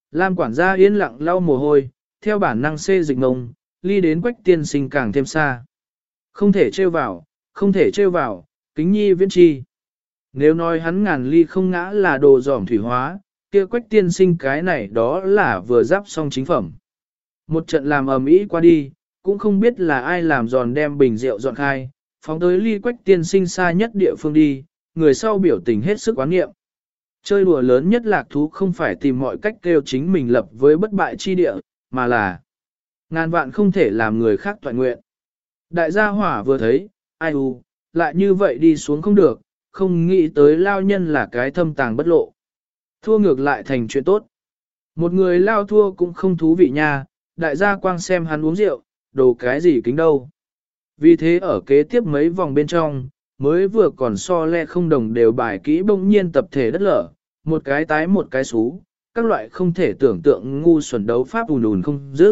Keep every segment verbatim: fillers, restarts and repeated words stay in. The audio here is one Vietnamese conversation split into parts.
Lam quản gia yên lặng lau mồ hôi, theo bản năng xê dịch ngông, ly đến Quách tiên sinh càng thêm xa. Không thể trêu vào, không thể trêu vào, kính nhi viễn chi. Nếu nói hắn ngàn ly không ngã là đồ giỏm thủy hóa, kia Quách tiên sinh cái này đó là vừa giáp xong chính phẩm. Một trận làm ầm ĩ qua đi, cũng không biết là ai làm giòn đem bình rượu dọn khai, phóng tới ly Quách tiên sinh xa nhất địa phương đi, người sau biểu tình hết sức quán nghiệm. Chơi đùa lớn nhất lạc thú không phải tìm mọi cách kêu chính mình lập với bất bại chi địa, mà là ngàn vạn không thể làm người khác toại nguyện. Đại gia hỏa vừa thấy, ai u, lại như vậy đi xuống không được, không nghĩ tới lao nhân là cái thâm tàng bất lộ. Thua ngược lại thành chuyện tốt. Một người lao thua cũng không thú vị nha, đại gia quang xem hắn uống rượu, đồ cái gì kính đâu. Vì thế ở kế tiếp mấy vòng bên trong, mới vừa còn so le không đồng đều bài kỹ bỗng nhiên tập thể đất lở, một cái tái một cái xú, các loại không thể tưởng tượng ngu xuẩn đấu pháp ùn ùn không dứt.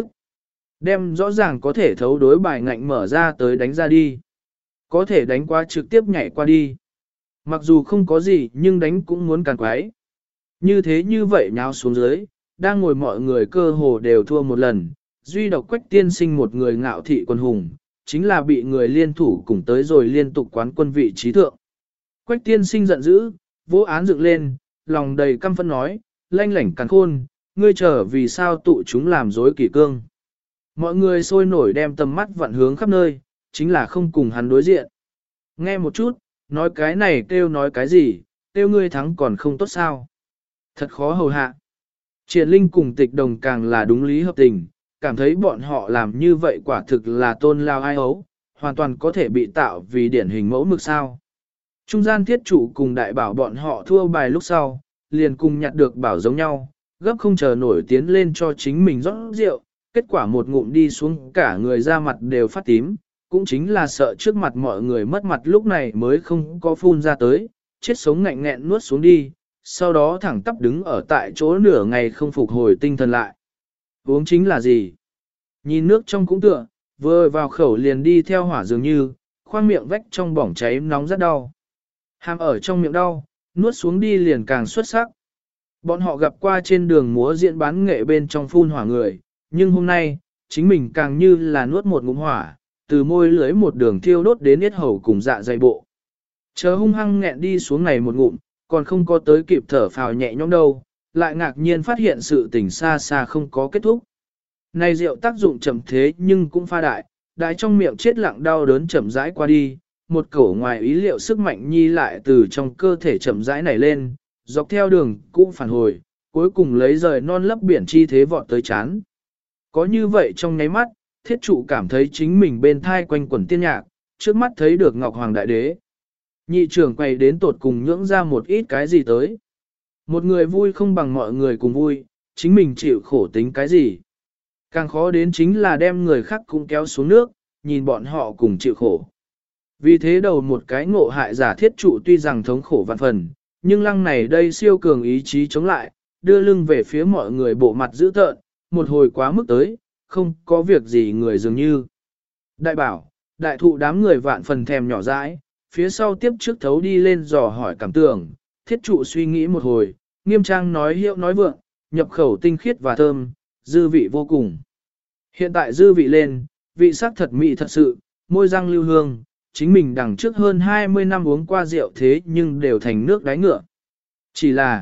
Đem rõ ràng có thể thấu đối bài ngạnh mở ra tới đánh ra đi. Có thể đánh qua trực tiếp nhảy qua đi. Mặc dù không có gì nhưng đánh cũng muốn càn quái. Như thế như vậy nháo xuống dưới, đang ngồi mọi người cơ hồ đều thua một lần, duy độc Quách tiên sinh một người ngạo thị quân hùng, chính là bị người liên thủ cùng tới rồi liên tục quán quân vị trí thượng. Quách tiên sinh giận dữ, vỗ án dựng lên, lòng đầy căm phẫn nói, lanh lảnh càn khôn, ngươi trở vì sao tụ chúng làm dối kỷ cương. Mọi người sôi nổi đem tầm mắt vặn hướng khắp nơi, chính là không cùng hắn đối diện. Nghe một chút, nói cái này kêu nói cái gì, kêu ngươi thắng còn không tốt sao. Thật khó hầu hạ. Triển Linh cùng Tịch Đồng càng là đúng lý hợp tình, cảm thấy bọn họ làm như vậy quả thực là tôn lao ai ấu, hoàn toàn có thể bị tạo vì điển hình mẫu mực sao. Trung gian thiết chủ cùng đại bảo bọn họ thua bài lúc sau, liền cùng nhặt được bảo giống nhau, gấp không chờ nổi tiến lên cho chính mình rót rượu, kết quả một ngụm đi xuống cả người da mặt đều phát tím, cũng chính là sợ trước mặt mọi người mất mặt lúc này mới không có phun ra tới, chết sống ngạnh nghẹn nuốt xuống đi, sau đó thẳng tắp đứng ở tại chỗ nửa ngày không phục hồi tinh thần lại. Uống chính là gì? Nhìn nước trong cũng tựa, vừa vào khẩu liền đi theo hỏa dường như, khoang miệng vách trong bỏng cháy nóng rất đau. Hàm ở trong miệng đau, nuốt xuống đi liền càng xuất sắc. Bọn họ gặp qua trên đường múa diễn bán nghệ bên trong phun hỏa người, nhưng hôm nay, chính mình càng như là nuốt một ngụm hỏa, từ môi lưới một đường thiêu đốt đến yết hầu cùng dạ dày bộ. Chờ hung hăng nghẹn đi xuống này một ngụm, còn không có tới kịp thở phào nhẹ nhõm đâu, lại ngạc nhiên phát hiện sự tình xa xa không có kết thúc. Này rượu tác dụng chậm thế nhưng cũng pha đại, đại trong miệng chết lặng đau đớn chậm rãi qua đi, một cổ ngoài ý liệu sức mạnh nhi lại từ trong cơ thể chậm rãi nảy lên, dọc theo đường cũng phản hồi, cuối cùng lấy rời non lấp biển chi thế vọt tới chán. Có như vậy trong nháy mắt, thiết trụ cảm thấy chính mình bên thai quanh quẩn tiên nhạc, trước mắt thấy được Ngọc Hoàng Đại Đế. Nhị trưởng quay đến tột cùng nhưỡng ra một ít cái gì tới. Một người vui không bằng mọi người cùng vui, chính mình chịu khổ tính cái gì. Càng khó đến chính là đem người khác cũng kéo xuống nước, nhìn bọn họ cùng chịu khổ. Vì thế đầu một cái ngộ hại giả thiết trụ tuy rằng thống khổ vạn phần, nhưng lăng này đây siêu cường ý chí chống lại, đưa lưng về phía mọi người bộ mặt dữ tợn, một hồi quá mức tới, không có việc gì người dường như. Đại bảo, đại thụ đám người vạn phần thèm nhỏ dãi, phía sau tiếp trước thấu đi lên dò hỏi cảm tưởng, thiết trụ suy nghĩ một hồi, nghiêm trang nói hiệu nói vượng, nhập khẩu tinh khiết và thơm, dư vị vô cùng. Hiện tại dư vị lên, vị sắc thật mị thật sự, môi răng lưu hương, chính mình đằng trước hơn hai mươi năm uống qua rượu thế nhưng đều thành nước đáy ngựa. Chỉ là,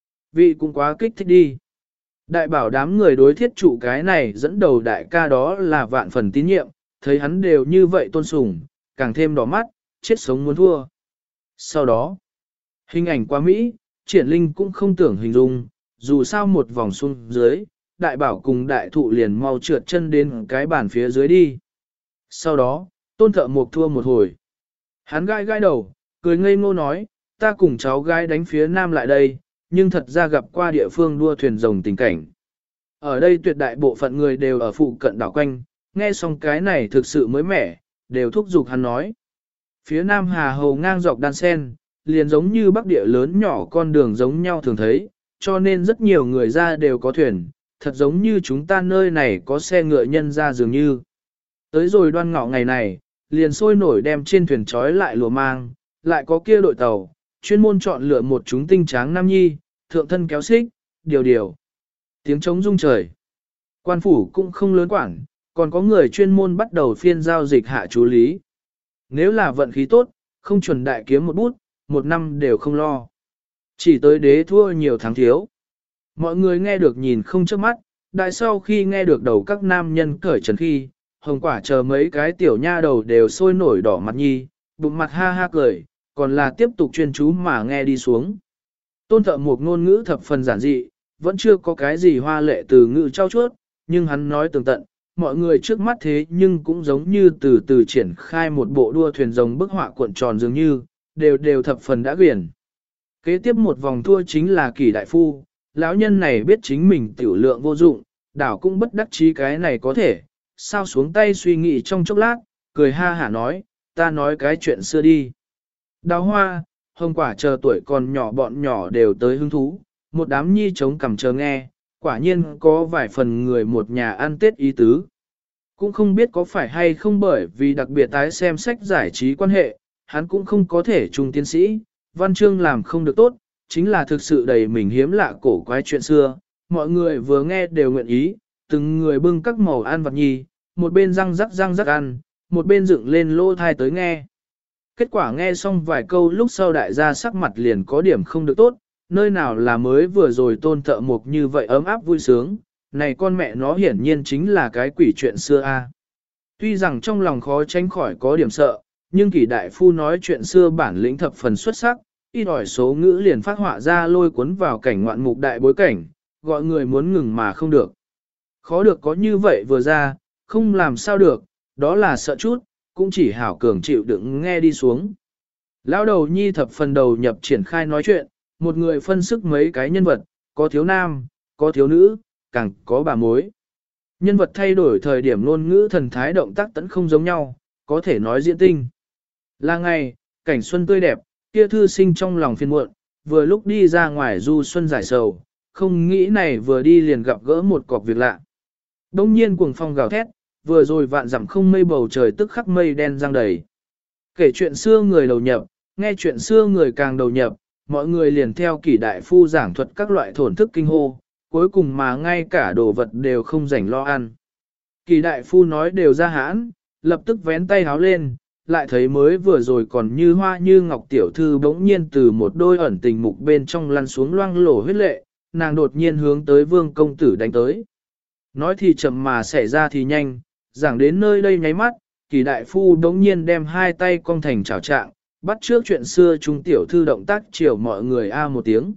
vị cũng quá kích thích đi. Đại bảo đám người đối thiết trụ cái này dẫn đầu đại ca đó là vạn phần tín nhiệm, thấy hắn đều như vậy tôn sùng, càng thêm đỏ mắt, chết sống muốn thua. Sau đó, hình ảnh quá Mỹ, triển linh cũng không tưởng hình dung, dù sao một vòng xuống dưới, đại bảo cùng đại thụ liền mau trượt chân đến cái bàn phía dưới đi. Sau đó, tôn thợ mộc thua một hồi. Hắn gai gai đầu, cười ngây ngô nói, ta cùng cháu gái đánh phía nam lại đây, nhưng thật ra gặp qua địa phương đua thuyền rồng tình cảnh. Ở đây tuyệt đại bộ phận người đều ở phụ cận đảo quanh, nghe xong cái này thực sự mới mẻ, đều thúc giục hắn nói. Phía nam hà hầu ngang dọc đan sen, liền giống như bắc địa lớn nhỏ con đường giống nhau thường thấy, cho nên rất nhiều người ra đều có thuyền, thật giống như chúng ta nơi này có xe ngựa nhân ra dường như. Tới rồi đoan ngọ ngày này, liền sôi nổi đem trên thuyền trói lại lùa mang, lại có kia đội tàu, chuyên môn chọn lựa một chúng tinh tráng nam nhi, thượng thân kéo xích, điều điều. Tiếng trống rung trời. Quan phủ cũng không lớn quản, còn có người chuyên môn bắt đầu phiên giao dịch hạ chú lý. Nếu là vận khí tốt, không chuẩn đại kiếm một bút, một năm đều không lo. Chỉ tới đế thua nhiều tháng thiếu. Mọi người nghe được nhìn không chớp mắt, đại sau khi nghe được đầu các nam nhân cởi trần khi, hồng quả chờ mấy cái tiểu nha đầu đều sôi nổi đỏ mặt nhi, bụng mặt ha ha cười, còn là tiếp tục chuyên chú mà nghe đi xuống. Tôn thợ một ngôn ngữ thập phần giản dị, vẫn chưa có cái gì hoa lệ từ ngữ trao chuốt, nhưng hắn nói tường tận, mọi người trước mắt thế nhưng cũng giống như từ từ triển khai một bộ đua thuyền rồng bức họa cuộn tròn dường như, đều đều thập phần đã quyển. Kế tiếp một vòng thua chính là Kỷ đại phu, lão nhân này biết chính mình tiểu lượng vô dụng, đảo cũng bất đắc chí cái này có thể, sao xuống tay suy nghĩ trong chốc lát, cười ha hả nói, ta nói cái chuyện xưa đi. Đào hoa, hồng quả chờ tuổi còn nhỏ bọn nhỏ đều tới hứng thú, một đám nhi chống cằm chờ nghe, quả nhiên có vài phần người một nhà ăn tết ý tứ. Cũng không biết có phải hay không bởi vì đặc biệt tái xem sách giải trí quan hệ, hắn cũng không có thể trung tiến sĩ, văn chương làm không được tốt, chính là thực sự đầy mình hiếm lạ cổ quái chuyện xưa, mọi người vừa nghe đều nguyện ý, từng người bưng các màu ăn vặt nhi, một bên răng rắc răng rắc ăn, một bên dựng lên lô thai tới nghe. Kết quả nghe xong vài câu lúc sau đại gia sắc mặt liền có điểm không được tốt, nơi nào là mới vừa rồi tôn thợ mục như vậy ấm áp vui sướng, này con mẹ nó hiển nhiên chính là cái quỷ chuyện xưa a. Tuy rằng trong lòng khó tránh khỏi có điểm sợ, nhưng Kỷ đại phu nói chuyện xưa bản lĩnh thập phần xuất sắc, ít ỏi số ngữ liền phát họa ra lôi cuốn vào cảnh ngoạn mục đại bối cảnh, gọi người muốn ngừng mà không được. Khó được có như vậy vừa ra, không làm sao được, đó là sợ chút, cũng chỉ hảo cường chịu đựng nghe đi xuống. Lão đầu nhi thập phần đầu nhập triển khai nói chuyện, một người phân sức mấy cái nhân vật, có thiếu nam, có thiếu nữ, càng có bà mối. Nhân vật thay đổi thời điểm ngôn ngữ thần thái động tác tẫn không giống nhau, có thể nói diễn tinh. Là ngày, cảnh xuân tươi đẹp, kia thư sinh trong lòng phiền muộn, vừa lúc đi ra ngoài du xuân giải sầu, không nghĩ này vừa đi liền gặp gỡ một cọc việc lạ. Đông nhiên cuồng phong gào thét, vừa rồi vạn dặm không mây bầu trời tức khắc mây đen giăng đầy. Kể chuyện xưa người đầu nhập, nghe chuyện xưa người càng đầu nhập, mọi người liền theo Kỷ đại phu giảng thuật các loại thổn thức kinh hô, cuối cùng mà ngay cả đồ vật đều không rảnh lo ăn. Kỷ đại phu nói đều ra hãn, lập tức vén tay háo lên, lại thấy mới vừa rồi còn như hoa như ngọc tiểu thư bỗng nhiên từ một đôi ẩn tình mục bên trong lăn xuống loang lổ huyết lệ, nàng đột nhiên hướng tới vương công tử đánh tới. Nói thì chậm mà xảy ra thì nhanh, giảng đến nơi đây nháy mắt, Kỷ đại phu bỗng nhiên đem hai tay cong thành chảo trạng, bắt trước chuyện xưa trung tiểu thư động tác chiều mọi người a một tiếng.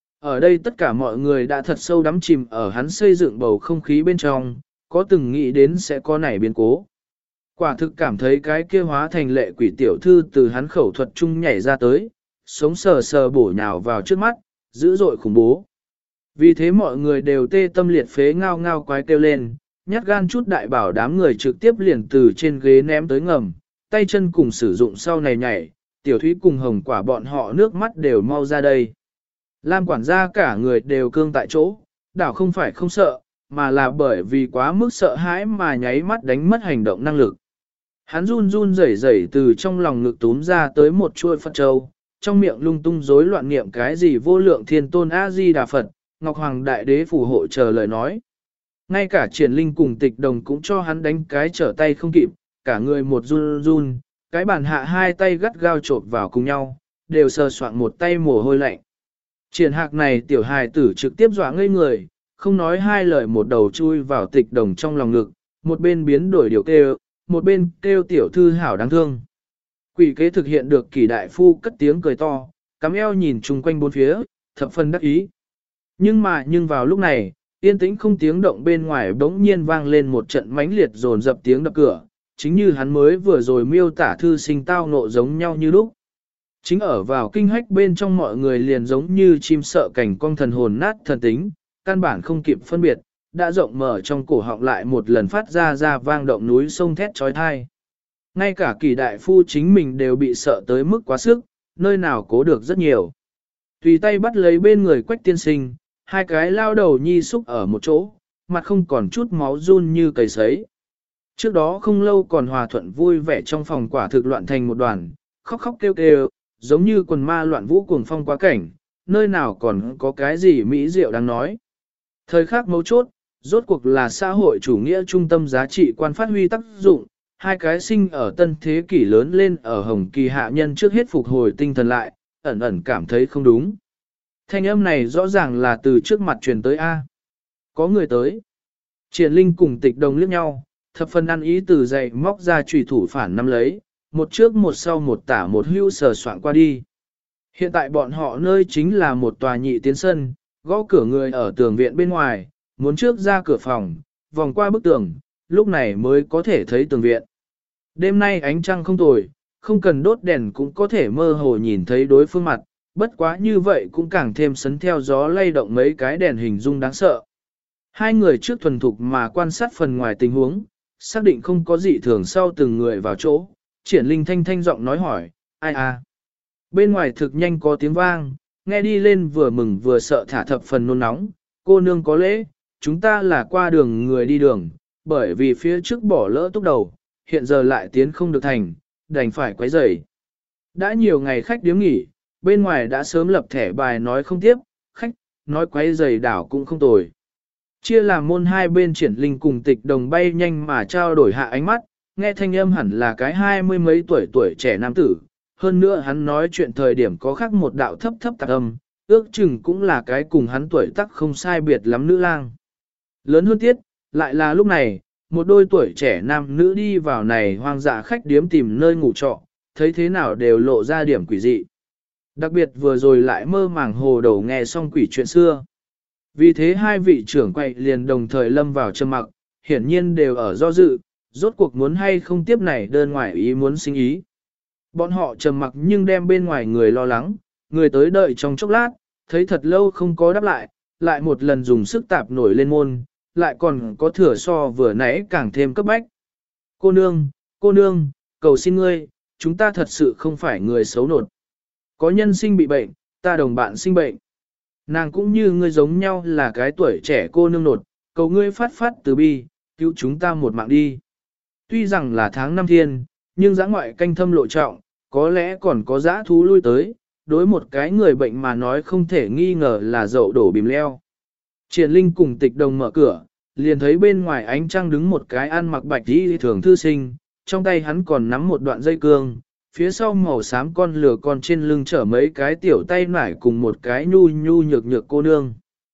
Ở đây tất cả mọi người đã thật sâu đắm chìm ở hắn xây dựng bầu không khí bên trong, có từng nghĩ đến sẽ có nảy biến cố. Quả thực cảm thấy cái kia hóa thành lệ quỷ tiểu thư từ hắn khẩu thuật trung nhảy ra tới, sống sờ sờ bổ nhào vào trước mắt, dữ dội khủng bố. Vì thế mọi người đều tê tâm liệt phế ngao ngao quái kêu lên, nhát gan chút đại bảo đám người trực tiếp liền từ trên ghế ném tới ngầm, tay chân cùng sử dụng sau này nhảy, tiểu thúy cùng hồng quả bọn họ nước mắt đều mau ra đây. Lam quản gia cả người đều cương tại chỗ, đảo không phải không sợ, mà là bởi vì quá mức sợ hãi mà nháy mắt đánh mất hành động năng lực. Hắn run run rẩy rẩy từ trong lòng ngực túm ra tới một chuôi Phật châu, trong miệng lung tung rối loạn niệm cái gì vô lượng thiên tôn A-di-đà Phật, Ngọc Hoàng Đại Đế phù hộ chờ lời nói. Ngay cả triển linh cùng tịch đồng cũng cho hắn đánh cái trở tay không kịp, cả người một run run, cái bàn hạ hai tay gắt gao chộp vào cùng nhau, đều sờ soạn một tay mồ hôi lạnh. Triển hạc này tiểu hài tử trực tiếp dọa ngây người, không nói hai lời một đầu chui vào tịch đồng trong lòng ngực, một bên biến đổi điều kêu, một bên kêu tiểu thư hảo đáng thương. Quỷ kế thực hiện được Kỷ đại phu cất tiếng cười to, cắm eo nhìn chung quanh bốn phía, thập phân đắc ý. Nhưng mà nhưng vào lúc này, yên tĩnh không tiếng động bên ngoài bỗng nhiên vang lên một trận mãnh liệt dồn dập tiếng đập cửa, chính như hắn mới vừa rồi miêu tả thư sinh tao nộ giống nhau như lúc. Chính ở vào kinh hách bên trong mọi người liền giống như chim sợ cảnh cong thần hồn nát thần tính, căn bản không kịp phân biệt, đã rộng mở trong cổ họng lại một lần phát ra ra vang động núi sông thét trói thai. Ngay cả Kỷ đại phu chính mình đều bị sợ tới mức quá sức, nơi nào cố được rất nhiều. Tùy tay bắt lấy bên người Quách tiên sinh, hai cái lao đầu nhi xúc ở một chỗ, mặt không còn chút máu run như cầy sấy. Trước đó không lâu còn hòa thuận vui vẻ trong phòng quả thực loạn thành một đoàn, khóc khóc kêu kêu, giống như quần ma loạn vũ cuồng phong quá cảnh, nơi nào còn có cái gì mỹ diệu đang nói. Thời khắc mấu chốt, rốt cuộc là xã hội chủ nghĩa trung tâm giá trị quan phát huy tác dụng, hai cái sinh ở tân thế kỷ lớn lên ở Hồng Kỳ hạ nhân trước hết phục hồi tinh thần lại, ẩn ẩn cảm thấy không đúng. Thanh âm này rõ ràng là từ trước mặt truyền tới A. Có người tới. Triển Linh cùng Tịch Đồng liếc nhau, thập phần ăn ý từ dậy móc ra chùy thủ phản nắm lấy, một trước một sau một tả một hưu sờ soạn qua đi. Hiện tại bọn họ nơi chính là một tòa nhị tiến sân, gõ cửa người ở tường viện bên ngoài, muốn trước ra cửa phòng, vòng qua bức tường, lúc này mới có thể thấy tường viện. Đêm nay ánh trăng không tồi, không cần đốt đèn cũng có thể mơ hồ nhìn thấy đối phương mặt, bất quá như vậy cũng càng thêm sấn theo gió lay động mấy cái đèn hình dung đáng sợ. Hai người trước thuần thục mà quan sát phần ngoài tình huống, xác định không có gì thường sau từng người vào chỗ, Triển Linh thanh thanh giọng nói hỏi, ai à? Bên ngoài thực nhanh có tiếng vang, nghe đi lên vừa mừng vừa sợ thả thập phần nôn nóng, cô nương có lễ, chúng ta là qua đường người đi đường, bởi vì phía trước bỏ lỡ túc đầu, hiện giờ lại tiến không được thành, đành phải quấy rầy. Đã nhiều ngày khách điếm nghỉ, bên ngoài đã sớm lập thẻ bài nói không tiếp, khách, nói quấy rầy đảo cũng không tồi. Chia làm môn hai bên Triển Linh cùng Tịch Đồng bay nhanh mà trao đổi hạ ánh mắt, nghe thanh âm hẳn là cái hai mươi mấy tuổi tuổi trẻ nam tử, hơn nữa hắn nói chuyện thời điểm có khác một đạo thấp thấp tạc âm, ước chừng cũng là cái cùng hắn tuổi tác không sai biệt lắm nữ lang. Lớn hơn tiết, lại là lúc này, một đôi tuổi trẻ nam nữ đi vào này hoang dã khách điếm tìm nơi ngủ trọ, thấy thế nào đều lộ ra điểm quỷ dị. Đặc biệt vừa rồi lại mơ màng hồ đầu nghe xong quỷ chuyện xưa. Vì thế hai vị trưởng quậy liền đồng thời lâm vào trầm mặc, hiển nhiên đều ở do dự, rốt cuộc muốn hay không tiếp này đơn ngoài ý muốn sinh ý. Bọn họ trầm mặc nhưng đem bên ngoài người lo lắng, người tới đợi trong chốc lát, thấy thật lâu không có đáp lại, lại một lần dùng sức tạp nổi lên môn, lại còn có thừa so vừa nãy càng thêm cấp bách. Cô nương, cô nương, cầu xin ngươi, chúng ta thật sự không phải người xấu nột. Có nhân sinh bị bệnh, ta đồng bạn sinh bệnh. Nàng cũng như ngươi giống nhau là cái tuổi trẻ cô nương nột, cầu ngươi phát phát từ bi, cứu chúng ta một mạng đi. Tuy rằng là tháng năm thiên, nhưng giã ngoại canh thâm lộ trọng, có lẽ còn có giã thú lui tới, đối một cái người bệnh mà nói không thể nghi ngờ là dậu đổ bìm leo. Triển Linh cùng Tịch Đồng mở cửa, liền thấy bên ngoài ánh trăng đứng một cái ăn mặc bạch y thường thư sinh, trong tay hắn còn nắm một đoạn dây cương, phía sau màu xám con lừa con trên lưng chở mấy cái tiểu tay nải cùng một cái nhu nhu nhược nhược cô nương.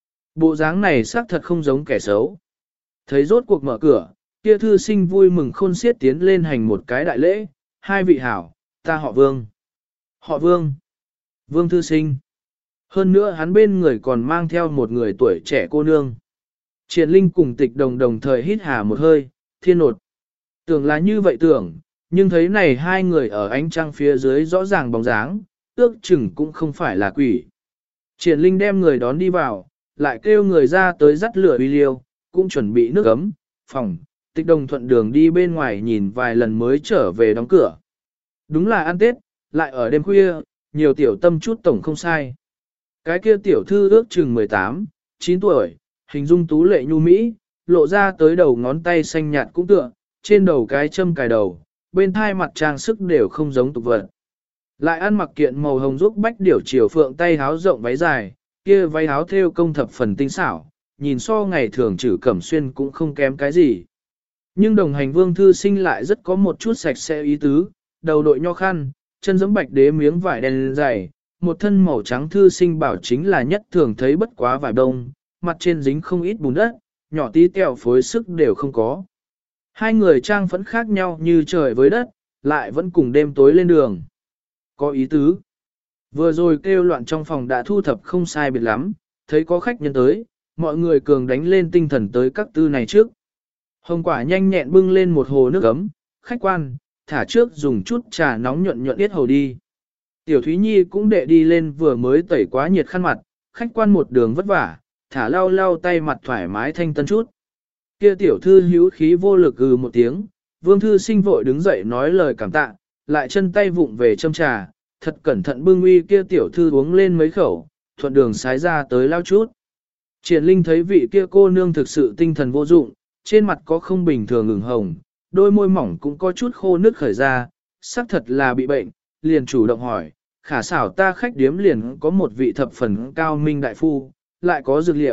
Bộ dáng này xác thật không giống kẻ xấu. Thấy rốt cuộc mở cửa, kia thư sinh vui mừng khôn xiết tiến lên hành một cái đại lễ, hai vị hảo, ta họ Vương. Họ Vương. Vương thư sinh. Hơn nữa hắn bên người còn mang theo một người tuổi trẻ cô nương. Triển Linh cùng Tịch Đồng đồng thời hít hà một hơi, thiên nột. Tưởng là như vậy tưởng, nhưng thấy này hai người ở ánh trăng phía dưới rõ ràng bóng dáng, ước chừng cũng không phải là quỷ. Triển Linh đem người đón đi vào, lại kêu người ra tới dắt lửa uy liêu, cũng chuẩn bị nước ấm, phòng, Tịch Đồng thuận đường đi bên ngoài nhìn vài lần mới trở về đóng cửa. Đúng là ăn Tết, lại ở đêm khuya, nhiều tiểu tâm chút tổng không sai. Cái kia tiểu thư ước chừng mười tám, chín tuổi, hình dung tú lệ nhu mỹ, lộ ra tới đầu ngón tay xanh nhạt cũng tựa, trên đầu cái châm cài đầu, bên thai mặt trang sức đều không giống tục vật. Lại ăn mặc kiện màu hồng giúp bách điểu chiều phượng tay háo rộng váy dài, kia váy háo thêu công thập phần tinh xảo, nhìn so ngày thường chữ cẩm xuyên cũng không kém cái gì. Nhưng đồng hành Vương thư sinh lại rất có một chút sạch sẽ ý tứ, đầu đội nho khăn, chân giẫm bạch đế miếng vải đen dày, một thân màu trắng thư sinh bảo chính là nhất thường thấy bất quá vải đông, mặt trên dính không ít bùn đất, nhỏ tí tẹo phối sức đều không có. Hai người trang phẫn khác nhau như trời với đất, lại vẫn cùng đêm tối lên đường. Có ý tứ. Vừa rồi kêu loạn trong phòng đã thu thập không sai biệt lắm, thấy có khách nhân tới, mọi người cường đánh lên tinh thần tới các tư này trước. Hồng quả nhanh nhẹn bưng lên một hồ nước ấm, khách quan, thả trước dùng chút trà nóng nhuận nhuận yết hầu đi. Tiểu Thúy Nhi cũng đệ đi lên vừa mới tẩy quá nhiệt khăn mặt, khách quan một đường vất vả, thả lau lau tay mặt thoải mái thanh tân chút. Kia tiểu thư hữu khí vô lực gừ một tiếng, Vương thư sinh vội đứng dậy nói lời cảm tạ, lại chân tay vụng về châm trà, thật cẩn thận bưng uy kia tiểu thư uống lên mấy khẩu, thuận đường sái ra tới lao chút. Triển Linh thấy vị kia cô nương thực sự tinh thần vô dụng, trên mặt có không bình thường ửng hồng, đôi môi mỏng cũng có chút khô nước khởi ra, xác thật là bị bệnh, liền chủ động hỏi, khả xảo ta khách điếm liền có một vị thập phần cao minh đại phu, lại có dược liệu,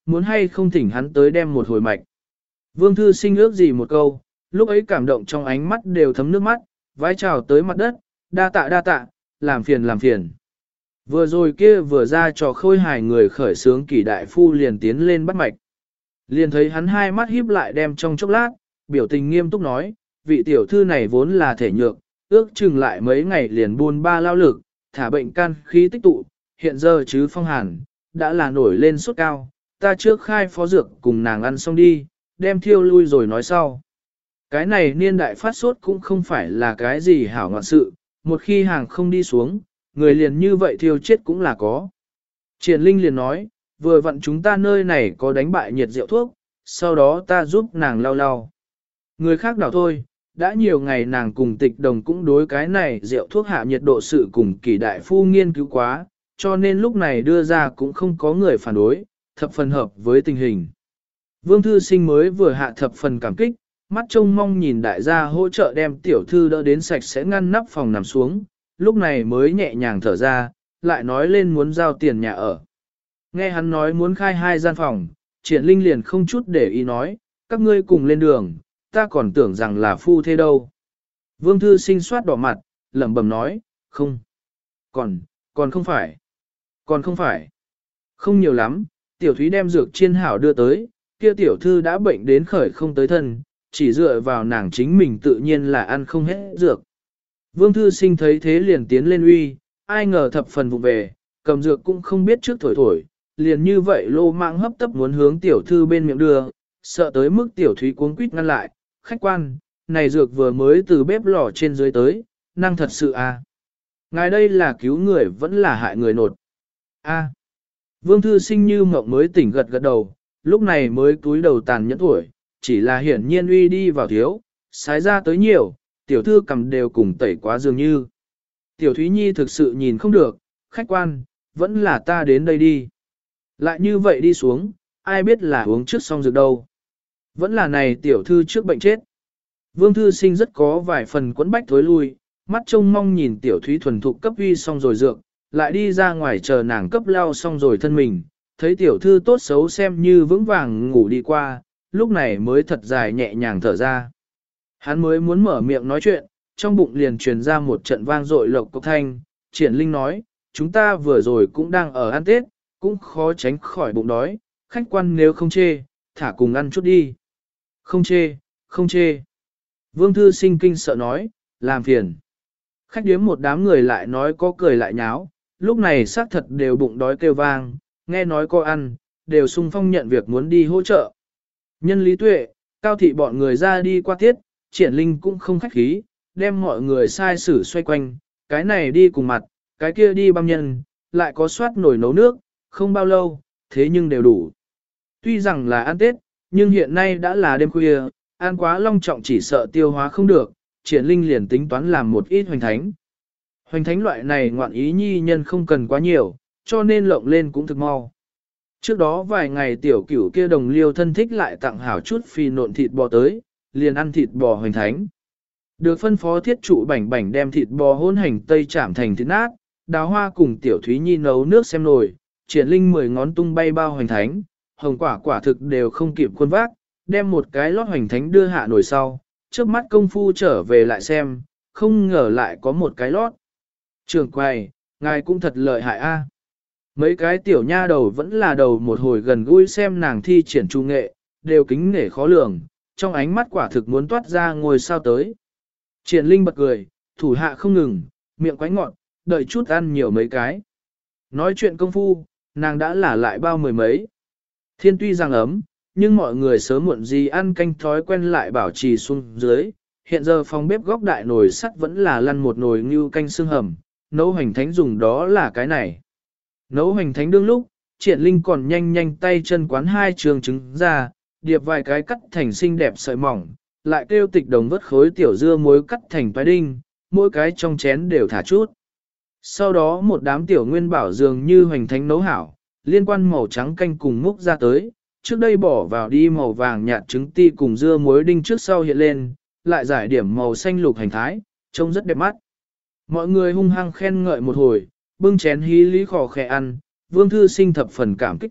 muốn hay không thỉnh hắn tới đem một hồi mạch. Vương Thư Sinh ước gì một câu, lúc ấy cảm động trong ánh mắt đều thấm nước mắt, vái chào tới mặt đất, đa tạ đa tạ, làm phiền làm phiền. Vừa rồi kia vừa ra trò khôi hài người khởi sướng kỷ đại phu liền tiến lên bắt mạch. Liền thấy hắn hai mắt híp lại đem trong chốc lát, biểu tình nghiêm túc nói, vị tiểu thư này vốn là thể nhược, ước chừng lại mấy ngày liền buôn ba lao lực, thả bệnh can khí tích tụ, hiện giờ chứ phong hàn, đã là nổi lên sốt cao, ta trước khai phó dược cùng nàng ăn xong đi, đem thiêu lui rồi nói sau. Cái này niên đại phát sốt cũng không phải là cái gì hảo ngoạn sự, một khi hàng không đi xuống, người liền như vậy thiêu chết cũng là có. Triển Linh liền nói, vừa vặn chúng ta nơi này có đánh bại nhiệt rượu thuốc, sau đó ta giúp nàng lau lau. Người khác đảo thôi, đã nhiều ngày nàng cùng tịch đồng cũng đối cái này rượu thuốc hạ nhiệt độ sự cùng kỳ đại phu nghiên cứu quá, cho nên lúc này đưa ra cũng không có người phản đối, thập phần hợp với tình hình. Vương Thư Sinh mới vừa hạ thập phần cảm kích, mắt trông mong nhìn đại gia hỗ trợ đem tiểu thư đỡ đến sạch sẽ ngăn nắp phòng nằm xuống, lúc này mới nhẹ nhàng thở ra, lại nói lên muốn giao tiền nhà ở. Nghe hắn nói muốn khai hai gian phòng, Triển Linh liền không chút để ý nói, các ngươi cùng lên đường, ta còn tưởng rằng là phu thế đâu. Vương Thư Sinh soát đỏ mặt, lẩm bẩm nói, không, còn, còn không phải, còn không phải, không nhiều lắm, tiểu thúy đem dược chiên hảo đưa tới, kia tiểu thư đã bệnh đến khởi không tới thân, chỉ dựa vào nàng chính mình tự nhiên là ăn không hết dược. Vương Thư Sinh thấy thế liền tiến lên uy, ai ngờ thập phần vụ về, cầm dược cũng không biết trước thổi thổi, liền như vậy lô mạng hấp tấp muốn hướng tiểu thư bên miệng đưa, sợ tới mức tiểu thúy cuống quýt ngăn lại, khách quan, này dược vừa mới từ bếp lò trên dưới tới, năng thật sự à. Ngài đây là cứu người vẫn là hại người nột. A. Vương Thư Sinh như mộng mới tỉnh gật gật đầu, lúc này mới cúi đầu tàn nhẫn tuổi, chỉ là hiển nhiên uy đi vào thiếu, sái ra tới nhiều, tiểu thư cầm đều cùng tẩy quá dường như. Tiểu Thúy Nhi thực sự nhìn không được, khách quan, vẫn là ta đến đây đi. Lại như vậy đi xuống, ai biết là uống trước xong dược đâu. Vẫn là này tiểu thư trước bệnh chết. Vương Thư Sinh rất có vài phần quấn bách thối lui, mắt trông mong nhìn tiểu Thúy thuần thục cấp uy xong rồi dược, lại đi ra ngoài chờ nàng cấp lao xong rồi thân mình, thấy tiểu thư tốt xấu xem như vững vàng ngủ đi qua, lúc này mới thật dài nhẹ nhàng thở ra. Hắn mới muốn mở miệng nói chuyện, trong bụng liền truyền ra một trận vang dội lộc cốc thanh, Triển Linh nói, chúng ta vừa rồi cũng đang ở ăn Tết, cũng khó tránh khỏi bụng đói, khách quan nếu không chê, thả cùng ăn chút đi. Không chê, không chê. Vương Thư Sinh kinh sợ nói, làm phiền. Khách điếm một đám người lại nói có cười lại nháo, lúc này xác thật đều bụng đói kêu vang, nghe nói có ăn, đều sung phong nhận việc muốn đi hỗ trợ. Nhân lý tuệ, cao thị bọn người ra đi qua tiết, Triển Linh cũng không khách khí, đem mọi người sai xử xoay quanh, cái này đi cùng mặt, cái kia đi băm nhân, lại có soát nồi nấu nước, không bao lâu, thế nhưng đều đủ. Tuy rằng là ăn Tết, nhưng hiện nay đã là đêm khuya, ăn quá long trọng chỉ sợ tiêu hóa không được, Triển Linh liền tính toán làm một ít hoành thánh. Hoành thánh loại này ngoạn ý nhi nhân không cần quá nhiều, cho nên lộng lên cũng thực mau. Trước đó vài ngày tiểu cửu kia đồng liêu thân thích lại tặng hảo chút phi nộn thịt bò tới, liền ăn thịt bò hoành thánh. Được phân phó thiết trụ bảnh bảnh đem thịt bò hôn hành tây chạm thành thịt nát, đào hoa cùng tiểu Thúy Nhi nấu nước xem nồi, Triển Linh mười ngón tung bay bao hoành thánh, hồng quả quả thực đều không kịp khuôn vác, đem một cái lót hoành thánh đưa hạ nồi sau, trước mắt công phu trở về lại xem, không ngờ lại có một cái lót. Trường quầy, ngài cũng thật lợi hại a. Mấy cái tiểu nha đầu vẫn là đầu một hồi gần gũi xem nàng thi triển trung nghệ, đều kính nể khó lường, trong ánh mắt quả thực muốn toát ra ngồi sao tới. Triển Linh bật cười, thủ hạ không ngừng, miệng quánh ngọt, đợi chút ăn nhiều mấy cái. Nói chuyện công phu, nàng đã là lại bao mười mấy. Thiên tuy rằng ấm, nhưng mọi người sớm muộn gì ăn canh thói quen lại bảo trì xuống dưới. Hiện giờ phòng bếp góc đại nồi sắt vẫn là lăn một nồi như canh xương hầm, nấu hoành thánh dùng đó là cái này. Nấu hoành thánh đương lúc, Triển Linh còn nhanh nhanh tay chân quán hai trường trứng ra, điệp vài cái cắt thành xinh đẹp sợi mỏng, lại kêu tịch đồng vớt khối tiểu dưa muối cắt thành toái đinh, mỗi cái trong chén đều thả chút. Sau đó một đám tiểu nguyên bảo dường như hoành thánh nấu hảo, liên quan màu trắng canh cùng múc ra tới, trước đây bỏ vào đi màu vàng nhạt trứng ti cùng dưa muối đinh trước sau hiện lên, lại giải điểm màu xanh lục hành thái, trông rất đẹp mắt. Mọi người hung hăng khen ngợi một hồi, bưng chén hí lý khò khẽ ăn, Vương Thư Sinh thập phần cảm kích tiếp,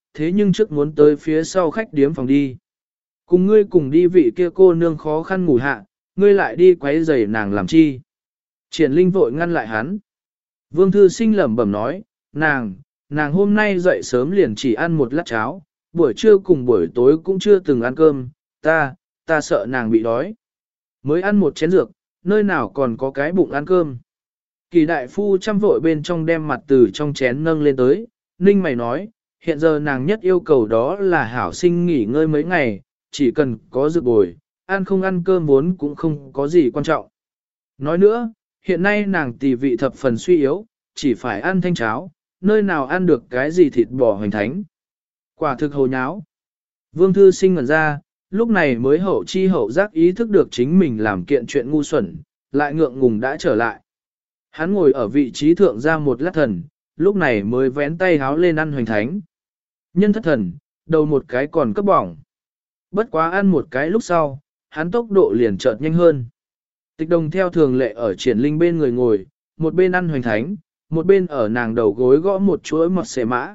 thế nhưng trước muốn tới phía sau khách điếm phòng đi. Cùng ngươi cùng đi vị kia cô nương khó khăn ngủ hạ, ngươi lại đi quấy rầy nàng làm chi. Triển Linh vội ngăn lại hắn. Vương Thư Sinh lẩm bẩm nói, nàng, nàng hôm nay dậy sớm liền chỉ ăn một lát cháo, buổi trưa cùng buổi tối cũng chưa từng ăn cơm, ta, ta sợ nàng bị đói. Mới ăn một chén dược, nơi nào còn có cái bụng ăn cơm. Kỳ đại phu chăm vội bên trong đem mặt từ trong chén nâng lên tới, ninh mày nói, hiện giờ nàng nhất yêu cầu đó là hảo sinh nghỉ ngơi mấy ngày, chỉ cần có dược bồi, ăn không ăn cơm vốn cũng không có gì quan trọng. Nói nữa, hiện nay nàng tỳ vị thập phần suy yếu, chỉ phải ăn thanh cháo, nơi nào ăn được cái gì thịt bò hoành thánh. Quả thực hồ nháo. Vương Thư Sinh ngẩn ra, lúc này mới hậu chi hậu giác ý thức được chính mình làm kiện chuyện ngu xuẩn, lại ngượng ngùng đã trở lại. Hắn ngồi ở vị trí thượng ra một lát thần, lúc này mới vén tay háo lên ăn hoành thánh. Nhân thất thần, đầu một cái còn cấp bỏng. Bất quá ăn một cái lúc sau, hắn tốc độ liền chợt nhanh hơn. Tịch Đồng theo thường lệ ở Triển Linh bên người ngồi, một bên ăn hoành thánh, một bên ở nàng đầu gối gõ một chuỗi mọt xẻ mã.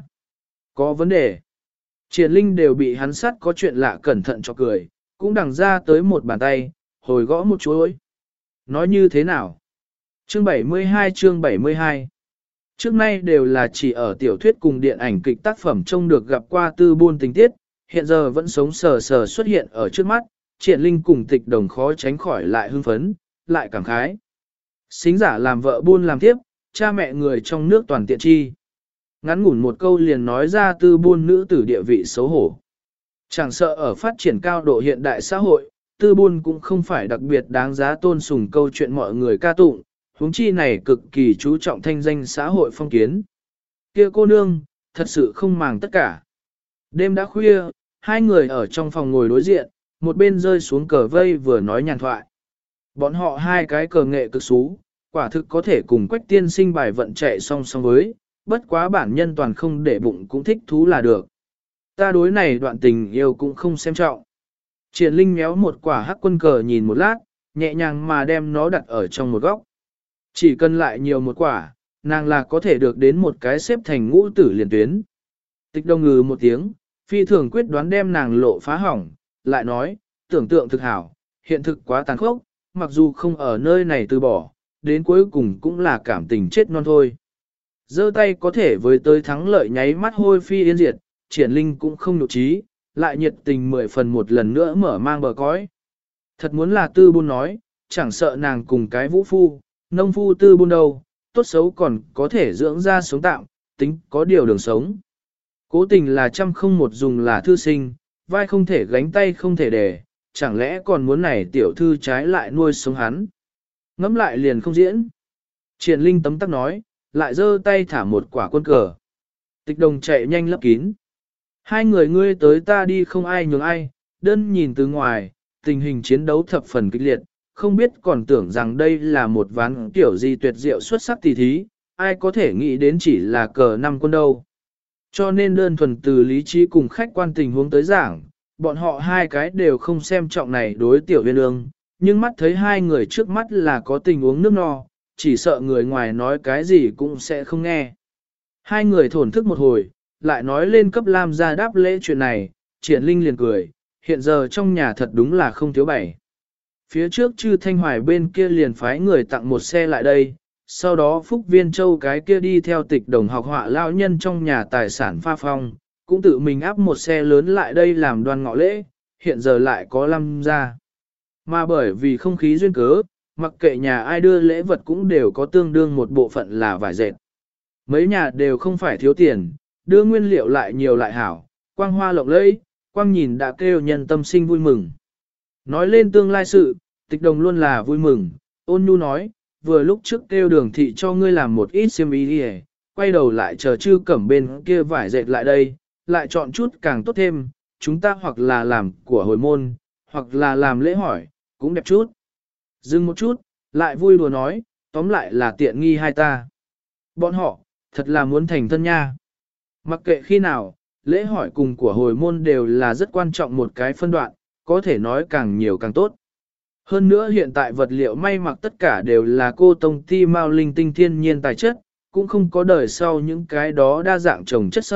Có vấn đề. Triển Linh đều bị hắn sắt có chuyện lạ cẩn thận cho cười, cũng đằng ra tới một bàn tay, hồi gõ một chuỗi. Nói như thế nào? Chương bảy mươi hai chương bảy mươi hai. Trước nay đều là chỉ ở tiểu thuyết cùng điện ảnh kịch tác phẩm trông được gặp qua tư buôn tình tiết, hiện giờ vẫn sống sờ sờ xuất hiện ở trước mắt, Triển Linh cùng Tịch Đồng khó tránh khỏi lại hưng phấn, lại cảm khái. Xính giả làm vợ buôn làm tiếp, cha mẹ người trong nước toàn tiện chi. Ngắn ngủn một câu liền nói ra tư buôn nữ tử địa vị xấu hổ. Chẳng sợ ở phát triển cao độ hiện đại xã hội, tư buôn cũng không phải đặc biệt đáng giá tôn sùng câu chuyện mọi người ca tụng, huống chi này cực kỳ chú trọng thanh danh xã hội phong kiến. Kia cô nương, thật sự không màng tất cả. Đêm đã khuya, hai người ở trong phòng ngồi đối diện, một bên rơi xuống cờ vây vừa nói nhàn thoại. Bọn họ hai cái cờ nghệ cực xú, quả thực có thể cùng Quách tiên sinh bài vận chạy song song với, bất quá bản nhân toàn không để bụng cũng thích thú là được. Ta đối này đoạn tình yêu cũng không xem trọng. Triển Linh méo một quả hắc quân cờ nhìn một lát, nhẹ nhàng mà đem nó đặt ở trong một góc. Chỉ cần lại nhiều một quả, nàng là có thể được đến một cái xếp thành ngũ tử liền tuyến. Tịch Đồng ngừ một tiếng, phi thường quyết đoán đem nàng lộ phá hỏng, lại nói, tưởng tượng thực hảo, hiện thực quá tàn khốc, mặc dù không ở nơi này từ bỏ, đến cuối cùng cũng là cảm tình chết non thôi. Giơ tay có thể với tới thắng lợi nháy mắt hôi phi yên diệt, Triển Linh cũng không nhục trí, lại nhiệt tình mười phần một lần nữa mở mang bờ cõi. Thật muốn là tư buôn nói, chẳng sợ nàng cùng cái vũ phu, nông phu tư buôn đâu, tốt xấu còn có thể dưỡng ra sống tạm, tính có điều đường sống. Cố tình là trăm không một dùng là thư sinh, vai không thể gánh tay không thể để, chẳng lẽ còn muốn này tiểu thư trái lại nuôi sống hắn. Ngắm lại liền không diễn. Triển Linh tấm tắc nói, lại giơ tay thả một quả quân cờ. Tịch Đồng chạy nhanh lấp kín. Hai người ngươi tới ta đi không ai nhường ai, đơn nhìn từ ngoài, tình hình chiến đấu thập phần kịch liệt, không biết còn tưởng rằng đây là một ván kiểu gì tuyệt diệu xuất sắc tỷ thí, ai có thể nghĩ đến chỉ là cờ năm quân đâu. Cho nên đơn thuần từ lý trí cùng khách quan tình huống tới giảng, bọn họ hai cái đều không xem trọng này đối tiểu viên ương, nhưng mắt thấy hai người trước mắt là có tình uống nước no, chỉ sợ người ngoài nói cái gì cũng sẽ không nghe. Hai người thổn thức một hồi, lại nói lên cấp Lam ra đáp lễ chuyện này, Triển Linh liền cười, hiện giờ trong nhà thật đúng là không thiếu bảy. Phía trước Chư Thanh Hoài bên kia liền phái người tặng một xe lại đây, sau đó Phúc Viên Châu cái kia đi theo Tịch Đồng học họa lao nhân trong nhà tài sản pha phong, cũng tự mình áp một xe lớn lại đây làm đoan ngọ lễ, hiện giờ lại có Lam ra. Mà bởi vì không khí duyên cớ, mặc kệ nhà ai đưa lễ vật cũng đều có tương đương một bộ phận là vải dệt. Mấy nhà đều không phải thiếu tiền, đưa nguyên liệu lại nhiều lại hảo, quang hoa lộng lẫy, quang nhìn đã kêu nhân tâm sinh vui mừng. Nói lên tương lai sự, Tịch Đồng luôn là vui mừng, ôn nhu nói, vừa lúc trước kêu Đường thị cho ngươi làm một ít xiêm y đi, quay đầu lại chờ Chư Cẩm bên kia vải dệt lại đây, lại chọn chút càng tốt thêm, chúng ta hoặc là làm của hồi môn, hoặc là làm lễ hỏi, cũng đẹp chút. Dừng một chút, lại vui đùa nói, tóm lại là tiện nghi hai ta. Bọn họ, thật là muốn thành thân nha. Mặc kệ khi nào, lễ hỏi cùng của hồi môn đều là rất quan trọng một cái phân đoạn, có thể nói càng nhiều càng tốt. Hơn nữa hiện tại vật liệu may mặc tất cả đều là cô tông ti mao linh tinh thiên nhiên tài chất, cũng không có đời sau những cái đó đa dạng trồng chất sợi,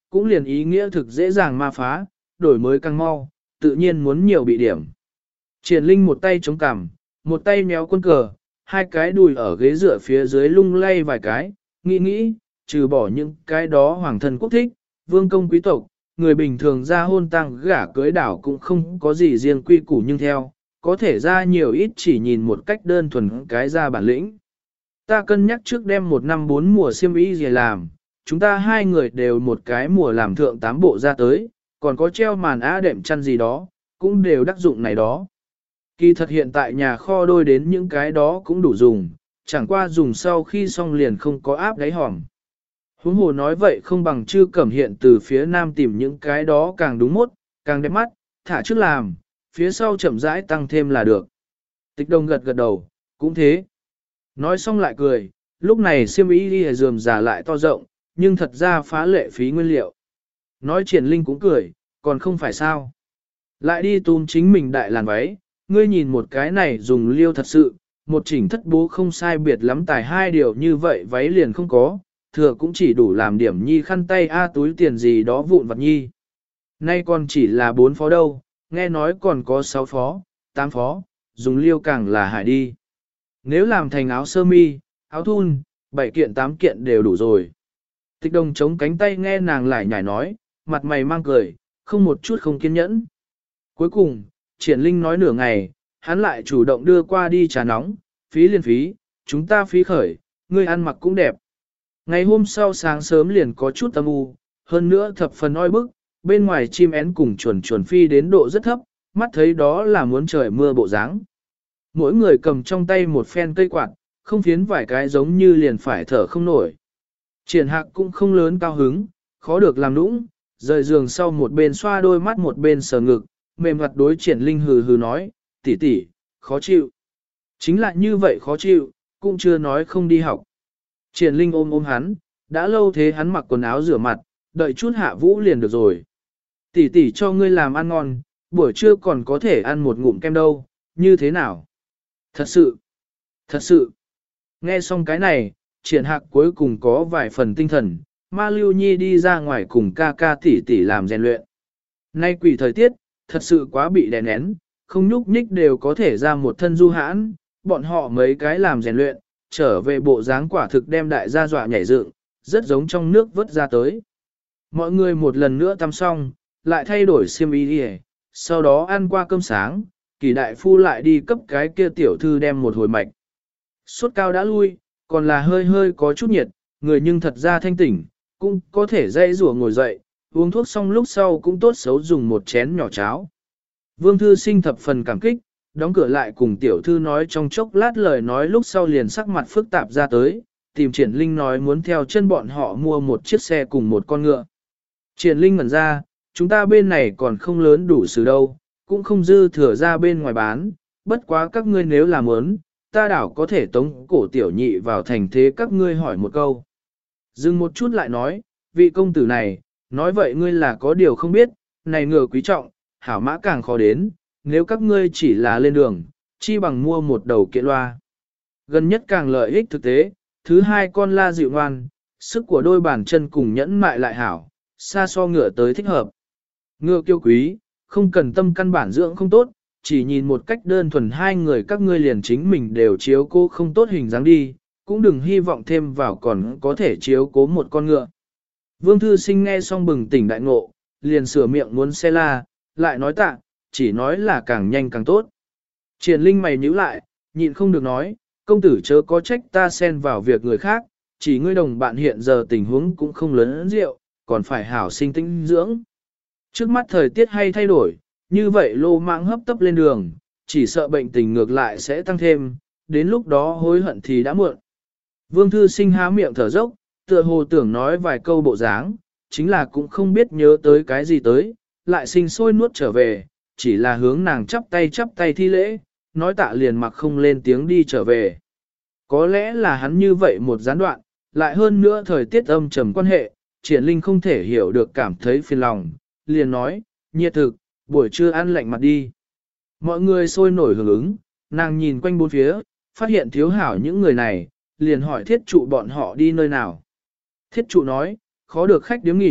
cũng liền ý nghĩa thực dễ dàng ma phá, đổi mới càng mau, tự nhiên muốn nhiều bị điểm. Triển Linh một tay chống cằm, một tay méo quân cờ, hai cái đùi ở ghế dựa phía dưới lung lay vài cái, nghĩ nghĩ, trừ bỏ những cái đó hoàng thân quốc thích, vương công quý tộc, người bình thường ra hôn tăng gả cưới đảo cũng không có gì riêng quy củ nhưng theo, có thể ra nhiều ít chỉ nhìn một cách đơn thuần cái ra bản lĩnh. Ta cân nhắc trước đem một năm bốn mùa xiêm y gì làm, chúng ta hai người đều một cái mùa làm thượng tám bộ ra tới, còn có treo màn á đệm chăn gì đó, cũng đều đắc dụng này đó. Kỳ thật hiện tại nhà kho đôi đến những cái đó cũng đủ dùng, chẳng qua dùng sau khi xong liền không có áp đáy hòm. Huống hồ nói vậy không bằng Chư Cẩm hiện từ phía nam tìm những cái đó càng đúng mốt, càng đẹp mắt, thả trước làm, phía sau chậm rãi tăng thêm là được. Tịch Đông gật gật đầu, cũng thế. Nói xong lại cười, lúc này xiêm y đi dườm giả lại to rộng, nhưng thật ra phá lệ phí nguyên liệu. Nói Triển Linh cũng cười, còn không phải sao. Lại đi túm chính mình đại làn váy, ngươi nhìn một cái này dùng liêu thật sự, một chỉnh thất bố không sai biệt lắm tài hai điều như vậy váy liền không có, thừa cũng chỉ đủ làm điểm nhi khăn tay a túi tiền gì đó vụn vặt nhi. Nay còn chỉ là bốn phó đâu, nghe nói còn có sáu phó, tám phó, dùng liêu càng là hại đi. Nếu làm thành áo sơ mi, áo thun, bảy kiện tám kiện đều đủ rồi. Tịch Đồng chống cánh tay nghe nàng lại nhảy nói, mặt mày mang cười, không một chút không kiên nhẫn. Cuối cùng, Triển Linh nói nửa ngày, hắn lại chủ động đưa qua đi trà nóng, phí liền phí, chúng ta phí khởi, ngươi ăn mặc cũng đẹp. Ngày hôm sau sáng sớm liền có chút âm u, hơn nữa thập phần oi bức, bên ngoài chim én cùng chuồn chuồn phi đến độ rất thấp, mắt thấy đó là muốn trời mưa bộ dáng. Mỗi người cầm trong tay một phen cây quạt, không phiến vài cái giống như liền phải thở không nổi. Triển Hạc cũng không lớn cao hứng, khó được làm nũng, rời giường sau một bên xoa đôi mắt một bên sờ ngực, mềm mặt đối Triển Linh hừ hừ nói, tỷ tỷ, khó chịu. Chính là như vậy khó chịu, cũng chưa nói không đi học. Triển Linh ôm ôm hắn, đã lâu thế hắn mặc quần áo rửa mặt, đợi chút hạ vũ liền được rồi. Tỷ tỷ cho ngươi làm ăn ngon, buổi trưa còn có thể ăn một ngụm kem đâu, như thế nào? Thật sự, thật sự. Nghe xong cái này, Triển Hạc cuối cùng có vài phần tinh thần, Ma Lưu Nhi đi ra ngoài cùng ca ca tỷ tỷ làm rèn luyện. Nay quỷ thời tiết, thật sự quá bị đè nén, không nhúc nhích đều có thể ra một thân du hãn, bọn họ mấy cái làm rèn luyện, trở về bộ dáng quả thực đem đại gia dọa nhảy dựng, rất giống trong nước vớt ra tới. Mọi người một lần nữa tắm xong, lại thay đổi xiêm y đi, sau đó ăn qua cơm sáng, Kỳ đại phu lại đi cấp cái kia tiểu thư đem một hồi mạch. Sốt cao đã lui, còn là hơi hơi có chút nhiệt, người nhưng thật ra thanh tỉnh, cũng có thể dây rủa ngồi dậy, uống thuốc xong lúc sau cũng tốt xấu dùng một chén nhỏ cháo. Vương thư sinh thập phần cảm kích, đóng cửa lại cùng tiểu thư nói trong chốc lát lời nói lúc sau liền sắc mặt phức tạp ra tới, tìm Triển Linh nói muốn theo chân bọn họ mua một chiếc xe cùng một con ngựa. Triển Linh ngẩn ra, chúng ta bên này còn không lớn đủ sự đâu, cũng không dư thừa ra bên ngoài bán, bất quá các ngươi nếu làm ớn, ta đảo có thể tống cổ tiểu nhị vào thành thế các ngươi hỏi một câu. Dừng một chút lại nói, vị công tử này, nói vậy ngươi là có điều không biết, này ngựa quý trọng, hảo mã càng khó đến, nếu các ngươi chỉ là lên đường, chi bằng mua một đầu kiện loa. Gần nhất càng lợi ích thực tế, thứ hai con la dịu ngoan, sức của đôi bàn chân cùng nhẫn mại lại hảo, xa so ngựa tới thích hợp. Ngựa kiêu quý, không cần tâm căn bản dưỡng không tốt, chỉ nhìn một cách đơn thuần hai người các ngươi liền chính mình đều chiếu cố không tốt hình dáng đi, cũng đừng hy vọng thêm vào còn có thể chiếu cố một con ngựa. Vương Thư Sinh nghe xong bừng tỉnh đại ngộ, liền sửa miệng muốn xe la, lại nói tạ, chỉ nói là càng nhanh càng tốt. Triển Linh mày nhíu lại, nhịn không được nói, công tử chớ có trách ta xen vào việc người khác, chỉ ngươi đồng bạn hiện giờ tình huống cũng không lớn rượu, còn phải hảo sinh tinh dưỡng. Trước mắt thời tiết hay thay đổi, như vậy lô mạng hấp tấp lên đường, chỉ sợ bệnh tình ngược lại sẽ tăng thêm, đến lúc đó hối hận thì đã muộn. Vương Thư Sinh há miệng thở dốc, tựa hồ tưởng nói vài câu bộ dáng, chính là cũng không biết nhớ tới cái gì tới, lại sinh sôi nuốt trở về, chỉ là hướng nàng chắp tay chắp tay thi lễ, nói tạ liền mặc không lên tiếng đi trở về. Có lẽ là hắn như vậy một gián đoạn, lại hơn nữa thời tiết âm trầm quan hệ, Triển Linh không thể hiểu được cảm thấy phiền lòng, liền nói, nhiệt thực, buổi trưa ăn lạnh mặt đi. Mọi người sôi nổi hưởng ứng, nàng nhìn quanh bốn phía, phát hiện thiếu hảo những người này, liền hỏi thiết trụ bọn họ đi nơi nào. Thiết trụ nói, khó được khách điếm nghỉ,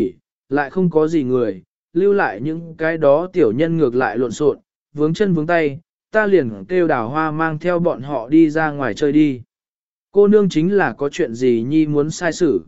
lại không có gì người, lưu lại những cái đó tiểu nhân ngược lại lộn xộn, vướng chân vướng tay, ta liền kêu Đào Hoa mang theo bọn họ đi ra ngoài chơi đi. Cô nương chính là có chuyện gì nhi muốn sai xử.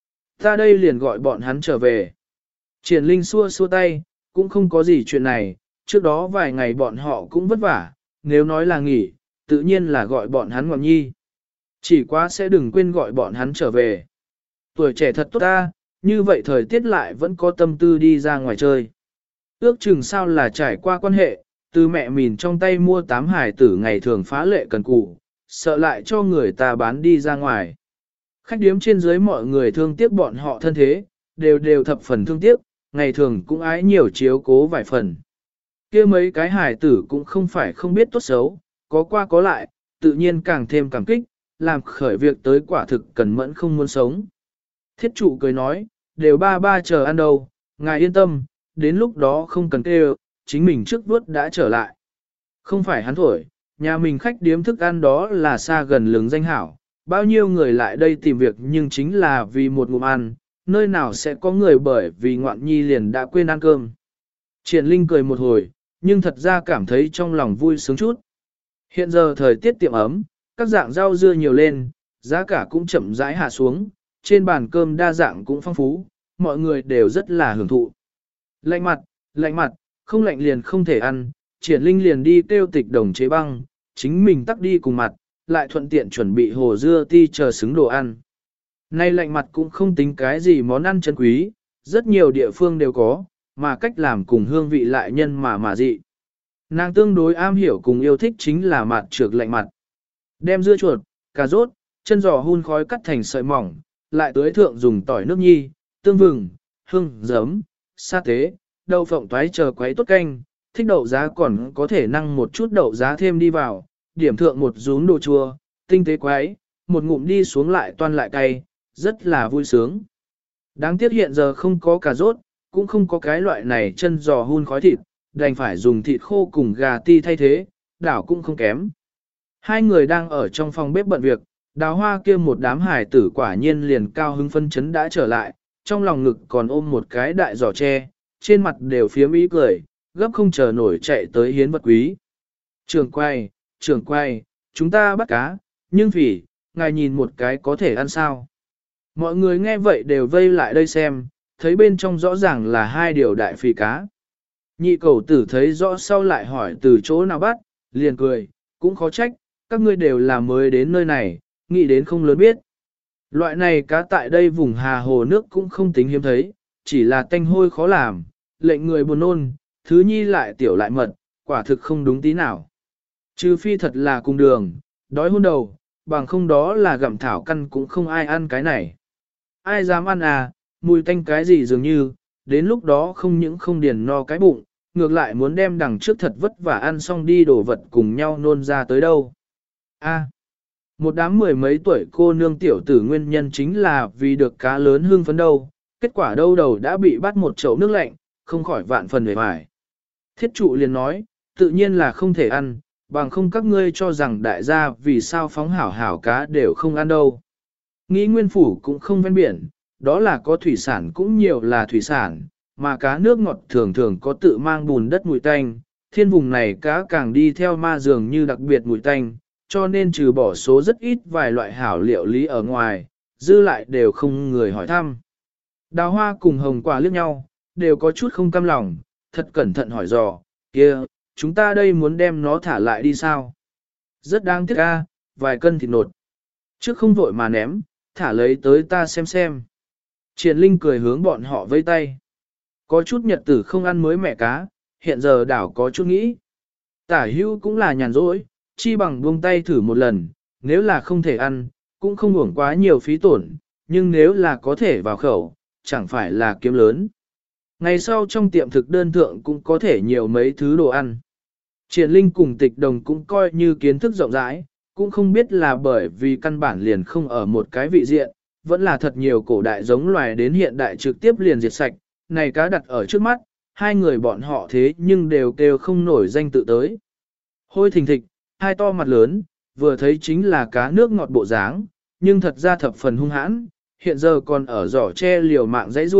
Ta đây liền gọi bọn hắn trở về. Triển Linh xua xua tay, cũng không có gì chuyện này, trước đó vài ngày bọn họ cũng vất vả, nếu nói là nghỉ, tự nhiên là gọi bọn hắn ngọn nhi. Chỉ quá sẽ đừng quên gọi bọn hắn trở về. Tuổi trẻ thật tốt ta, như vậy thời tiết lại vẫn có tâm tư đi ra ngoài chơi. Ước chừng sao là trải qua quan hệ, từ mẹ mìn trong tay mua tám hải tử ngày thường phá lệ cần cù, sợ lại cho người ta bán đi ra ngoài. Khách điếm trên dưới mọi người thương tiếc bọn họ thân thế, đều đều thập phần thương tiếc, ngày thường cũng ái nhiều chiếu cố vài phần. Kia mấy cái hải tử cũng không phải không biết tốt xấu, có qua có lại, tự nhiên càng thêm cảm kích, làm khởi việc tới quả thực cần mẫn không muốn sống. Thiết trụ cười nói, đều ba ba chờ ăn đâu, ngài yên tâm, đến lúc đó không cần kêu, chính mình trước vuốt đã trở lại. Không phải hắn thổi, nhà mình khách điếm thức ăn đó là xa gần lường danh hảo, bao nhiêu người lại đây tìm việc nhưng chính là vì một ngụm ăn, nơi nào sẽ có người bởi vì ngoạn nhi liền đã quên ăn cơm. Triển Linh cười một hồi, nhưng thật ra cảm thấy trong lòng vui sướng chút. Hiện giờ thời tiết tiệm ấm, các dạng rau dưa nhiều lên, giá cả cũng chậm rãi hạ xuống, trên bàn cơm đa dạng cũng phong phú, mọi người đều rất là hưởng thụ. Lạnh mặt, lạnh mặt, không lạnh liền không thể ăn, Triển Linh liền đi kêu Tịch Đồng chế băng, chính mình tắt đi cùng mặt, lại thuận tiện chuẩn bị hồ dưa ti chờ xứng đồ ăn. Nay lạnh mặt cũng không tính cái gì món ăn chân quý, rất nhiều địa phương đều có, mà cách làm cùng hương vị lại nhân mà mà dị. Nàng tương đối am hiểu cùng yêu thích chính là mặt trược lạnh mặt. Đem dưa chuột, cà rốt, chân giò hun khói cắt thành sợi mỏng, lại tưới thượng dùng tỏi nước nhi, tương vừng, hương, giấm, sa tế, đậu phộng toái chờ quấy tốt canh, thích đậu giá còn có thể năng một chút đậu giá thêm đi vào, điểm thượng một rúm đồ chua, tinh tế quấy, một ngụm đi xuống lại toan lại cay, rất là vui sướng. Đáng tiếc hiện giờ không có cà rốt, cũng không có cái loại này chân giò hun khói thịt, đành phải dùng thịt khô cùng gà ti thay thế, đảo cũng không kém. Hai người đang ở trong phòng bếp bận việc, Đào Hoa kia một đám hải tử quả nhiên liền cao hứng phân chấn đã trở lại, trong lòng ngực còn ôm một cái đại giỏ tre, trên mặt đều phiếm ý cười, gấp không chờ nổi chạy tới hiến vật quý. Trường quay, trường quay, chúng ta bắt cá, nhưng phỉ, ngài nhìn một cái có thể ăn sao. Mọi người nghe vậy đều vây lại đây xem, thấy bên trong rõ ràng là hai điều đại phỉ cá. Nhị cầu tử thấy rõ sau lại hỏi từ chỗ nào bắt, liền cười, cũng khó trách, các ngươi đều là mới đến nơi này, nghĩ đến không lớn biết. Loại này cá tại đây vùng hà hồ nước cũng không tính hiếm thấy, chỉ là tanh hôi khó làm, lệnh người buồn nôn, thứ nhi lại tiểu lại mật, quả thực không đúng tí nào. Trừ phi thật là cùng đường, đói hôn đầu, bằng không đó là gặm thảo căn cũng không ai ăn cái này. Ai dám ăn à, mùi tanh cái gì dường như, đến lúc đó không những không điền no cái bụng, ngược lại muốn đem đằng trước thật vất vả ăn xong đi đổ vật cùng nhau nôn ra tới đâu. A. Một đám mười mấy tuổi cô nương tiểu tử nguyên nhân chính là vì được cá lớn hương phấn đâu, kết quả đâu đầu đã bị bắt một chậu nước lạnh, không khỏi vạn phần về vải. Thiết trụ liền nói, tự nhiên là không thể ăn, bằng không các ngươi cho rằng đại gia vì sao phóng hảo hảo cá đều không ăn đâu. Nghĩ nguyên phủ cũng không ven biển, đó là có thủy sản cũng nhiều là thủy sản, mà cá nước ngọt thường thường có tự mang bùn đất mùi tanh, thiên vùng này cá càng đi theo ma dường như đặc biệt mùi tanh, cho nên trừ bỏ số rất ít vài loại hảo liệu lý ở ngoài, dư lại đều không người hỏi thăm. Đào Hoa cùng Hồng Quả liếc nhau, đều có chút không cam lòng, thật cẩn thận hỏi dò, kia, chúng ta đây muốn đem nó thả lại đi sao? Rất đáng tiếc a, vài cân thịt nột. Trước không vội mà ném, thả lấy tới ta xem xem. Triển Linh cười hướng bọn họ vây tay. Có chút nhật tử không ăn mới mẹ cá, hiện giờ đảo có chút nghĩ. Tả hưu cũng là nhàn rỗi, chi bằng buông tay thử một lần, nếu là không thể ăn, cũng không uổng quá nhiều phí tổn, nhưng nếu là có thể vào khẩu, chẳng phải là kiếm lớn. Ngày sau trong tiệm thực đơn thượng cũng có thể nhiều mấy thứ đồ ăn. Triển Linh cùng Tịch Đồng cũng coi như kiến thức rộng rãi, cũng không biết là bởi vì căn bản liền không ở một cái vị diện, vẫn là thật nhiều cổ đại giống loài đến hiện đại trực tiếp liền diệt sạch, này cá đặt ở trước mắt, hai người bọn họ thế nhưng đều kêu không nổi danh tự tới. Hôi thình thịch, hai to mặt lớn, vừa thấy chính là cá nước ngọt bộ dáng, nhưng thật ra thập phần hung hãn, hiện giờ còn ở giỏ tre liều mạng dãy rua,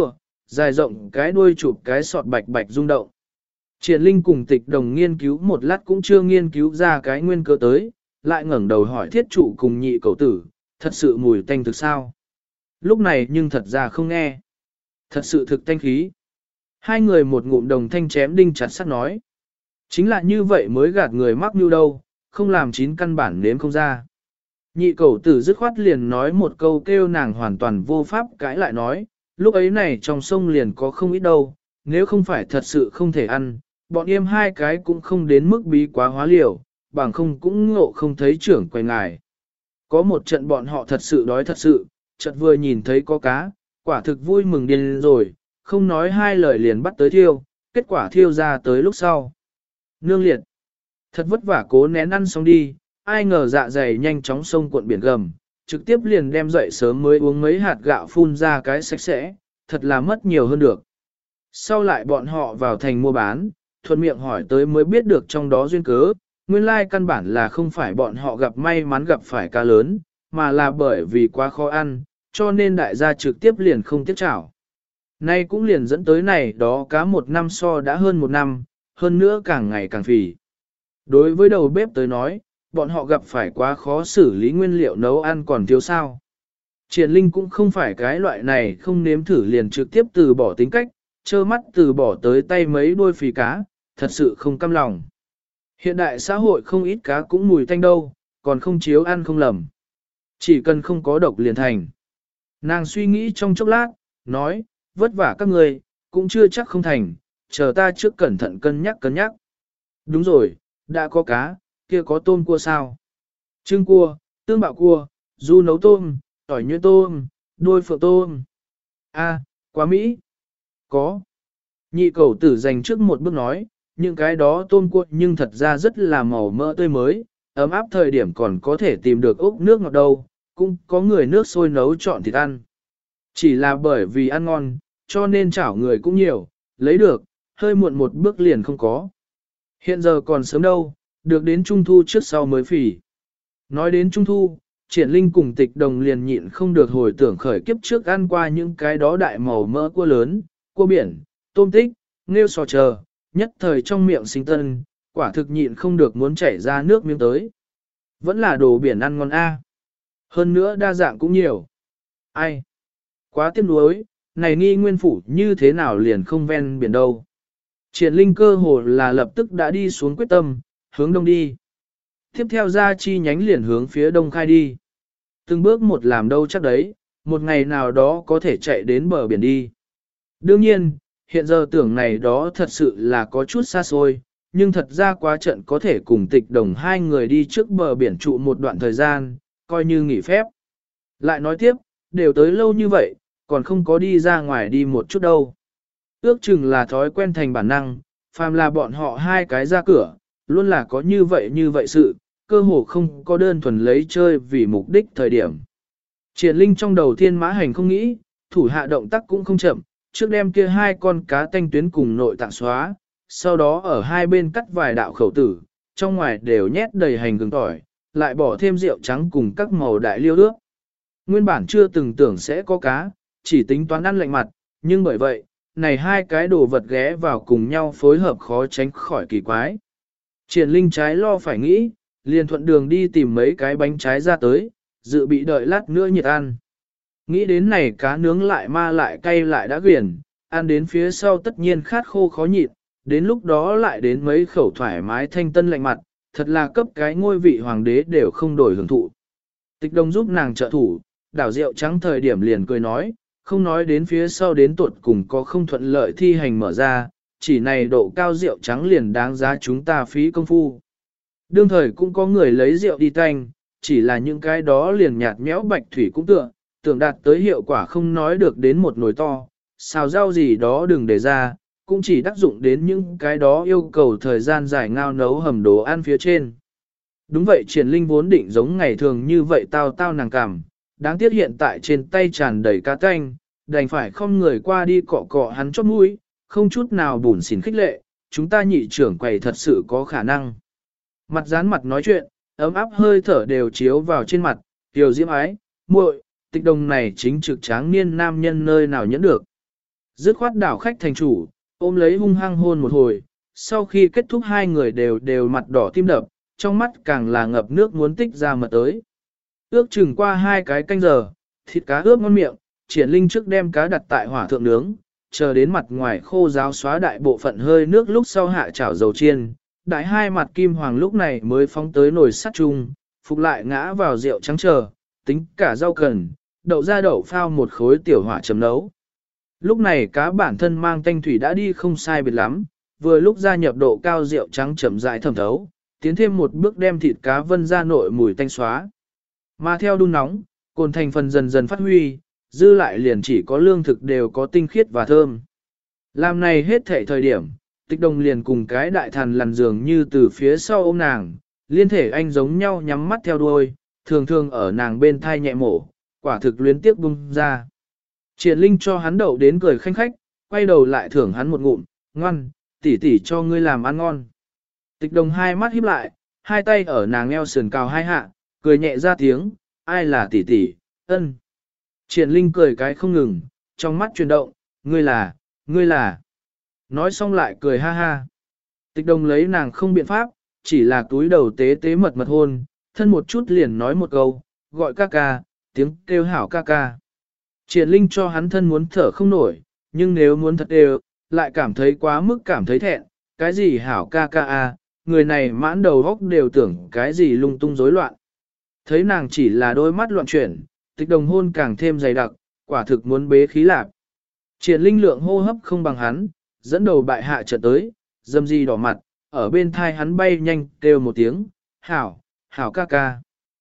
dài rộng cái đuôi chụp cái sọt bạch bạch rung động. Triển Linh cùng Tịch Đồng nghiên cứu một lát cũng chưa nghiên cứu ra cái nguyên cớ tới, lại ngẩng đầu hỏi thiết trụ cùng nhị cậu tử, thật sự mùi tanh thực sao? Lúc này nhưng thật ra không nghe. Thật sự thực tanh khí. Hai người một ngụm đồng thanh chém đinh chặt sắt nói. Chính là như vậy mới gạt người mắc mưu đâu, không làm chín căn bản nếm không ra. Nhị cậu tử dứt khoát liền nói một câu kêu nàng hoàn toàn vô pháp cãi lại nói, lúc ấy này trong sông liền có không ít đâu, nếu không phải thật sự không thể ăn, bọn em hai cái cũng không đến mức bí quá hóa liều, bằng không cũng ngộ không thấy trưởng quay ngài. Có một trận bọn họ thật sự đói thật sự, chợt vừa nhìn thấy có cá, quả thực vui mừng điên rồi, không nói hai lời liền bắt tới thiêu, kết quả thiêu ra tới lúc sau. Nương liệt, thật vất vả cố nén ăn xong đi, ai ngờ dạ dày nhanh chóng sông cuộn biển gầm, trực tiếp liền đem dậy sớm mới uống mấy hạt gạo phun ra cái sạch sẽ, thật là mất nhiều hơn được. Sau lại bọn họ vào thành mua bán, thuận miệng hỏi tới mới biết được trong đó duyên cớ, nguyên lai căn bản là không phải bọn họ gặp may mắn gặp phải cá lớn, mà là bởi vì quá khó ăn, cho nên đại gia trực tiếp liền không tiếp chảo. Nay cũng liền dẫn tới này đó cá một năm so đã hơn một năm, hơn nữa càng ngày càng phì. Đối với đầu bếp tới nói, bọn họ gặp phải quá khó xử lý nguyên liệu nấu ăn còn thiếu sao. Triển Linh cũng không phải cái loại này không nếm thử liền trực tiếp từ bỏ tính cách, trơ mắt từ bỏ tới tay mấy đôi phì cá, thật sự không căm lòng. Hiện đại xã hội không ít cá cũng mùi tanh đâu, còn không chiếu ăn không lầm. Chỉ cần không có độc liền thành. Nàng suy nghĩ trong chốc lát, nói, vất vả các người, cũng chưa chắc không thành, chờ ta trước cẩn thận cân nhắc cân nhắc. Đúng rồi, đã có cá, kia có tôm cua sao? Trưng cua, tương bạo cua, du nấu tôm, tỏi nhuyễn tôm, đuôi phượng tôm. A, quá Mỹ. Có. Nhị cầu tử dành trước một bước nói, những cái đó tôm cua nhưng thật ra rất là màu mỡ tươi mới, ấm áp thời điểm còn có thể tìm được ốc nước ngọt đâu, cũng có người nước sôi nấu chọn thịt ăn. Chỉ là bởi vì ăn ngon, cho nên chảo người cũng nhiều, lấy được, hơi muộn một bước liền không có. Hiện giờ còn sớm đâu, được đến Trung Thu trước sau mới phỉ. Nói đến Trung Thu, Triển Linh cùng Tịch Đồng liền nhịn không được hồi tưởng khởi kiếp trước ăn qua những cái đó đại màu mỡ cua lớn, cua biển, tôm tích, nghêu sò chờ, nhất thời trong miệng sinh tân, quả thực nhịn không được muốn chảy ra nước miếng tới. Vẫn là đồ biển ăn ngon a. Hơn nữa đa dạng cũng nhiều. Ai? Quá tiếc nuối, này nghi nguyên phủ như thế nào liền không ven biển đâu. Triển Linh cơ hồ là lập tức đã đi xuống quyết tâm, hướng đông đi. Tiếp theo ra chi nhánh liền hướng phía đông khai đi. Từng bước một làm đâu chắc đấy, một ngày nào đó có thể chạy đến bờ biển đi. Đương nhiên, hiện giờ tưởng này đó thật sự là có chút xa xôi, nhưng thật ra quá trận có thể cùng Tịch Đồng hai người đi trước bờ biển trụ một đoạn thời gian, coi như nghỉ phép. Lại nói tiếp, đều tới lâu như vậy, còn không có đi ra ngoài đi một chút đâu. Ước chừng là thói quen thành bản năng, phàm là bọn họ hai cái ra cửa, luôn là có như vậy như vậy sự, cơ hồ không có đơn thuần lấy chơi vì mục đích thời điểm. Triển Linh trong đầu thiên mã hành không nghĩ, thủ hạ động tác cũng không chậm, trước đem kia hai con cá tanh tuyến cùng nội tạng xóa, sau đó ở hai bên cắt vài đạo khẩu tử, trong ngoài đều nhét đầy hành gừng tỏi, lại bỏ thêm rượu trắng cùng các màu đại liêu nước. Nguyên bản chưa từng tưởng sẽ có cá, chỉ tính toán ăn lạnh mặt, nhưng bởi vậy, này hai cái đồ vật ghé vào cùng nhau phối hợp khó tránh khỏi kỳ quái. Triển Linh trái lo phải nghĩ, liền thuận đường đi tìm mấy cái bánh trái ra tới, dự bị đợi lát nữa nhiệt ăn. Nghĩ đến này cá nướng lại ma lại cay lại đã quyển, ăn đến phía sau tất nhiên khát khô khó nhịn, đến lúc đó lại đến mấy khẩu thoải mái thanh tân lạnh mặt, thật là cấp cái ngôi vị hoàng đế đều không đổi hưởng thụ. Tịch Đồng giúp nàng trợ thủ, đảo rượu trắng thời điểm liền cười nói, không nói đến phía sau đến tuột cùng có không thuận lợi thi hành mở ra, chỉ này độ cao rượu trắng liền đáng giá chúng ta phí công phu. Đương thời cũng có người lấy rượu đi tanh, chỉ là những cái đó liền nhạt nhẽo bạch thủy cũng tựa, tưởng đạt tới hiệu quả không nói được đến một nồi to, xào rau gì đó đừng để ra, cũng chỉ đắc dụng đến những cái đó yêu cầu thời gian dài ngao nấu hầm đồ ăn phía trên. Đúng vậy Triển Linh vốn định giống ngày thường như vậy tao tao nàng cảm, đáng tiếc hiện tại trên tay tràn đầy cá tanh, đành phải không người qua đi cọ cọ hắn chót mũi, không chút nào bùn xỉn khích lệ, chúng ta nhị trưởng quầy thật sự có khả năng. Mặt dán mặt nói chuyện, ấm áp hơi thở đều chiếu vào trên mặt, tiểu diễm ái, muội, Tịch Đồng này chính trực tráng niên nam nhân nơi nào nhẫn được. Dứt khoát đảo khách thành chủ, ôm lấy hung hăng hôn một hồi, sau khi kết thúc hai người đều đều mặt đỏ tim đập, trong mắt càng là ngập nước muốn tích ra mật tới. Ước chừng qua hai cái canh giờ, thịt cá ướp ngon miệng, Triển Linh trước đem cá đặt tại hỏa thượng nướng, chờ đến mặt ngoài khô ráo xóa đại bộ phận hơi nước lúc sau hạ chảo dầu chiên, đại hai mặt kim hoàng lúc này mới phóng tới nồi sắt chung, phục lại ngã vào rượu trắng chờ, tính cả rau cần, đậu ra đậu phao một khối tiểu hỏa chấm nấu. Lúc này cá bản thân mang tanh thủy đã đi không sai biệt lắm, vừa lúc gia nhập độ cao rượu trắng chậm rãi thẩm thấu, tiến thêm một bước đem thịt cá vân ra nội mùi tanh xóa. Mà theo đun nóng, cồn thành phần dần dần phát huy, dư lại liền chỉ có lương thực đều có tinh khiết và thơm. Làm này hết thể thời điểm, Tịch Đồng liền cùng cái đại thần lằn dường như từ phía sau ôm nàng, liên thể anh giống nhau nhắm mắt theo đuôi, thường thường ở nàng bên thai nhẹ mổ, quả thực luyến tiếc bung ra. Triển Linh cho hắn đậu đến cười khanh khách, quay đầu lại thưởng hắn một ngụm, ngoan, tỷ tỷ cho ngươi làm ăn ngon. Tịch Đồng hai mắt híp lại, hai tay ở nàng eo sườn cào hai hạ, cười nhẹ ra tiếng, ai là tỷ tỷ, ân. Triển Linh cười cái không ngừng, trong mắt chuyển động, ngươi là, ngươi là. Nói xong lại cười ha ha. Tịch Đồng lấy nàng không biện pháp, chỉ là túi đầu tế tế mật mật hôn, thân một chút liền nói một câu, gọi ca ca, tiếng kêu hảo ca ca. Triển Linh cho hắn thân muốn thở không nổi, nhưng nếu muốn thật đều, lại cảm thấy quá mức cảm thấy thẹn, cái gì hảo ca ca a, người này mãn đầu góc đều tưởng cái gì lung tung rối loạn. Thấy nàng chỉ là đôi mắt loạn chuyển, Tịch Đồng hôn càng thêm dày đặc, quả thực muốn bế khí lạc. Triển Linh lượng hô hấp không bằng hắn, dẫn đầu bại hạ trận tới, dâm di đỏ mặt, ở bên thai hắn bay nhanh kêu một tiếng, hảo, hảo ca ca.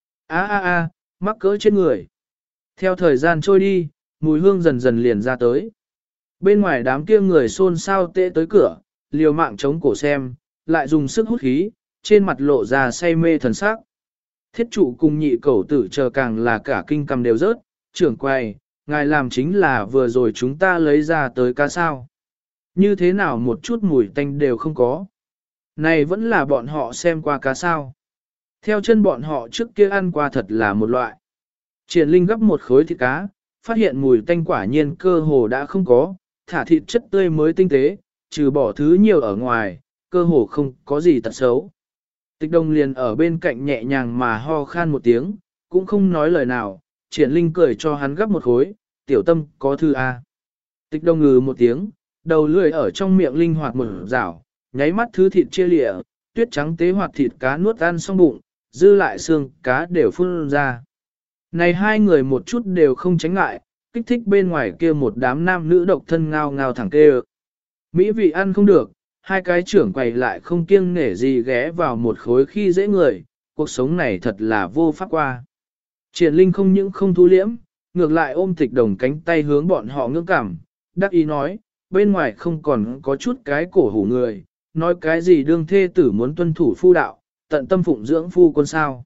A a a, mắc cỡ trên người. Theo thời gian trôi đi, mùi hương dần dần liền ra tới. Bên ngoài đám kia người xôn xao tệ tới cửa, liều mạng chống cổ xem, lại dùng sức hút khí, trên mặt lộ ra say mê thần sắc. Thiết trụ cùng nhị cẩu tử chờ càng là cả kinh cầm đều rớt, trưởng quay, ngài làm chính là vừa rồi chúng ta lấy ra tới cá sao. Như thế nào một chút mùi tanh đều không có. Này vẫn là bọn họ xem qua cá sao. Theo chân bọn họ trước kia ăn qua thật là một loại. Triển Linh gấp một khối thịt cá, phát hiện mùi tanh quả nhiên cơ hồ đã không có, thả thịt chất tươi mới tinh tế, trừ bỏ thứ nhiều ở ngoài, cơ hồ không có gì tật xấu. Tịch Đồng liền ở bên cạnh nhẹ nhàng mà ho khan một tiếng, cũng không nói lời nào, Triển Linh cười cho hắn gấp một khối, tiểu tâm có thư A. Tịch Đồng ngừ một tiếng, đầu lưỡi ở trong miệng linh hoạt một rảo, nháy mắt thứ thịt chia lịa, tuyết trắng tế hoạt thịt cá nuốt ăn xong bụng, dư lại xương cá đều phun ra. Này hai người một chút đều không tránh ngại, kích thích bên ngoài kia một đám nam nữ độc thân ngao ngao thẳng kêu. Mỹ vị ăn không được, hai cái trưởng quầy lại không kiêng nể gì ghé vào một khối khi dễ người, cuộc sống này thật là vô pháp qua. Triển Linh không những không thu liễm, ngược lại ôm Tịch Đồng cánh tay hướng bọn họ ngưỡng cảm, đắc ý nói, bên ngoài không còn có chút cái cổ hủ người, nói cái gì đương thê tử muốn tuân thủ phu đạo, tận tâm phụng dưỡng phu quân sao.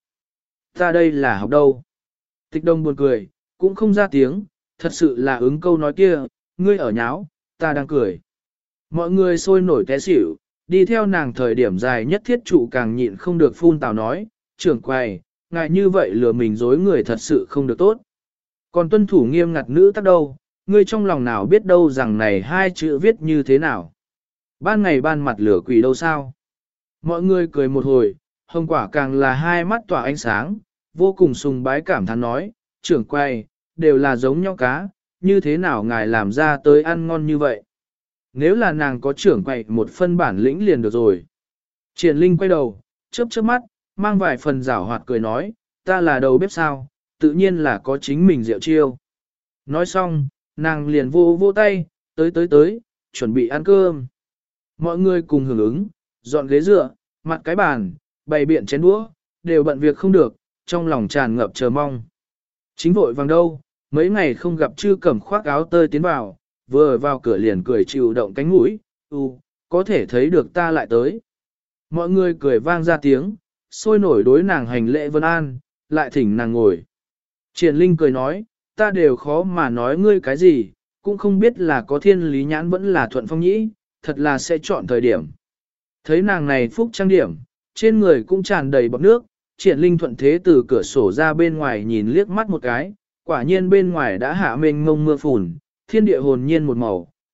Ta đây là học đâu. Tịch Đồng buồn cười, cũng không ra tiếng, thật sự là ứng câu nói kia, ngươi ở nháo, ta đang cười. Mọi người sôi nổi té xỉu, đi theo nàng thời điểm dài nhất thiết trụ càng nhịn không được phun tào nói, trưởng quầy, ngại như vậy lừa mình dối người thật sự không được tốt. Còn tuân thủ nghiêm ngặt nữ tắc đâu, ngươi trong lòng nào biết đâu rằng này hai chữ viết như thế nào. Ban ngày ban mặt lửa quỷ đâu sao. Mọi người cười một hồi, hồng quả càng là hai mắt tỏa ánh sáng, vô cùng sùng bái cảm thán nói, trưởng quầy, đều là giống nhau cá, như thế nào ngài làm ra tới ăn ngon như vậy. Nếu là nàng có trưởng quầy một phân bản lĩnh liền được rồi. Triển Linh quay đầu, chớp chớp mắt, mang vài phần giảo hoạt cười nói, ta là đầu bếp sao, tự nhiên là có chính mình rượu chiêu. Nói xong, nàng liền vô vô tay, tới tới tới, chuẩn bị ăn cơm. Mọi người cùng hưởng ứng, dọn ghế dựa, mặt cái bàn, bày biện chén đũa, đều bận việc không được, trong lòng tràn ngập chờ mong. Chính vội vàng đâu, mấy ngày không gặp Chư Cẩm khoác áo tơi tiến vào, vừa vào cửa liền cười chịu động cánh mũi, u, có thể thấy được ta lại tới. Mọi người cười vang ra tiếng, sôi nổi đối nàng hành lễ vân an, lại thỉnh nàng ngồi. Triển Linh cười nói, ta đều khó mà nói ngươi cái gì, cũng không biết là có thiên lý nhãn vẫn là thuận phong nhĩ, thật là sẽ chọn thời điểm. Thấy nàng này phúc trang điểm, trên người cũng tràn đầy bọt nước, Triển Linh thuận thế từ cửa sổ ra bên ngoài nhìn liếc mắt một cái, quả nhiên bên ngoài đã hạ mênh mông mưa phùn, thiên địa hồn nhiên một màu,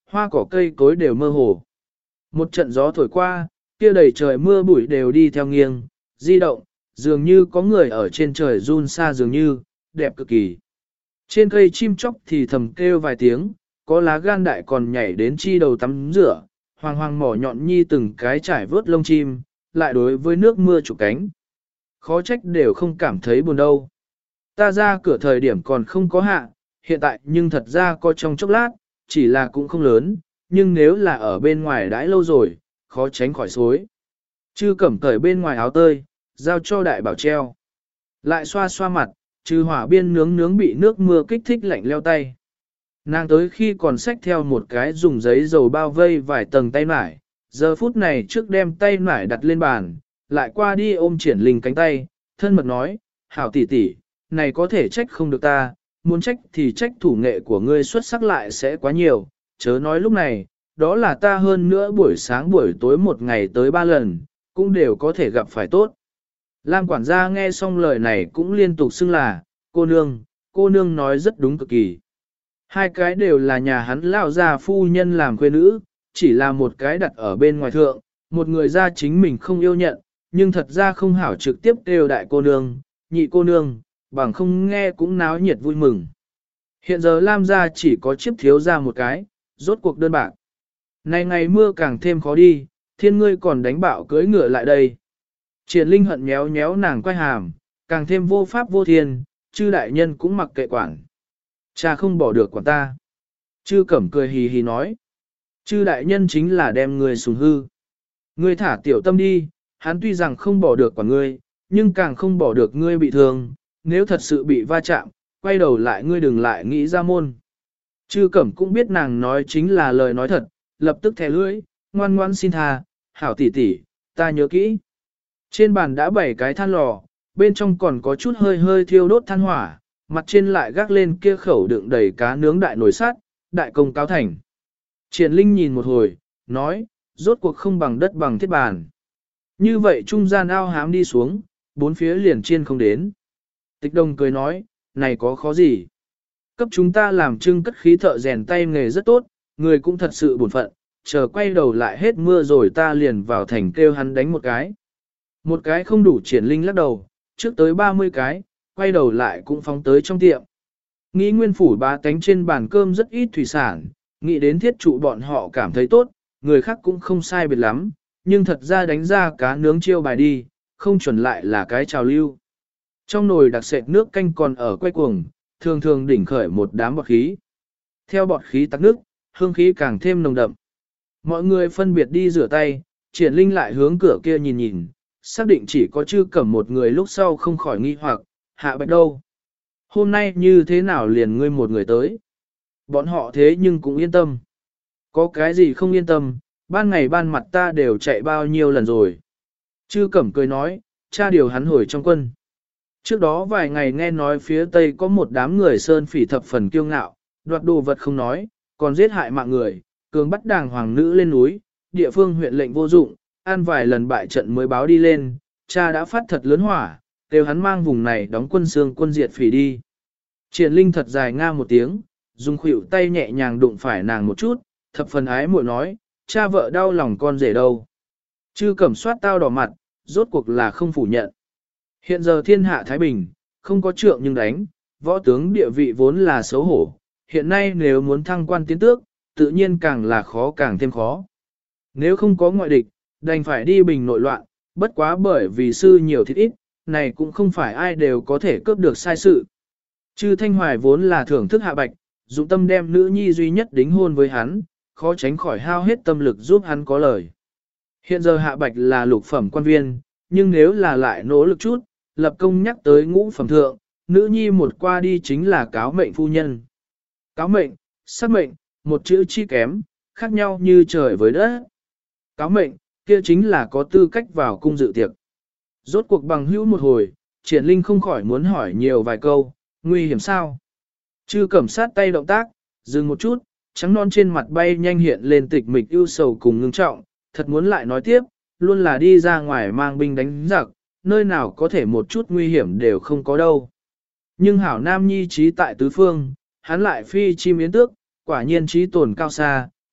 hoa cỏ cây cối đều mơ hồ. Một trận gió thổi qua, kia đầy trời mưa bụi đều đi theo nghiêng, di động, dường như có người ở trên trời run xa dường như, đẹp cực kỳ. Trên cây chim chóc thì thầm kêu vài tiếng, có lá gan đại còn nhảy đến chi đầu tắm rửa, hoàng hoàng mỏ nhọn nhi từng cái trải vớt lông chim, lại đối với nước mưa chụp cánh. Khó trách đều không cảm thấy buồn đâu. Ta ra cửa thời điểm còn không có hạ, hiện tại nhưng thật ra có trong chốc lát, chỉ là cũng không lớn, nhưng nếu là ở bên ngoài đãi lâu rồi, khó tránh khỏi xối. Chư cẩm cởi bên ngoài áo tơi, giao cho đại bảo treo. Lại xoa xoa mặt, trừ hỏa biên nướng nướng bị nước mưa kích thích lạnh leo tay. Nàng tới khi còn xách theo một cái dùng giấy dầu bao vây vài tầng tay nải, giờ phút này trước đem tay nải đặt lên bàn, lại qua đi ôm triển linh cánh tay, thân mật nói, hảo tỷ tỷ, này có thể trách không được ta, muốn trách thì trách thủ nghệ của ngươi xuất sắc lại sẽ quá nhiều, chớ nói lúc này, đó là ta hơn nữa buổi sáng buổi tối một ngày tới ba lần, cũng đều có thể gặp phải tốt. Lam quản gia nghe xong lời này cũng liên tục xưng là, cô nương, cô nương nói rất đúng cực kỳ. Hai cái đều là nhà hắn lão gia phu nhân làm quê nữ, chỉ là một cái đặt ở bên ngoài thượng, một người ra chính mình không yêu nhận, nhưng thật ra không hảo trực tiếp kêu đại cô nương, nhị cô nương, bằng không nghe cũng náo nhiệt vui mừng. Hiện giờ Lam gia chỉ có chiếc thiếu ra một cái, rốt cuộc đơn bạc. Này ngày mưa càng thêm khó đi, thiên ngươi còn đánh bạo cưới ngựa lại đây. Triển Linh hận nhéo nhéo nàng quay hàm, càng thêm vô pháp vô thiên, chư đại nhân cũng mặc kệ quản. Cha không bỏ được quản ta. Chư Cẩm cười hì hì nói. Chư đại nhân chính là đem người sùng hư. Ngươi thả tiểu tâm đi, hắn tuy rằng không bỏ được quản ngươi, nhưng càng không bỏ được ngươi bị thương, nếu thật sự bị va chạm, quay đầu lại ngươi đừng lại nghĩ ra môn. Chư Cẩm cũng biết nàng nói chính là lời nói thật, lập tức thè lưỡi, ngoan ngoan xin tha, hảo tỷ tỷ, ta nhớ kỹ. Trên bàn đã bảy cái than lò, bên trong còn có chút hơi hơi thiêu đốt than hỏa, mặt trên lại gác lên kia khẩu đựng đầy cá nướng đại nồi sắt, đại công cáo thành. Triển Linh nhìn một hồi, nói, rốt cuộc không bằng đất bằng thiết bàn. Như vậy trung gian ao hám đi xuống, bốn phía liền chiên không đến. Tịch Đồng cười nói, này có khó gì? Cấp chúng ta làm trưng cất khí thợ rèn tay nghề rất tốt, người cũng thật sự buồn phận, chờ quay đầu lại hết mưa rồi ta liền vào thành kêu hắn đánh một cái. Một cái không đủ. Triển Linh lắc đầu, trước tới ba mươi cái, quay đầu lại cũng phóng tới trong tiệm. Nghĩ nguyên phủ bá tánh trên bàn cơm rất ít thủy sản, nghĩ đến thiết trụ bọn họ cảm thấy tốt, người khác cũng không sai biệt lắm, nhưng thật ra đánh ra cá nướng chiêu bài đi, không chuẩn lại là cái trào lưu. Trong nồi đặc sệt nước canh còn ở quay cuồng, thường thường đỉnh khởi một đám bọt khí. Theo bọt khí tắc nước, hương khí càng thêm nồng đậm. Mọi người phân biệt đi rửa tay, Triển Linh lại hướng cửa kia nhìn nhìn, xác định chỉ có Chư Cẩm một người lúc sau không khỏi nghi hoặc, Hạ Bạch đâu? Hôm nay như thế nào liền ngươi một người tới? Bọn họ thế nhưng cũng yên tâm. Có cái gì không yên tâm, ban ngày ban mặt ta đều chạy bao nhiêu lần rồi. Chư Cẩm cười nói, cha điều hắn hồi trong quân. Trước đó vài ngày nghe nói phía Tây có một đám người sơn phỉ thập phần kiêu ngạo, đoạt đồ vật không nói, còn giết hại mạng người, cường bắt đàng hoàng nữ lên núi, địa phương huyện lệnh vô dụng, an vài lần bại trận mới báo đi lên, cha đã phát thật lớn hỏa, đều hắn mang vùng này đóng quân xương quân diệt phỉ đi. Triển Linh thật dài nga một tiếng, dùng khuỷu tay nhẹ nhàng đụng phải nàng một chút, thập phần ái muội nói, cha vợ đau lòng con rể đâu. Chư Cẩm soát tao đỏ mặt, rốt cuộc là không phủ nhận. Hiện giờ thiên hạ Thái Bình, không có trượng nhưng đánh, võ tướng địa vị vốn là xấu hổ, hiện nay nếu muốn thăng quan tiến tước, tự nhiên càng là khó càng thêm khó. Nếu không có ngoại địch, đành phải đi bình nội loạn, bất quá bởi vì sư nhiều thịt ít, này cũng không phải ai đều có thể cướp được sai sự. Chư Thanh Hoài vốn là thưởng thức Hạ Bạch, dụng tâm đem nữ nhi duy nhất đính hôn với hắn, khó tránh khỏi hao hết tâm lực giúp hắn có lời. Hiện giờ Hạ Bạch là lục phẩm quan viên, nhưng nếu là lại nỗ lực chút, lập công nhắc tới ngũ phẩm thượng, nữ nhi một qua đi chính là cáo mệnh phu nhân. Cáo mệnh, sắc mệnh, một chữ chi kém, khác nhau như trời với đất. Cáo mệnh, kia chính là có tư cách vào cung dự tiệc. Rốt cuộc bằng hữu một hồi, Triển Linh không khỏi muốn hỏi nhiều vài câu, nguy hiểm sao? Chư Cẩm sát tay động tác, dừng một chút, trắng non trên mặt bay nhanh hiện lên tịch mịch ưu sầu cùng ngưng trọng, thật muốn lại nói tiếp, luôn là đi ra ngoài mang binh đánh giặc, nơi nào có thể một chút nguy hiểm đều không có đâu. Nhưng hảo nam nhi trí tại tứ phương, hắn lại phi chim yến tước, quả nhiên trí tồn cao xa,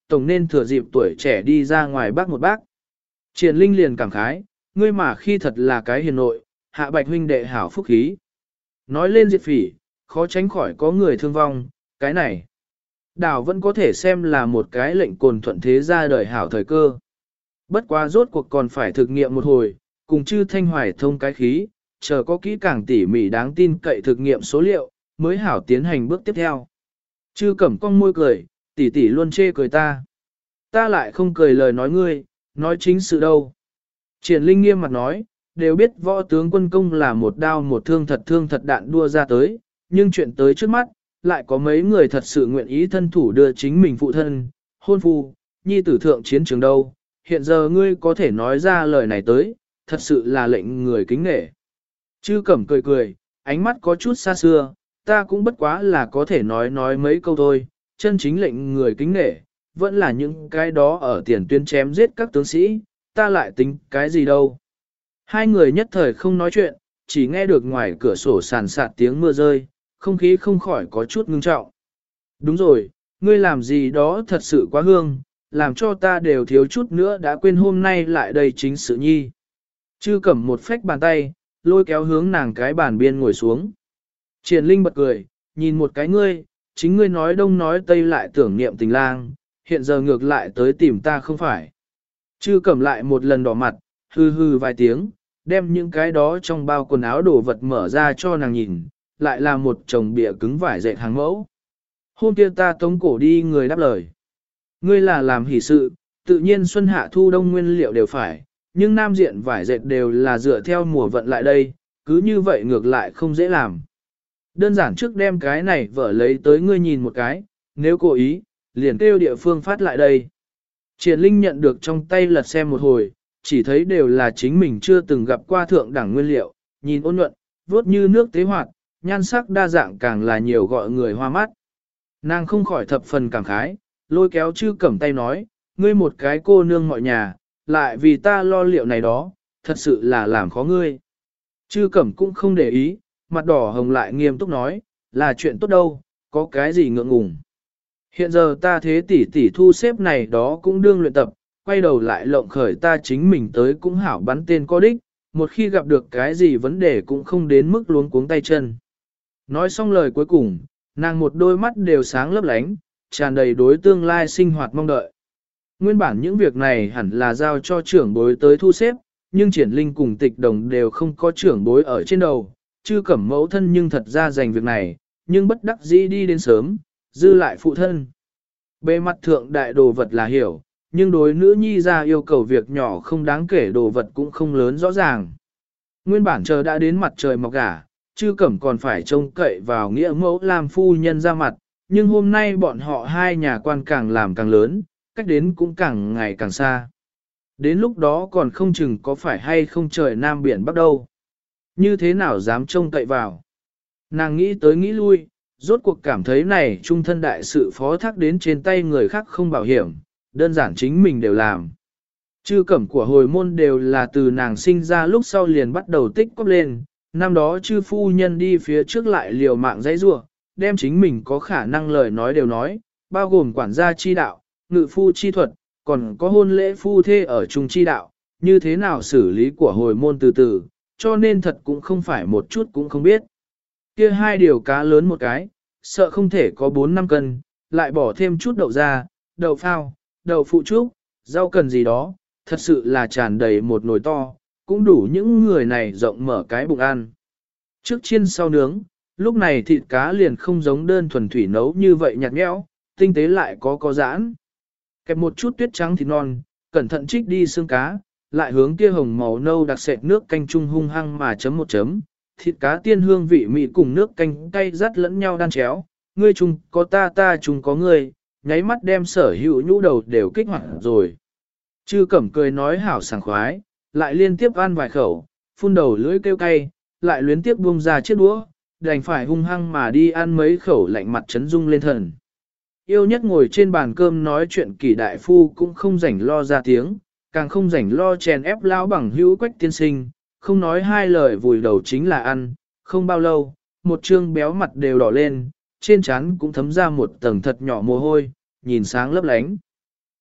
tổng nên thừa dịp tuổi trẻ đi ra ngoài bác một bác. Triển Linh liền cảm khái, ngươi mà khi thật là cái hiền nội, hạ bạch huynh đệ hảo phúc khí. Nói lên diệt phỉ, khó tránh khỏi có người thương vong, cái này. Đảo vẫn có thể xem là một cái lệnh cồn thuận thế ra đời hảo thời cơ. Bất quá rốt cuộc còn phải thực nghiệm một hồi, cùng chư thanh hoài thông cái khí, chờ có kỹ càng tỉ mỉ đáng tin cậy thực nghiệm số liệu, mới hảo tiến hành bước tiếp theo. Chư cẩm cong môi cười, tỷ tỷ luôn chê cười ta. Ta lại không cười lời nói ngươi, nói chính sự đâu. Triển Linh nghiêm mặt nói, đều biết võ tướng quân công là một đao một thương thật thương thật đạn đua ra tới, nhưng chuyện tới trước mắt, lại có mấy người thật sự nguyện ý thân thủ đưa chính mình phụ thân, hôn phu, nhi tử thượng chiến trường đâu. Hiện giờ ngươi có thể nói ra lời này tới, thật sự là lệnh người kính nể. Chư cẩm cười cười, ánh mắt có chút xa xưa, ta cũng bất quá là có thể nói nói mấy câu thôi, chân chính lệnh người kính nể, vẫn là những cái đó ở tiền tuyến chém giết các tướng sĩ, ta lại tính cái gì đâu. Hai người nhất thời không nói chuyện, chỉ nghe được ngoài cửa sổ sàn sạt tiếng mưa rơi, không khí không khỏi có chút ngưng trọng. Đúng rồi, ngươi làm gì đó thật sự quá hương, làm cho ta đều thiếu chút nữa đã quên hôm nay lại đây chính sự nhi. Chư cẩm một phách bàn tay, lôi kéo hướng nàng cái bàn biên ngồi xuống. Triển Linh bật cười, nhìn một cái ngươi, chính ngươi nói đông nói tây lại tưởng niệm tình lang, hiện giờ ngược lại tới tìm ta không phải. Chư cẩm lại một lần đỏ mặt, hư hư vài tiếng, đem những cái đó trong bao quần áo đồ vật mở ra cho nàng nhìn, lại là một chồng bìa cứng vải dệt hàng mẫu. Hôm kia ta tống cổ đi người đáp lời. Ngươi là làm hỷ sự, tự nhiên xuân hạ thu đông nguyên liệu đều phải, nhưng nam diện vải dệt đều là dựa theo mùa vận lại đây, cứ như vậy ngược lại không dễ làm. Đơn giản trước đem cái này vợ lấy tới ngươi nhìn một cái, nếu cố ý, liền kêu địa phương phát lại đây. Triển Linh nhận được trong tay lật xem một hồi, chỉ thấy đều là chính mình chưa từng gặp qua thượng đẳng nguyên liệu, nhìn ôn nhuận, vuốt như nước tế hoạt, nhan sắc đa dạng càng là nhiều gọi người hoa mắt. Nàng không khỏi thập phần cảm khái, lôi kéo chư cẩm tay nói, ngươi một cái cô nương mọi nhà, lại vì ta lo liệu này đó, thật sự là làm khó ngươi. Chư cẩm cũng không để ý, mặt đỏ hồng lại nghiêm túc nói, là chuyện tốt đâu, có cái gì ngượng ngùng. Hiện giờ ta thế tỷ tỷ thu xếp này đó cũng đương luyện tập, quay đầu lại lộng khởi ta chính mình tới cũng hảo bắn tên có đích, một khi gặp được cái gì vấn đề cũng không đến mức luống cuống tay chân. Nói xong lời cuối cùng, nàng một đôi mắt đều sáng lấp lánh, tràn đầy đối tương lai sinh hoạt mong đợi. Nguyên bản những việc này hẳn là giao cho trưởng bối tới thu xếp, nhưng Triển Linh cùng Tịch Đồng đều không có trưởng bối ở trên đầu, chư cẩm mẫu thân nhưng thật ra dành việc này, nhưng bất đắc dĩ đi đến sớm, dư lại phụ thân. Bề mặt thượng đại đồ vật là hiểu, nhưng đối nữ nhi ra yêu cầu việc nhỏ không đáng kể đồ vật cũng không lớn rõ ràng. Nguyên bản chờ đã đến mặt trời mọc gả, chư cẩm còn phải trông cậy vào nghĩa mẫu làm phu nhân ra mặt, nhưng hôm nay bọn họ hai nhà quan càng làm càng lớn, cách đến cũng càng ngày càng xa. Đến lúc đó còn không chừng có phải hay không trời nam biển bắc đâu. Như thế nào dám trông cậy vào. Nàng nghĩ tới nghĩ lui, rốt cuộc cảm thấy này trung thân đại sự phó thác đến trên tay người khác không bảo hiểm, đơn giản chính mình đều làm. Chư cẩm của hồi môn đều là từ nàng sinh ra lúc sau liền bắt đầu tích cóp lên, năm đó chư phu nhân đi phía trước lại liều mạng dãy rua, đem chính mình có khả năng lời nói đều nói, bao gồm quản gia chi đạo, ngự phu chi thuật, còn có hôn lễ phu thê ở chung chi đạo, như thế nào xử lý của hồi môn từ từ, cho nên thật cũng không phải một chút cũng không biết. Kia hai điều cá lớn một cái, sợ không thể có bốn năm cân, lại bỏ thêm chút đậu ra, đậu phao, đậu phụ trúc, rau cần gì đó, thật sự là tràn đầy một nồi to, cũng đủ những người này rộng mở cái bụng ăn. Trước chiên sau nướng, lúc này thịt cá liền không giống đơn thuần thủy nấu như vậy nhạt nhẽo, tinh tế lại có có giãn. Kẹp một chút tuyết trắng thịt non, cẩn thận trích đi xương cá, lại hướng kia hồng màu nâu đặc sệt nước canh chung hung hăng mà chấm một chấm. Thịt cá tiên hương vị mị cùng nước canh cay rắt lẫn nhau đan chéo, ngươi chung có ta ta chung có ngươi, nháy mắt đem sở hữu nhũ đầu đều kích hoạt rồi. Chư cẩm cười nói hảo sảng khoái, lại liên tiếp ăn vài khẩu, phun đầu lưỡi kêu cay, lại luyến tiếp buông ra chiếc đũa, đành phải hung hăng mà đi ăn mấy khẩu lạnh mặt chấn rung lên thần. Yêu nhất ngồi trên bàn cơm nói chuyện kỳ đại phu cũng không rảnh lo ra tiếng, càng không rảnh lo chèn ép lao bằng hữu quách tiên sinh, không nói hai lời vùi đầu chính là ăn, không bao lâu, một trương béo mặt đều đỏ lên, trên trán cũng thấm ra một tầng thật nhỏ mồ hôi, nhìn sáng lấp lánh.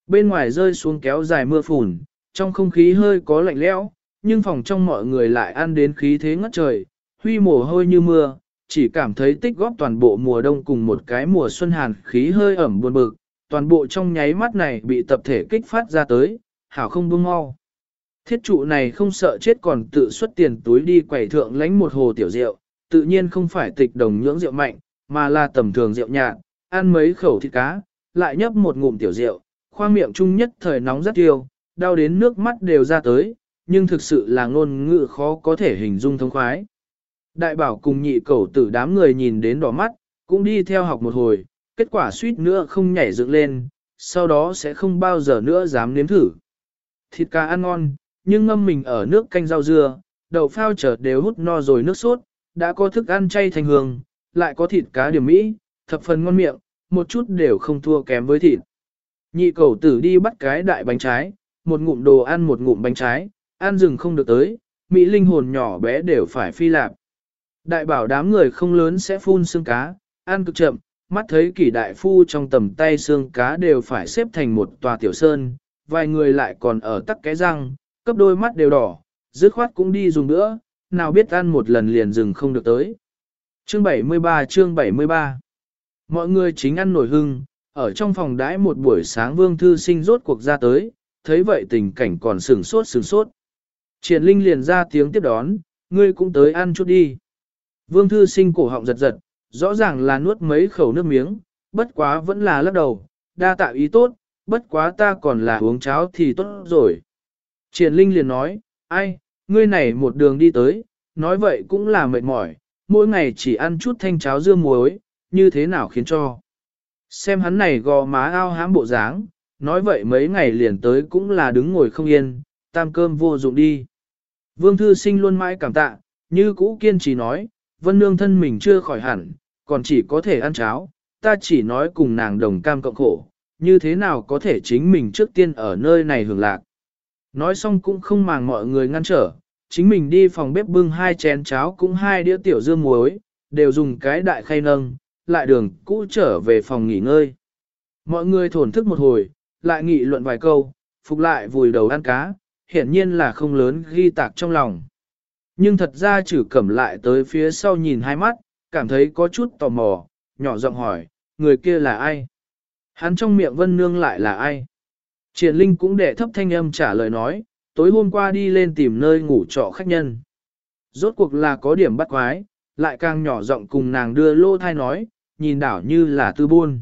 Bên ngoài rơi xuống kéo dài mưa phùn, trong không khí hơi có lạnh lẽo, nhưng phòng trong mọi người lại ăn đến khí thế ngất trời, huy mồ hôi như mưa, chỉ cảm thấy tích góp toàn bộ mùa đông cùng một cái mùa xuân hàn khí hơi ẩm buồn bực, toàn bộ trong nháy mắt này bị tập thể kích phát ra tới, hảo không buông mau. Thiết trụ này không sợ chết còn tự xuất tiền túi đi quẩy thượng lánh một hồ tiểu rượu, tự nhiên không phải tịch đồng nhưỡng rượu mạnh, mà là tầm thường rượu nhạt, ăn mấy khẩu thịt cá, lại nhấp một ngụm tiểu rượu, khoang miệng chung nhất thời nóng rất tiêu, đau đến nước mắt đều ra tới, nhưng thực sự là ngôn ngữ khó có thể hình dung thông khoái. Đại bảo cùng nhị cẩu tử đám người nhìn đến đỏ mắt, cũng đi theo học một hồi, kết quả suýt nữa không nhảy dựng lên, sau đó sẽ không bao giờ nữa dám nếm thử. Thịt cá ăn ngon, nhưng ngâm mình ở nước canh rau dưa, đậu phao chợt đều hút no rồi nước sốt, đã có thức ăn chay thành hương, lại có thịt cá điểm mỹ, thập phần ngon miệng, một chút đều không thua kém với thịt. Nhị cẩu tử đi bắt cái đại bánh trái, một ngụm đồ ăn một ngụm bánh trái, ăn rừng không được tới, mỹ linh hồn nhỏ bé đều phải phi lạp. Đại bảo đám người không lớn sẽ phun xương cá, ăn cực chậm, mắt thấy kỷ đại phu trong tầm tay xương cá đều phải xếp thành một tòa tiểu sơn, vài người lại còn ở tắc cái răng, cấp đôi mắt đều đỏ, dứt khoát cũng đi dùng nữa, nào biết ăn một lần liền dừng không được tới. Chương bảy mươi ba chương bảy mươi ba Mọi người chính ăn nổi hưng, ở trong phòng đãi một buổi sáng Vương Thư Sinh rốt cuộc ra tới, thấy vậy tình cảnh còn sửng sốt sửng sốt. Triển Linh liền ra tiếng tiếp đón, ngươi cũng tới ăn chút đi. Vương Thư Sinh cổ họng giật giật, rõ ràng là nuốt mấy khẩu nước miếng, bất quá vẫn là lắc đầu, đa tạ ý tốt, bất quá ta còn là uống cháo thì tốt rồi. Triển Linh liền nói, ai, ngươi này một đường đi tới, nói vậy cũng là mệt mỏi, mỗi ngày chỉ ăn chút thanh cháo dưa muối, như thế nào khiến cho. Xem hắn này gò má ao hãm bộ dáng, nói vậy mấy ngày liền tới cũng là đứng ngồi không yên, tam cơm vô dụng đi. Vương Thư Sinh luôn mãi cảm tạ, như cũ kiên trì nói, Vân Nương thân mình chưa khỏi hẳn, còn chỉ có thể ăn cháo, ta chỉ nói cùng nàng đồng cam cộng khổ, như thế nào có thể chính mình trước tiên ở nơi này hưởng lạc. Nói xong cũng không màng mọi người ngăn trở, chính mình đi phòng bếp bưng hai chén cháo cũng hai đĩa tiểu dưa muối, đều dùng cái đại khay nâng, lại đường cũ trở về phòng nghỉ ngơi. Mọi người thổn thức một hồi, lại nghị luận vài câu, phục lại vùi đầu ăn cá, hiển nhiên là không lớn ghi tạc trong lòng. Nhưng thật ra chử cẩm lại tới phía sau nhìn hai mắt, cảm thấy có chút tò mò, nhỏ giọng hỏi, người kia là ai? Hắn trong miệng Vân Nương lại là ai? Triển Linh cũng đệ thấp thanh âm trả lời nói, tối hôm qua đi lên tìm nơi ngủ trọ khách nhân. Rốt cuộc là có điểm bắt quái, lại càng nhỏ giọng cùng nàng đưa lô thai nói, nhìn đảo như là tư buôn.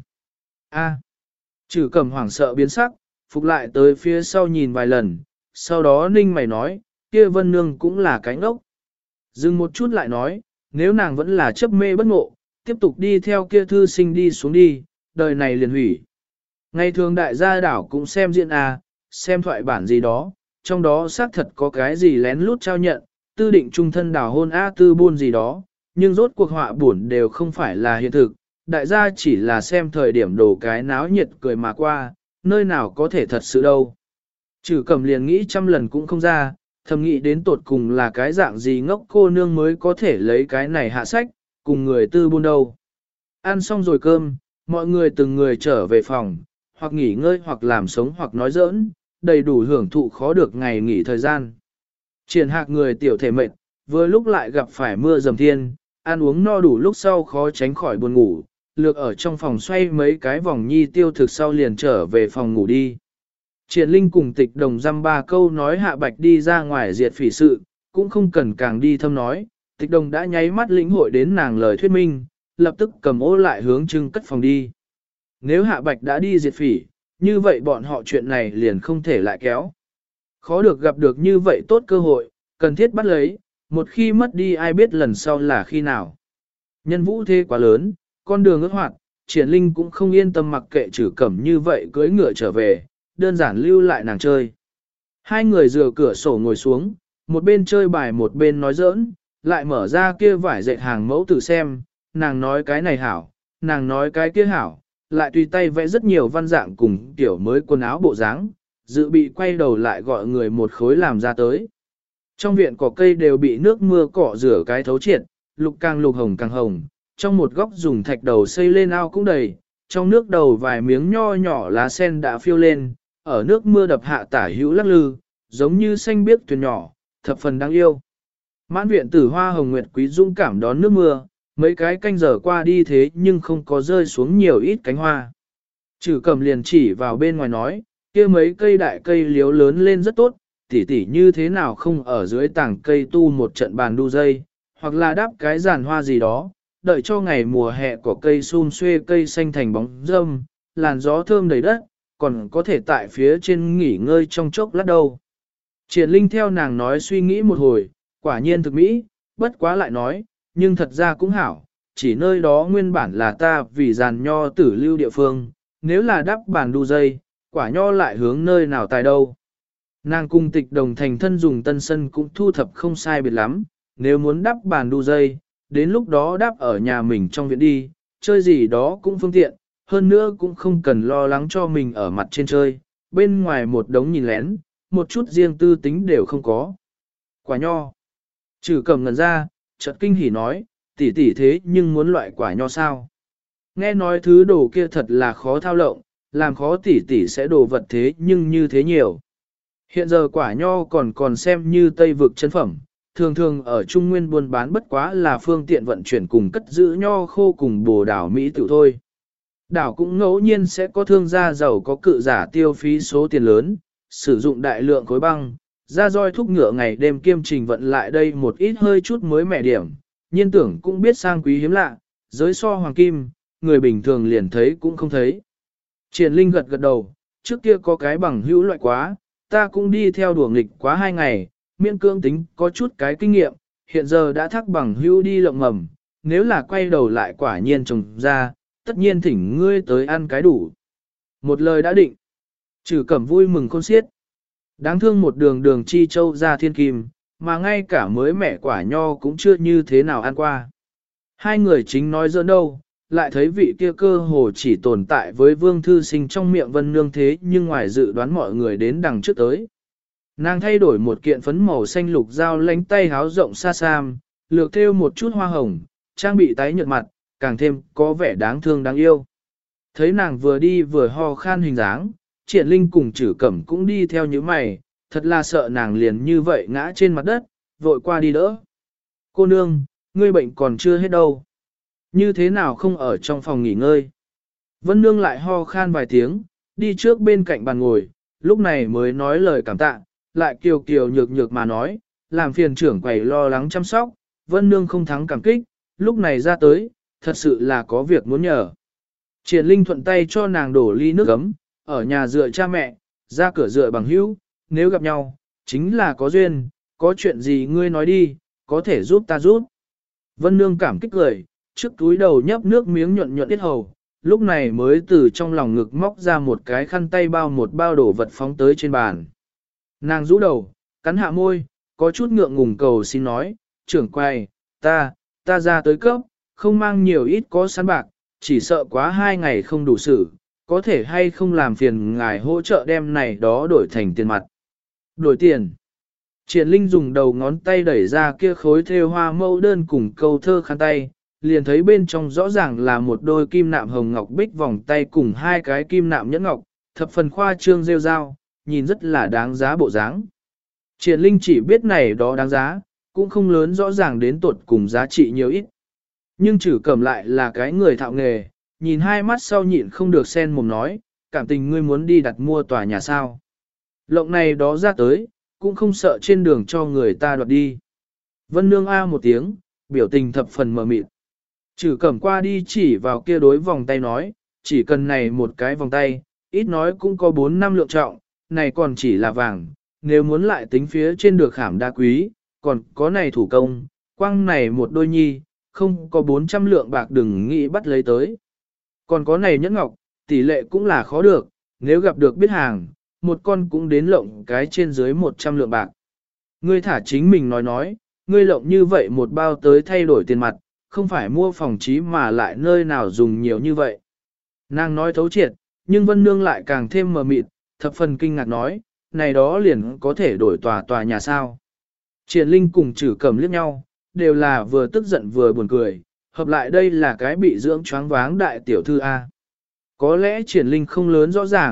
A. Chử cẩm hoảng sợ biến sắc, phục lại tới phía sau nhìn vài lần, sau đó ninh mày nói, kia Vân Nương cũng là cánh ốc. Dừng một chút lại nói, nếu nàng vẫn là chấp mê bất ngộ, tiếp tục đi theo kia thư sinh đi xuống đi, đời này liền hủy. Ngày thường đại gia đảo cũng xem diễn A, xem thoại bản gì đó, trong đó xác thật có cái gì lén lút trao nhận, tư định trung thân đảo hôn A tư buôn gì đó, nhưng rốt cuộc họa buồn đều không phải là hiện thực, đại gia chỉ là xem thời điểm đổ cái náo nhiệt cười mà qua, nơi nào có thể thật sự đâu. Chử cẩm liền nghĩ trăm lần cũng không ra, thầm nghĩ đến tột cùng là cái dạng gì ngốc cô nương mới có thể lấy cái này hạ sách, cùng người tư buôn đâu. Ăn xong rồi cơm, mọi người từng người trở về phòng, hoặc nghỉ ngơi hoặc làm sống hoặc nói giỡn, đầy đủ hưởng thụ khó được ngày nghỉ thời gian. Triển Hạc người tiểu thể mệt, vừa lúc lại gặp phải mưa dầm thiên, ăn uống no đủ lúc sau khó tránh khỏi buồn ngủ, lược ở trong phòng xoay mấy cái vòng nhi tiêu thực sau liền trở về phòng ngủ đi. Triển Linh cùng Tịch Đồng dăm ba câu nói Hạ Bạch đi ra ngoài diệt phỉ sự, cũng không cần càng đi thâm nói, Tịch Đồng đã nháy mắt lĩnh hội đến nàng lời thuyết minh, lập tức cầm ô lại hướng trưng cất phòng đi. Nếu Hạ Bạch đã đi diệt phỉ, như vậy bọn họ chuyện này liền không thể lại kéo. Khó được gặp được như vậy tốt cơ hội, cần thiết bắt lấy, một khi mất đi ai biết lần sau là khi nào. Nhân vũ thế quá lớn, con đường ước hoạt, Triển Linh cũng không yên tâm mặc kệ Trử Cẩm như vậy cưỡi ngựa trở về, đơn giản lưu lại nàng chơi. Hai người dựa cửa sổ ngồi xuống, một bên chơi bài một bên nói giỡn, lại mở ra kia vải dệt hàng mẫu tử xem, nàng nói cái này hảo, nàng nói cái kia hảo, lại tùy tay vẽ rất nhiều văn dạng cùng tiểu mới quần áo bộ dáng, dự bị quay đầu lại gọi người một khối làm ra tới. Trong viện cỏ cây đều bị nước mưa cọ rửa cái thấu triệt, lục càng lục hồng càng hồng, trong một góc dùng thạch đầu xây lên ao cũng đầy, trong nước đầu vài miếng nho nhỏ lá sen đã phiêu lên, ở nước mưa đập hạ tả hữu lắc lư, giống như xanh biếc thuyền nhỏ, thập phần đáng yêu. Mãn viện tử hoa hồng nguyệt quý dũng cảm đón nước mưa, mấy cái canh giờ qua đi thế nhưng không có rơi xuống nhiều ít cánh hoa. Chử cầm liền chỉ vào bên ngoài nói, kia mấy cây đại cây liếu lớn lên rất tốt, tỉ tỉ như thế nào không ở dưới tảng cây tu một trận bàn đu dây, hoặc là đắp cái giàn hoa gì đó, đợi cho ngày mùa hè có cây sum xuê cây xanh thành bóng râm, làn gió thơm đầy đất, còn có thể tại phía trên nghỉ ngơi trong chốc lát đâu. Triển Linh theo nàng nói suy nghĩ một hồi, quả nhiên thực mỹ, bất quá lại nói, nhưng thật ra cũng hảo, chỉ nơi đó nguyên bản là ta vì giàn nho tử lưu địa phương, nếu là đắp bàn đu dây, quả nho lại hướng nơi nào tài đâu. Nàng cung tịch đồng thành thân dùng tân sân cũng thu thập không sai biệt lắm, nếu muốn đắp bàn đu dây, đến lúc đó đắp ở nhà mình trong viện đi, chơi gì đó cũng phương tiện, hơn nữa cũng không cần lo lắng cho mình ở mặt trên chơi, bên ngoài một đống nhìn lén, một chút riêng tư tính đều không có. Quả nho. Chử cầm ngần ra, chợt kinh hỉ nói, tỷ tỷ thế nhưng muốn loại quả nho sao? Nghe nói thứ đồ kia thật là khó thao lộng, làm khó tỷ tỷ sẽ đồ vật thế nhưng như thế nhiều. Hiện giờ quả nho còn còn xem như tây vực chân phẩm, thường thường ở Trung Nguyên buôn bán bất quá là phương tiện vận chuyển cùng cất giữ nho khô cùng bồ đảo Mỹ tiểu thôi. Đảo cũng ngẫu nhiên sẽ có thương gia giàu có cự giả tiêu phí số tiền lớn, sử dụng đại lượng khối băng, ra roi thúc ngựa ngày đêm kiêm trình vận lại đây một ít hơi chút mới mẻ điểm, nhiên tưởng cũng biết sang quý hiếm lạ, giới so hoàng kim, người bình thường liền thấy cũng không thấy. Triển Linh gật gật đầu, trước kia có cái bằng hữu loại quá, ta cũng đi theo đùa nghịch quá hai ngày, miễn cưỡng tính có chút cái kinh nghiệm, hiện giờ đã thắc bằng hữu đi lộng mầm, nếu là quay đầu lại quả nhiên trồng ra, tất nhiên thỉnh ngươi tới ăn cái đủ. Một lời đã định, Trừ Cẩm vui mừng khôn xiết. Đáng thương một đường đường chi châu ra thiên kim, mà ngay cả mới mẻ quả nho cũng chưa như thế nào ăn qua. Hai người chính nói giỡn đâu, lại thấy vị kia cơ hồ chỉ tồn tại với vương thư sinh trong miệng vân nương thế nhưng ngoài dự đoán mọi người đến đằng trước tới. Nàng thay đổi một kiện phấn màu xanh lục dao lánh tay háo rộng xa sam, lược thêu một chút hoa hồng, trang bị tái nhợt mặt, càng thêm có vẻ đáng thương đáng yêu. Thấy nàng vừa đi vừa ho khan hình dáng, Triển Linh cùng Trử Cẩm cũng đi theo như mày, thật là sợ nàng liền như vậy ngã trên mặt đất, vội qua đi đỡ. Cô nương, ngươi bệnh còn chưa hết đâu. Như thế nào không ở trong phòng nghỉ ngơi? Vân Nương lại ho khan vài tiếng, đi trước bên cạnh bàn ngồi, lúc này mới nói lời cảm tạ, lại kiều kiều nhược nhược mà nói, làm phiền trưởng quầy lo lắng chăm sóc, Vân Nương không thắng cảm kích, lúc này ra tới, thật sự là có việc muốn nhờ. Triển Linh thuận tay cho nàng đổ ly nước ấm, ở nhà dựa cha mẹ, ra cửa dựa bằng hữu, nếu gặp nhau, chính là có duyên, có chuyện gì ngươi nói đi, có thể giúp ta giúp. Vân Nương cảm kích cười, trước túi đầu nhấp nước miếng nhuận nhuận tiết hầu, lúc này mới từ trong lòng ngực móc ra một cái khăn tay bao một bao đổ vật phóng tới trên bàn. Nàng rũ đầu, cắn hạ môi, có chút ngượng ngùng cầu xin nói, trưởng quầy, ta, ta ra tới cấp, không mang nhiều ít có sẵn bạc, chỉ sợ quá hai ngày không đủ sử, có thể hay không làm phiền ngài hỗ trợ đem này đó đổi thành tiền mặt. Đổi tiền. Triển Linh dùng đầu ngón tay đẩy ra kia khối thêu hoa mẫu đơn cùng câu thơ khăn tay, liền thấy bên trong rõ ràng là một đôi kim nạm hồng ngọc bích vòng tay cùng hai cái kim nạm nhẫn ngọc, thập phần khoa trương rêu rao, nhìn rất là đáng giá bộ dáng. Triển Linh chỉ biết này đó đáng giá, cũng không lớn rõ ràng đến tuột cùng giá trị nhiều ít. Nhưng Trử Cẩm lại là cái người thạo nghề, nhìn hai mắt sau nhịn không được sen mồm nói, cảm tình ngươi muốn đi đặt mua tòa nhà sao. Lộng này đó ra tới, cũng không sợ trên đường cho người ta đoạt đi. Vân Nương A một tiếng, biểu tình thập phần mờ mịt. Trử Cẩm qua đi chỉ vào kia đối vòng tay nói, chỉ cần này một cái vòng tay, ít nói cũng có bốn năm lượng trọng, này còn chỉ là vàng, nếu muốn lại tính phía trên được khảm đá quý, còn có này thủ công, quăng này một đôi nhi, không có bốn trăm lượng bạc đừng nghĩ bắt lấy tới. Còn có này nhẫn ngọc, tỷ lệ cũng là khó được, nếu gặp được biết hàng, một con cũng đến lộng cái trên dưới một trăm lượng bạc. Ngươi thả chính mình nói nói, ngươi lộng như vậy một bao tới thay đổi tiền mặt, không phải mua phòng trí mà lại nơi nào dùng nhiều như vậy. Nàng nói thấu triệt, nhưng Vân Nương lại càng thêm mờ mịt, thập phần kinh ngạc nói, này đó liền có thể đổi tòa tòa nhà sao. Triển Linh cùng Trử Cẩm liếc nhau, đều là vừa tức giận vừa buồn cười, hợp lại đây là cái bị dưỡng choáng váng đại tiểu thư A. Có lẽ Triển Linh không lớn rõ ràng,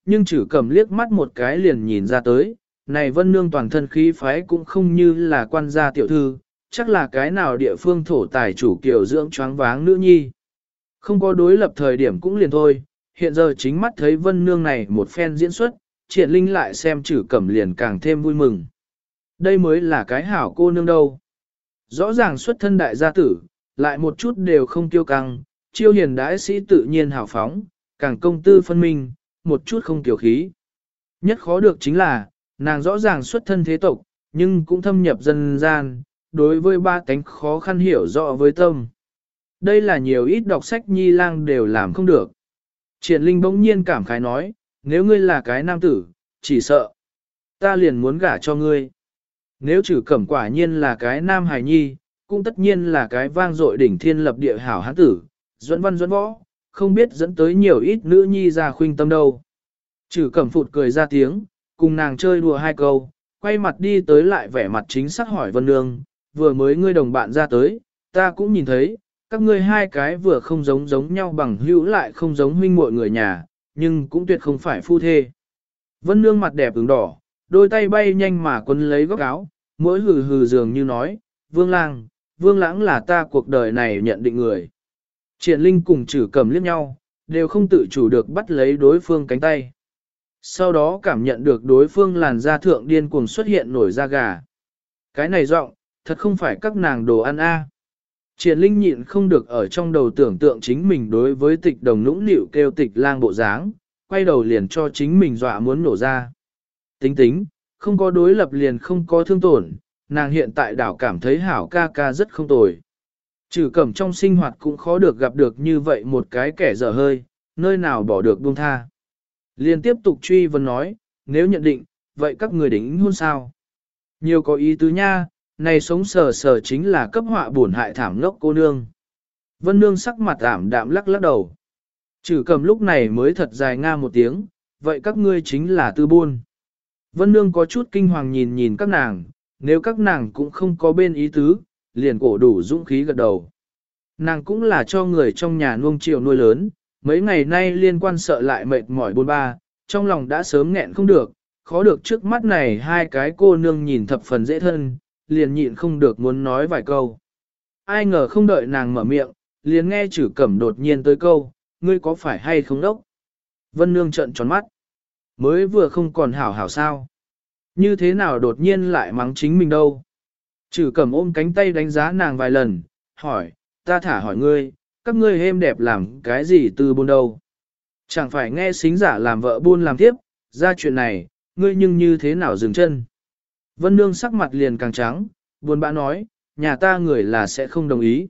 Nhưng chử cầm liếc mắt một cái liền nhìn ra tới, này vân nương toàn thân khí phái cũng không như là quan gia tiểu thư, chắc là cái nào địa phương thổ tài chủ kiểu dưỡng choáng váng nữ nhi. Không có đối lập thời điểm cũng liền thôi, hiện giờ chính mắt thấy vân nương này một phen diễn xuất, triển linh lại xem chử cẩm liền càng thêm vui mừng. Đây mới là cái hảo cô nương đâu. Rõ ràng xuất thân đại gia tử, lại một chút đều không kiêu căng, chiêu hiền đãi sĩ tự nhiên hào phóng, càng công tư phân minh, một chút không tiểu khí. Nhất khó được chính là, nàng rõ ràng xuất thân thế tộc, nhưng cũng thâm nhập dân gian, đối với ba tánh khó khăn hiểu rõ với tâm. Đây là nhiều ít đọc sách nhi lang đều làm không được. Triển Linh bỗng nhiên cảm khái nói, nếu ngươi là cái nam tử, chỉ sợ, ta liền muốn gả cho ngươi. Nếu trừ cẩm quả nhiên là cái nam hài nhi, cũng tất nhiên là cái vang dội đỉnh thiên lập địa hảo hán tử, duẫn văn duẫn võ, không biết dẫn tới nhiều ít nữ nhi ra khuynh tâm đâu. Trừ cẩm phụt cười ra tiếng, cùng nàng chơi đùa hai câu, quay mặt đi tới lại vẻ mặt chính xác hỏi Vân Nương, vừa mới ngươi đồng bạn ra tới, ta cũng nhìn thấy, các ngươi hai cái vừa không giống giống nhau bằng hữu lại không giống huynh muội người nhà, nhưng cũng tuyệt không phải phu thê. Vân Nương mặt đẹp ửng đỏ, đôi tay bay nhanh mà quấn lấy góc áo, mỗi hừ hừ dường như nói, Vương Lang, Vương Lãng là ta cuộc đời này nhận định người. Triển Linh cùng chử cầm liếc nhau, đều không tự chủ được bắt lấy đối phương cánh tay. Sau đó cảm nhận được đối phương làn da thượng điên cuồng xuất hiện nổi da gà. Cái này giọng, thật không phải các nàng đồ ăn a. Triển Linh nhịn không được ở trong đầu tưởng tượng chính mình đối với tịch đồng nũng nịu kêu tịch lang bộ dáng, quay đầu liền cho chính mình dọa muốn nổ ra. Tính tính, không có đối lập liền không có thương tổn, nàng hiện tại đảo cảm thấy hảo ca ca rất không tồi. Trừ cẩm trong sinh hoạt cũng khó được gặp được như vậy một cái kẻ dở hơi, nơi nào bỏ được buông tha. Liên tiếp tục truy vấn nói, nếu nhận định, vậy các người đính hôn sao? Nhiều có ý tứ nha, này sống sờ sờ chính là cấp họa buồn hại thảm ngốc cô nương. Vân nương sắc mặt ảm đạm lắc lắc đầu. Trừ cầm lúc này mới thật dài nga một tiếng, vậy các ngươi chính là tư buôn. Vân nương có chút kinh hoàng nhìn nhìn các nàng, nếu các nàng cũng không có bên ý tứ, liền cổ đủ dũng khí gật đầu. Nàng cũng là cho người trong nhà nuông chiều nuôi lớn, mấy ngày nay liên quan sợ lại mệt mỏi bôn ba, trong lòng đã sớm nghẹn không được, khó được trước mắt này hai cái cô nương nhìn thập phần dễ thân, liền nhịn không được muốn nói vài câu. Ai ngờ không đợi nàng mở miệng, liền nghe chử cẩm đột nhiên tới câu, ngươi có phải hay không đốc? Vân nương trợn tròn mắt, mới vừa không còn hảo hảo sao? Như thế nào đột nhiên lại mắng chính mình đâu? Chử cẩm ôm cánh tay đánh giá nàng vài lần, hỏi, ta thả hỏi ngươi, các ngươi êm đẹp làm cái gì từ buôn đâu? Chẳng phải nghe xính giả làm vợ buôn làm tiếp, ra chuyện này, ngươi nhưng như thế nào dừng chân? Vân nương sắc mặt liền càng trắng, buồn bã nói, nhà ta người là sẽ không đồng ý.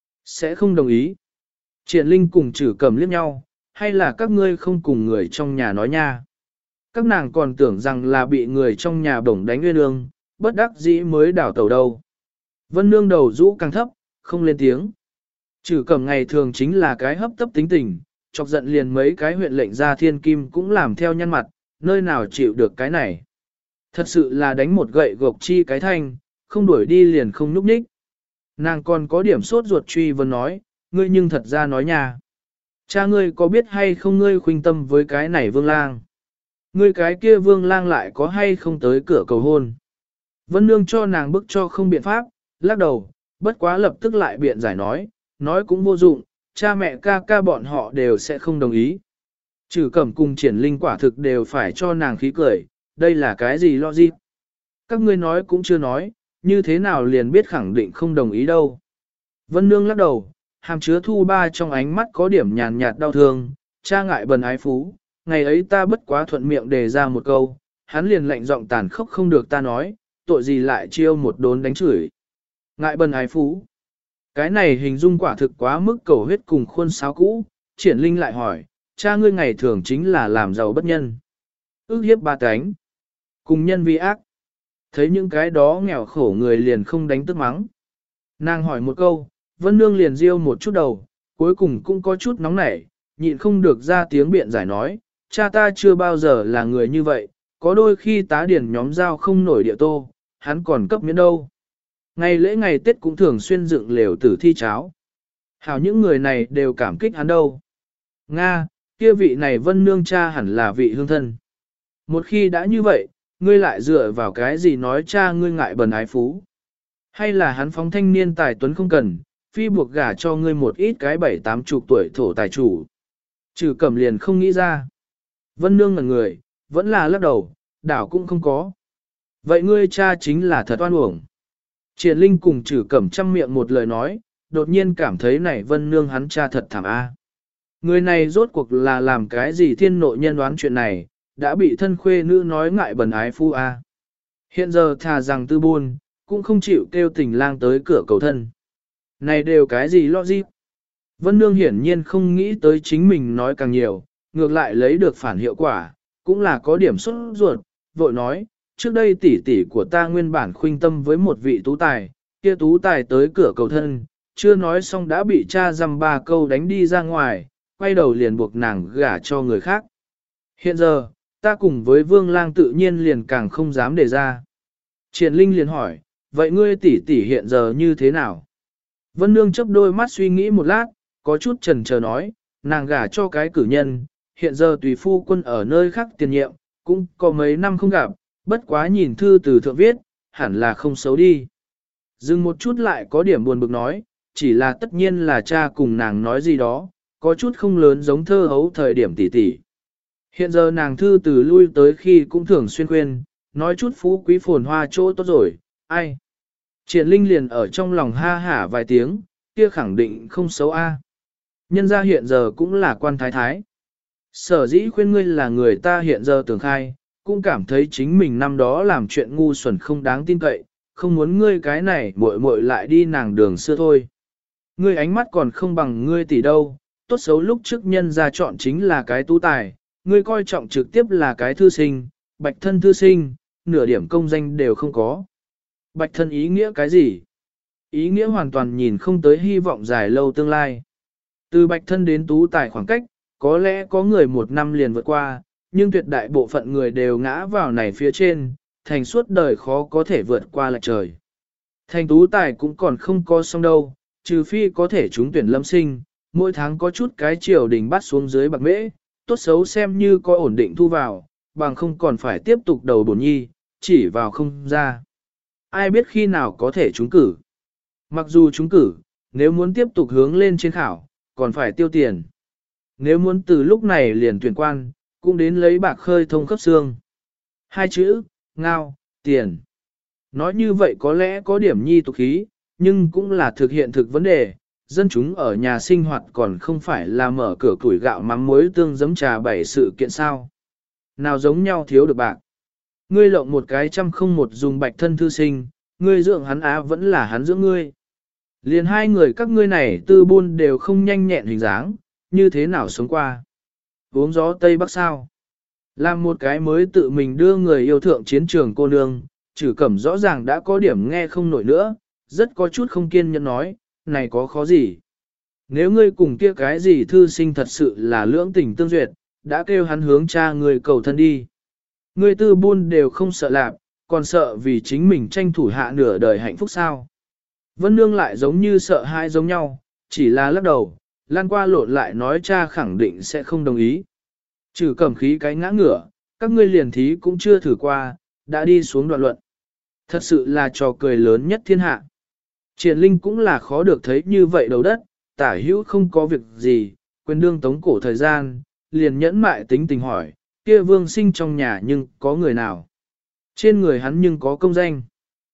Sẽ không đồng ý. Triển Linh cùng chử cầm liếc nhau, hay là các ngươi không cùng người trong nhà nói nha? Các nàng còn tưởng rằng là bị người trong nhà bổng đánh nguyên ương, bất đắc dĩ mới đảo tàu đâu. Vân nương đầu rũ càng thấp, không lên tiếng. Chử cầm ngày thường chính là cái hấp tấp tính tình, chọc giận liền mấy cái huyện lệnh ra thiên kim cũng làm theo nhăn mặt, nơi nào chịu được cái này. Thật sự là đánh một gậy gộc chi cái thanh, không đuổi đi liền không núp nhích. Nàng còn có điểm sốt ruột truy vấn nói, ngươi nhưng thật ra nói nhà. Cha ngươi có biết hay không ngươi khuynh tâm với cái này vương lang? Ngươi cái kia vương lang lại có hay không tới cửa cầu hôn? Vân nương cho nàng bức cho không biện pháp, lắc đầu, bất quá lập tức lại biện giải nói, nói cũng vô dụng, cha mẹ ca ca bọn họ đều sẽ không đồng ý. Trừ cẩm cùng triển linh quả thực đều phải cho nàng khí cười, đây là cái gì logic? Các ngươi nói cũng chưa nói, như thế nào liền biết khẳng định không đồng ý đâu. Vân nương lắc đầu, hàm chứa thu ba trong ánh mắt có điểm nhàn nhạt đau thương, cha ngại bần ái phú, ngày ấy ta bất quá thuận miệng đề ra một câu, hắn liền lạnh giọng tàn khốc không được ta nói, tội gì lại chiêu một đốn đánh chửi. Ngại bần ái phú. Cái này hình dung quả thực quá mức cầu huyết cùng khuôn sáo cũ, triển linh lại hỏi, cha ngươi ngày thường chính là làm giàu bất nhân. Ước hiếp ba cánh. Cùng nhân vi ác. Thấy những cái đó nghèo khổ người liền không đánh tức mắng. Nàng hỏi một câu, Vân Nương liền riêu một chút đầu, cuối cùng cũng có chút nóng nảy, nhịn không được ra tiếng biện giải nói, cha ta chưa bao giờ là người như vậy, có đôi khi tá điển nhóm giao không nổi địa tô, hắn còn cấp miễn đâu. Ngày lễ ngày Tết cũng thường xuyên dựng lều tử thi cháo. Hảo những người này đều cảm kích hắn đâu. Nga, kia vị này Vân Nương cha hẳn là vị hương thân. Một khi đã như vậy, ngươi lại dựa vào cái gì nói cha ngươi ngại bần ái phú? Hay là hắn phóng thanh niên tài tuấn không cần, phi buộc gả cho ngươi một ít cái bảy tám chục tuổi thổ tài chủ? Trừ Cẩm liền không nghĩ ra. Vân Nương ngẩn người, vẫn là lắc đầu, đảo cũng không có. Vậy ngươi cha chính là thật oan uổng. Triển Linh cùng Trừ Cẩm chăm miệng một lời nói, đột nhiên cảm thấy này Vân Nương hắn cha thật thảm a. Người này rốt cuộc là làm cái gì thiên nội nhân đoán chuyện này, đã bị thân khuê nữ nói ngại bần ái phu a. Hiện giờ thà rằng tư buôn, cũng không chịu kêu tình lang tới cửa cầu thân. Này đều cái gì logic? Vân Nương hiển nhiên không nghĩ tới chính mình nói càng nhiều, ngược lại lấy được phản hiệu quả, cũng là có điểm xuất ruột, vội nói, trước đây tỷ tỷ của ta nguyên bản khuynh tâm với một vị tú tài, kia tú tài tới cửa cầu thân, chưa nói xong đã bị cha dăm ba câu đánh đi ra ngoài, quay đầu liền buộc nàng gả cho người khác. Hiện giờ, ta cùng với Vương Lang tự nhiên liền càng không dám đề ra. Triển Linh liền hỏi, vậy ngươi tỷ tỷ hiện giờ như thế nào? Vân Nương chớp đôi mắt suy nghĩ một lát, có chút chần chờ nói, nàng gả cho cái cử nhân, hiện giờ tùy phu quân ở nơi khác tiền nhiệm, cũng có mấy năm không gặp, bất quá nhìn thư từ thượng viết, hẳn là không xấu đi. Dừng một chút lại có điểm buồn bực nói, chỉ là tất nhiên là cha cùng nàng nói gì đó, có chút không lớn giống thơ hấu thời điểm tỉ tỉ. Hiện giờ nàng thư từ lui tới khi cũng thường xuyên khuyên, nói chút phú quý phồn hoa chỗ tốt rồi, ai. Triển Linh liền ở trong lòng ha hả vài tiếng, kia khẳng định không xấu a. Nhân ra hiện giờ cũng là quan thái thái. Sở dĩ khuyên ngươi là người ta hiện giờ tưởng khai, cũng cảm thấy chính mình năm đó làm chuyện ngu xuẩn không đáng tin cậy, không muốn ngươi cái này muội muội lại đi nàng đường xưa thôi. Ngươi ánh mắt còn không bằng ngươi tỷ đâu, tốt xấu lúc trước nhân ra chọn chính là cái tú tài, ngươi coi trọng trực tiếp là cái thư sinh, bạch thân thư sinh, nửa điểm công danh đều không có. Bạch thân ý nghĩa cái gì? Ý nghĩa hoàn toàn nhìn không tới hy vọng dài lâu tương lai. Từ bạch thân đến tú tài khoảng cách, có lẽ có người một năm liền vượt qua, nhưng tuyệt đại bộ phận người đều ngã vào này phía trên, thành suốt đời khó có thể vượt qua lại trời. Thành tú tài cũng còn không có xong đâu, trừ phi có thể trúng tuyển lâm sinh, mỗi tháng có chút cái triều đình bắt xuống dưới bạc mễ, tốt xấu xem như có ổn định thu vào, bằng không còn phải tiếp tục đầu bổn nhi, chỉ vào không ra. Ai biết khi nào có thể trúng cử. Mặc dù trúng cử, nếu muốn tiếp tục hướng lên trên khảo, còn phải tiêu tiền. Nếu muốn từ lúc này liền tuyển quan, cũng đến lấy bạc khơi thông khớp xương. Hai chữ, ngao, tiền. Nói như vậy có lẽ có điểm nhi tục khí, nhưng cũng là thực hiện thực vấn đề. Dân chúng ở nhà sinh hoạt còn không phải là mở cửa củi gạo mắm muối tương giấm trà bảy sự kiện sao. Nào giống nhau thiếu được bạc. Ngươi lộng một cái trăm không một dùng bạch thân thư sinh, ngươi dưỡng hắn á vẫn là hắn dưỡng ngươi. Liền hai người các ngươi này tư buôn đều không nhanh nhẹn hình dáng, như thế nào sống qua. Uống gió Tây Bắc sao. Làm một cái mới tự mình đưa người yêu thượng chiến trường cô nương, Trừ Cẩm rõ ràng đã có điểm nghe không nổi nữa, rất có chút không kiên nhẫn nói, này có khó gì. Nếu ngươi cùng kia cái gì thư sinh thật sự là lưỡng tình tương duyệt, đã kêu hắn hướng cha người cầu thân đi. Ngươi tư buôn đều không sợ lạp, còn sợ vì chính mình tranh thủ hạ nửa đời hạnh phúc sao. Vân Nương lại giống như sợ hai giống nhau, chỉ là lắc đầu, lan qua lộn lại nói cha khẳng định sẽ không đồng ý. Trừ Cẩm khí cái ngã ngửa, các ngươi liền thí cũng chưa thử qua, đã đi xuống đoạn luận. Thật sự là trò cười lớn nhất thiên hạ. Triển Linh cũng là khó được thấy như vậy đầu đất, tả hữu không có việc gì, quyền đương tống cổ thời gian, liền nhẫn mại tính tình hỏi, kia Vương Sinh trong nhà nhưng có người nào? Trên người hắn nhưng có công danh.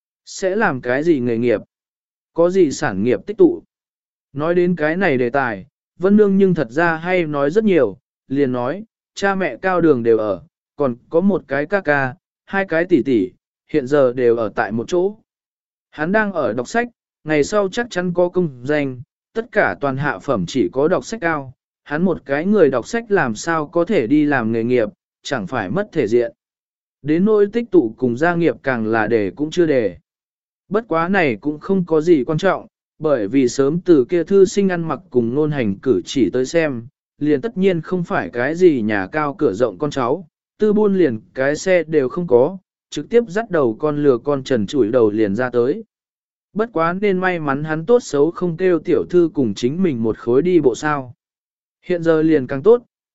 Sẽ làm cái gì nghề nghiệp? Có gì sản nghiệp tích tụ? Nói đến cái này đề tài, Vân Nương nhưng thật ra hay nói rất nhiều, liền nói, cha mẹ cao đường đều ở, còn có một cái ca ca, hai cái tỷ tỷ, hiện giờ đều ở tại một chỗ. Hắn đang ở đọc sách, ngày sau chắc chắn có công danh, tất cả toàn hạ phẩm chỉ có đọc sách cao, hắn một cái người đọc sách làm sao có thể đi làm nghề nghiệp, chẳng phải mất thể diện. Đến nỗi tích tụ cùng gia nghiệp càng là đề cũng chưa đề. Bất quá này cũng không có gì quan trọng, bởi vì sớm từ kia thư sinh ăn mặc cùng nôn hành cử chỉ tới xem, liền tất nhiên không phải cái gì nhà cao cửa rộng con cháu, tư buôn liền cái xe đều không có, trực tiếp dắt đầu con lừa con trần chủi đầu liền ra tới. Bất quá nên may mắn hắn tốt xấu không kêu tiểu thư cùng chính mình một khối đi bộ sao. Hiện giờ liền càng tốt,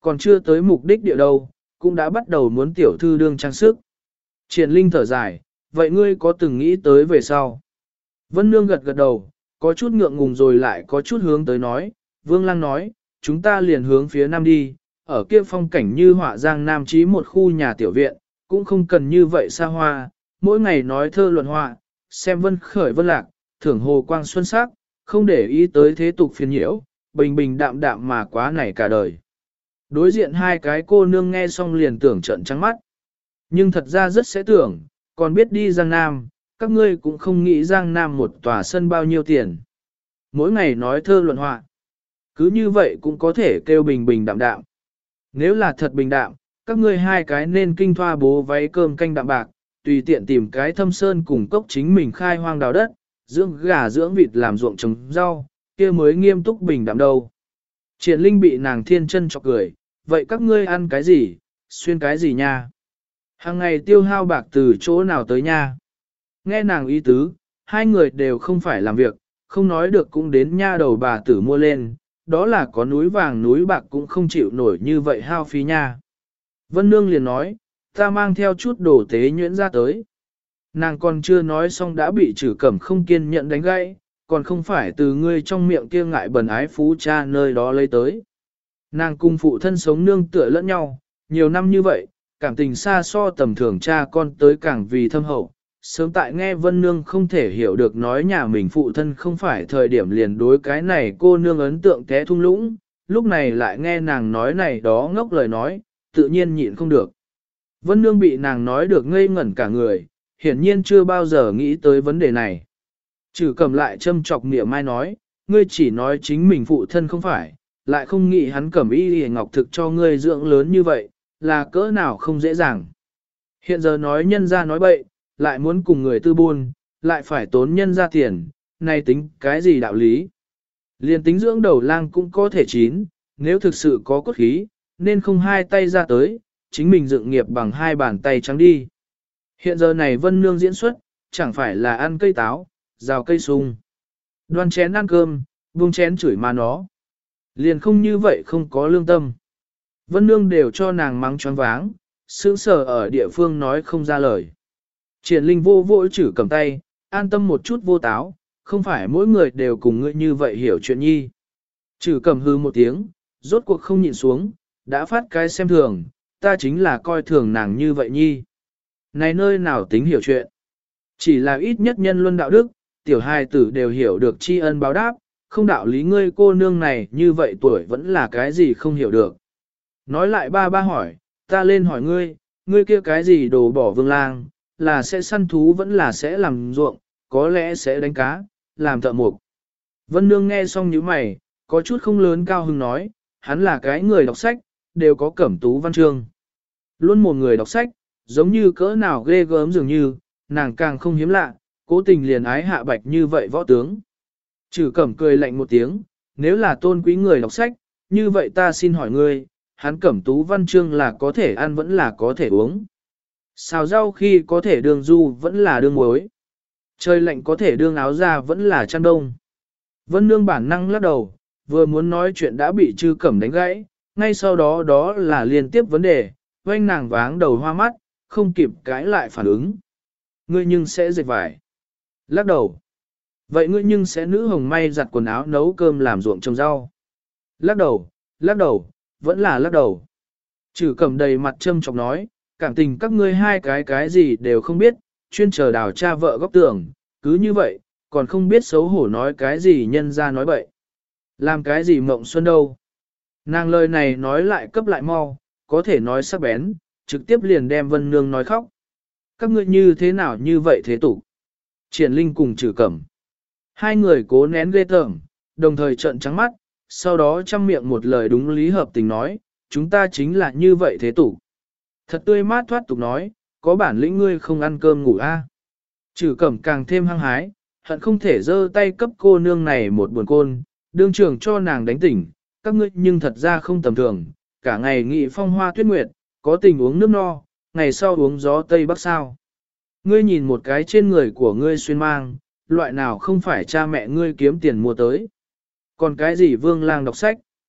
Còn chưa tới mục đích địa đâu, cũng đã bắt đầu muốn tiểu thư đương trang sức. Triển Linh thở dài, vậy ngươi có từng nghĩ tới về sau? Vân Nương gật gật đầu, có chút ngượng ngùng rồi lại có chút hướng tới nói, Vương Lang nói, chúng ta liền hướng phía nam đi, ở kia phong cảnh như họa giang nam chí một khu nhà tiểu viện, cũng không cần như vậy xa hoa, mỗi ngày nói thơ luận họa, xem vân khởi vân lạc, thưởng hồ quang xuân sắc, không để ý tới thế tục phiền nhiễu, bình bình đạm đạm mà quá này cả đời. Đối diện hai cái cô nương nghe xong liền tưởng trận trắng mắt. Nhưng thật ra rất sẽ tưởng, còn biết đi Giang Nam, các ngươi cũng không nghĩ Giang Nam một tòa sân bao nhiêu tiền. Mỗi ngày nói thơ luận họa. Cứ như vậy cũng có thể kêu bình bình đạm đạm. Nếu là thật bình đạm, các ngươi hai cái nên kinh thoa bố váy cơm canh đạm bạc, tùy tiện tìm cái thâm sơn cùng cốc chính mình khai hoang đào đất, dưỡng gà dưỡng vịt làm ruộng trồng rau, kia mới nghiêm túc bình đạm đâu. Triển Linh bị nàng thiên chân chọc cười, vậy các ngươi ăn cái gì, xuyên cái gì nha? Hàng ngày tiêu hao bạc từ chỗ nào tới nha? Nghe nàng ý tứ, hai người đều không phải làm việc, không nói được cũng đến nha đầu bà tử mua lên, đó là có núi vàng núi bạc cũng không chịu nổi như vậy hao phí nha. Vân Nương liền nói, ta mang theo chút đồ tế nhuyễn ra tới. Nàng còn chưa nói xong đã bị Trử Cẩm không kiên nhẫn đánh gãy, còn không phải từ ngươi trong miệng kia ngại bần ái phú cha nơi đó lấy tới. Nàng cùng phụ thân sống nương tựa lẫn nhau, nhiều năm như vậy, cảm tình xa so tầm thường cha con tới càng vì thâm hậu. Sớm tại nghe Vân Nương không thể hiểu được nói nhà mình phụ thân không phải thời điểm liền đối cái này cô nương ấn tượng té thung lũng, lúc này lại nghe nàng nói này đó ngốc lời nói, tự nhiên nhịn không được. Vân Nương bị nàng nói được ngây ngẩn cả người, hiển nhiên chưa bao giờ nghĩ tới vấn đề này. Trừ cầm lại châm chọc niệm mai nói, ngươi chỉ nói chính mình phụ thân không phải, lại không nghĩ hắn cẩm y hề ngọc thực cho ngươi dưỡng lớn như vậy, là cỡ nào không dễ dàng. Hiện giờ nói nhân ra nói bậy, lại muốn cùng người tư buôn, lại phải tốn nhân ra tiền, này tính cái gì đạo lý. Liên tính dưỡng đầu lang cũng có thể chín, nếu thực sự có cốt khí, nên không hai tay ra tới, chính mình dựng nghiệp bằng hai bàn tay trắng đi. Hiện giờ này Vân Nương diễn xuất, chẳng phải là ăn cây táo, rào cây sung. Đoan chén ăn cơm, buông chén chửi mà nó. Liền không như vậy không có lương tâm. Vân Nương đều cho nàng mắng choáng váng, sững sờ ở địa phương nói không ra lời. Triển Linh vô vội chửi cầm tay, an tâm một chút vô táo, không phải mỗi người đều cùng ngươi như vậy hiểu chuyện nhi. Chử cầm hư một tiếng, rốt cuộc không nhịn xuống, đã phát cái xem thường, ta chính là coi thường nàng như vậy nhi. Này nơi nào tính hiểu chuyện. Chỉ là ít nhất nhân luân đạo đức, tiểu hài tử đều hiểu được tri ân báo đáp, không đạo lý ngươi cô nương này như vậy tuổi vẫn là cái gì không hiểu được. Nói lại ba ba hỏi, ta lên hỏi ngươi, ngươi kia cái gì đồ bỏ Vương Lang, là sẽ săn thú vẫn là sẽ làm ruộng, có lẽ sẽ đánh cá, làm thợ mộc. Vân Nương nghe xong như mày, có chút không lớn cao hứng nói, hắn là cái người đọc sách, đều có cẩm tú văn chương. Luôn một người đọc sách, giống như cỡ nào ghê gớm dường như, nàng càng không hiếm lạ, cố tình liền ái hạ bạch như vậy võ tướng. Chử cẩm cười lạnh một tiếng, nếu là tôn quý người đọc sách, như vậy ta xin hỏi ngươi, hắn cẩm tú văn chương là có thể ăn vẫn là có thể uống. Xào rau khi có thể đương du vẫn là đương muối. Trời lạnh có thể đương áo ra vẫn là chăn đông. Vân Nương bản năng lắc đầu, vừa muốn nói chuyện đã bị Trư Cẩm đánh gãy, ngay sau đó đó là liên tiếp vấn đề, oanh nàng váng đầu hoa mắt, không kịp cãi lại phản ứng. Ngươi nhưng sẽ dệt vải. Lắc đầu. Vậy ngươi nhưng sẽ nữ hồng may giặt quần áo nấu cơm làm ruộng trồng rau. Lắc đầu, lắc đầu, vẫn là lắc đầu. Trừ Cẩm đầy mặt châm chọc nói, cảm tình các ngươi hai cái cái gì đều không biết, chuyên chờ đào cha vợ góc tường, cứ như vậy, còn không biết xấu hổ nói cái gì nhân ra nói bậy. Làm cái gì mộng xuân đâu. Nàng lời này nói lại cấp lại mau, có thể nói sắc bén, trực tiếp liền đem Vân Nương nói khóc. Các ngươi như thế nào như vậy thế tục? Triển Linh cùng Trừ Cẩm. Hai người cố nén ghê tởm, đồng thời trợn trắng mắt, sau đó chăm miệng một lời đúng lý hợp tình nói, chúng ta chính là như vậy thế tục. Thật tươi mát thoát tục nói, có bản lĩnh ngươi không ăn cơm ngủ a. À. Trừ Cẩm càng thêm hăng hái, hận không thể giơ tay cấp cô nương này một buồn côn, đương trường cho nàng đánh tỉnh, các ngươi nhưng thật ra không tầm thường, cả ngày nghị phong hoa tuyết nguyệt, có tình uống nước no, ngày sau uống gió tây bắc sao. Ngươi nhìn một cái trên người của ngươi xuyên mang, loại nào không phải cha mẹ ngươi kiếm tiền mua tới. Còn cái gì Vương Lang đọc sách?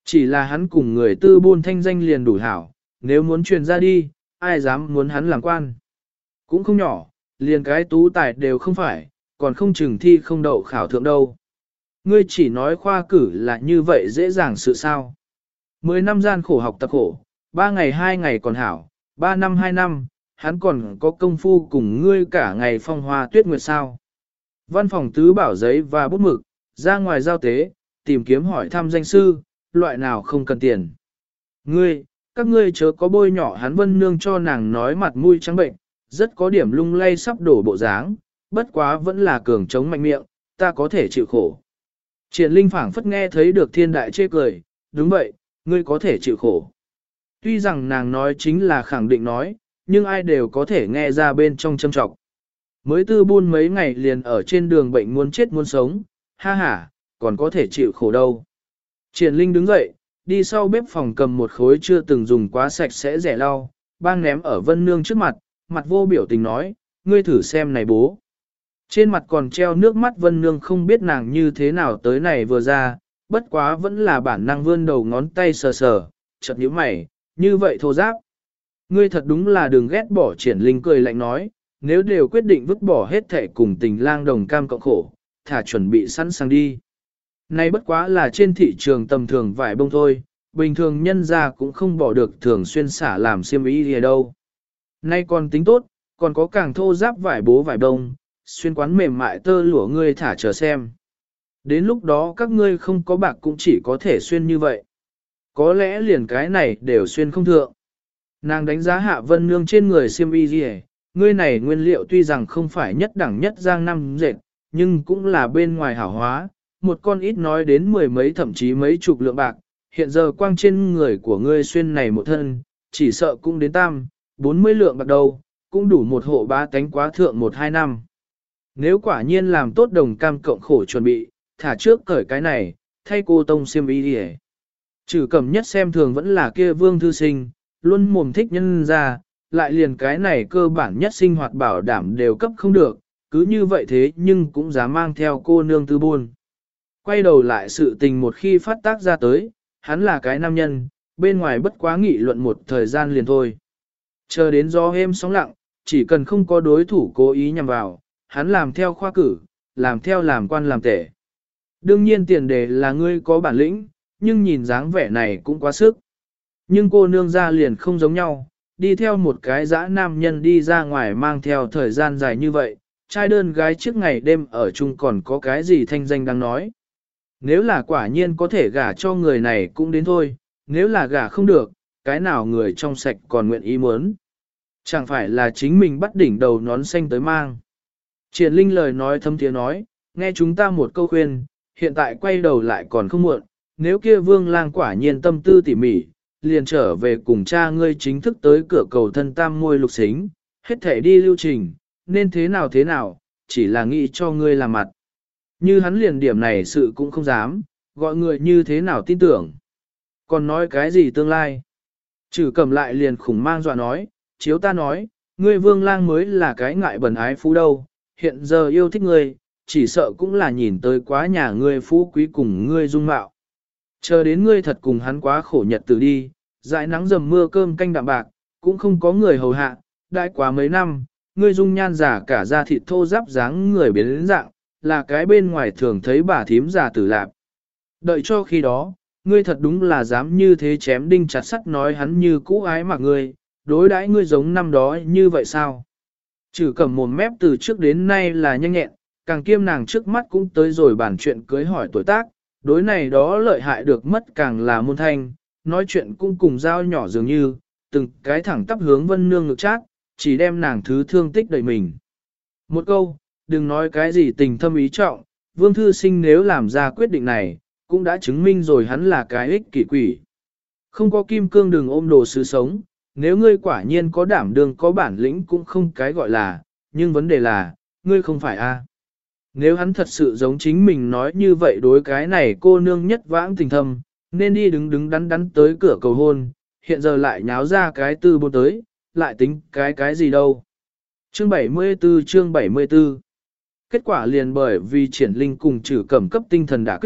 Chỉ là hắn cùng người tư buôn thanh danh liền đủ hảo, nếu muốn truyền ra đi, ai dám muốn hắn làm quan. Cũng không nhỏ, liền cái tú tài đều không phải, còn không chừng thi không đậu khảo thượng đâu. Ngươi chỉ nói khoa cử là như vậy dễ dàng sự sao. Mười năm gian khổ học tập khổ, ba ngày hai ngày còn hảo, ba năm hai năm, hắn còn có công phu cùng ngươi cả ngày phong hoa tuyết nguyệt sao. Văn phòng tứ bảo giấy và bút mực, ra ngoài giao tế, tìm kiếm hỏi thăm danh sư, loại nào không cần tiền. Ngươi, các ngươi chớ có bôi nhỏ hắn Vân Nương cho nàng nói mặt mũi trắng bệnh, rất có điểm lung lay sắp đổ bộ dáng, bất quá vẫn là cường chống mạnh miệng, ta có thể chịu khổ. Triển Linh phảng phất nghe thấy được thiên đại chê cười, đúng vậy, ngươi có thể chịu khổ. Tuy rằng nàng nói chính là khẳng định nói, nhưng ai đều có thể nghe ra bên trong châm trọng. Mới tư buôn mấy ngày liền ở trên đường bệnh muốn chết muốn sống, ha ha, còn có thể chịu khổ đâu. Triển Linh đứng dậy, đi sau bếp phòng cầm một khối chưa từng dùng quá sạch sẽ rẻ lau, bang ném ở Vân Nương trước mặt, mặt vô biểu tình nói, ngươi thử xem này bố. Trên mặt còn treo nước mắt Vân Nương không biết nàng như thế nào tới này vừa ra, bất quá vẫn là bản năng vươn đầu ngón tay sờ sờ, chợt nhíu mày, như vậy thô giáp. Ngươi thật đúng là đừng ghét bỏ. Triển Linh cười lạnh nói, nếu đều quyết định vứt bỏ hết thệ cùng tình lang đồng cam cộng khổ, thả chuẩn bị sẵn sàng đi. Này bất quá là trên thị trường tầm thường vải bông thôi, bình thường nhân ra cũng không bỏ được thường xuyên xả làm xiêm y gì đâu. Nay còn tính tốt, còn có càng thô giáp vải bố vải bông, xuyên quán mềm mại tơ lụa ngươi thả chờ xem. Đến lúc đó các ngươi không có bạc cũng chỉ có thể xuyên như vậy. Có lẽ liền cái này đều xuyên không thượng. Nàng đánh giá Hạ Vân Nương trên người xiêm y gì, ngươi này nguyên liệu tuy rằng không phải nhất đẳng nhất giang năm dệt, nhưng cũng là bên ngoài hảo hóa, một con ít nói đến mười mấy thậm chí mấy chục lượng bạc, hiện giờ quang trên người của ngươi xuyên này một thân, chỉ sợ cũng đến tam, bốn mươi lượng bạc đâu, cũng đủ một hộ bá tánh quá thượng một hai năm. Nếu quả nhiên làm tốt đồng cam cộng khổ chuẩn bị, thả trước cởi cái này, thay cô tông xiêm y đi. Trừ cầm nhất xem thường vẫn là kia Vương Thư Sinh, luôn mồm thích nhân ra, lại liền cái này cơ bản nhất sinh hoạt bảo đảm đều cấp không được, cứ như vậy thế nhưng cũng dám mang theo cô nương tư buôn. Quay đầu lại sự tình một khi phát tác ra tới, hắn là cái nam nhân, bên ngoài bất quá nghị luận một thời gian liền thôi. Chờ đến gió êm sóng lặng, chỉ cần không có đối thủ cố ý nhằm vào, hắn làm theo khoa cử, làm theo làm quan làm tể. Đương nhiên tiền đề là ngươi có bản lĩnh, nhưng nhìn dáng vẻ này cũng quá sức. Nhưng cô nương ra liền không giống nhau, đi theo một cái dã nam nhân đi ra ngoài mang theo thời gian dài như vậy, trai đơn gái trước ngày đêm ở chung còn có cái gì thanh danh đang nói. Nếu là quả nhiên có thể gả cho người này cũng đến thôi, nếu là gả không được, cái nào người trong sạch còn nguyện ý muốn. Chẳng phải là chính mình bắt đỉnh đầu nón xanh tới mang. Triển Linh lời nói thâm tiếng nói, nghe chúng ta một câu khuyên, hiện tại quay đầu lại còn không muộn, nếu kia Vương Lang quả nhiên tâm tư tỉ mỉ, liền trở về cùng cha ngươi chính thức tới cửa cầu thân tam môi lục xính, hết thể đi lưu trình, nên thế nào thế nào, chỉ là nghĩ cho ngươi làm mặt. Như hắn liền điểm này sự cũng không dám, gọi người như thế nào tin tưởng. Còn nói cái gì tương lai? Trừ cầm lại liền khủng mang dọa nói, chiếu ta nói, ngươi Vương Lang mới là cái ngại bẩn ái phú đâu, hiện giờ yêu thích ngươi, chỉ sợ cũng là nhìn tới quá nhà ngươi phú quý cùng ngươi dung mạo. Chờ đến ngươi thật cùng hắn quá khổ nhật từ đi, dãi nắng dầm mưa cơm canh đạm bạc, cũng không có người hầu hạ, đại quá mấy năm, ngươi dung nhan giả cả da thịt thô ráp dáng người biến đến dạng, là cái bên ngoài thường thấy bà thím già tử lạp. Đợi cho khi đó, ngươi thật đúng là dám như thế chém đinh chặt sắt nói hắn như cũ ái mà ngươi, đối đãi ngươi giống năm đó như vậy sao? Trừ cầm mồm mép từ trước đến nay là nhanh nhẹn, càng kiêm nàng trước mắt cũng tới rồi bàn chuyện cưới hỏi tuổi tác, đối này đó lợi hại được mất càng là môn thanh, nói chuyện cũng cùng dao nhỏ dường như, từng cái thẳng tắp hướng Vân Nương ngực chát, chỉ đem nàng thứ thương tích đầy mình. Một câu, đừng nói cái gì tình thâm ý trọng, Vương Thư Sinh nếu làm ra quyết định này, cũng đã chứng minh rồi hắn là cái ích kỷ quỷ. Không có kim cương đừng ôm đồ sứ sống, nếu ngươi quả nhiên có đảm đương có bản lĩnh cũng không cái gọi là, nhưng vấn đề là, ngươi không phải a. Nếu hắn thật sự giống chính mình nói như vậy đối cái này cô nương nhất vãng tình thâm, nên đi đứng đứng đắn đắn tới cửa cầu hôn, hiện giờ lại nháo ra cái tư bôn tới, lại tính cái cái gì đâu. Chương bảy mươi tư chương bảy mươi tư Kết quả liền bởi vì Triển Linh cùng trừ cẩm cấp tinh thần đả kích,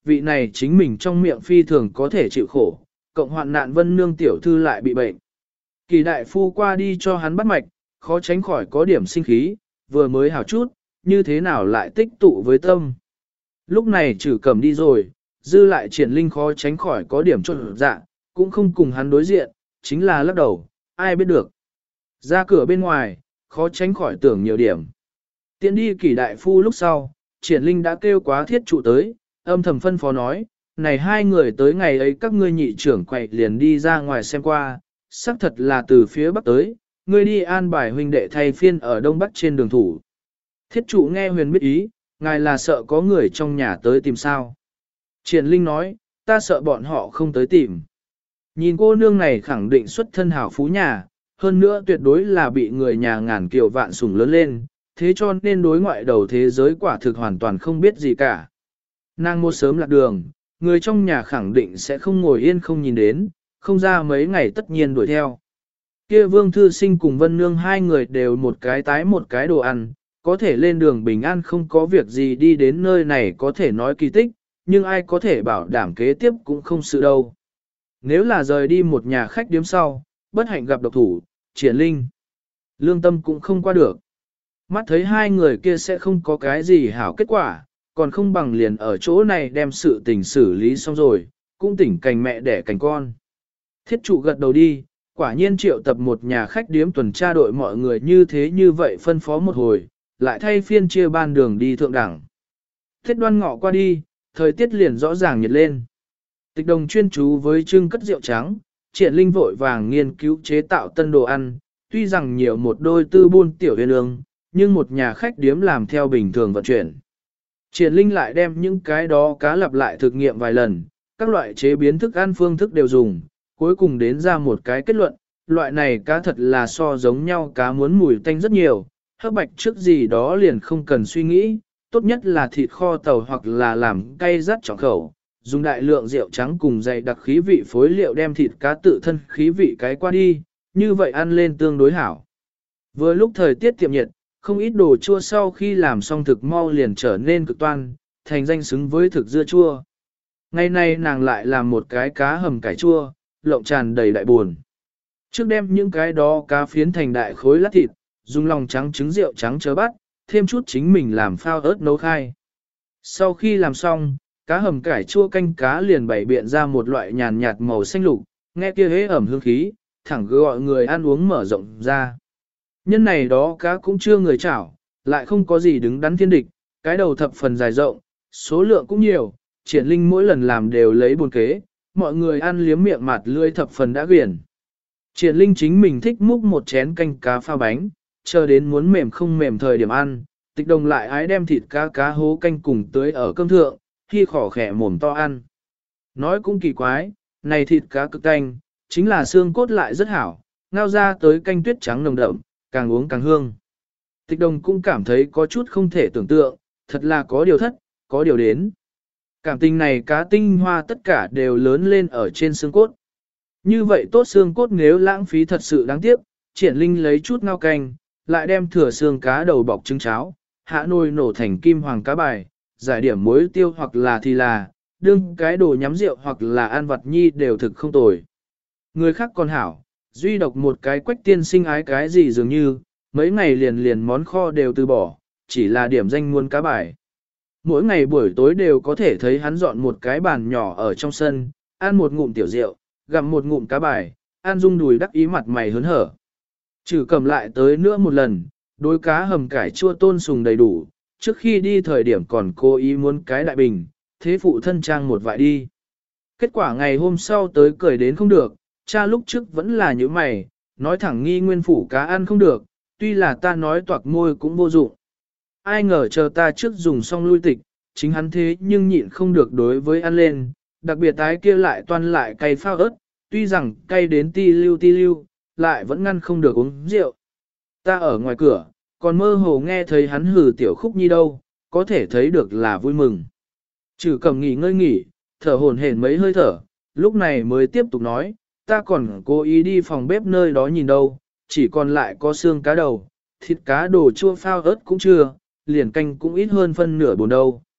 vị này chính mình trong miệng phi thường có thể chịu khổ, cộng hoạn nạn Vân Nương tiểu thư lại bị bệnh. Kỳ đại phu qua đi cho hắn bắt mạch, khó tránh khỏi có điểm sinh khí, vừa mới hảo chút, như thế nào lại tích tụ với tâm. Lúc này trừ cầm đi rồi, dư lại triển linh khó tránh khỏi có điểm trộn dạ, cũng không cùng hắn đối diện, chính là lắc đầu, ai biết được. Ra cửa bên ngoài, khó tránh khỏi tưởng nhiều điểm. Tiến đi kỳ đại phu lúc sau, triển linh đã kêu quá thiết trụ tới, âm thầm phân phó nói, này hai người tới ngày ấy các ngươi nhị trưởng quậy liền đi ra ngoài xem qua, xác thật là từ phía bắc tới, ngươi đi an bài huynh đệ thay phiên ở đông bắc trên đường thủ. Thiết trụ nghe huyền biết ý, ngài là sợ có người trong nhà tới tìm sao. Triển linh nói, ta sợ bọn họ không tới tìm. Nhìn cô nương này khẳng định xuất thân hảo phú nhà, hơn nữa tuyệt đối là bị người nhà ngàn kiều vạn sủng lớn lên, thế cho nên đối ngoại đầu thế giới quả thực hoàn toàn không biết gì cả. Nàng một sớm lạc đường, người trong nhà khẳng định sẽ không ngồi yên không nhìn đến, không ra mấy ngày tất nhiên đuổi theo. Kia Vương Thư Sinh cùng Vân Nương hai người đều một cái tái một cái đồ ăn, có thể lên đường bình an không có việc gì đi đến nơi này có thể nói kỳ tích, nhưng ai có thể bảo đảm kế tiếp cũng không sự đâu. Nếu là rời đi một nhà khách điếm sau, bất hạnh gặp độc thủ, triển linh, lương tâm cũng không qua được. Mắt thấy hai người kia sẽ không có cái gì hảo kết quả, còn không bằng liền ở chỗ này đem sự tình xử lý xong rồi, cũng tỉnh cành mẹ đẻ cành con. Thiết trụ gật đầu đi, quả nhiên triệu tập một nhà khách điếm tuần tra đội mọi người như thế như vậy phân phó một hồi, lại thay phiên chia ban đường đi thượng đẳng. Thiết đoan ngọ qua đi, thời tiết liền rõ ràng nhiệt lên. Tịch đồng chuyên chú với trưng cất rượu trắng, triển linh vội vàng nghiên cứu chế tạo tân đồ ăn, tuy rằng nhiều một đôi tư buôn tiểu huyền ương, nhưng một nhà khách điếm làm theo bình thường vận chuyển. Triển linh lại đem những cái đó cá lặp lại thực nghiệm vài lần, các loại chế biến thức ăn phương thức đều dùng, cuối cùng đến ra một cái kết luận, loại này cá thật là so giống nhau cá muốn mùi tanh rất nhiều, hấp bạch trước gì đó liền không cần suy nghĩ, tốt nhất là thịt kho tàu hoặc là làm cay rắt trọng khẩu, dùng đại lượng rượu trắng cùng dày đặc khí vị phối liệu đem thịt cá tự thân khí vị cái qua đi, như vậy ăn lên tương đối hảo. Vừa lúc thời tiết tiệm nhiệt, không ít đồ chua sau khi làm xong thực mau liền trở nên cực toan, thành danh xứng với thực dưa chua. Ngày nay nàng lại làm một cái cá hầm cải chua, lộng tràn đầy đại buồn. Trước đem những cái đó cá phiến thành đại khối lát thịt, dùng lòng trắng trứng rượu trắng chớ bắt, thêm chút chính mình làm phao ớt nấu khai. Sau khi làm xong, cá hầm cải chua canh cá liền bày biện ra một loại nhàn nhạt màu xanh lục, nghe kia hế ẩm hương khí, thẳng gọi người ăn uống mở rộng ra. Nhân này đó cá cũng chưa người chảo, lại không có gì đứng đắn thiên địch, cái đầu thập phần dài rộng, số lượng cũng nhiều, triển linh mỗi lần làm đều lấy buồn kế, mọi người ăn liếm miệng mặt lươi thập phần đã quyển. Triển linh chính mình thích múc một chén canh cá pha bánh, chờ đến muốn mềm không mềm thời điểm ăn, tịch đồng lại ái đem thịt cá cá hố canh cùng tưới ở cơm thượng, khi khỏ khẽ mồm to ăn. Nói cũng kỳ quái, này thịt cá cực canh, chính là xương cốt lại rất hảo, ngao ra tới canh tuyết trắng nồng đậm, càng uống càng hương. Tịch đồng cũng cảm thấy có chút không thể tưởng tượng, thật là có điều thất, có điều đến. Cảm tình này cá tinh hoa tất cả đều lớn lên ở trên xương cốt. Như vậy tốt xương cốt nếu lãng phí thật sự đáng tiếc, triển linh lấy chút ngao canh, lại đem thừa xương cá đầu bọc trứng cháo, hạ nồi nổ thành kim hoàng cá bài, giải điểm muối tiêu hoặc là thì là, đương cái đồ nhắm rượu hoặc là ăn vặt nhi đều thực không tồi. Người khác còn hảo, duy độc một cái quách tiên sinh ái cái gì dường như, mấy ngày liền liền món kho đều từ bỏ, chỉ là điểm danh muôn cá bài. Mỗi ngày buổi tối đều có thể thấy hắn dọn một cái bàn nhỏ ở trong sân, ăn một ngụm tiểu rượu, gặm một ngụm cá bài, ăn rung đùi đắc ý mặt mày hớn hở. Trừ cầm lại tới nữa một lần, đối cá hầm cải chua tôn sùng đầy đủ, trước khi đi thời điểm còn cố ý muốn cái đại bình, thế phụ thân trang một vại đi. Kết quả ngày hôm sau tới cười đến không được, cha lúc trước vẫn là như mày, nói thẳng nghi nguyên phủ cá ăn không được, tuy là ta nói toạc môi cũng vô dụng. Ai ngờ chờ ta trước dùng xong lui tịch, chính hắn thế nhưng nhịn không được đối với ăn lên, đặc biệt tái kia lại toan lại cay phao ớt, tuy rằng cay đến ti lưu ti lưu, lại vẫn ngăn không được uống rượu. Ta ở ngoài cửa, còn mơ hồ nghe thấy hắn hừ tiểu khúc nhi đâu, có thể thấy được là vui mừng. Trừ cầm nghỉ ngơi nghỉ, thở hổn hển mấy hơi thở, lúc này mới tiếp tục nói, ta còn cố ý đi phòng bếp nơi đó nhìn đâu, chỉ còn lại có xương cá đầu, thịt cá đồ chua phao ớt cũng chưa, liền canh cũng ít hơn phân nửa bồn đâu.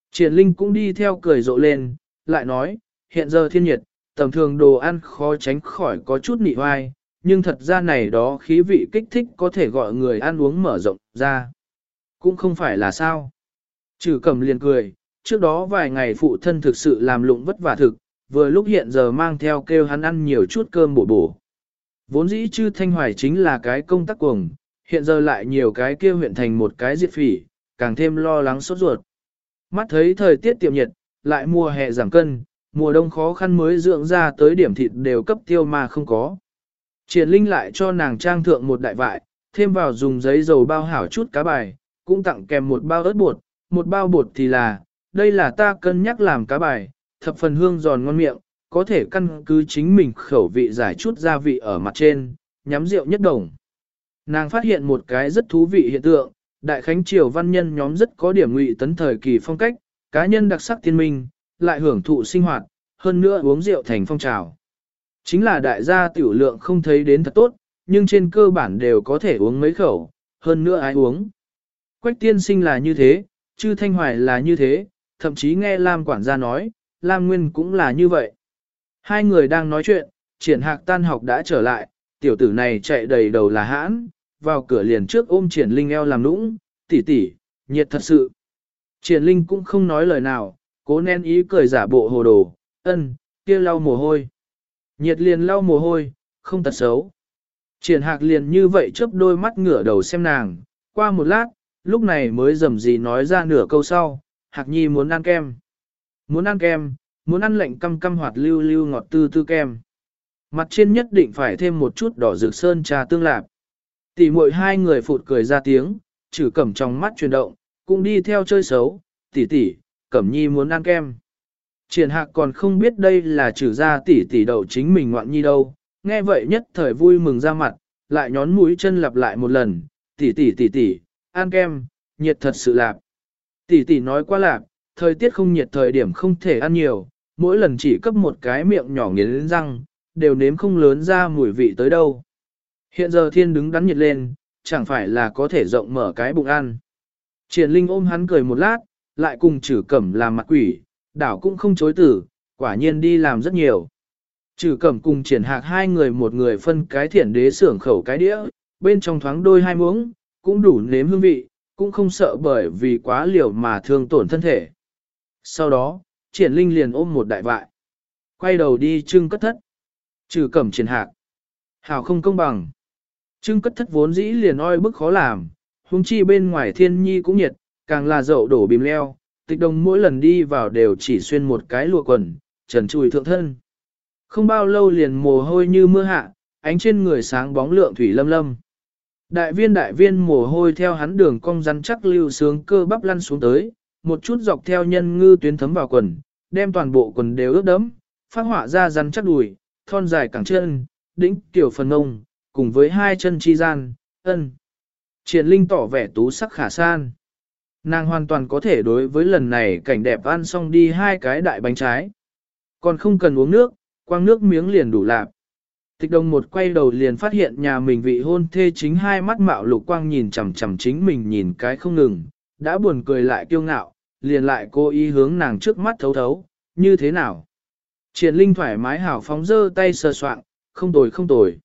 Triển Linh cũng đi theo cười rộ lên, lại nói, hiện giờ thiên nhiệt, tầm thường đồ ăn khó tránh khỏi có chút nị hoai, nhưng thật ra này đó khí vị kích thích có thể gọi người ăn uống mở rộng ra. Cũng không phải là sao. Trừ Cẩm liền cười, trước đó vài ngày phụ thân thực sự làm lụng vất vả thực, vừa lúc hiện giờ mang theo kêu hắn ăn nhiều chút cơm bổ bổ. Vốn dĩ Chư Thanh Hoài chính là cái công tác cuồng, hiện giờ lại nhiều cái kêu huyện thành một cái diệt phỉ, càng thêm lo lắng sốt ruột. Mắt thấy thời tiết tiệm nhiệt, lại mùa hè giảm cân, mùa đông khó khăn mới dưỡng ra tới điểm thịt đều cấp tiêu mà không có. Triển Linh lại cho nàng trang thượng một đại vại, thêm vào dùng giấy dầu bao hảo chút cá bài, cũng tặng kèm một bao ớt bột, một bao bột thì là, đây là ta cân nhắc làm cá bài, thập phần hương giòn ngon miệng, có thể căn cứ chính mình khẩu vị giải chút gia vị ở mặt trên, nhắm rượu nhất đồng. Nàng phát hiện một cái rất thú vị hiện tượng, Đại Khánh Triều văn nhân nhóm rất có điểm ngụy tấn thời kỳ phong cách, cá nhân đặc sắc tiên minh, lại hưởng thụ sinh hoạt, hơn nữa uống rượu thành phong trào. Chính là đại gia tiểu lượng không thấy đến thật tốt, nhưng trên cơ bản đều có thể uống mấy khẩu, hơn nữa ai uống. Quách tiên sinh là như thế, Chư Thanh Hoài là như thế, thậm chí nghe Lam quản gia nói, Lam Nguyên cũng là như vậy. Hai người đang nói chuyện, Triển Hạc tan học đã trở lại, tiểu tử này chạy đầy đầu là hãn, vào cửa liền trước ôm Triển Linh eo làm nũng, tỷ tỷ, nhiệt thật sự. Triển Linh cũng không nói lời nào, cố nén ý cười giả bộ hồ đồ, ân, kia lau mồ hôi. Nhiệt liền lau mồ hôi, không tật xấu. Triển Hạc liền như vậy chớp đôi mắt ngửa đầu xem nàng, qua một lát, lúc này mới rầm gì nói ra nửa câu sau, Hạc Nhi muốn ăn kem. Muốn ăn kem, muốn ăn lạnh căm căm hoạt lưu lưu ngọt tư tư kem. Mặt trên nhất định phải thêm một chút đỏ rực sơn trà tương lạp. Tỷ muội hai người phụt cười ra tiếng, Trừ Cẩm trong mắt chuyển động, cũng đi theo chơi xấu, tỷ tỷ, Cẩm Nhi muốn ăn kem. Triển Hạc còn không biết đây là Trừ ra tỷ tỷ đậu chính mình ngoạn nhi đâu, nghe vậy nhất thời vui mừng ra mặt, lại nhón mũi chân lặp lại một lần, tỷ tỷ tỷ tỷ, ăn kem, nhiệt thật sự lạp. Tỷ tỷ nói quá lạp, thời tiết không nhiệt thời điểm không thể ăn nhiều, mỗi lần chỉ cấp một cái miệng nhỏ nghiến răng, đều nếm không lớn ra mùi vị tới đâu. Hiện giờ thiên đứng đắn nhiệt lên, chẳng phải là có thể rộng mở cái bụng ăn. Triển Linh ôm hắn cười một lát, lại cùng Trừ Cẩm làm mặt quỷ, đảo cũng không chối tử, quả nhiên đi làm rất nhiều. Trừ Cẩm cùng Triển Hạc hai người một người phân cái thiển đế xưởng khẩu cái đĩa, bên trong thoáng đôi hai muỗng, cũng đủ nếm hương vị, cũng không sợ bởi vì quá liều mà thương tổn thân thể. Sau đó, Triển Linh liền ôm một đại vại, quay đầu đi trưng cất thất. Trừ Cẩm Triển Hạc, hảo không công bằng. Trưng cất thất vốn dĩ liền oi bức khó làm, huống chi bên ngoài thiên nhi cũng nhiệt, càng là dậu đổ bìm leo, Tịch Đồng mỗi lần đi vào đều chỉ xuyên một cái lụa quần, trần trùi thượng thân. Không bao lâu liền mồ hôi như mưa hạ, ánh trên người sáng bóng lượng thủy lâm lâm. Đại viên đại viên mồ hôi theo hắn đường cong rắn chắc lưu sướng cơ bắp lăn xuống tới, một chút dọc theo nhân ngư tuyến thấm vào quần, đem toàn bộ quần đều ướt đẫm, phát họa ra rắn chắc đùi, thon dài cẳng chân, đĩnh tiểu phần ngông, cùng với hai chân chi gian, ân. Triển Linh tỏ vẻ tú sắc khả san. Nàng hoàn toàn có thể đối với lần này cảnh đẹp ăn xong đi hai cái đại bánh trái. Còn không cần uống nước, quang nước miếng liền đủ lạp. Tịch Đồng một quay đầu liền phát hiện nhà mình vị hôn thê chính hai mắt mạo lục quang nhìn chằm chằm chính mình nhìn cái không ngừng, đã buồn cười lại kiêu ngạo, liền lại cố ý hướng nàng trước mắt thấu thấu, như thế nào. Triển Linh thoải mái hảo phóng dơ tay sờ soạng, không tồi không tồi.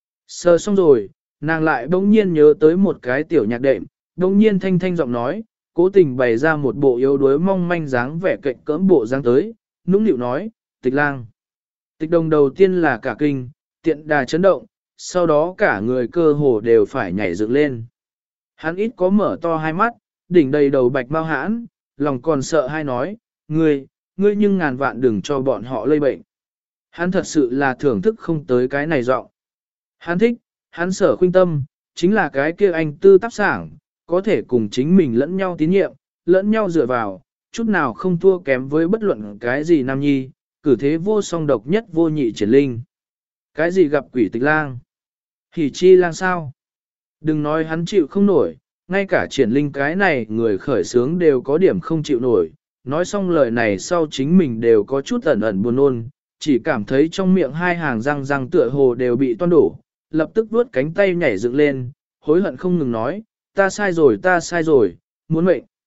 Sờ xong rồi, nàng lại bỗng nhiên nhớ tới một cái tiểu nhạc đệm, bỗng nhiên thanh thanh giọng nói, cố tình bày ra một bộ yếu đuối mong manh dáng vẻ cạnh cỡm bộ dáng tới, nũng nịu nói, Tịch lang. Tịch Đồng đầu tiên là cả kinh, tiện đà chấn động, sau đó cả người cơ hồ đều phải nhảy dựng lên. Hắn ít có mở to hai mắt, đỉnh đầy đầu bạch mau hãn, lòng còn sợ hai nói, ngươi, ngươi nhưng ngàn vạn đừng cho bọn họ lây bệnh. Hắn thật sự là thưởng thức không tới cái này giọng. Hắn thích, hắn sở khuynh tâm, chính là cái kia anh tư tác sảng, có thể cùng chính mình lẫn nhau tín nhiệm, lẫn nhau dựa vào, chút nào không thua kém với bất luận cái gì nam nhi, cử thế vô song độc nhất vô nhị Triển Linh. Cái gì gặp quỷ Tịch lang? Hỉ chi lang sao? Đừng nói hắn chịu không nổi, ngay cả Triển Linh cái này người khởi sướng đều có điểm không chịu nổi. Nói xong lời này sau chính mình đều có chút ẩn ẩn buồn nôn, chỉ cảm thấy trong miệng hai hàng răng răng tựa hồ đều bị toan đổ, lập tức vuốt cánh tay nhảy dựng lên, hối hận không ngừng nói, ta sai rồi ta sai rồi, muốn mệnh.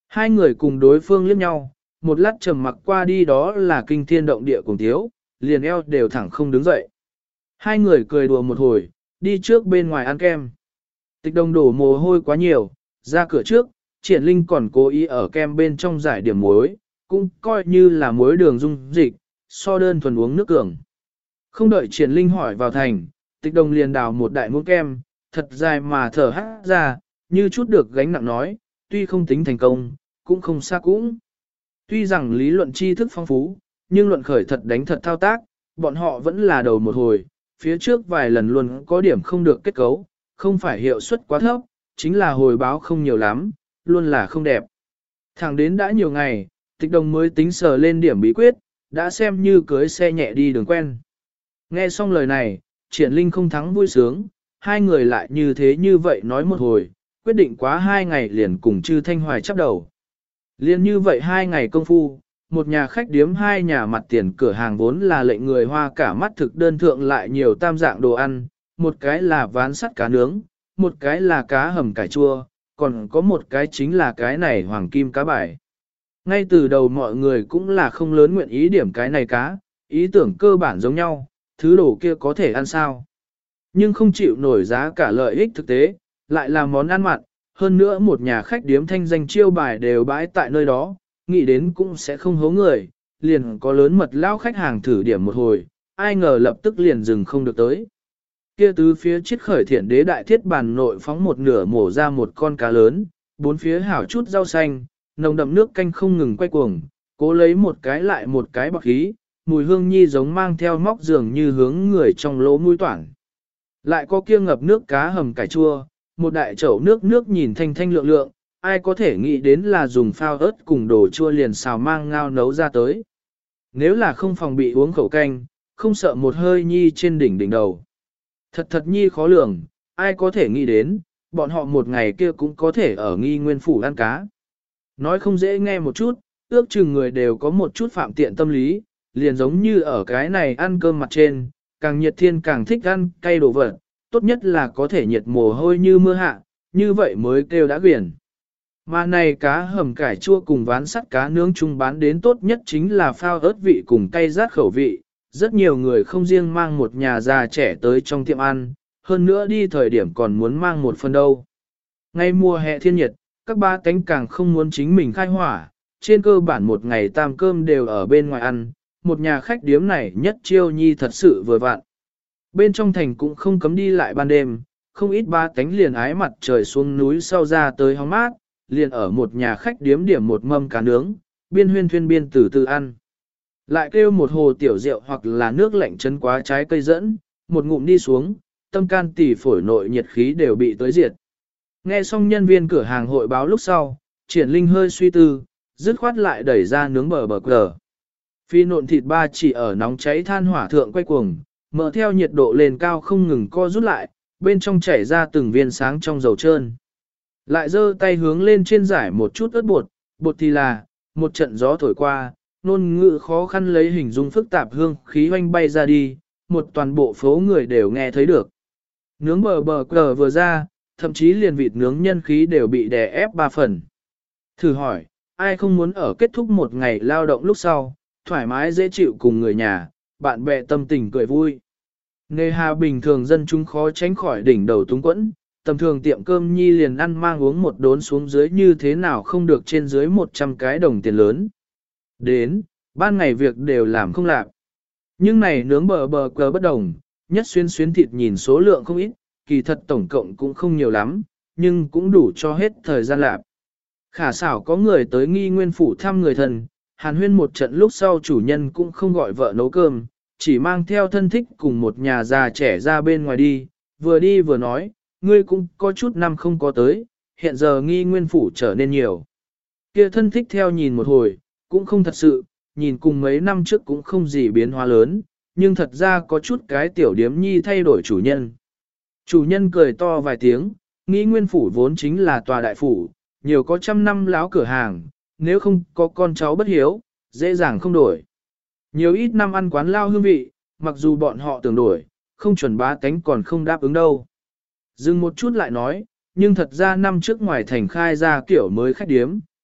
Hai người cùng đối phương liếc nhau, một lát trầm mặc qua đi đó là kinh thiên động địa cùng thiếu, liền eo đều thẳng không đứng dậy. Hai người cười đùa một hồi, đi trước bên ngoài ăn kem. Tịch Đồng đổ mồ hôi quá nhiều, ra cửa trước, Triển Linh còn cố ý ở kem bên trong giải điểm muối, cũng coi như là muối đường dung dịch, so đơn thuần uống nước cường. Không đợi Triển Linh hỏi vào thành, Tịch Đồng liền đào một đại muỗng kem, thật dài mà thở hắt ra, như chút được gánh nặng nói, tuy không tính thành công, cũng không xa cũng. Tuy rằng lý luận tri thức phong phú, nhưng luận khởi thật đánh thật thao tác, bọn họ vẫn là đầu một hồi, phía trước vài lần luôn có điểm không được kết cấu, không phải hiệu suất quá thấp, chính là hồi báo không nhiều lắm, luôn là không đẹp. Thẳng đến đã nhiều ngày, Tịch Đồng mới tính sờ lên điểm bí quyết, đã xem như cưới xe nhẹ đi đường quen. Nghe xong lời này, Triển Linh không thắng vui sướng, hai người lại như thế như vậy nói một hồi, quyết định quá hai ngày liền cùng Chư Thanh Hoài chấp đầu. Liên như vậy hai ngày công phu, một nhà khách điếm hai nhà mặt tiền cửa hàng vốn là lệnh người hoa cả mắt thực đơn thượng lại nhiều tam dạng đồ ăn, một cái là ván sắt cá nướng, một cái là cá hầm cải chua, còn có một cái chính là cái này hoàng kim cá bài. Ngay từ đầu mọi người cũng là không lớn nguyện ý điểm cái này cá, ý tưởng cơ bản giống nhau, thứ đồ kia có thể ăn sao. Nhưng không chịu nổi giá cả lợi ích thực tế, lại là món ăn mặn, hơn nữa một nhà khách điếm thanh danh chiêu bài đều bãi tại nơi đó, nghĩ đến cũng sẽ không hố người, liền có lớn mật lao khách hàng thử điểm một hồi, ai ngờ lập tức liền dừng không được tới. Kia tứ phía chiết khởi thiện đế đại thiết bàn nội phóng một nửa mổ ra một con cá lớn, bốn phía hảo chút rau xanh, nồng đậm nước canh không ngừng quay cuồng, cố lấy một cái lại một cái bọc khí, mùi hương nhi giống mang theo móc dường như hướng người trong lỗ mũi toản. Lại có kia ngập nước cá hầm cải chua, một đại chậu nước nước nhìn thanh thanh lượng lượng, ai có thể nghĩ đến là dùng phao ớt cùng đồ chua liền xào mang ngao nấu ra tới. Nếu là không phòng bị uống khẩu canh, không sợ một hơi nhi trên đỉnh đỉnh đầu. Thật thật nhi khó lường, ai có thể nghĩ đến, bọn họ một ngày kia cũng có thể ở nghi nguyên phủ ăn cá. Nói không dễ nghe một chút, ước chừng người đều có một chút phạm tiện tâm lý, liền giống như ở cái này ăn cơm mặt trên, càng nhiệt thiên càng thích ăn cay đồ vật, tốt nhất là có thể nhiệt mồ hôi như mưa hạ, như vậy mới kêu đã quyển. Mà này cá hầm cải chua cùng ván sắt cá nướng chung bán đến tốt nhất chính là phao ớt vị cùng cay rát khẩu vị. Rất nhiều người không riêng mang một nhà già trẻ tới trong tiệm ăn, hơn nữa đi thời điểm còn muốn mang một phần đâu. Ngay mùa hè thiên nhiệt, các ba tánh càng không muốn chính mình khai hỏa, trên cơ bản một ngày tam cơm đều ở bên ngoài ăn, một nhà khách điếm này nhất chiêu nhi thật sự vừa vặn. Bên trong thành cũng không cấm đi lại ban đêm, không ít ba tánh liền ái mặt trời xuống núi sau ra tới hóng mát, liền ở một nhà khách điếm điểm một mâm cá nướng, biên huyên thuyên biên từ từ ăn. Lại kêu một hồ tiểu rượu hoặc là nước lạnh chấn quá trái cây dẫn, một ngụm đi xuống, tâm can tỳ phổi nội nhiệt khí đều bị tới diệt. Nghe xong nhân viên cửa hàng hội báo lúc sau, Triển Linh hơi suy tư, dứt khoát lại đẩy ra nướng bờ bờ cờ. Phi nộn thịt ba chỉ ở nóng cháy than hỏa thượng quay cuồng, mở theo nhiệt độ lên cao không ngừng co rút lại, bên trong chảy ra từng viên sáng trong dầu trơn. Lại giơ tay hướng lên trên giải một chút ớt bột, bột thì là, một trận gió thổi qua, ngôn ngữ khó khăn lấy hình dung phức tạp hương khí hoanh bay ra đi, một toàn bộ phố người đều nghe thấy được. Nướng bờ bờ cờ vừa ra, thậm chí liền vịt nướng nhân khí đều bị đè ép ba phần. Thử hỏi, ai không muốn ở kết thúc một ngày lao động lúc sau, thoải mái dễ chịu cùng người nhà, bạn bè tâm tình cười vui. Nề hà bình thường dân chúng khó tránh khỏi đỉnh đầu túng quẫn, tầm thường tiệm cơm nhi liền ăn mang uống một đốn xuống dưới như thế nào không được trên dưới một trăm cái đồng tiền lớn. Đến, ban ngày việc đều làm không lạc. Nhưng này nướng bờ bờ cờ bất đồng, nhất xuyên xuyến thịt nhìn số lượng không ít, kỳ thật tổng cộng cũng không nhiều lắm, nhưng cũng đủ cho hết thời gian lạc. Khả xảo có người tới nghi nguyên phủ thăm người thân, hàn huyên một trận lúc sau chủ nhân cũng không gọi vợ nấu cơm, chỉ mang theo thân thích cùng một nhà già trẻ ra bên ngoài đi, vừa đi vừa nói, ngươi cũng có chút năm không có tới, hiện giờ nghi nguyên phủ trở nên nhiều. Kia thân thích theo nhìn một hồi, cũng không thật sự, nhìn cùng mấy năm trước cũng không gì biến hóa lớn, nhưng thật ra có chút cái tiểu điếm nhi thay đổi chủ nhân. Chủ nhân cười to vài tiếng, nghĩ nguyên phủ vốn chính là tòa đại phủ, nhiều có trăm năm láo cửa hàng, nếu không có con cháu bất hiếu, dễ dàng không đổi. Nhiều ít năm ăn quán lao hương vị, mặc dù bọn họ tưởng đổi, không chuẩn bá tánh còn không đáp ứng đâu. Dừng một chút lại nói, nhưng thật ra năm trước ngoài thành khai ra kiểu mới khách điếm,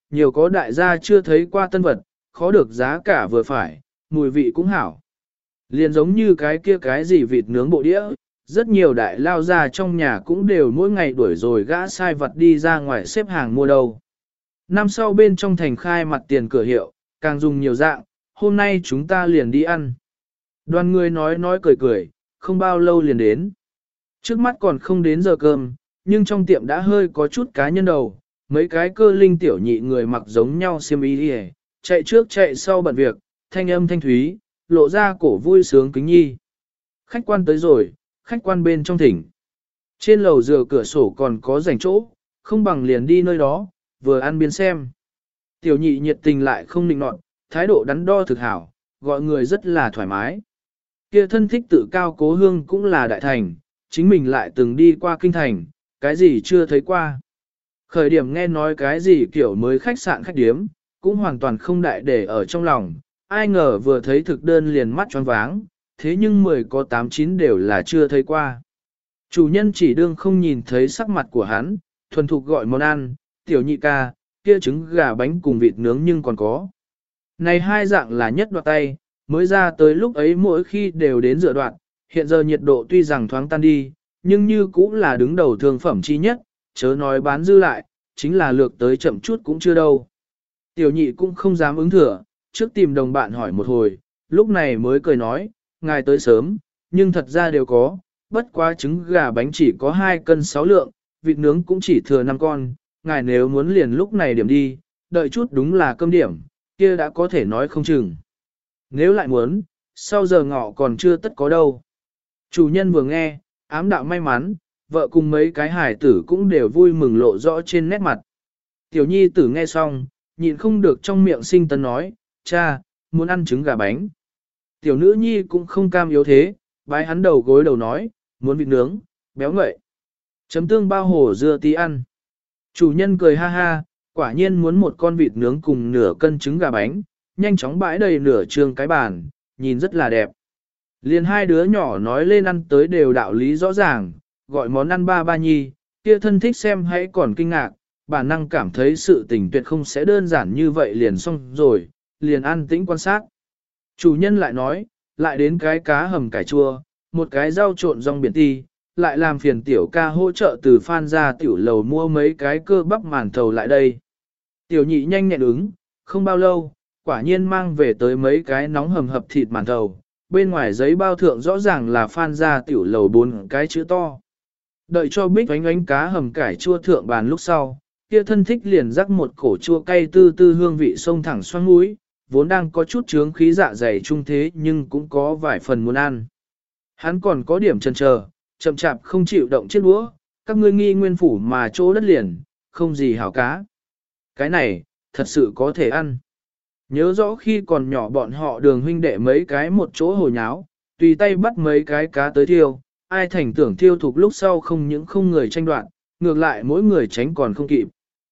nhiều có đại gia chưa thấy qua tân vật, khó được giá cả vừa phải, mùi vị cũng hảo. Liền giống như cái kia cái gì vịt nướng bộ đĩa, rất nhiều đại lao ra trong nhà cũng đều mỗi ngày đuổi rồi gã sai vật đi ra ngoài xếp hàng mua đâu. Năm sau bên trong thành khai mặt tiền cửa hiệu, càng dùng nhiều dạng, hôm nay chúng ta liền đi ăn. Đoàn người nói nói cười cười, không bao lâu liền đến. Trước mắt còn không đến giờ cơm, nhưng trong tiệm đã hơi có chút cá nhân đầu, mấy cái cơ linh tiểu nhị người mặc giống nhau xiêm y đi chạy trước chạy sau bận việc, thanh âm thanh thúy, lộ ra cổ vui sướng kính nhi. Khách quan tới rồi, khách quan bên trong thỉnh. Trên lầu dừa cửa sổ còn có rảnh chỗ, không bằng liền đi nơi đó, vừa ăn biên xem. Tiểu nhị nhiệt tình lại không nịnh nọt, thái độ đắn đo thực hảo, gọi người rất là thoải mái. Kia thân thích tự cao cố hương cũng là đại thành, chính mình lại từng đi qua kinh thành, cái gì chưa thấy qua. Khởi điểm nghe nói cái gì kiểu mới khách sạn khách điếm, cũng hoàn toàn không đại để ở trong lòng, ai ngờ vừa thấy thực đơn liền mắt choáng váng, thế nhưng mười có tám chín đều là chưa thấy qua. Chủ nhân chỉ đương không nhìn thấy sắc mặt của hắn, thuần thục gọi món ăn, tiểu nhị ca, kia trứng gà bánh cùng vịt nướng nhưng còn có. Này hai dạng là nhất đoạt tay, mới ra tới lúc ấy mỗi khi đều đến dựa đoạn, hiện giờ nhiệt độ tuy rằng thoáng tan đi, nhưng như cũng là đứng đầu thương phẩm chi nhất, chớ nói bán dư lại, chính là lược tới chậm chút cũng chưa đâu. Tiểu nhị cũng không dám ứng thừa, trước tìm đồng bạn hỏi một hồi, lúc này mới cười nói, ngài tới sớm, nhưng thật ra đều có, bất quá trứng gà bánh chỉ có hai cân sáu lượng, vịt nướng cũng chỉ thừa năm con, ngài nếu muốn liền lúc này điểm đi, đợi chút đúng là cơm điểm, kia đã có thể nói không chừng. Nếu lại muốn, sau giờ ngọ còn chưa tất có đâu. Chủ nhân vừa nghe, ám đạo may mắn, vợ cùng mấy cái hải tử cũng đều vui mừng lộ rõ trên nét mặt. Tiểu nhi tử nghe xong, nhịn không được trong miệng sinh tấn nói, cha, muốn ăn trứng gà bánh. Tiểu nữ nhi cũng không cam yếu thế, bái hắn đầu gối đầu nói, muốn vịt nướng, béo ngậy. Chấm tương bao hồ dưa tí ăn. Chủ nhân cười ha ha, quả nhiên muốn một con vịt nướng cùng nửa cân trứng gà bánh, nhanh chóng bãi đầy nửa trường cái bàn, nhìn rất là đẹp. Liền hai đứa nhỏ nói lên ăn tới đều đạo lý rõ ràng, gọi món ăn ba ba nhi, kia thân thích xem hãy còn kinh ngạc, bản năng cảm thấy sự tình tuyệt không sẽ đơn giản như vậy liền xong rồi, liền an tĩnh quan sát. Chủ nhân lại nói, lại đến cái cá hầm cải chua, một cái rau trộn rong biển ti, lại làm phiền tiểu ca hỗ trợ từ Phan ra tiểu lầu mua mấy cái cơ bắp màn thầu lại đây. Tiểu nhị nhanh nhẹn ứng, không bao lâu, quả nhiên mang về tới mấy cái nóng hầm hập thịt màn thầu, bên ngoài giấy bao thượng rõ ràng là Phan ra tiểu lầu bốn cái chữ to. Đợi cho bích oánh oánh cá hầm cải chua thượng bàn lúc sau, kia thân thích liền rắc một cổ chua cay tư tư hương vị sông thẳng xoang mũi, vốn đang có chút chướng khí dạ dày trung thế nhưng cũng có vài phần muốn ăn. Hắn còn có điểm chần chờ, chậm chạp không chịu động chiếc đũa, các ngươi nghi nguyên phủ mà chỗ đất liền, không gì hảo cá. Cái này, thật sự có thể ăn. Nhớ rõ khi còn nhỏ bọn họ đường huynh đệ mấy cái một chỗ hồi nháo, tùy tay bắt mấy cái cá tới thiêu, ai thành tưởng thiêu thuộc lúc sau không những không người tranh đoạt, ngược lại mỗi người tránh còn không kịp.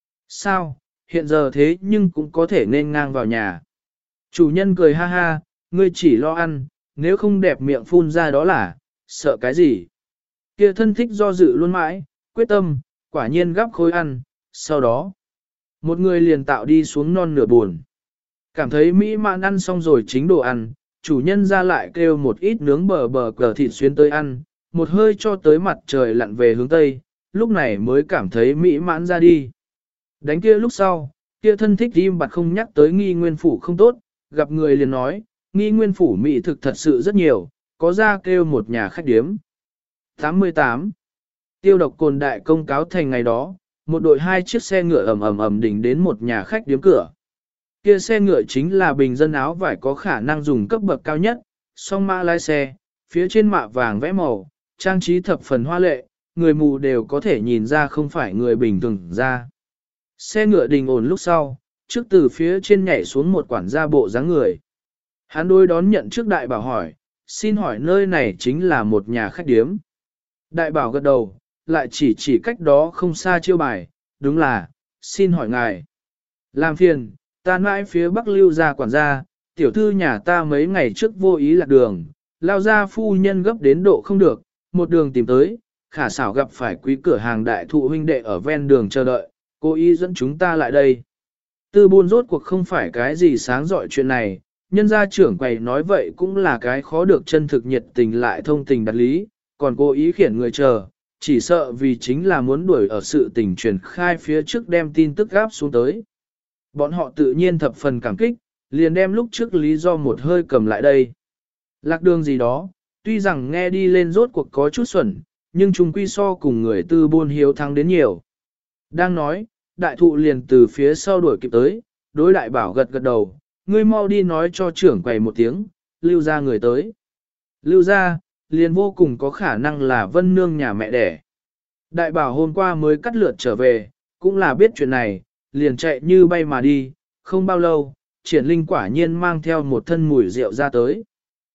Sao, hiện giờ thế nhưng cũng có thể nên ngang vào nhà. Chủ nhân cười ha ha, ngươi chỉ lo ăn, nếu không đẹp miệng phun ra đó là, sợ cái gì. Kia thân thích do dự luôn mãi, quyết tâm, quả nhiên gắp khối ăn, sau đó, một người liền tạo đi xuống non nửa buồn. Cảm thấy mỹ mãn ăn xong rồi chính đồ ăn, chủ nhân ra lại kêu một ít nướng bờ bờ cờ thịt xuyến tới ăn, một hơi cho tới mặt trời lặn về hướng tây, lúc này mới cảm thấy mỹ mãn ra đi. Đánh kia lúc sau, kia thân thích im bặt không nhắc tới nghi nguyên phủ không tốt, gặp người liền nói, nghi nguyên phủ mỹ thực thật sự rất nhiều, có ra kêu một nhà khách điếm. tám mươi tám. Tiêu độc cồn đại công cáo thành ngày đó, một đội hai chiếc xe ngựa ầm ầm ầm đỉnh đến một nhà khách điếm cửa. Kia xe ngựa chính là bình dân áo vải có khả năng dùng cấp bậc cao nhất, song mã lái xe, phía trên mạ vàng vẽ màu, trang trí thập phần hoa lệ, người mù đều có thể nhìn ra không phải người bình thường ra. Xe ngựa đình ổn lúc sau, trước từ phía trên nhảy xuống một quản gia bộ dáng người. Hắn đôi đón nhận trước đại bảo hỏi, xin hỏi nơi này chính là một nhà khách điếm. Đại bảo gật đầu, lại chỉ chỉ cách đó không xa chiêu bài, đúng là, xin hỏi ngài. Làm phiền, ta mãi phía bắc lưu ra quản gia, tiểu thư nhà ta mấy ngày trước vô ý lạc đường, lao ra phu nhân gấp đến độ không được, một đường tìm tới, khả xảo gặp phải quý cửa hàng đại thụ huynh đệ ở ven đường chờ đợi, cố ý dẫn chúng ta lại đây. Tư buôn rốt cuộc không phải cái gì sáng dọi chuyện này, nhân gia trưởng quầy nói vậy cũng là cái khó được chân thực nhiệt tình lại thông tình đặt lý, còn cố ý khiển người chờ, chỉ sợ vì chính là muốn đuổi ở sự tình truyền khai phía trước đem tin tức gáp xuống tới. Bọn họ tự nhiên thập phần cảm kích, liền đem lúc trước lý do một hơi cầm lại đây. Lạc đường gì đó, tuy rằng nghe đi lên rốt cuộc có chút xuẩn, nhưng chúng quy so cùng người tư buôn hiếu thắng đến nhiều. Đang nói, đại thụ liền từ phía sau đuổi kịp tới, đối đại bảo gật gật đầu, ngươi mau đi nói cho trưởng quầy một tiếng, lưu ra người tới. Lưu ra, liền vô cùng có khả năng là Vân Nương nhà mẹ đẻ. Đại bảo hôm qua mới cắt lượt trở về, cũng là biết chuyện này, liền chạy như bay mà đi, không bao lâu, triển linh quả nhiên mang theo một thân mùi rượu ra tới.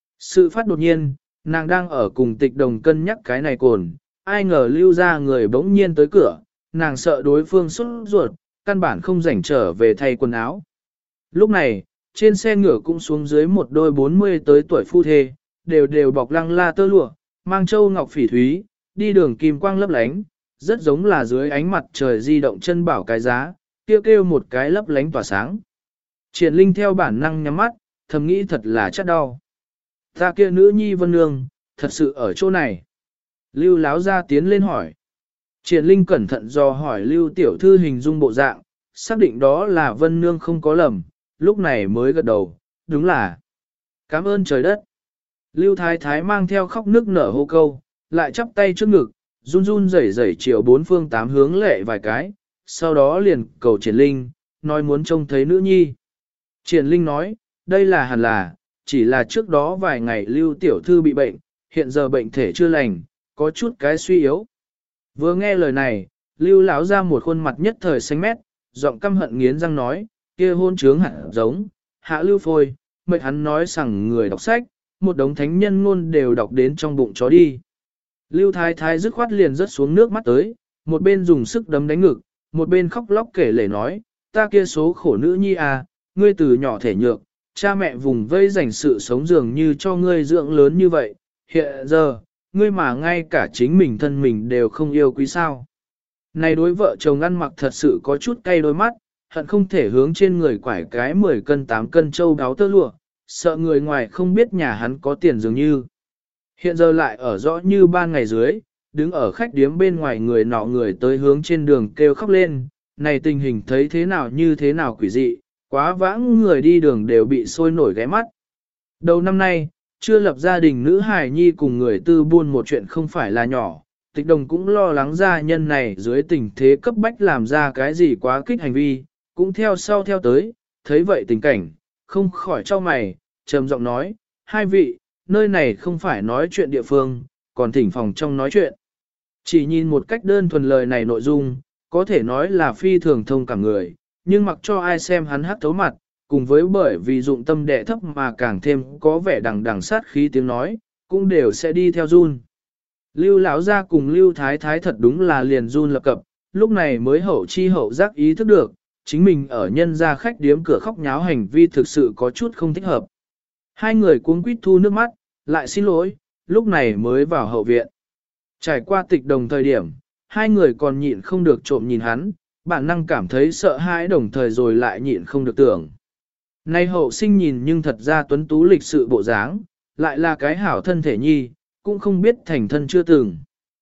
Sự phát đột nhiên, nàng đang ở cùng tịch đồng cân nhắc cái này cồn, ai ngờ lưu ra người bỗng nhiên tới cửa, nàng sợ đối phương xuất ruột, căn bản không rảnh trở về thay quần áo. Lúc này, trên xe ngựa cũng xuống dưới một đôi bốn mươi tới tuổi phu thê, đều đều bọc lăng la tơ lụa, mang châu ngọc phỉ thúy, đi đường kim quang lấp lánh, rất giống là dưới ánh mặt trời di động chân bảo cái giá, kêu kêu một cái lấp lánh tỏa sáng. Triển Linh theo bản năng nhắm mắt, thầm nghĩ thật là chắc đau. Ta kia nữ nhi Vân Nương, thật sự ở chỗ này. Lưu Láo ra tiến lên hỏi. Triển Linh cẩn thận dò hỏi Lưu Tiểu Thư hình dung bộ dạng, xác định đó là Vân Nương không có lầm, lúc này mới gật đầu, đúng là. Cảm ơn trời đất. Lưu Thái Thái mang theo khóc nước nở hô câu, lại chắp tay trước ngực, run run rẩy rẩy chiều bốn phương tám hướng lệ vài cái, sau đó liền cầu Triển Linh, nói muốn trông thấy nữ nhi. Triển Linh nói, đây là hẳn là, chỉ là trước đó vài ngày Lưu Tiểu Thư bị bệnh, hiện giờ bệnh thể chưa lành, có chút cái suy yếu. Vừa nghe lời này, Lưu Lão ra một khuôn mặt nhất thời xanh mét, giọng căm hận nghiến răng nói, kia hôn trướng hẳn giống, hạ Lưu Phôi, mệnh hắn nói rằng người đọc sách, một đống thánh nhân ngôn đều đọc đến trong bụng chó đi. Lưu Thái Thái dứt khoát liền rớt xuống nước mắt tới, một bên dùng sức đấm đánh ngực, một bên khóc lóc kể lể nói, ta kia số khổ nữ nhi à, ngươi từ nhỏ thể nhược, cha mẹ vùng vây dành sự sống dường như cho ngươi dưỡng lớn như vậy, hiện giờ, ngươi mà ngay cả chính mình thân mình đều không yêu quý sao. Này đối vợ chồng ăn mặc thật sự có chút cay đôi mắt, hận không thể hướng trên người quải cái mười cân tám cân châu đáo tơ lụa, sợ người ngoài không biết nhà hắn có tiền dường như. Hiện giờ lại ở rõ như ban ngày dưới, đứng ở khách điếm bên ngoài người nọ người tới hướng trên đường kêu khóc lên, này tình hình thấy thế nào như thế nào quỷ dị, quá vãng người đi đường đều bị sôi nổi ghé mắt. Đầu năm nay, chưa lập gia đình nữ hài nhi cùng người tư buôn một chuyện không phải là nhỏ, tịch đồng cũng lo lắng gia nhân này dưới tình thế cấp bách làm ra cái gì quá kích hành vi, cũng theo sau theo tới, thấy vậy tình cảnh, không khỏi cho mày, trầm giọng nói, hai vị, nơi này không phải nói chuyện địa phương, còn thỉnh phòng trong nói chuyện. Chỉ nhìn một cách đơn thuần lời này nội dung, có thể nói là phi thường thông cả người, nhưng mặc cho ai xem hắn hát thấu mặt, cùng với bởi vì dụng tâm đệ thấp mà càng thêm có vẻ đằng đằng sát khí tiếng nói, cũng đều sẽ đi theo run. Lưu lão gia cùng Lưu Thái Thái thật đúng là liền run lập cập, lúc này mới hậu chi hậu giác ý thức được, chính mình ở nhân gia khách điếm cửa khóc nháo hành vi thực sự có chút không thích hợp. Hai người cuống quýt thu nước mắt, lại xin lỗi, lúc này mới vào hậu viện. Trải qua tịch đồng thời điểm, hai người còn nhịn không được trộm nhìn hắn, bản năng cảm thấy sợ hãi đồng thời rồi lại nhịn không được tưởng. Nay hậu sinh nhìn nhưng thật ra tuấn tú lịch sự bộ dáng, lại là cái hảo thân thể nhi, cũng không biết thành thân chưa từng.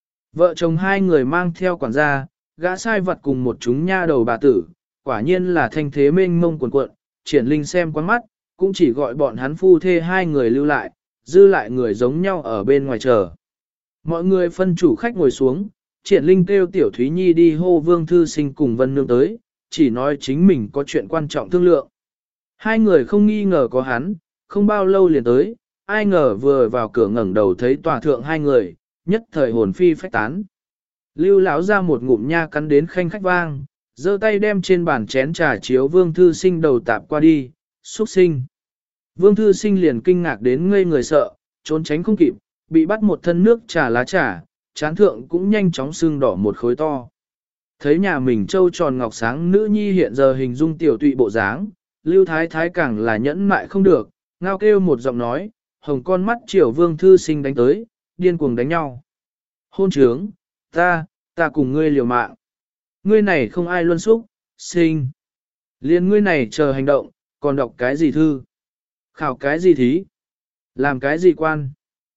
Vợ chồng hai người mang theo quản gia, gã sai vật cùng một chúng nha đầu bà tử, quả nhiên là thanh thế mênh mông cuồn cuộn, Triển Linh xem quán mắt, cũng chỉ gọi bọn hắn phu thê hai người lưu lại, dư lại người giống nhau ở bên ngoài chờ. Mọi người phân chủ khách ngồi xuống, Triển Linh kêu Tiểu Thúy Nhi đi hô Vương Thư Sinh cùng Vân Nương tới, chỉ nói chính mình có chuyện quan trọng thương lượng. Hai người không nghi ngờ có hắn, không bao lâu liền tới, ai ngờ vừa vào cửa ngẩng đầu thấy tòa thượng hai người, nhất thời hồn phi phách tán. Lưu lão ra một ngụm nha cắn đến khanh khách vang, giơ tay đem trên bàn chén trà chiếu Vương Thư Sinh đầu tạp qua đi, xúc sinh. Vương Thư Sinh liền kinh ngạc đến ngây người sợ, trốn tránh không kịp, bị bắt một thân nước trà lá trà, chán thượng cũng nhanh chóng sưng đỏ một khối to. Thấy nhà mình trâu tròn ngọc sáng nữ nhi hiện giờ hình dung tiểu tụy bộ dáng, Lưu Thái Thái càng là nhẫn mại không được, ngao kêu một giọng nói, hồng con mắt chiều Vương Thư Sinh đánh tới, điên cuồng đánh nhau. Hôn trướng, ta, ta cùng ngươi liều mạng. Ngươi này không ai luân xúc, sinh. Liên ngươi này chờ hành động, còn đọc cái gì thư? Khảo cái gì thí? Làm cái gì quan?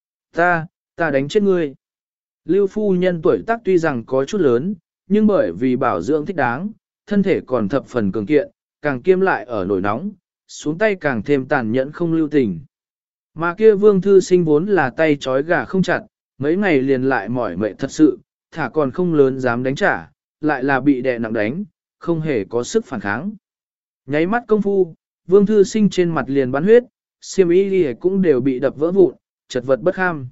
Ta, ta đánh chết ngươi. Lưu phu nhân tuổi tác tuy rằng có chút lớn, nhưng bởi vì bảo dưỡng thích đáng, thân thể còn thập phần cường kiện, càng kiêm lại ở nổi nóng, xuống tay càng thêm tàn nhẫn không lưu tình. Mà kia vương thư sinh vốn là tay trói gà không chặt, mấy ngày liền lại mỏi mệt thật sự, thả còn không lớn dám đánh trả, lại là bị đè nặng đánh, không hề có sức phản kháng. Nháy mắt công phu, vương thư sinh trên mặt liền bắn huyết, xiêm y cũng đều bị đập vỡ vụn, chật vật bất kham.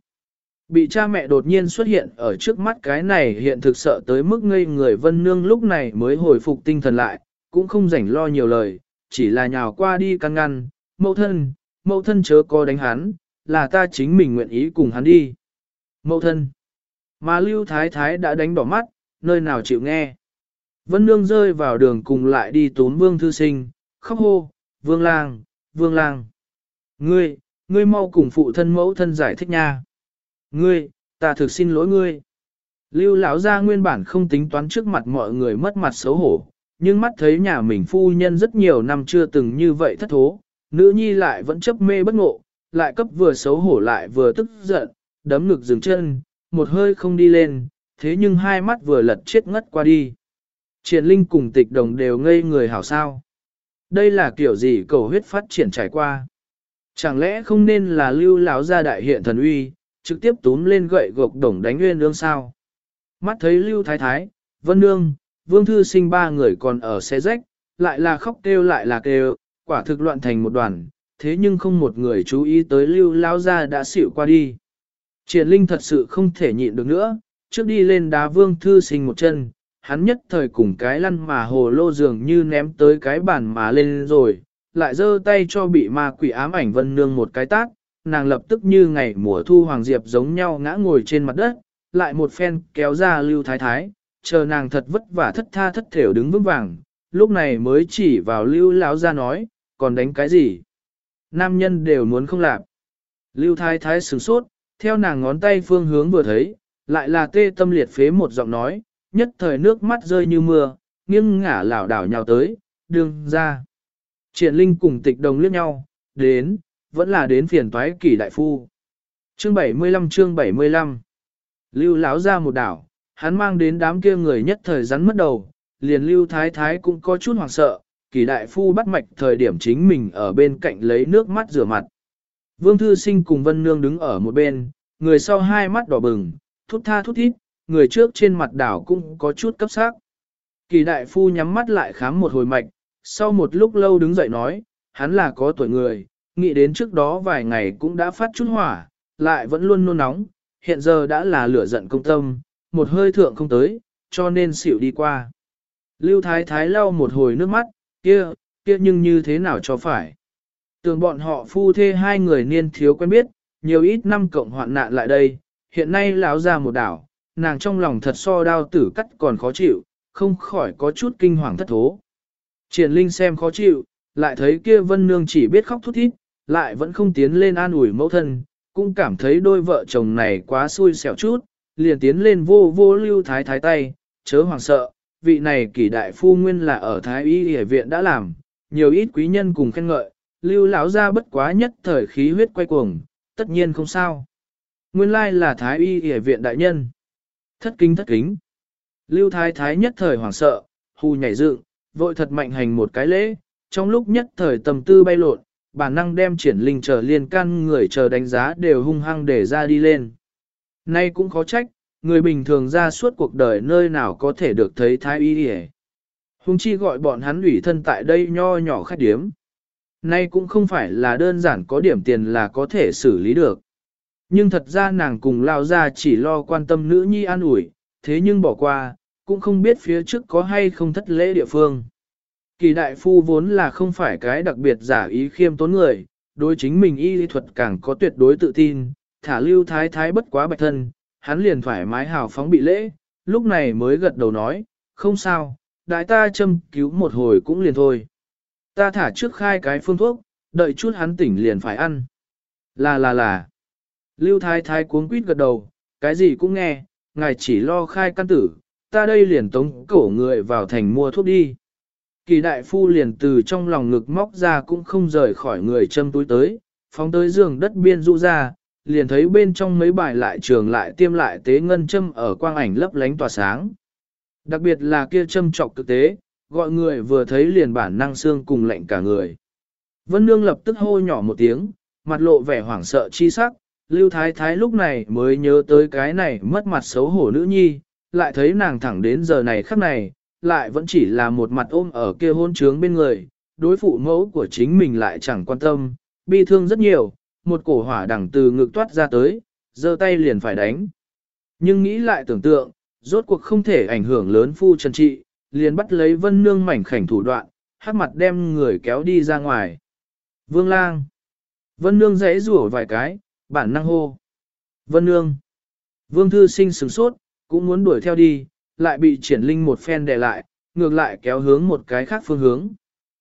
Bị cha mẹ đột nhiên xuất hiện ở trước mắt cái này hiện thực sợ tới mức ngây người Vân Nương lúc này mới hồi phục tinh thần lại, cũng không rảnh lo nhiều lời, chỉ là nhào qua đi căn ngăn, mẫu thân, mẫu thân chớ có đánh hắn, là ta chính mình nguyện ý cùng hắn đi. Mẫu thân, mà Lưu Thái Thái đã đánh đỏ mắt, nơi nào chịu nghe. Vân Nương rơi vào đường cùng lại đi tốn Vương Thư Sinh, khóc hô, Vương Lang, Vương Lang. Ngươi, ngươi mau cùng phụ thân mẫu thân giải thích nha. Ngươi, ta thực xin lỗi ngươi. Lưu lão gia nguyên bản không tính toán trước mặt mọi người mất mặt xấu hổ, nhưng mắt thấy nhà mình phu nhân rất nhiều năm chưa từng như vậy thất thố, nữ nhi lại vẫn chấp mê bất ngộ, lại cấp vừa xấu hổ lại vừa tức giận, đấm ngực dừng chân, một hơi không đi lên, thế nhưng hai mắt vừa lật chết ngất qua đi. Triển Linh cùng Tịch Đồng đều ngây người hảo sao. Đây là kiểu gì cầu huyết phát triển trải qua. Chẳng lẽ không nên là Lưu lão gia đại hiện thần uy, trực tiếp túm lên gậy gộc đồng đánh Nguyên Nương sao? Mắt thấy Lưu Thái Thái, Vân Nương, Vương Thư Sinh ba người còn ở xe rách, lại là khóc kêu lại là kêu, quả thực loạn thành một đoàn, thế nhưng không một người chú ý tới Lưu lão gia đã xỉu qua đi. Triển Linh thật sự không thể nhịn được nữa, trước đi lên đá Vương Thư Sinh một chân, hắn nhất thời cùng cái lăn mà hồ lô dường như ném tới cái bàn mà lên rồi, lại giơ tay cho bị ma quỷ ám ảnh Vân Nương một cái tát, nàng lập tức như ngày mùa thu hoàng diệp giống nhau ngã ngồi trên mặt đất, lại một phen kéo ra Lưu Thái Thái, chờ nàng thật vất vả thất tha thất thểu đứng vững vàng, lúc này mới chỉ vào Lưu lão gia nói, còn đánh cái gì? Nam nhân đều muốn không làm. Lưu Thái Thái sửng sốt, theo nàng ngón tay phương hướng vừa thấy, lại là tê tâm liệt phế một giọng nói, nhất thời nước mắt rơi như mưa, nghiêng ngả lảo đảo nhào tới, đường ra. Triển Linh cùng Tịch Đồng liếc nhau, đến, vẫn là đến phiền toái Kỷ đại phu. Chương bảy mươi lăm chương bảy mươi lăm Lưu lão ra một đảo, hắn mang đến đám kia người nhất thời rắn mất đầu, liền Lưu Thái Thái cũng có chút hoảng sợ, Kỷ đại phu bắt mạch thời điểm chính mình ở bên cạnh lấy nước mắt rửa mặt. Vương Thư Sinh cùng Vân Nương đứng ở một bên, người sau hai mắt đỏ bừng, thút tha thút thít, người trước trên mặt đảo cũng có chút cấp sắc. Kỷ đại phu nhắm mắt lại khám một hồi mạch, sau một lúc lâu đứng dậy nói, hắn là có tuổi người, nghĩ đến trước đó vài ngày cũng đã phát chút hỏa, lại vẫn luôn nôn nóng, hiện giờ đã là lửa giận công tâm, một hơi thượng không tới, cho nên xỉu đi qua. Lưu Thái Thái lau một hồi nước mắt, kia, kia nhưng như thế nào cho phải. Tưởng bọn họ phu thê hai người niên thiếu quen biết, nhiều ít năm cộng hoạn nạn lại đây, hiện nay lão ra một đảo, nàng trong lòng thật so đao tử cắt còn khó chịu, không khỏi có chút kinh hoàng thất thố. Triển Linh xem khó chịu, lại thấy kia Vân Nương chỉ biết khóc thút thít, lại vẫn không tiến lên an ủi mẫu thân, cũng cảm thấy đôi vợ chồng này quá xui xẻo chút, liền tiến lên vô vô Lưu Thái Thái tay, chớ hoàng sợ, vị này Kỷ đại phu nguyên là ở Thái Y Y viện đã làm, nhiều ít quý nhân cùng khen ngợi, Lưu lão gia bất quá nhất thời khí huyết quay cuồng, tất nhiên không sao. Nguyên lai là Thái Y Y viện đại nhân. Thất kính thất kính. Lưu Thái Thái nhất thời hoảng sợ, hù nhảy dựng, vội thật mạnh hành một cái lễ, trong lúc nhất thời tầm tư bay lộn, bản năng đem Triển Linh chờ liên can người chờ đánh giá đều hung hăng để ra đi lên. Nay cũng khó trách, người bình thường ra suốt cuộc đời nơi nào có thể được thấy Thái Y Y. Hung chi gọi bọn hắn ủy thân tại đây nho nhỏ khách điếm. Nay cũng không phải là đơn giản có điểm tiền là có thể xử lý được. Nhưng thật ra nàng cùng lao ra chỉ lo quan tâm nữ nhi an ủi, thế nhưng bỏ qua, cũng không biết phía trước có hay không thất lễ địa phương. Kỳ đại phu vốn là không phải cái đặc biệt giả ý khiêm tốn người, đối chính mình y lý thuật càng có tuyệt đối tự tin, thả Lưu Thái Thái bất quá bạch thân, hắn liền thoải mái hào phóng bị lễ, lúc này mới gật đầu nói, không sao, đại ta châm cứu một hồi cũng liền thôi. Ta thả trước khai cái phương thuốc, đợi chút hắn tỉnh liền phải ăn. Là là là. Lưu Thái Thái cuống quýt gật đầu, cái gì cũng nghe, ngài chỉ lo khai căn tử, ta đây liền tống cổ người vào thành mua thuốc đi. Kỳ đại phu liền từ trong lòng ngực móc ra cũng không rời khỏi người châm túi tới, phóng tới giường đất biên rũ ra, liền thấy bên trong mấy bài lại trường lại tiêm lại tế ngân châm ở quang ảnh lấp lánh tỏa sáng. Đặc biệt là kia châm trọc thực tế, gọi người vừa thấy liền bản năng xương cùng lạnh cả người. Vân Nương lập tức hô nhỏ một tiếng, mặt lộ vẻ hoảng sợ chi sắc, Lưu Thái Thái lúc này mới nhớ tới cái này mất mặt xấu hổ nữ nhi, lại thấy nàng thẳng đến giờ này khắc này, lại vẫn chỉ là một mặt ôm ở kia hôn trướng bên người, đối phụ mẫu của chính mình lại chẳng quan tâm, bi thương rất nhiều, một cổ hỏa đằng từ ngực toát ra tới, giơ tay liền phải đánh. Nhưng nghĩ lại tưởng tượng, rốt cuộc không thể ảnh hưởng lớn phu trần trị, liền bắt lấy Vân Nương mảnh khảnh thủ đoạn, hắc mặt đem người kéo đi ra ngoài. Vương Lang. Vân Nương giãy rủa vài cái, bản năng hô. Vân Nương. Vương Thư Sinh sửng sốt, cũng muốn đuổi theo đi, lại bị Triển Linh một phen đè lại, ngược lại kéo hướng một cái khác phương hướng.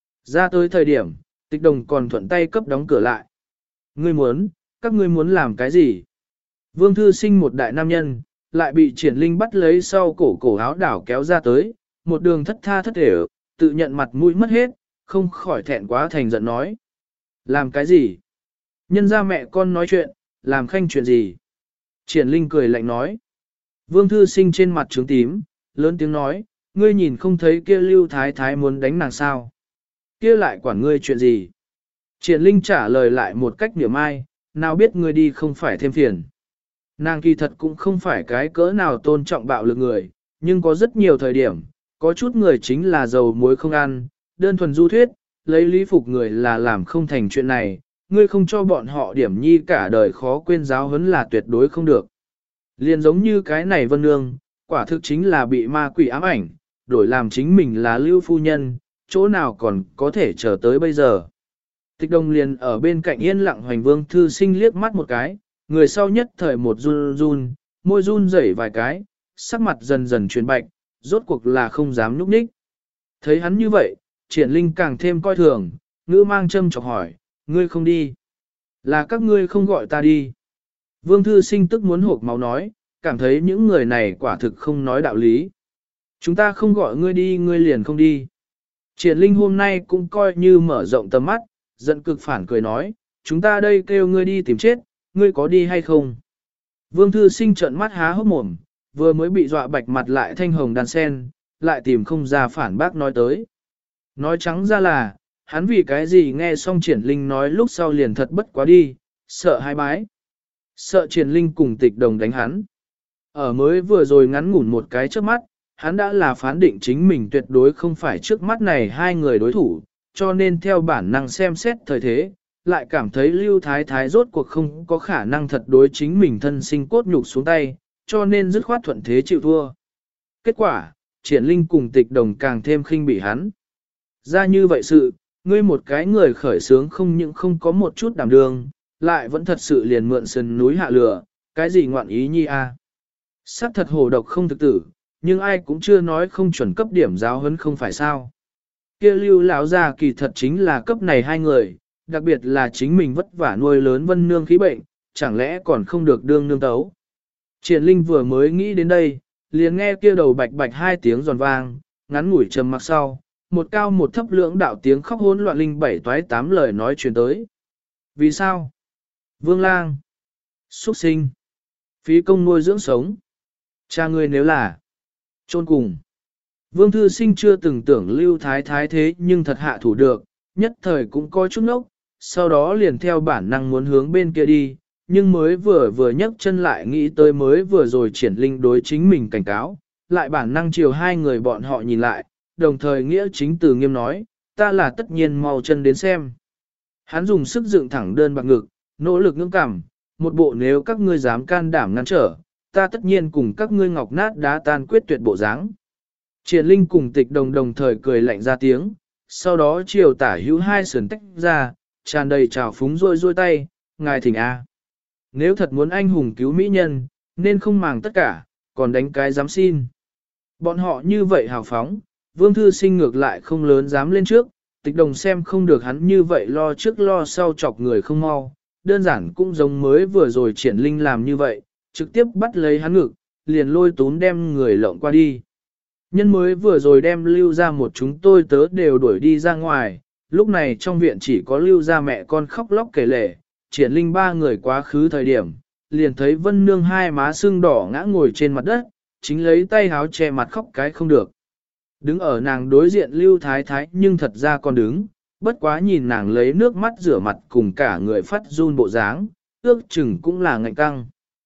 Ra tới thời điểm, Tịch Đồng còn thuận tay cấp đóng cửa lại. Ngươi muốn, các ngươi muốn làm cái gì? Vương Thư Sinh một đại nam nhân, lại bị Triển Linh bắt lấy sau cổ cổ áo đảo kéo ra tới, một đường thất tha thất để, tự nhận mặt mũi mất hết, không khỏi thẹn quá thành giận nói. Làm cái gì? Nhân ra mẹ con nói chuyện, làm khanh chuyện gì? Triển Linh cười lạnh nói. Vương Thư Sinh trên mặt trướng tím, lớn tiếng nói, ngươi nhìn không thấy kia Lưu Thái Thái muốn đánh nàng sao? Kia lại quản ngươi chuyện gì? Triển Linh trả lời lại một cách niệm ai, nào biết ngươi đi không phải thêm phiền. Nàng kỳ thật cũng không phải cái cỡ nào tôn trọng bạo lực người, nhưng có rất nhiều thời điểm, có chút người chính là dầu muối không ăn, đơn thuần du thuyết, lấy lý phục người là làm không thành chuyện này, ngươi không cho bọn họ điểm nhi cả đời khó quên giáo huấn là tuyệt đối không được. Liền giống như cái này Vân Nương, quả thực chính là bị ma quỷ ám ảnh, đổi làm chính mình là Lưu phu nhân, chỗ nào còn có thể chờ tới bây giờ. Tịch Đồng liền ở bên cạnh yên lặng Hoành Vương Thư Sinh liếc mắt một cái, người sau nhất thời một run run, môi run rẩy vài cái, sắc mặt dần dần chuyển bạch, rốt cuộc là không dám nhúc nhích. Thấy hắn như vậy, Triển Linh càng thêm coi thường, ngữ mang châm chọc hỏi, ngươi không đi. Là các ngươi không gọi ta đi. Vương Thư Sinh tức muốn hộp máu nói, cảm thấy những người này quả thực không nói đạo lý. Chúng ta không gọi ngươi đi, ngươi liền không đi. Triển Linh hôm nay cũng coi như mở rộng tầm mắt, giận cực phản cười nói, chúng ta đây kêu ngươi đi tìm chết, ngươi có đi hay không? Vương Thư Sinh trợn mắt há hốc mồm, vừa mới bị dọa bạch mặt lại thanh hồng đàn sen, lại tìm không ra phản bác nói tới. Nói trắng ra là, hắn vì cái gì nghe xong Triển Linh nói lúc sau liền thật bất quá đi, sợ hai bái. Sợ Triển Linh cùng Tịch Đồng đánh hắn. Ở mới vừa rồi ngắn ngủn một cái trước mắt, hắn đã là phán định chính mình tuyệt đối không phải trước mắt này hai người đối thủ, cho nên theo bản năng xem xét thời thế, lại cảm thấy Lưu Thái Thái rốt cuộc không có khả năng thật đối chính mình thân sinh cốt nhục xuống tay, cho nên dứt khoát thuận thế chịu thua. Kết quả, Triển Linh cùng Tịch Đồng càng thêm khinh bỉ hắn. Ra như vậy sự, ngươi một cái người khởi sướng không những không có một chút đảm đương, lại vẫn thật sự liền mượn sườn núi hạ lửa, cái gì ngoạn ý nhi a? Sắc thật hồ độc không thực tử, nhưng ai cũng chưa nói không chuẩn cấp điểm giáo huấn không phải sao. Kia Lưu lão gia kỳ thật chính là cấp này hai người, đặc biệt là chính mình vất vả nuôi lớn Vân Nương khí bệnh, chẳng lẽ còn không được đương nương tấu. Triển Linh vừa mới nghĩ đến đây, liền nghe kia đầu bạch bạch hai tiếng giòn vang, ngắn ngủi trầm mặc sau, một cao một thấp lưỡng đạo tiếng khóc hỗn loạn linh bảy toái tám lời nói truyền tới. Vì sao? Vương Lang, xuất sinh, phí công nuôi dưỡng sống. Cha ngươi nếu là chôn cùng. Vương Thư Sinh chưa từng tưởng Lưu Thái Thái thế nhưng thật hạ thủ được, nhất thời cũng coi chút nốc, sau đó liền theo bản năng muốn hướng bên kia đi, nhưng mới vừa vừa nhấc chân lại nghĩ tới mới vừa rồi Triển Linh đối chính mình cảnh cáo, lại bản năng chiều hai người bọn họ nhìn lại, đồng thời nghĩa chính từ nghiêm nói, ta là tất nhiên mau chân đến xem. Hắn dùng sức dựng thẳng đơn bạc ngực, nỗ lực ngưỡng cảm, một bộ nếu các ngươi dám can đảm ngăn trở, ta tất nhiên cùng các ngươi ngọc nát đá tan quyết tuyệt bộ dáng. Triển Linh cùng Tịch Đồng đồng thời cười lạnh ra tiếng, sau đó chiều tả hữu hai sườn tách ra, tràn đầy trào phúng rôi rôi tay, ngài thỉnh A. Nếu thật muốn anh hùng cứu mỹ nhân, nên không màng tất cả, còn đánh cái dám xin. Bọn họ như vậy hào phóng, Vương Thư Sinh ngược lại không lớn dám lên trước, Tịch Đồng xem không được hắn như vậy lo trước lo sau chọc người không mau, đơn giản cũng giống mới vừa rồi Triển Linh làm như vậy, trực tiếp bắt lấy hắn ngực, liền lôi tún đem người lộng qua đi. Nhân mới vừa rồi đem lưu ra một chúng tôi tớ đều đuổi đi ra ngoài, lúc này trong viện chỉ có lưu ra mẹ con khóc lóc kể lể, triển linh ba người quá khứ thời điểm, liền thấy Vân Nương hai má sưng đỏ ngã ngồi trên mặt đất, chính lấy tay háo che mặt khóc cái không được. Đứng ở nàng đối diện Lưu Thái Thái nhưng thật ra còn đứng, bất quá nhìn nàng lấy nước mắt rửa mặt cùng cả người phát run bộ dáng, ước chừng cũng là ngạnh căng.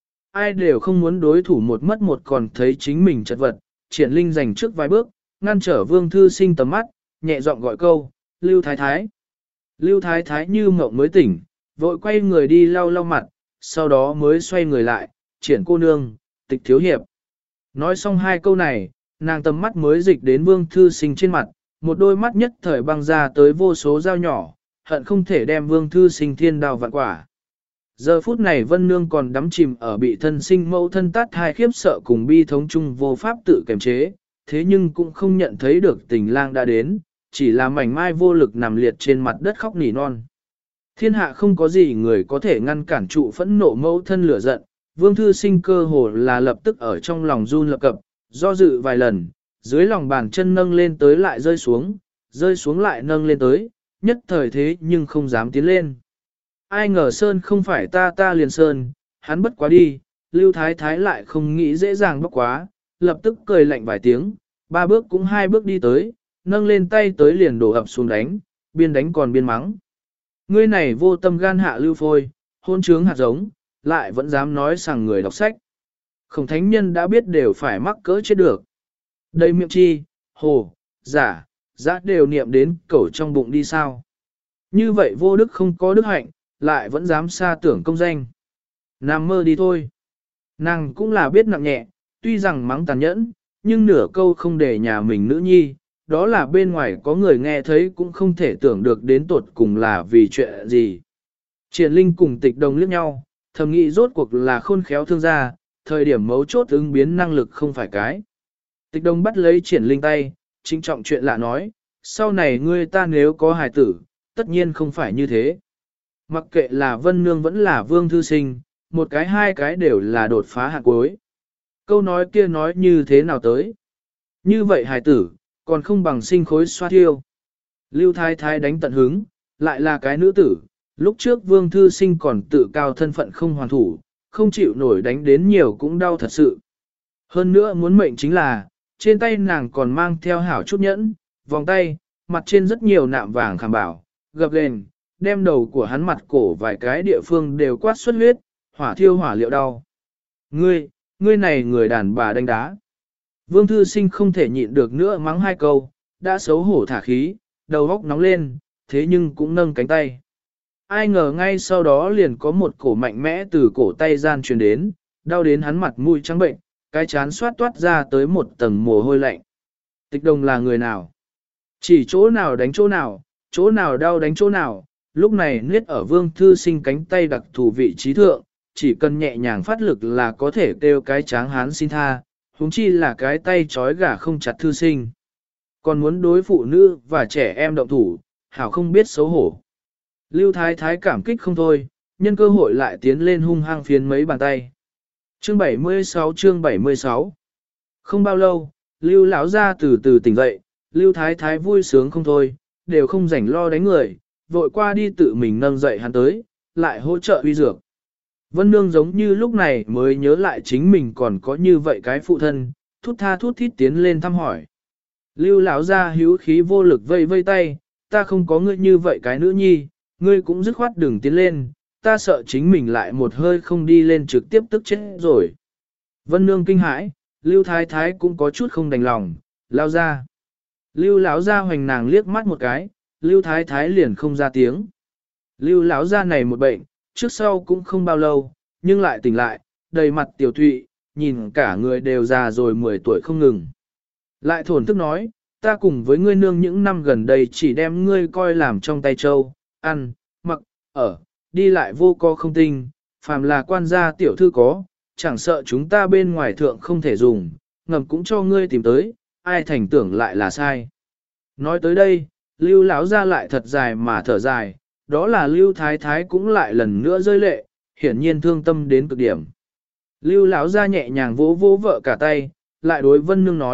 Ai đều không muốn đối thủ một mất một còn thấy chính mình chật vật, triển linh giành trước vài bước, ngăn trở Vương Thư Sinh tầm mắt, nhẹ giọng gọi câu, Lưu Thái Thái. Lưu Thái Thái như mộng mới tỉnh, vội quay người đi lau lau mặt, sau đó mới xoay người lại, triển cô nương, tịch thiếu hiệp. Nói xong hai câu này, nàng tầm mắt mới dịch đến Vương Thư Sinh trên mặt, một đôi mắt nhất thời băng ra tới vô số dao nhỏ, hận không thể đem Vương Thư Sinh thiên đào vạn quả. Giờ phút này Vân Nương còn đắm chìm ở bị thân sinh mẫu thân tát hai khiếp sợ cùng bi thống chung vô pháp tự kiềm chế, thế nhưng cũng không nhận thấy được tình lang đã đến, chỉ là mảnh mai vô lực nằm liệt trên mặt đất khóc nỉ non. Thiên hạ không có gì người có thể ngăn cản trụ phẫn nộ mẫu thân lửa giận, Vương Thư Sinh cơ hồ là lập tức ở trong lòng run lập cập, do dự vài lần, dưới lòng bàn chân nâng lên tới lại rơi xuống, rơi xuống lại nâng lên tới, nhất thời thế nhưng không dám tiến lên. Ai ngờ Sơn không phải ta ta liền Sơn, hắn bất quá đi, Lưu Thái Thái lại không nghĩ dễ dàng bóc quá, lập tức cười lạnh vài tiếng, ba bước cũng hai bước đi tới, nâng lên tay tới liền đổ ập xuống đánh, biên đánh còn biên mắng. Ngươi này vô tâm gan hạ lưu phôi, hôn trướng hạt giống, lại vẫn dám nói rằng người đọc sách. Khổng thánh nhân đã biết đều phải mắc cỡ chết được. Đây miệng chi, hồ, giả, giả đều niệm đến cẩu trong bụng đi sao. Như vậy vô đức không có đức hạnh, lại vẫn dám xa tưởng công danh. Nam mơ đi thôi. Nàng cũng là biết nặng nhẹ, tuy rằng mắng tàn nhẫn, nhưng nửa câu không để nhà mình nữ nhi, đó là bên ngoài có người nghe thấy cũng không thể tưởng được đến tột cùng là vì chuyện gì. Triển Linh cùng Tịch Đồng liếc nhau, thầm nghĩ rốt cuộc là khôn khéo thương gia, thời điểm mấu chốt ứng biến năng lực không phải cái. Tịch Đồng bắt lấy Triển Linh tay, chính trọng chuyện lạ nói, sau này ngươi ta nếu có hài tử, tất nhiên không phải như thế. Mặc kệ là Vân Nương vẫn là Vương Thư Sinh, một cái hai cái đều là đột phá hạng cuối. Câu nói kia nói như thế nào tới? Như vậy hài tử, còn không bằng sinh khối xoa thiêu. Lưu Thái Thái đánh tận hứng, lại là cái nữ tử, lúc trước Vương Thư Sinh còn tự cao thân phận không hoàn thủ, không chịu nổi đánh đến nhiều cũng đau thật sự. Hơn nữa muốn mệnh chính là, trên tay nàng còn mang theo hảo chút nhẫn, vòng tay, mặt trên rất nhiều nạm vàng khảm bảo, gập ghềnh, đem đầu của hắn mặt cổ vài cái địa phương đều quát xuất huyết, hỏa thiêu hỏa liệu đau. Ngươi, ngươi này người đàn bà đánh đá. Vương Thư Sinh không thể nhịn được nữa mắng hai câu, đã xấu hổ thả khí, đầu óc nóng lên, thế nhưng cũng nâng cánh tay. Ai ngờ ngay sau đó liền có một cổ mạnh mẽ từ cổ tay gian truyền đến, đau đến hắn mặt mũi trắng bệnh, cái chán xoát toát ra tới một tầng mồ hôi lạnh. Tịch Đồng là người nào? Chỉ chỗ nào đánh chỗ nào, chỗ nào đau đánh chỗ nào, lúc này niết ở Vương Thư Sinh cánh tay đặc thù vị trí thượng, chỉ cần nhẹ nhàng phát lực là có thể kêu cái tráng hán xin tha, huống chi là cái tay trói gà không chặt Thư Sinh. Còn muốn đối phụ nữ và trẻ em động thủ, hảo không biết xấu hổ. Lưu Thái Thái cảm kích không thôi, nhân cơ hội lại tiến lên hung hăng phiến mấy bàn tay. Chương bảy mươi sáu chương bảy mươi sáu. Không bao lâu, Lưu lão ra từ từ tỉnh dậy, Lưu Thái Thái vui sướng không thôi, đều không rảnh lo đánh người, vội qua đi tự mình nâng dậy hắn tới, lại hỗ trợ uy dược. Vân Nương giống như lúc này mới nhớ lại chính mình còn có như vậy cái phụ thân, thút tha thút thít tiến lên thăm hỏi. Lưu lão ra hữu khí vô lực vây vây tay, ta không có ngươi như vậy cái nữ nhi, ngươi cũng dứt khoát đừng tiến lên, ta sợ chính mình lại một hơi không đi lên trực tiếp tức chết rồi. Vân Nương kinh hãi, Lưu Thái Thái cũng có chút không đành lòng, lao ra. Lưu lão ra hoành nàng liếc mắt một cái, Lưu Thái Thái liền không ra tiếng. Lưu lão ra này một bệnh, trước sau cũng không bao lâu, nhưng lại tỉnh lại, đầy mặt tiểu thụy, nhìn cả người đều già rồi mười tuổi không ngừng. Lại thổn thức nói, ta cùng với ngươi nương những năm gần đây chỉ đem ngươi coi làm trong tay châu, ăn, mặc, ở, đi lại vô co không tinh, phàm là quan gia tiểu thư có, chẳng sợ chúng ta bên ngoài thượng không thể dùng, ngầm cũng cho ngươi tìm tới, ai thành tưởng lại là sai. Nói tới đây, Lưu lão ra lại thật dài mà thở dài, đó là Lưu Thái Thái cũng lại lần nữa rơi lệ, hiển nhiên thương tâm đến cực điểm. Lưu lão ra nhẹ nhàng vỗ vỗ vợ cả tay, lại đối Vân Nương nói,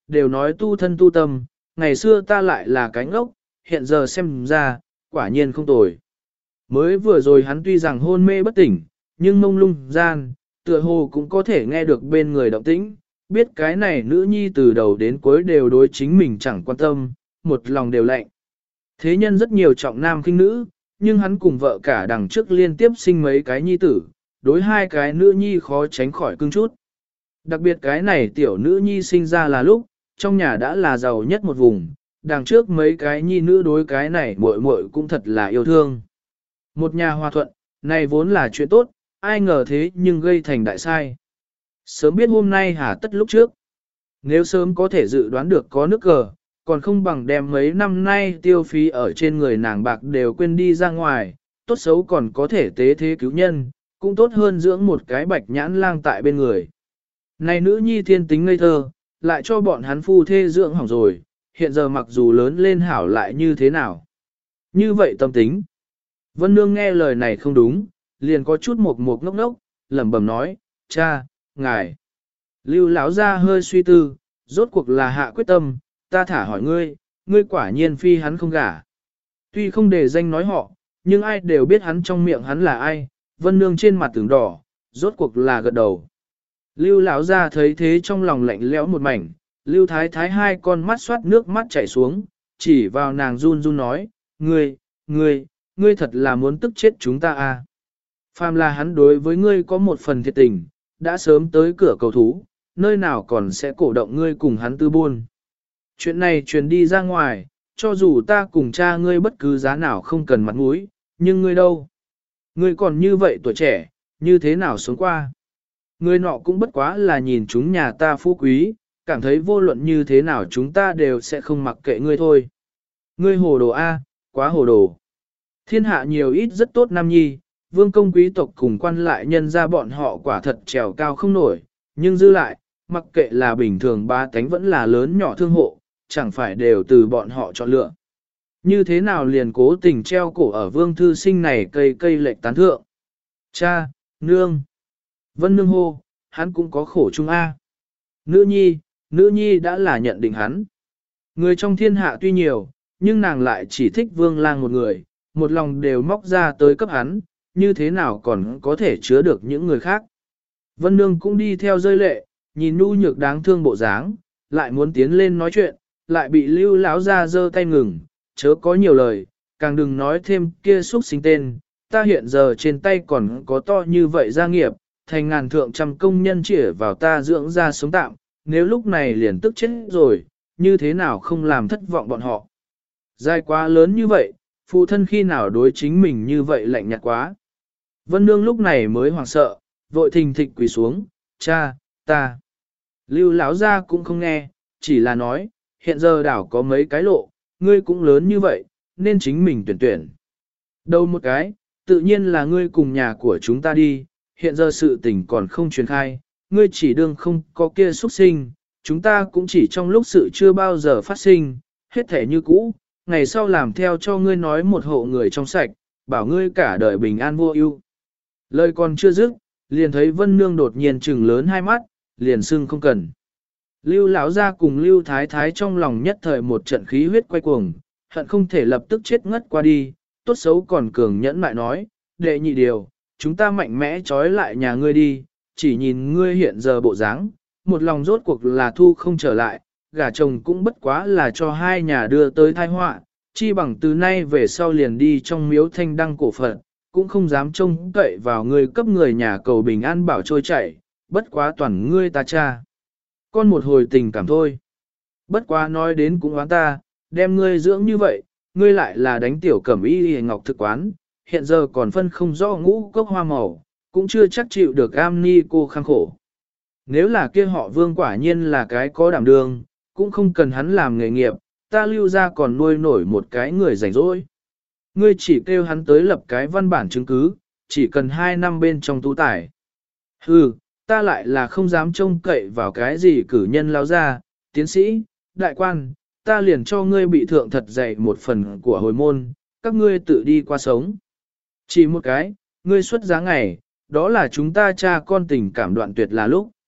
đều nói tu thân tu tâm, ngày xưa ta lại là cái ngốc, hiện giờ xem ra, quả nhiên không tồi. Mới vừa rồi hắn tuy rằng hôn mê bất tỉnh, nhưng mông lung gian, tựa hồ cũng có thể nghe được bên người động tĩnh, biết cái này nữ nhi từ đầu đến cuối đều đối chính mình chẳng quan tâm, một lòng đều lạnh. Thế nhân rất nhiều trọng nam khinh nữ, nhưng hắn cùng vợ cả đằng trước liên tiếp sinh mấy cái nhi tử, đối hai cái nữ nhi khó tránh khỏi cưng chút. Đặc biệt cái này tiểu nữ nhi sinh ra là lúc, trong nhà đã là giàu nhất một vùng, đằng trước mấy cái nhi nữ đối cái này muội muội cũng thật là yêu thương. Một nhà hòa thuận, này vốn là chuyện tốt, ai ngờ thế nhưng gây thành đại sai. Sớm biết hôm nay hà tất lúc trước. Nếu sớm có thể dự đoán được có nước cờ, còn không bằng đem mấy năm nay tiêu phí ở trên người nàng bạc đều quên đi ra ngoài, tốt xấu còn có thể tế thế cứu nhân, cũng tốt hơn dưỡng một cái bạch nhãn lang tại bên người. Này nữ nhi thiên tính ngây thơ, lại cho bọn hắn phu thê dưỡng hỏng rồi, hiện giờ mặc dù lớn lên hảo lại như thế nào. Như vậy tâm tính. Vân Nương nghe lời này không đúng, liền có chút mộc mộc ngốc ngốc, lẩm bẩm nói, cha, ngài. Lưu lão ra hơi suy tư, rốt cuộc là hạ quyết tâm, ta thả hỏi ngươi, ngươi quả nhiên phi hắn không gả. Tuy không để danh nói họ, nhưng ai đều biết hắn trong miệng hắn là ai, Vân Nương trên mặt tưởng đỏ, rốt cuộc là gật đầu. Lưu lão ra thấy thế trong lòng lạnh lẽo một mảnh, Lưu Thái Thái hai con mắt xoát nước mắt chảy xuống, chỉ vào nàng run run nói, ngươi, ngươi, ngươi thật là muốn tức chết chúng ta à. Phàm là hắn đối với ngươi có một phần thiệt tình, đã sớm tới cửa cầu thú, nơi nào còn sẽ cổ động ngươi cùng hắn tư buôn. Chuyện này truyền đi ra ngoài, cho dù ta cùng cha ngươi bất cứ giá nào không cần mặt mũi, nhưng ngươi đâu? Ngươi còn như vậy tuổi trẻ, như thế nào sống qua? Ngươi nọ cũng bất quá là nhìn chúng nhà ta phú quý, cảm thấy vô luận như thế nào chúng ta đều sẽ không mặc kệ ngươi thôi. Ngươi hồ đồ A, quá hồ đồ. Thiên hạ nhiều ít rất tốt nam nhi, vương công quý tộc cùng quan lại nhân ra bọn họ quả thật trèo cao không nổi, nhưng dư lại, mặc kệ là bình thường ba tánh vẫn là lớn nhỏ thương hộ, chẳng phải đều từ bọn họ chọn lựa. Như thế nào liền cố tình treo cổ ở vương thư sinh này cây cây lệch tán thượng. Cha, nương, Vân Nương hô, hắn cũng có khổ chung A. Nữ nhi, nữ nhi đã là nhận định hắn. Người trong thiên hạ tuy nhiều, nhưng nàng lại chỉ thích vương lang một người, một lòng đều móc ra tới cấp hắn, như thế nào còn có thể chứa được những người khác. Vân Nương cũng đi theo rơi lệ, nhìn nu nhược đáng thương bộ dáng, lại muốn tiến lên nói chuyện, lại bị lưu lão ra giơ tay ngừng, chớ có nhiều lời, càng đừng nói thêm kia xúc sinh tên, ta hiện giờ trên tay còn có to như vậy gia nghiệp, thành ngàn thượng trăm công nhân chỉ vào ta dưỡng ra sống tạm, nếu lúc này liền tức chết rồi, như thế nào không làm thất vọng bọn họ. Dài quá lớn như vậy, phụ thân khi nào đối chính mình như vậy lạnh nhạt quá. Vân Nương lúc này mới hoảng sợ, vội thình thịch quỳ xuống, cha, ta. Lưu lão gia cũng không nghe, chỉ là nói, hiện giờ đảo có mấy cái lộ, ngươi cũng lớn như vậy, nên chính mình tuyển tuyển. Đâu một cái, tự nhiên là ngươi cùng nhà của chúng ta đi, hiện giờ sự tình còn không truyền khai, ngươi chỉ đương không có kia xuất sinh, chúng ta cũng chỉ trong lúc sự chưa bao giờ phát sinh, hết thể như cũ, ngày sau làm theo cho ngươi nói một hộ người trong sạch, bảo ngươi cả đời bình an vô ưu. Lời còn chưa dứt, liền thấy Vân Nương đột nhiên trừng lớn hai mắt, liền xưng không cần. Lưu lão gia cùng Lưu Thái Thái trong lòng nhất thời một trận khí huyết quay cuồng, hận không thể lập tức chết ngất qua đi, tốt xấu còn cường nhẫn mại nói, đệ nhị điều, chúng ta mạnh mẽ trói lại nhà ngươi đi, chỉ nhìn ngươi hiện giờ bộ dáng, một lòng rốt cuộc là thu không trở lại, gả chồng cũng bất quá là cho hai nhà đưa tới tai họa, chi bằng từ nay về sau liền đi trong miếu thanh đăng cổ phận, cũng không dám trông cậy vào ngươi cấp người nhà cầu bình an bảo trôi chảy, bất quá toàn ngươi ta cha. Con một hồi tình cảm thôi. Bất quá nói đến cũng oán ta, đem ngươi dưỡng như vậy, ngươi lại là đánh tiểu cẩm y hề ngọc thực quán, hiện giờ còn phân không rõ ngũ cốc hoa màu, cũng chưa chắc chịu được am ni cô khăng khổ. Nếu là kia họ vương quả nhiên là cái có đảm đương, cũng không cần hắn làm nghề nghiệp, ta lưu ra còn nuôi nổi một cái người rảnh rỗi. Ngươi chỉ kêu hắn tới lập cái văn bản chứng cứ, chỉ cần hai năm bên trong tú tải. Hừ, ta lại là không dám trông cậy vào cái gì cử nhân lao ra, tiến sĩ, đại quan, ta liền cho ngươi bị thượng thật dạy một phần của hồi môn, các ngươi tự đi qua sống. Chỉ một cái, ngươi xuất giá ngày, đó là chúng ta cha con tình cảm đoạn tuyệt là lúc.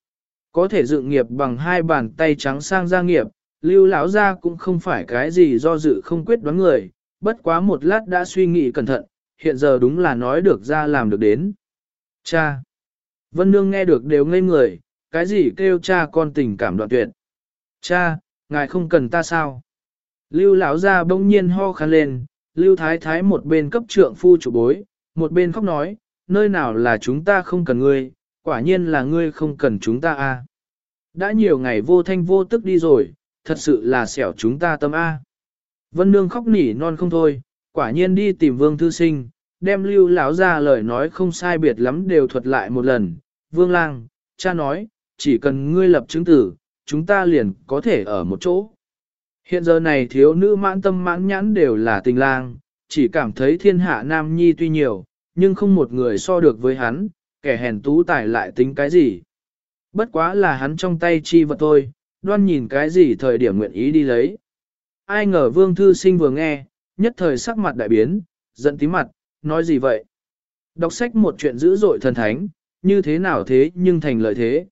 Có thể dựng nghiệp bằng hai bàn tay trắng sang gia nghiệp, Lưu lão gia cũng không phải cái gì do dự không quyết đoán người, bất quá một lát đã suy nghĩ cẩn thận, hiện giờ đúng là nói được ra làm được đến. Cha! Vân Nương nghe được đều ngây người, cái gì kêu cha con tình cảm đoạn tuyệt. Cha, ngài không cần ta sao? Lưu lão gia bỗng nhiên ho khan lên, Lưu Thái Thái một bên cấp trượng phu chủ bối, một bên khóc nói, nơi nào là chúng ta không cần ngươi, quả nhiên là ngươi không cần chúng ta a. Đã nhiều ngày vô thanh vô tức đi rồi, thật sự là xẻo chúng ta tâm a. Vân Nương khóc nỉ non không thôi, quả nhiên đi tìm Vương Thư Sinh, đem Lưu lão gia lời nói không sai biệt lắm đều thuật lại một lần. Vương Lang, cha nói, chỉ cần ngươi lập chứng tử, chúng ta liền có thể ở một chỗ. Hiện giờ này thiếu nữ mãn tâm mãn nhãn đều là tình lang, chỉ cảm thấy thiên hạ nam nhi tuy nhiều, nhưng không một người so được với hắn, kẻ hèn tú tài lại tính cái gì. Bất quá là hắn trong tay chi vật thôi, đoan nhìn cái gì thời điểm nguyện ý đi lấy. Ai ngờ Vương Thư Sinh vừa nghe, nhất thời sắc mặt đại biến, giận tí mặt, nói gì vậy? Đọc sách một chuyện dữ dội thần thánh, như thế nào thế nhưng thành lợi thế.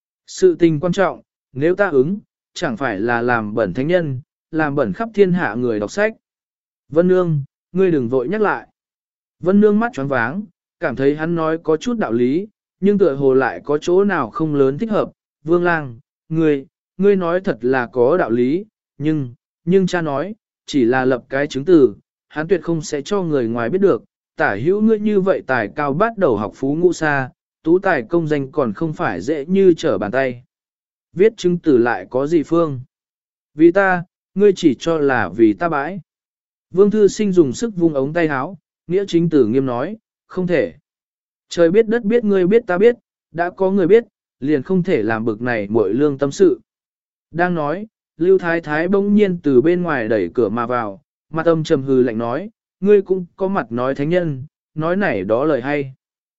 Sự tình quan trọng, nếu ta ứng, chẳng phải là làm bẩn thánh nhân, làm bẩn khắp thiên hạ người đọc sách. Vân Nương, ngươi đừng vội nhắc lại. Vân Nương mắt choáng váng, cảm thấy hắn nói có chút đạo lý, nhưng tựa hồ lại có chỗ nào không lớn thích hợp. Vương Lang, ngươi, ngươi nói thật là có đạo lý, nhưng, nhưng cha nói, chỉ là lập cái chứng từ, hắn tuyệt không sẽ cho người ngoài biết được. Tả hữu ngươi như vậy tài cao bắt đầu học phú ngũ xa, tú tài công danh còn không phải dễ như trở bàn tay. Viết chứng từ lại có gì phương? Vì ta, ngươi chỉ cho là vì ta bãi. Vương Thư Sinh dùng sức vung ống tay áo, nghĩa chính tử nghiêm nói, không thể. Trời biết đất biết ngươi biết ta biết, đã có người biết, liền không thể làm bực này muội lương tâm sự. Đang nói, Lưu Thái Thái bỗng nhiên từ bên ngoài đẩy cửa mà vào, mặt âm trầm hừ lạnh nói, ngươi cũng có mặt nói thánh nhân, nói này đó lời hay.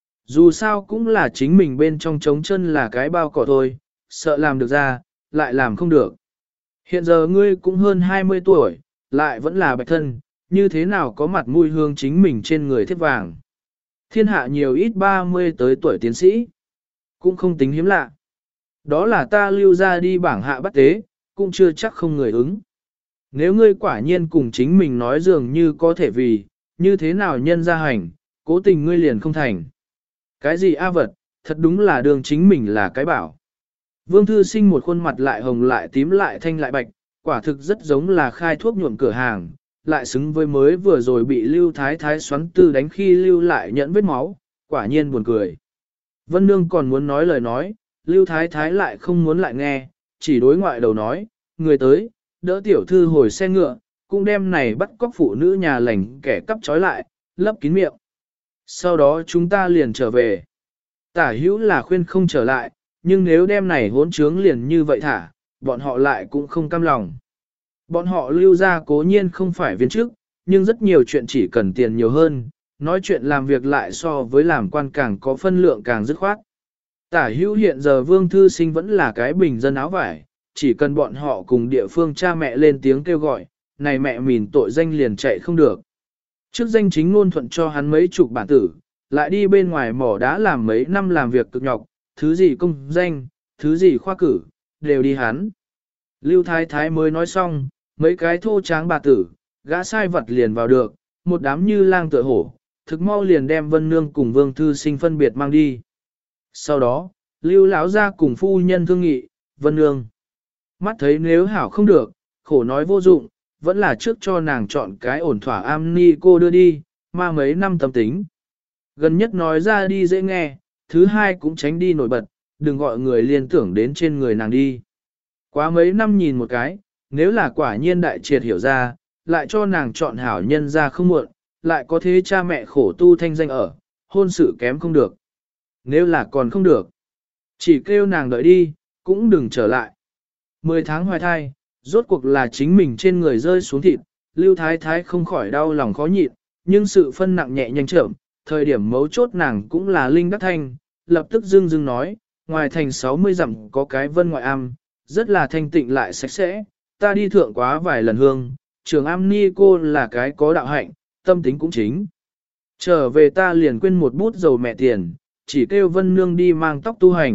Dù sao cũng là chính mình bên trong trống chân là cái bao cỏ thôi, sợ làm được ra, lại làm không được. Hiện giờ ngươi cũng hơn hai mươi tuổi, lại vẫn là bạch thân, như thế nào có mặt mũi hương chính mình trên người thiết vàng. Thiên hạ nhiều ít ba mươi tới tuổi tiến sĩ, cũng không tính hiếm lạ. Đó là ta lưu ra đi bảng hạ bắt tế, cũng chưa chắc không người ứng. Nếu ngươi quả nhiên cùng chính mình nói dường như có thể vì, như thế nào nhân ra hành, cố tình ngươi liền không thành. Cái gì a vật, thật đúng là đường chính mình là cái bảo. Vương Thư Sinh một khuôn mặt lại hồng lại tím lại thanh lại bạch, quả thực rất giống là khai thuốc nhuộm cửa hàng, lại xứng với mới vừa rồi bị Lưu Thái Thái xoắn tư đánh khi Lưu lại nhận vết máu, quả nhiên buồn cười. Vân Nương còn muốn nói lời nói, Lưu Thái Thái lại không muốn lại nghe, chỉ đối ngoại đầu nói, người tới, đỡ tiểu thư hồi xe ngựa, cũng đem này bắt cóc phụ nữ nhà lành kẻ cắp trói lại, lấp kín miệng. Sau đó chúng ta liền trở về. Tả hữu là khuyên không trở lại, nhưng nếu đem này hỗn trướng liền như vậy thả, bọn họ lại cũng không cam lòng. Bọn họ lưu ra cố nhiên không phải viên chức, nhưng rất nhiều chuyện chỉ cần tiền nhiều hơn, nói chuyện làm việc lại so với làm quan càng có phân lượng càng dứt khoát. Tả hữu hiện giờ Vương Thư Sinh vẫn là cái bình dân áo vải, chỉ cần bọn họ cùng địa phương cha mẹ lên tiếng kêu gọi, này mẹ mìn tội danh liền chạy không được. Trước danh chính ngôn thuận cho hắn mấy chục bản tử, lại đi bên ngoài mỏ đá làm mấy năm làm việc cực nhọc, thứ gì công danh, thứ gì khoa cử, đều đi hắn. Lưu Thái Thái mới nói xong, mấy cái thô tráng bà tử, gã sai vật liền vào được, một đám như lang tựa hổ, thực mau liền đem Vân Nương cùng Vương Thư Sinh phân biệt mang đi. Sau đó, Lưu lão ra cùng phu nhân thương nghị, Vân Nương. Mắt thấy nếu hảo không được, khổ nói vô dụng, vẫn là trước cho nàng chọn cái ổn thỏa am ni cô đưa đi, mà mấy năm tâm tính. Gần nhất nói ra đi dễ nghe, thứ hai cũng tránh đi nổi bật, đừng gọi người liên tưởng đến trên người nàng đi. Quá mấy năm nhìn một cái, nếu là quả nhiên đại triệt hiểu ra, lại cho nàng chọn hảo nhân ra không muộn, lại có thế cha mẹ khổ tu thanh danh ở, hôn sự kém không được. Nếu là còn không được, chỉ kêu nàng đợi đi, cũng đừng trở lại. Mười tháng hoài thai, rốt cuộc là chính mình trên người rơi xuống thịt, Lưu Thái Thái không khỏi đau lòng khó nhịn, nhưng sự phân nặng nhẹ nhanh chậm, thời điểm mấu chốt nàng cũng là linh đắc thanh, lập tức dưng dưng nói, ngoài thành sáu mươi dặm có cái vân ngoại am, rất là thanh tịnh lại sạch sẽ, ta đi thượng quá vài lần hương, trường am ni cô là cái có đạo hạnh, tâm tính cũng chính. Trở về ta liền quên một bút dầu mẹ tiền, chỉ kêu Vân Nương đi mang tóc tu hành,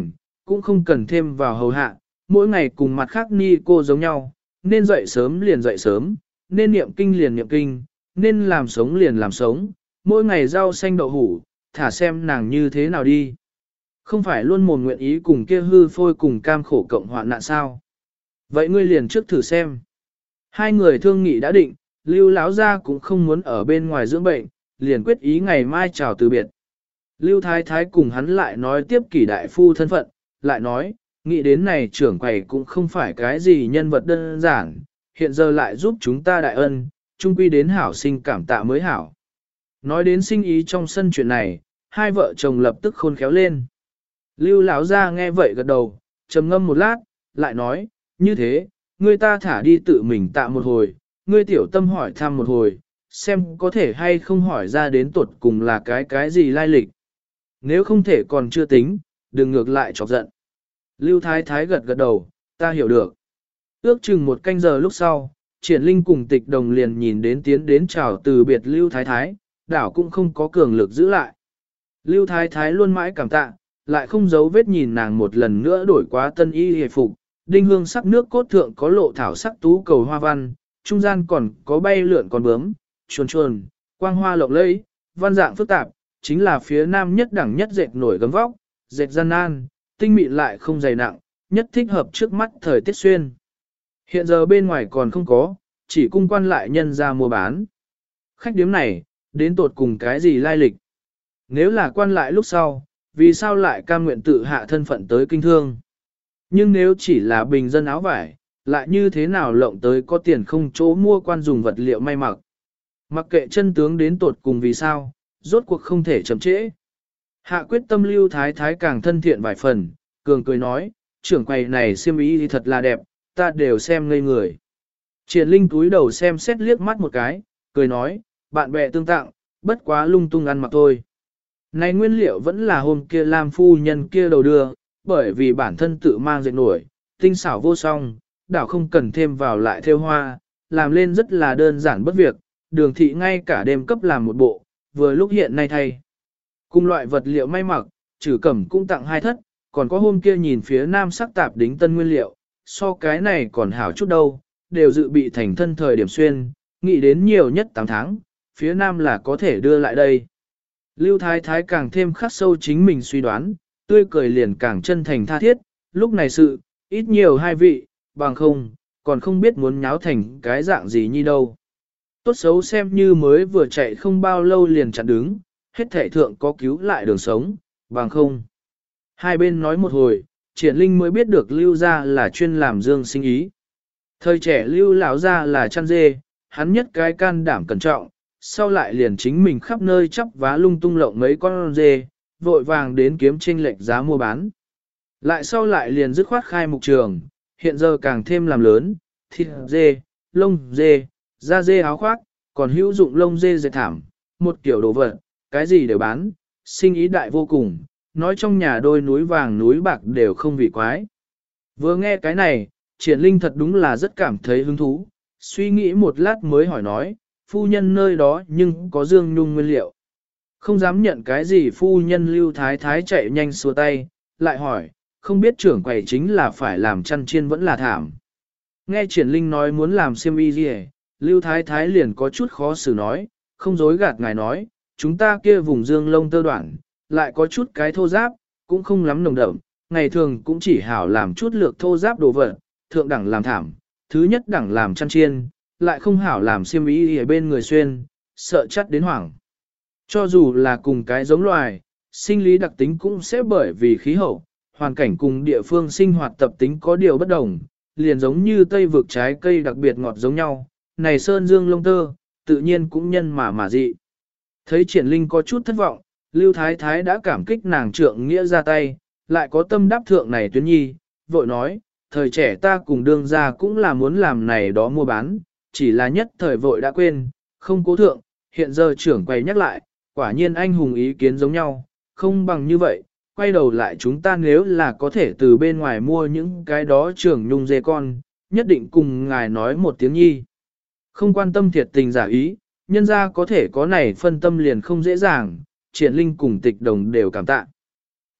cũng không cần thêm vào hầu hạ, mỗi ngày cùng mặt khác ni cô giống nhau, nên dậy sớm liền dậy sớm, nên niệm kinh liền niệm kinh, nên làm sống liền làm sống, mỗi ngày rau xanh đậu hủ, thả xem nàng như thế nào đi. Không phải luôn mồm nguyện ý cùng kia hư phôi cùng cam khổ cộng hoạn nạn sao. Vậy ngươi liền trước thử xem. Hai người thương nghị đã định, Lưu Lão gia cũng không muốn ở bên ngoài dưỡng bệnh, liền quyết ý ngày mai chào từ biệt. Lưu Thái Thái cùng hắn lại nói tiếp kỷ đại phu thân phận, lại nói, nghĩ đến này trưởng quầy cũng không phải cái gì nhân vật đơn giản, hiện giờ lại giúp chúng ta đại ân, chung quy đến hảo sinh cảm tạ mới hảo. Nói đến sinh ý trong sân chuyện này, hai vợ chồng lập tức khôn khéo lên. Lưu Lão gia nghe vậy gật đầu, trầm ngâm một lát, lại nói, như thế, ngươi ta thả đi tự mình tạ một hồi, ngươi tiểu tâm hỏi thăm một hồi, xem có thể hay không hỏi ra đến tuột cùng là cái cái gì lai lịch. Nếu không thể còn chưa tính, đừng ngược lại chọc giận. Lưu Thái Thái gật gật đầu, ta hiểu được. Ước chừng một canh giờ lúc sau, Triển Linh cùng Tịch Đồng liền nhìn đến tiến đến chào từ biệt Lưu Thái Thái, đảo cũng không có cường lực giữ lại. Lưu Thái Thái luôn mãi cảm tạ, lại không giấu vết nhìn nàng một lần nữa đổi quá tân y hề phục, đinh hương sắc nước cốt thượng có lộ thảo sắc tú cầu hoa văn, trung gian còn có bay lượn con bướm, chuồn chuồn, quang hoa lộng lẫy, văn dạng phức tạp, chính là phía nam nhất đẳng nhất dệt nổi gấm vóc, dệt gian nan, tinh mịn lại không dày nặng, nhất thích hợp trước mắt thời tiết xuyên. Hiện giờ bên ngoài còn không có, chỉ cung quan lại nhân ra mua bán. Khách điếm này, đến tột cùng cái gì lai lịch? Nếu là quan lại lúc sau, vì sao lại cam nguyện tự hạ thân phận tới kinh thương? Nhưng nếu chỉ là bình dân áo vải, lại như thế nào lộng tới có tiền không chỗ mua quan dùng vật liệu may mặc? Mặc kệ chân tướng đến tột cùng vì sao, rốt cuộc không thể chậm trễ. Hạ quyết tâm Lưu Thái Thái càng thân thiện vài phần, cường cười nói, trưởng quầy này xiêm y thì thật là đẹp, ta đều xem ngây người. Triển Linh túi đầu xem xét liếc mắt một cái, cười nói, bạn bè tương tặng, bất quá lung tung ăn mặc thôi. Này nguyên liệu vẫn là hôm kia làm phu nhân kia đầu đưa, bởi vì bản thân tự mang dệt nổi, tinh xảo vô song, đảo không cần thêm vào lại theo hoa, làm lên rất là đơn giản bất việc, đường thị ngay cả đêm cấp làm một bộ, vừa lúc hiện nay thay. Cùng loại vật liệu may mặc, trừ cẩm cũng tặng hai thất, còn có hôm kia nhìn phía nam sắc tạp đính tân nguyên liệu, so cái này còn hảo chút đâu, đều dự bị thành thân thời điểm xuyên, nghĩ đến nhiều nhất tám tháng, phía nam là có thể đưa lại đây. Lưu Thái Thái càng thêm khắc sâu chính mình suy đoán, tươi cười liền càng chân thành tha thiết, lúc này sự, ít nhiều hai vị, bằng không, còn không biết muốn nháo thành cái dạng gì như đâu. Tốt xấu xem như mới vừa chạy không bao lâu liền chặn đứng, hết thể thượng có cứu lại đường sống, bằng không. Hai bên nói một hồi, Triển Linh mới biết được Lưu gia là chuyên làm dương sinh ý. Thời trẻ Lưu lão gia là chăn dê, hắn nhất cái can đảm cẩn trọng, sau lại liền chính mình khắp nơi chắp vá lung tung lộng mấy con dê, vội vàng đến kiếm chênh lệch giá mua bán. Lại sau lại liền dứt khoát khai mục trường, hiện giờ càng thêm làm lớn, thịt dê, lông dê, da dê áo khoác, còn hữu dụng lông dê dệt thảm, một kiểu đồ vật, cái gì đều bán, sinh ý đại vô cùng, nói trong nhà đôi núi vàng núi bạc đều không vị quái. Vừa nghe cái này, Triển Linh thật đúng là rất cảm thấy hứng thú, suy nghĩ một lát mới hỏi nói, phu nhân nơi đó nhưng có dương nhung nguyên liệu. Không dám nhận cái gì phu nhân Lưu Thái Thái chạy nhanh xua tay, lại hỏi, không biết trưởng quầy chính là phải làm chăn chiên vẫn là thảm. Nghe Triển Linh nói muốn làm xiêm y gì, Lưu Thái Thái liền có chút khó xử nói, không dối gạt ngài nói, chúng ta kia vùng dương lông tơ đoạn, lại có chút cái thô giáp, cũng không lắm nồng đậm, ngày thường cũng chỉ hảo làm chút lược thô giáp đồ vật, thượng đẳng làm thảm, thứ nhất đẳng làm chăn chiên, lại không hảo làm xiêm y ở bên người xuyên, sợ chắt đến hoảng. Cho dù là cùng cái giống loài, sinh lý đặc tính cũng sẽ bởi vì khí hậu, hoàn cảnh cùng địa phương sinh hoạt tập tính có điều bất đồng, liền giống như tây vực trái cây đặc biệt ngọt giống nhau, này sơn dương lông tơ, tự nhiên cũng nhân mà mà dị. Thấy Triển Linh có chút thất vọng, Lưu Thái Thái đã cảm kích nàng trượng nghĩa ra tay, lại có tâm đáp thượng này tuyến nhi, vội nói, thời trẻ ta cùng đương gia cũng là muốn làm này đó mua bán, chỉ là nhất thời vội đã quên, không cố thượng, hiện giờ trưởng quầy nhắc lại, quả nhiên anh hùng ý kiến giống nhau, không bằng như vậy, quay đầu lại chúng ta nếu là có thể từ bên ngoài mua những cái đó trưởng nhung dê con, nhất định cùng ngài nói một tiếng nhi. Không quan tâm thiệt tình giả ý, nhân ra có thể có này phân tâm liền không dễ dàng, Triển Linh cùng Tịch Đồng đều cảm tạ.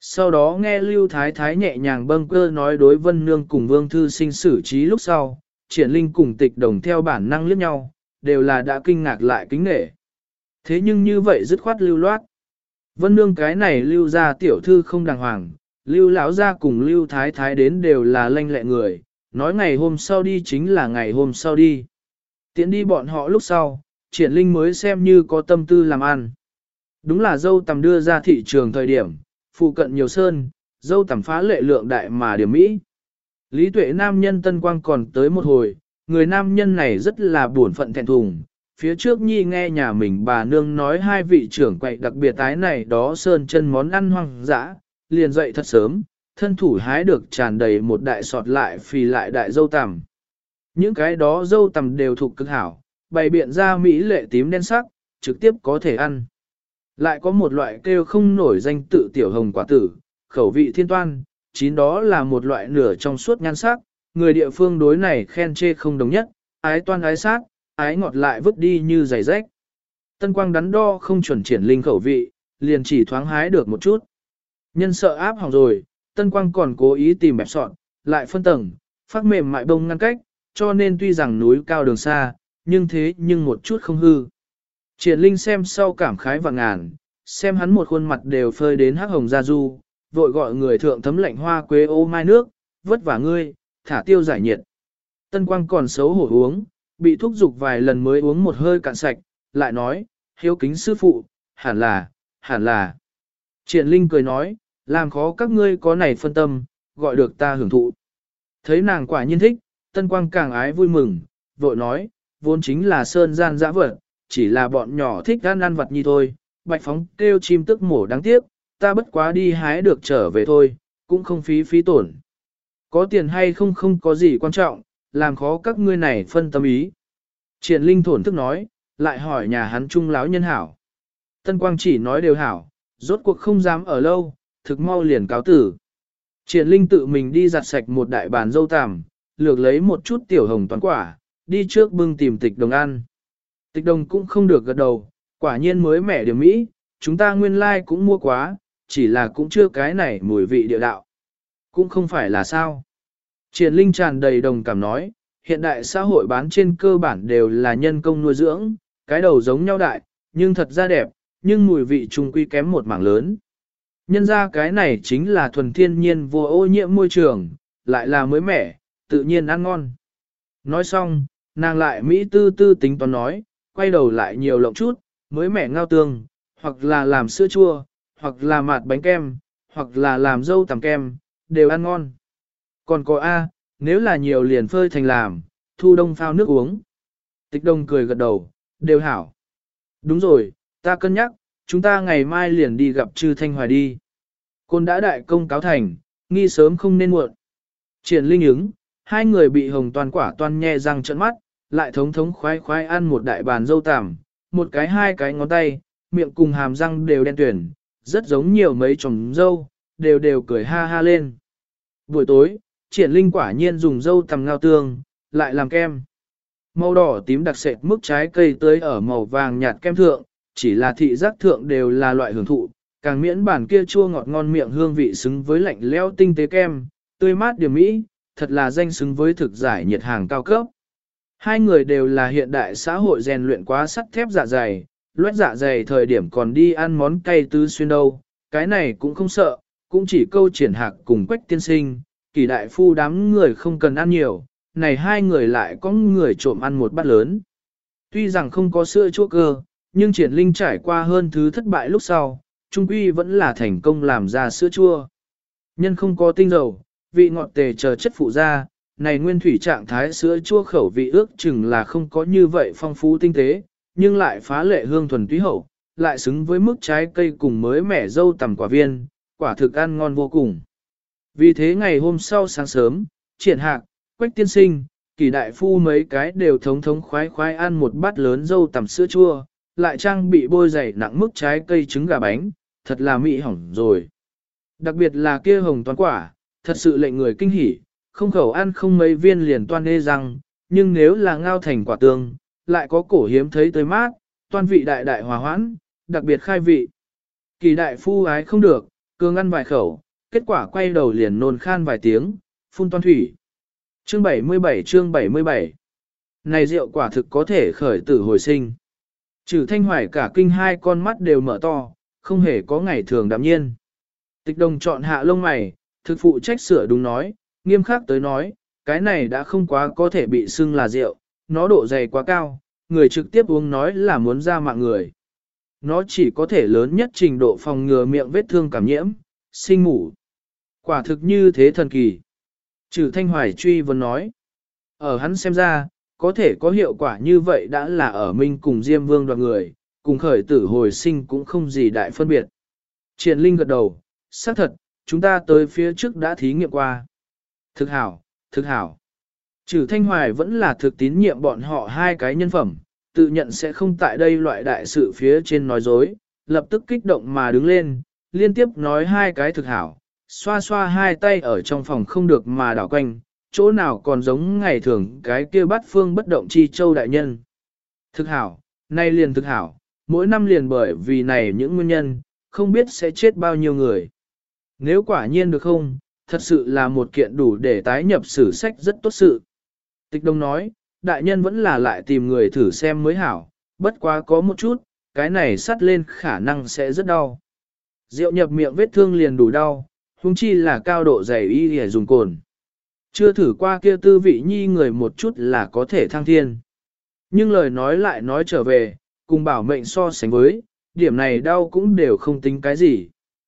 Sau đó nghe Lưu Thái Thái nhẹ nhàng bâng cơ nói đối Vân Nương cùng Vương Thư Sinh xử trí lúc sau, Triển Linh cùng Tịch Đồng theo bản năng liếc nhau, đều là đã kinh ngạc lại kính nể. Thế nhưng như vậy dứt khoát lưu loát. Vân Nương cái này lưu ra tiểu thư không đàng hoàng, lưu lão ra cùng Lưu Thái Thái đến đều là lanh lẹ người, nói ngày hôm sau đi chính là ngày hôm sau đi. Tiễn đi bọn họ lúc sau, Triển Linh mới xem như có tâm tư làm ăn. Đúng là dâu tằm đưa ra thị trường thời điểm, phụ cận nhiều sơn, dâu tằm phá lệ lượng đại mà điểm mỹ. Lý tuệ nam nhân Tân Quang còn tới một hồi, người nam nhân này rất là buồn phận thẹn thùng. Phía trước nhi nghe nhà mình bà nương nói hai vị trưởng quậy đặc biệt tái này đó sơn chân món ăn hoang dã, liền dậy thật sớm, thân thủ hái được tràn đầy một đại sọt lại phì lại đại dâu tằm. Những cái đó dâu tằm đều thuộc cực hảo, bày biện ra mỹ lệ tím đen sắc, trực tiếp có thể ăn. Lại có một loại kêu không nổi danh tự tiểu hồng quả tử, khẩu vị thiên toan, chín đó là một loại nửa trong suốt nhan sắc, người địa phương đối này khen chê không đồng nhất, ái toan ái sát, ái ngọt lại vứt đi như giày rách. Tân Quang đắn đo không chuẩn Triển Linh khẩu vị, liền chỉ thoáng hái được một chút. Nhân sợ áp hỏng rồi, Tân Quang còn cố ý tìm bẹp sọn, lại phân tầng, phát mềm mại bông ngăn cách, cho nên tuy rằng núi cao đường xa, nhưng thế nhưng một chút không hư. Triển Linh xem sau cảm khái và ngàn, xem hắn một khuôn mặt đều phơi đến hắc hồng da du, vội gọi người thượng thấm lạnh hoa quế ô mai nước, vất vả ngươi, thả tiêu giải nhiệt. Tân Quang còn xấu hổ uống, bị thúc giục vài lần mới uống một hơi cạn sạch, lại nói, hiếu kính sư phụ, hẳn là, hẳn là. Triển Linh cười nói, làm khó các ngươi có này phân tâm, gọi được ta hưởng thụ. Thấy nàng quả nhiên thích, Tân Quang càng ái vui mừng, vội nói, vốn chính là sơn gian dã vật, chỉ là bọn nhỏ thích ăn ăn vật nhi thôi, bạch phóng kêu chim tức mổ đáng tiếc, ta bất quá đi hái được trở về thôi, cũng không phí phí tổn. Có tiền hay không không có gì quan trọng, làm khó các ngươi này phân tâm ý. Triển Linh thổn thức nói, lại hỏi nhà hắn trung láo nhân hảo. Tân Quang chỉ nói đều hảo, rốt cuộc không dám ở lâu, thực mau liền cáo tử. Triển Linh tự mình đi giặt sạch một đại bàn dâu tằm, lược lấy một chút tiểu hồng toán quả, đi trước bưng tìm Tịch Đồng ăn. Tịch Đồng cũng không được gật đầu, quả nhiên mới mẻ điều Mỹ, chúng ta nguyên lai like cũng mua quá, chỉ là cũng chưa cái này mùi vị địa đạo. Cũng không phải là sao. Triển Linh tràn đầy đồng cảm nói, hiện đại xã hội bán trên cơ bản đều là nhân công nuôi dưỡng, cái đầu giống nhau đại, nhưng thật ra đẹp, nhưng mùi vị trung quy kém một mảng lớn. Nhân ra cái này chính là thuần thiên nhiên vô ô nhiễm môi trường, lại là mới mẻ, tự nhiên ăn ngon. Nói xong, nàng lại Mỹ tư tư tính toán nói, quay đầu lại nhiều lộng chút, mới mẻ ngao tương, hoặc là làm sữa chua, hoặc là mạt bánh kem, hoặc là làm dâu tằm kem, đều ăn ngon. Còn có A, nếu là nhiều liền phơi thành làm, thu đông phao nước uống. Tịch Đồng cười gật đầu, đều hảo. Đúng rồi, ta cân nhắc, chúng ta ngày mai liền đi gặp Trư Thanh Hoài đi. Côn đã đại công cáo thành, nghi sớm không nên muộn. Triển Linh ứng, hai người bị hồng toàn quả toan nhe răng trợn mắt, lại thống thống khoái khoái ăn một đại bàn dâu tằm, một cái hai cái ngón tay, miệng cùng hàm răng đều đen tuyển, rất giống nhiều mấy chồng dâu, đều đều cười ha ha lên. Buổi tối, Triển Linh quả nhiên dùng dâu tằm ngao tương, lại làm kem. Màu đỏ tím đặc sệt mức trái cây tươi ở màu vàng nhạt kem thượng, chỉ là thị giác thượng đều là loại hưởng thụ, càng miễn bản kia chua ngọt ngon miệng hương vị xứng với lạnh lẽo tinh tế kem, tươi mát điểm mỹ, thật là danh xứng với thực giải nhiệt hàng cao cấp. Hai người đều là hiện đại xã hội rèn luyện quá sắt thép dạ dày, loét dạ dày thời điểm còn đi ăn món cay tứ xuyên đâu, cái này cũng không sợ, cũng chỉ câu Triển Hạc cùng Quách tiên sinh, Kỳ đại phu đám người không cần ăn nhiều, này hai người lại có người trộm ăn một bát lớn. Tuy rằng không có sữa chua cơ, nhưng Triển Linh trải qua hơn thứ thất bại lúc sau, trung quy vẫn là thành công làm ra sữa chua. Nhân không có tinh dầu, vị ngọt tề chờ chất phụ ra, này nguyên thủy trạng thái sữa chua khẩu vị ước chừng là không có như vậy phong phú tinh tế, nhưng lại phá lệ hương thuần túy hậu, lại xứng với mức trái cây cùng mới mẻ dâu tằm quả viên, quả thực ăn ngon vô cùng. Vì thế ngày hôm sau sáng sớm, Triển Hạc, Quách tiên sinh, Kỳ đại phu mấy cái đều thống thống khoái khoái ăn một bát lớn dâu tằm sữa chua, lại trang bị bôi dày nặng mức trái cây trứng gà bánh, thật là mỹ hỏng rồi. Đặc biệt là kia hồng toán quả, thật sự lệnh người kinh hỉ, không khẩu ăn không mấy viên liền toan nê răng, nhưng nếu là ngao thành quả tương, lại có cổ hiếm thấy tới mát, toan vị đại đại hòa hoãn, đặc biệt khai vị. Kỳ đại phu ái không được, Cường ăn vài khẩu, kết quả quay đầu liền nôn khan vài tiếng, phun toan thủy. Chương bảy mươi bảy chương bảy mươi bảy. Này rượu quả thực có thể khởi tử hồi sinh. Trừ Thanh Hoài cả kinh hai con mắt đều mở to, không hề có ngày thường đạm nhiên. Tịch Đồng chọn hạ lông mày, thực phụ trách sửa đúng nói, nghiêm khắc tới nói, cái này đã không quá có thể bị xưng là rượu, nó độ dày quá cao, người trực tiếp uống nói là muốn ra mạng người. Nó chỉ có thể lớn nhất trình độ phòng ngừa miệng vết thương cảm nhiễm, sinh mủ. Quả thực như thế thần kỳ. Trừ Thanh Hoài truy vấn nói. Ở hắn xem ra, có thể có hiệu quả như vậy đã là ở Minh cùng Diêm Vương đoàn người, cùng khởi tử hồi sinh cũng không gì đại phân biệt. Triển Linh gật đầu, xác thật, chúng ta tới phía trước đã thí nghiệm qua. Thực hảo, thực hảo. Trừ Thanh Hoài vẫn là thực tín nhiệm bọn họ hai cái nhân phẩm, tự nhận sẽ không tại đây loại đại sự phía trên nói dối, lập tức kích động mà đứng lên, liên tiếp nói hai cái thực hảo, xoa xoa hai tay ở trong phòng không được mà đảo quanh, chỗ nào còn giống ngày thường cái kia bắt phương bất động chi châu đại nhân. Thực hảo, nay liền thực hảo, mỗi năm liền bởi vì này những nguyên nhân, không biết sẽ chết bao nhiêu người. Nếu quả nhiên được không, thật sự là một kiện đủ để tái nhập sử sách rất tốt sự. Tịch Đồng nói, đại nhân vẫn là lại tìm người thử xem mới hảo, bất quá có một chút, cái này sắt lên khả năng sẽ rất đau. Rượu nhập miệng vết thương liền đủ đau, huống chi là cao độ dày y để dùng cồn. Chưa thử qua kia tư vị nhi người một chút là có thể thăng thiên. Nhưng lời nói lại nói trở về, cùng bảo mệnh so sánh với, điểm này đau cũng đều không tính cái gì.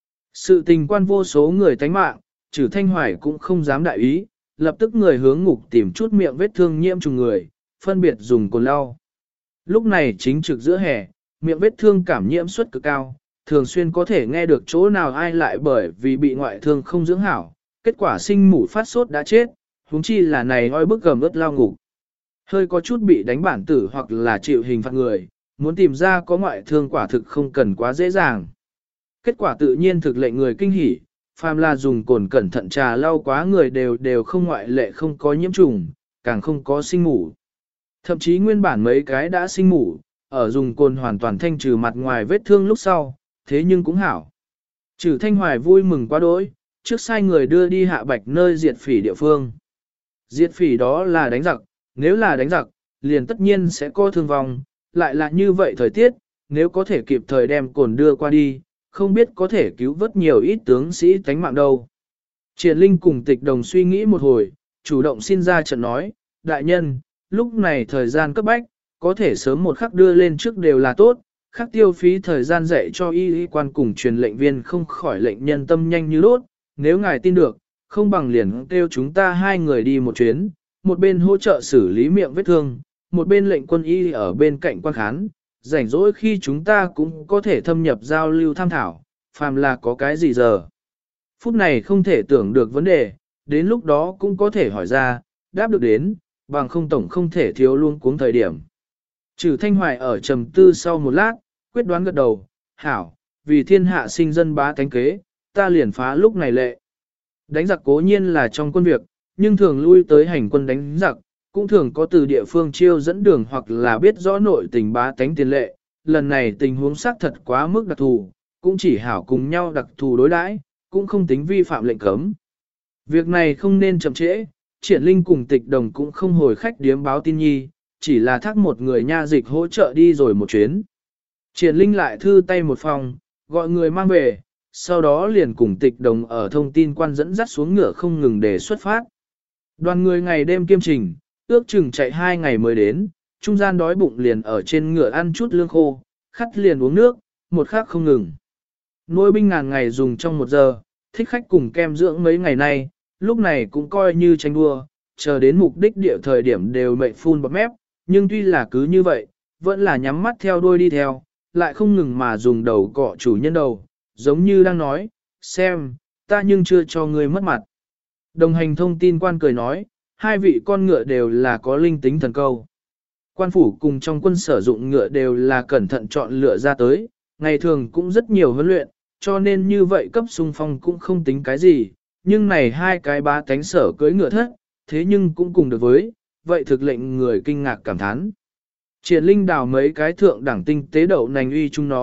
Sự tình quan vô số người tánh mạng, trừ Thanh Hoài cũng không dám đại ý, lập tức người hướng ngục tìm chút miệng vết thương nhiễm trùng người, phân biệt dùng cồn lau. Lúc này chính trực giữa hè, miệng vết thương cảm nhiễm suất cực cao, thường xuyên có thể nghe được chỗ nào ai lại bởi vì bị ngoại thương không dưỡng hảo, kết quả sinh mủ phát sốt đã chết, huống chi là này oi bức gầm ớt lao ngục. Hơi có chút bị đánh bản tử hoặc là chịu hình phạt người, muốn tìm ra có ngoại thương quả thực không cần quá dễ dàng. Kết quả tự nhiên thực lệnh người kinh hỉ, phàm là dùng cồn cẩn thận trà lau quá người đều đều không ngoại lệ không có nhiễm trùng, càng không có sinh mủ. Thậm chí nguyên bản mấy cái đã sinh mủ, ở dùng cồn hoàn toàn thanh trừ mặt ngoài vết thương lúc sau, thế nhưng cũng hảo. Trừ Thanh Hoài vui mừng quá đỗi, trước sai người đưa đi Hạ Bạch nơi diệt phỉ địa phương. Diệt phỉ đó là đánh giặc, nếu là đánh giặc, liền tất nhiên sẽ có thương vong, lại là như vậy thời tiết, nếu có thể kịp thời đem cồn đưa qua đi, không biết có thể cứu vớt nhiều ít tướng sĩ tánh mạng đâu. Triển Linh cùng Tịch Đồng suy nghĩ một hồi, chủ động xin ra trận nói, đại nhân, lúc này thời gian cấp bách, có thể sớm một khắc đưa lên trước đều là tốt, khắc tiêu phí thời gian dạy cho y y quan cùng truyền lệnh viên không khỏi lệnh nhân tâm nhanh như đốt, nếu ngài tin được, không bằng liền kêu chúng ta hai người đi một chuyến, một bên hỗ trợ xử lý miệng vết thương, một bên lệnh quân y ở bên cạnh quan khán, rảnh rỗi khi chúng ta cũng có thể thâm nhập giao lưu tham thảo, phàm là có cái gì giờ. Phút này không thể tưởng được vấn đề, đến lúc đó cũng có thể hỏi ra, đáp được đến, bằng không tổng không thể thiếu luôn cuống thời điểm. Trừ Thanh Hoài ở trầm tư sau một lát, quyết đoán gật đầu, hảo, vì thiên hạ sinh dân bá tánh kế, ta liền phá lúc này lệ. Đánh giặc cố nhiên là trong quân việc, nhưng thường lui tới hành quân đánh giặc, cũng thường có từ địa phương chiêu dẫn đường hoặc là biết rõ nội tình bá tánh tiền lệ. Lần này tình huống xác thật quá mức đặc thù, cũng chỉ hảo cùng nhau đặc thù đối đãi, cũng không tính vi phạm lệnh cấm. Việc này không nên chậm trễ, Triển Linh cùng Tịch Đồng cũng không hồi khách điếm báo tin nhi, chỉ là thác một người nha dịch hỗ trợ đi rồi một chuyến. Triển Linh lại thư tay một phòng, gọi người mang về, sau đó liền cùng Tịch Đồng ở thông tin quan dẫn dắt xuống ngựa không ngừng để xuất phát. Đoàn người ngày đêm kiêm trình, ước chừng chạy hai ngày mới đến, trung gian đói bụng liền ở trên ngựa ăn chút lương khô, khát liền uống nước, một khắc không ngừng. Nuôi binh ngàn ngày dùng trong một giờ, thích khách cùng kem dưỡng mấy ngày nay, lúc này cũng coi như tranh đua, chờ đến mục đích địa thời điểm đều mệnh phun bọt mép, nhưng tuy là cứ như vậy, vẫn là nhắm mắt theo đuôi đi theo, lại không ngừng mà dùng đầu cọ chủ nhân đầu, giống như đang nói, xem, ta nhưng chưa cho ngươi mất mặt. Đồng hành thông tin quan cười nói, hai vị con ngựa đều là có linh tính thần câu. Quan phủ cùng trong quân sử dụng ngựa đều là cẩn thận chọn lựa ra tới, ngày thường cũng rất nhiều huấn luyện, cho nên như vậy cấp xung phong cũng không tính cái gì, nhưng này hai cái bá tánh sở cưới ngựa thất, thế nhưng cũng cùng được với, vậy thực lệnh người kinh ngạc cảm thán. Triển Linh đào mấy cái thượng đẳng tinh tế đậu nành uy chúng nó,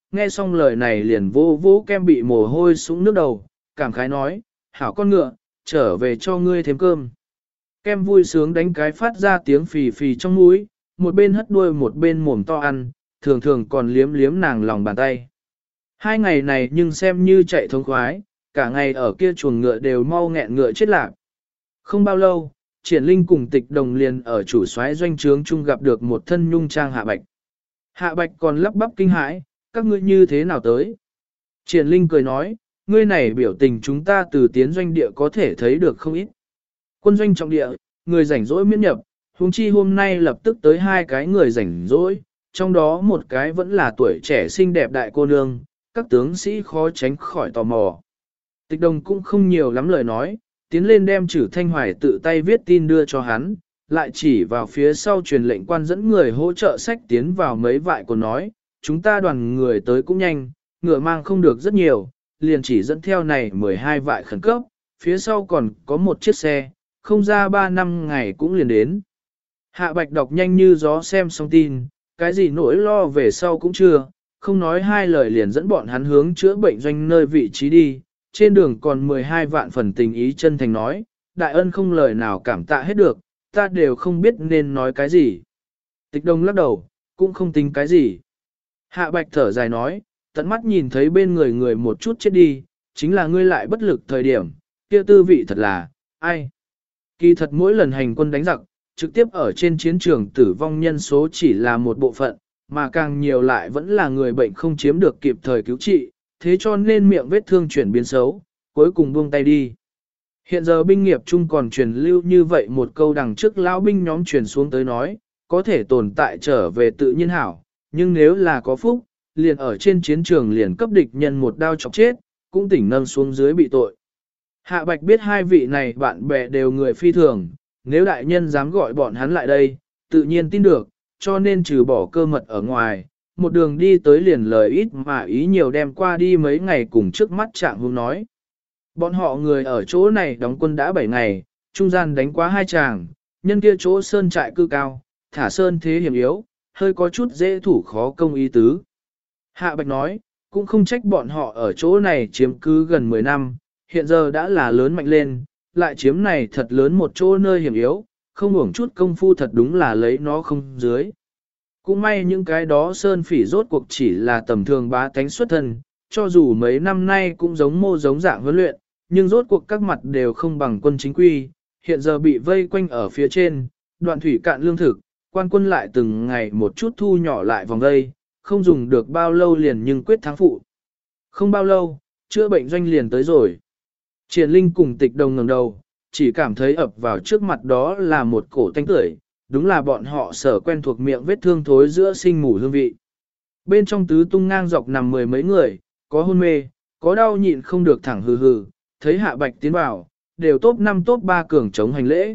nghe xong lời này liền vô vô kem bị mồ hôi sũng nước đầu, cảm khái nói, hảo con ngựa, trở về cho ngươi thêm cơm. Kem vui sướng đánh cái phát ra tiếng phì phì trong mũi, một bên hất đuôi một bên mồm to ăn, thường thường còn liếm liếm nàng lòng bàn tay. Hai ngày này nhưng xem như chạy thông khoái, cả ngày ở kia chuồng ngựa đều mau nghẹn ngựa chết lạc. Không bao lâu, Triển Linh cùng Tịch Đồng liền ở chủ soái doanh trướng chung gặp được một thân nhung trang Hạ Bạch. Hạ Bạch còn lắp bắp kinh hãi, các ngươi như thế nào tới? Triển Linh cười nói, ngươi này biểu tình chúng ta từ tiến doanh địa có thể thấy được không ít. Quân doanh trọng địa, người rảnh rỗi miễn nhập, huống chi hôm nay lập tức tới hai cái người rảnh rỗi, trong đó một cái vẫn là tuổi trẻ xinh đẹp đại cô nương, các tướng sĩ khó tránh khỏi tò mò. Tịch Đồng cũng không nhiều lắm lời nói, tiến lên đem Trử Thanh Hoài tự tay viết tin đưa cho hắn, lại chỉ vào phía sau truyền lệnh quan dẫn người hỗ trợ sách tiến vào mấy vại của nói, chúng ta đoàn người tới cũng nhanh, ngựa mang không được rất nhiều, liền chỉ dẫn theo này mười hai vại khẩn cấp, phía sau còn có một chiếc xe, không ra ba năm ngày cũng liền đến. Hạ Bạch đọc nhanh như gió xem xong tin, cái gì nỗi lo về sau cũng chưa, không nói hai lời liền dẫn bọn hắn hướng chữa bệnh doanh nơi vị trí đi, trên đường còn mười hai vạn phần tình ý chân thành nói, đại ân không lời nào cảm tạ hết được, ta đều không biết nên nói cái gì. Tịch Đồng lắc đầu, cũng không tính cái gì. Hạ Bạch thở dài nói, tận mắt nhìn thấy bên người người một chút chết đi, chính là ngươi lại bất lực thời điểm, kia tư vị thật là, ai. Kỳ thật mỗi lần hành quân đánh giặc, trực tiếp ở trên chiến trường tử vong nhân số chỉ là một bộ phận, mà càng nhiều lại vẫn là người bệnh không chiếm được kịp thời cứu trị, thế cho nên miệng vết thương chuyển biến xấu, cuối cùng buông tay đi. Hiện giờ binh nghiệp chung còn truyền lưu như vậy một câu đằng trước lão binh nhóm truyền xuống tới nói, có thể tồn tại trở về tự nhiên hảo, nhưng nếu là có phúc, liền ở trên chiến trường liền cấp địch nhân một đao chọc chết, cũng tỉnh nâng xuống dưới bị tội. Hạ Bạch biết hai vị này bạn bè đều người phi thường, nếu đại nhân dám gọi bọn hắn lại đây, tự nhiên tin được, cho nên trừ bỏ cơ mật ở ngoài, một đường đi tới liền lời ít mà ý nhiều đem qua đi mấy ngày cùng trước mắt Trạng Hùng nói. Bọn họ người ở chỗ này đóng quân đã bảy ngày, trung gian đánh quá hai tràng, nhân kia chỗ sơn trại cư cao, thả sơn thế hiểm yếu, hơi có chút dễ thủ khó công ý tứ. Hạ Bạch nói, cũng không trách bọn họ ở chỗ này chiếm cứ gần mười năm, hiện giờ đã là lớn mạnh lên, lại chiếm này thật lớn một chỗ nơi hiểm yếu, không uổng chút công phu thật đúng là lấy nó không dưới. Cũng may những cái đó sơn phỉ rốt cuộc chỉ là tầm thường bá tánh xuất thân, cho dù mấy năm nay cũng giống mô giống dạng huấn luyện, nhưng rốt cuộc các mặt đều không bằng quân chính quy, hiện giờ bị vây quanh ở phía trên, đoạn thủy cạn lương thực, quan quân lại từng ngày một chút thu nhỏ lại vòng vây, không dùng được bao lâu liền nhưng quyết thắng phụ. Không bao lâu, chữa bệnh doanh liền tới rồi. Triển Linh cùng Tịch Đồng ngẩng đầu, chỉ cảm thấy ập vào trước mặt đó là một cổ tanh tưởi, đúng là bọn họ sở quen thuộc miệng vết thương thối giữa sinh mù hương vị. Bên trong tứ tung ngang dọc nằm mười mấy người, có hôn mê, có đau nhịn không được thẳng hừ hừ, thấy Hạ Bạch tiến vào, đều top năm top ba cường chống hành lễ.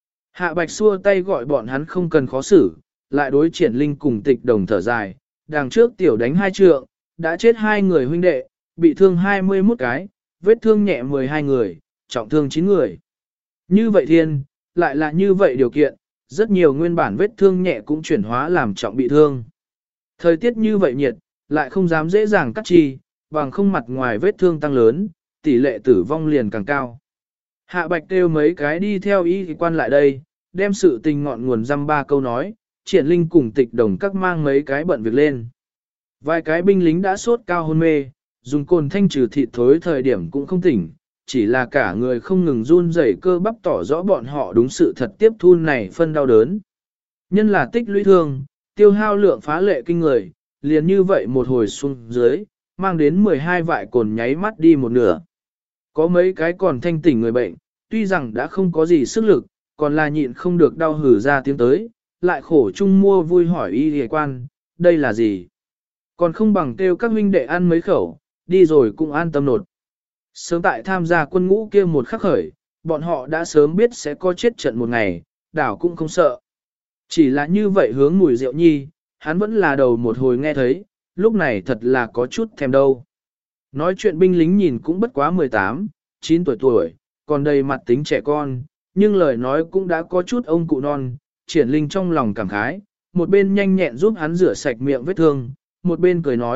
Hạ Bạch xua tay gọi bọn hắn không cần khó xử, lại đối Triển Linh cùng Tịch Đồng thở dài, đằng trước tiểu đánh hai trượng, đã chết hai người huynh đệ, bị thương hai mươi mốt cái, vết thương nhẹ mười hai người, trọng thương chín người. Như vậy thiên, lại là như vậy điều kiện, rất nhiều nguyên bản vết thương nhẹ cũng chuyển hóa làm trọng bị thương. Thời tiết như vậy nhiệt, lại không dám dễ dàng cắt chi, bằng không mặt ngoài vết thương tăng lớn, tỷ lệ tử vong liền càng cao. Hạ Bạch kêu mấy cái đi theo y quan lại đây, đem sự tình ngọn nguồn dăm ba câu nói, Triển Linh cùng Tịch Đồng các mang mấy cái bận việc lên. Vài cái binh lính đã sốt cao hôn mê, dùng cồn thanh trừ thịt thối thời điểm cũng không tỉnh, chỉ là cả người không ngừng run rẩy cơ bắp tỏ rõ bọn họ đúng sự thật tiếp thu này phân đau đớn. Nhân là tích lũy thương, tiêu hao lượng phá lệ kinh người, liền như vậy một hồi xuống dưới, mang đến mười hai vại cồn nháy mắt đi một nửa. Có mấy cái còn thanh tỉnh người bệnh, tuy rằng đã không có gì sức lực, còn là nhịn không được đau hử ra tiếng tới, lại khổ chung mua vui hỏi y hề quan, đây là gì? Còn không bằng kêu các huynh đệ ăn mấy khẩu, đi rồi cũng an tâm nột. Sớm tại tham gia quân ngũ kia một khắc khởi, bọn họ đã sớm biết sẽ có chết trận một ngày, đảo cũng không sợ. Chỉ là như vậy hướng mùi rượu nhi, hắn vẫn là đầu một hồi nghe thấy, lúc này thật là có chút thèm đâu. Nói chuyện binh lính nhìn cũng bất quá mười tám, chín tuổi tuổi, còn đầy mặt tính trẻ con, nhưng lời nói cũng đã có chút ông cụ non, Triển Linh trong lòng cảm khái, một bên nhanh nhẹn giúp hắn rửa sạch miệng vết thương, một bên cười nói,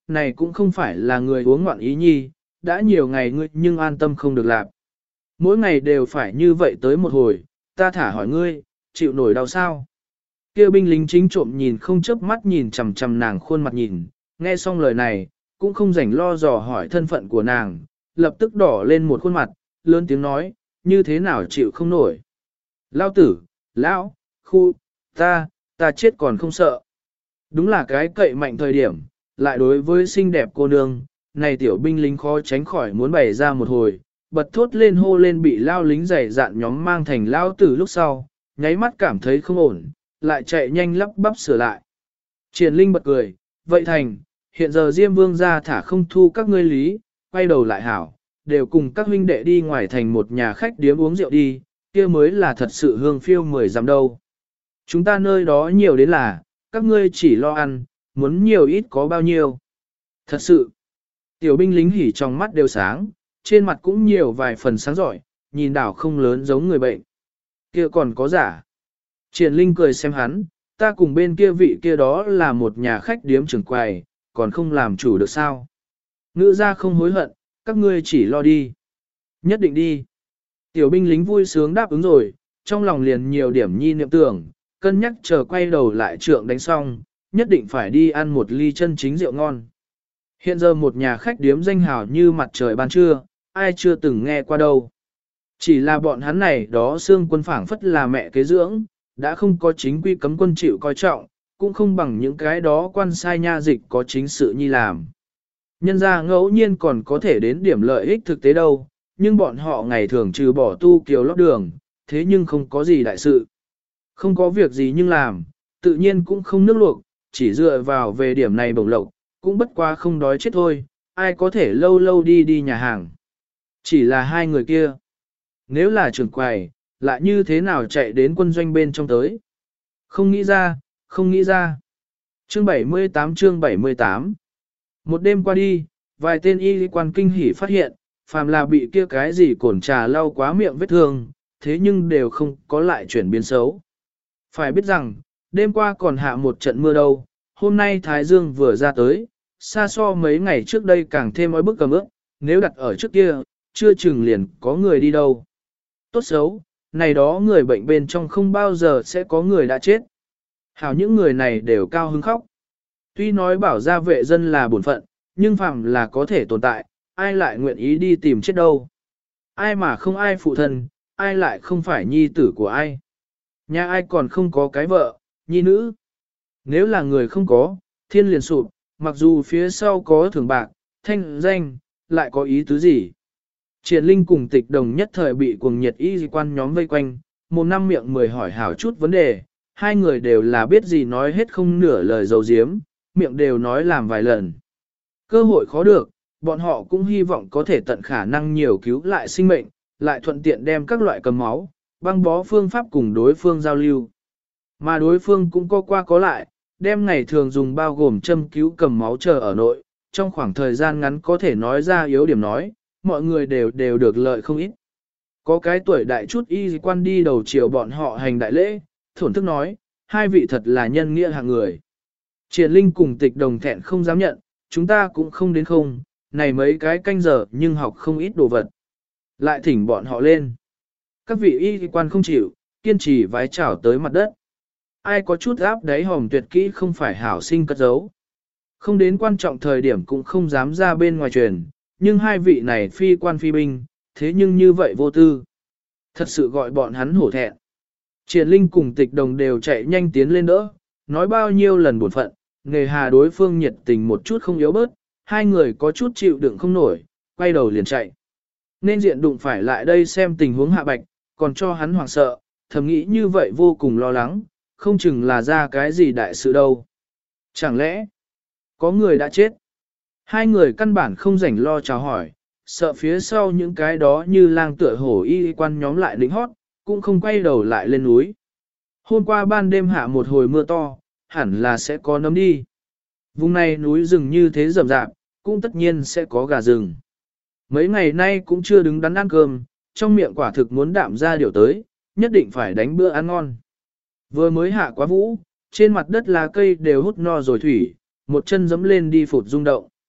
này cũng không phải là người uống ngoạn ý nhi, đã nhiều ngày ngươi nhưng an tâm không được làm. Mỗi ngày đều phải như vậy tới một hồi, ta thả hỏi ngươi, chịu nổi đau sao? Kia binh lính chính trộm nhìn không chớp mắt nhìn chằm chằm nàng khuôn mặt nhìn, nghe xong lời này, cũng không rảnh lo dò hỏi thân phận của nàng, lập tức đỏ lên một khuôn mặt, lớn tiếng nói, như thế nào chịu không nổi. Lao tử, lão, khu, ta, ta chết còn không sợ. Đúng là cái cậy mạnh thời điểm, lại đối với xinh đẹp cô nương, này tiểu binh lính khó tránh khỏi muốn bày ra một hồi, bật thốt lên hô lên bị lao lính dày dạn nhóm mang thành lao tử lúc sau, nháy mắt cảm thấy không ổn, lại chạy nhanh lắp bắp sửa lại. Triển Linh bật cười, vậy thành, hiện giờ Diêm Vương ra thả không thu các ngươi lý, quay đầu lại hảo, đều cùng các huynh đệ đi ngoài thành một nhà khách điếm uống rượu đi, kia mới là thật sự hương phiêu mười dặm đâu. Chúng ta nơi đó nhiều đến là, các ngươi chỉ lo ăn, muốn nhiều ít có bao nhiêu. Thật sự, tiểu binh lính hỉ trong mắt đều sáng, trên mặt cũng nhiều vài phần sáng giỏi, nhìn đảo không lớn giống người bệnh. Kia còn có giả. Triển Linh cười xem hắn, ta cùng bên kia vị kia đó là một nhà khách điếm trưởng quầy, còn không làm chủ được sao. Ngữ ra không hối hận, các ngươi chỉ lo đi. Nhất định đi. Tiểu binh lính vui sướng đáp ứng rồi, trong lòng liền nhiều điểm nhi niệm tưởng, cân nhắc chờ quay đầu lại trượng đánh xong, nhất định phải đi ăn một ly chân chính rượu ngon. Hiện giờ một nhà khách điếm danh hào như mặt trời ban trưa, ai chưa từng nghe qua đâu. Chỉ là bọn hắn này đó xương quân phảng phất là mẹ kế dưỡng, đã không có chính quy cấm quân chịu coi trọng, cũng không bằng những cái đó quan sai nha dịch có chính sự nhi làm. Nhân ra ngẫu nhiên còn có thể đến điểm lợi ích thực tế đâu, nhưng bọn họ ngày thường trừ bỏ tu kiều lót đường, thế nhưng không có gì đại sự. Không có việc gì nhưng làm, tự nhiên cũng không nước luộc, chỉ dựa vào về điểm này bổng lộc, cũng bất quá không đói chết thôi, ai có thể lâu lâu đi đi nhà hàng. Chỉ là hai người kia. Nếu là trưởng quầy, lại như thế nào chạy đến quân doanh bên trong tới? Không nghĩ ra, không nghĩ ra. Chương bảy mươi tám chương bảy mươi tám. Một đêm qua đi, vài tên y quan kinh hỉ phát hiện, phàm là bị kia cái gì cồn trà lau quá miệng vết thương, thế nhưng đều không có lại chuyển biến xấu. Phải biết rằng, đêm qua còn hạ một trận mưa đâu, hôm nay Thái Dương vừa ra tới, xa so mấy ngày trước đây càng thêm oi bức cầm ước, nếu đặt ở trước kia, chưa chừng liền có người đi đâu. Tốt xấu, này đó người bệnh bên trong không bao giờ sẽ có người đã chết. Hảo những người này đều cao hứng khóc. Tuy nói bảo gia vệ dân là bổn phận, nhưng phàm là có thể tồn tại, ai lại nguyện ý đi tìm chết đâu. Ai mà không ai phụ thân, ai lại không phải nhi tử của ai. Nhà ai còn không có cái vợ, nhi nữ. Nếu là người không có, thiên liền sụp, mặc dù phía sau có thưởng bạc, thanh danh, lại có ý tứ gì. Triển Linh cùng Tịch Đồng nhất thời bị cuồng nhiệt y quan nhóm vây quanh, một năm miệng mười hỏi hảo chút vấn đề, hai người đều là biết gì nói hết không nửa lời dấu diếm, miệng đều nói làm vài lần. Cơ hội khó được, bọn họ cũng hy vọng có thể tận khả năng nhiều cứu lại sinh mệnh, lại thuận tiện đem các loại cầm máu, băng bó phương pháp cùng đối phương giao lưu. Mà đối phương cũng có qua có lại, đem ngày thường dùng bao gồm châm cứu cầm máu chờ ở nội, trong khoảng thời gian ngắn có thể nói ra yếu điểm nói, mọi người đều đều được lợi không ít. Có cái tuổi đại chút y quan đi đầu chiều bọn họ hành đại lễ, thổn thức nói, hai vị thật là nhân nghĩa hạng người. Triển Linh cùng Tịch Đồng thẹn không dám nhận, chúng ta cũng không đến không, này mấy cái canh giờ nhưng học không ít đồ vật. Lại thỉnh bọn họ lên. Các vị y quan không chịu, kiên trì vái chảo tới mặt đất. Ai có chút áp đáy hòm tuyệt kỹ không phải hảo sinh cất giấu. Không đến quan trọng thời điểm cũng không dám ra bên ngoài truyền, nhưng hai vị này phi quan phi binh, thế nhưng như vậy vô tư. Thật sự gọi bọn hắn hổ thẹn. Triển Linh cùng Tịch Đồng đều chạy nhanh tiến lên đỡ, nói bao nhiêu lần buồn phận, nghề hà đối phương nhiệt tình một chút không yếu bớt, hai người có chút chịu đựng không nổi, quay đầu liền chạy. Nên diện đụng phải lại đây xem tình huống Hạ Bạch, còn cho hắn hoảng sợ, thầm nghĩ như vậy vô cùng lo lắng, không chừng là ra cái gì đại sự đâu. Chẳng lẽ, có người đã chết? Hai người căn bản không rảnh lo chào hỏi, sợ phía sau những cái đó như lang tựa hổ y quan nhóm lại đính hót, cũng không quay đầu lại lên núi. Hôm qua ban đêm hạ một hồi mưa to, hẳn là sẽ có nấm đi. Vùng này núi rừng như thế rậm rạp, cũng tất nhiên sẽ có gà rừng. Mấy ngày nay cũng chưa đứng đắn ăn cơm, trong miệng quả thực muốn đạm ra điều tới, nhất định phải đánh bữa ăn ngon. Vừa mới hạ quá vũ, trên mặt đất lá cây đều hút no rồi thủy, một chân giẫm lên đi phụt rung động.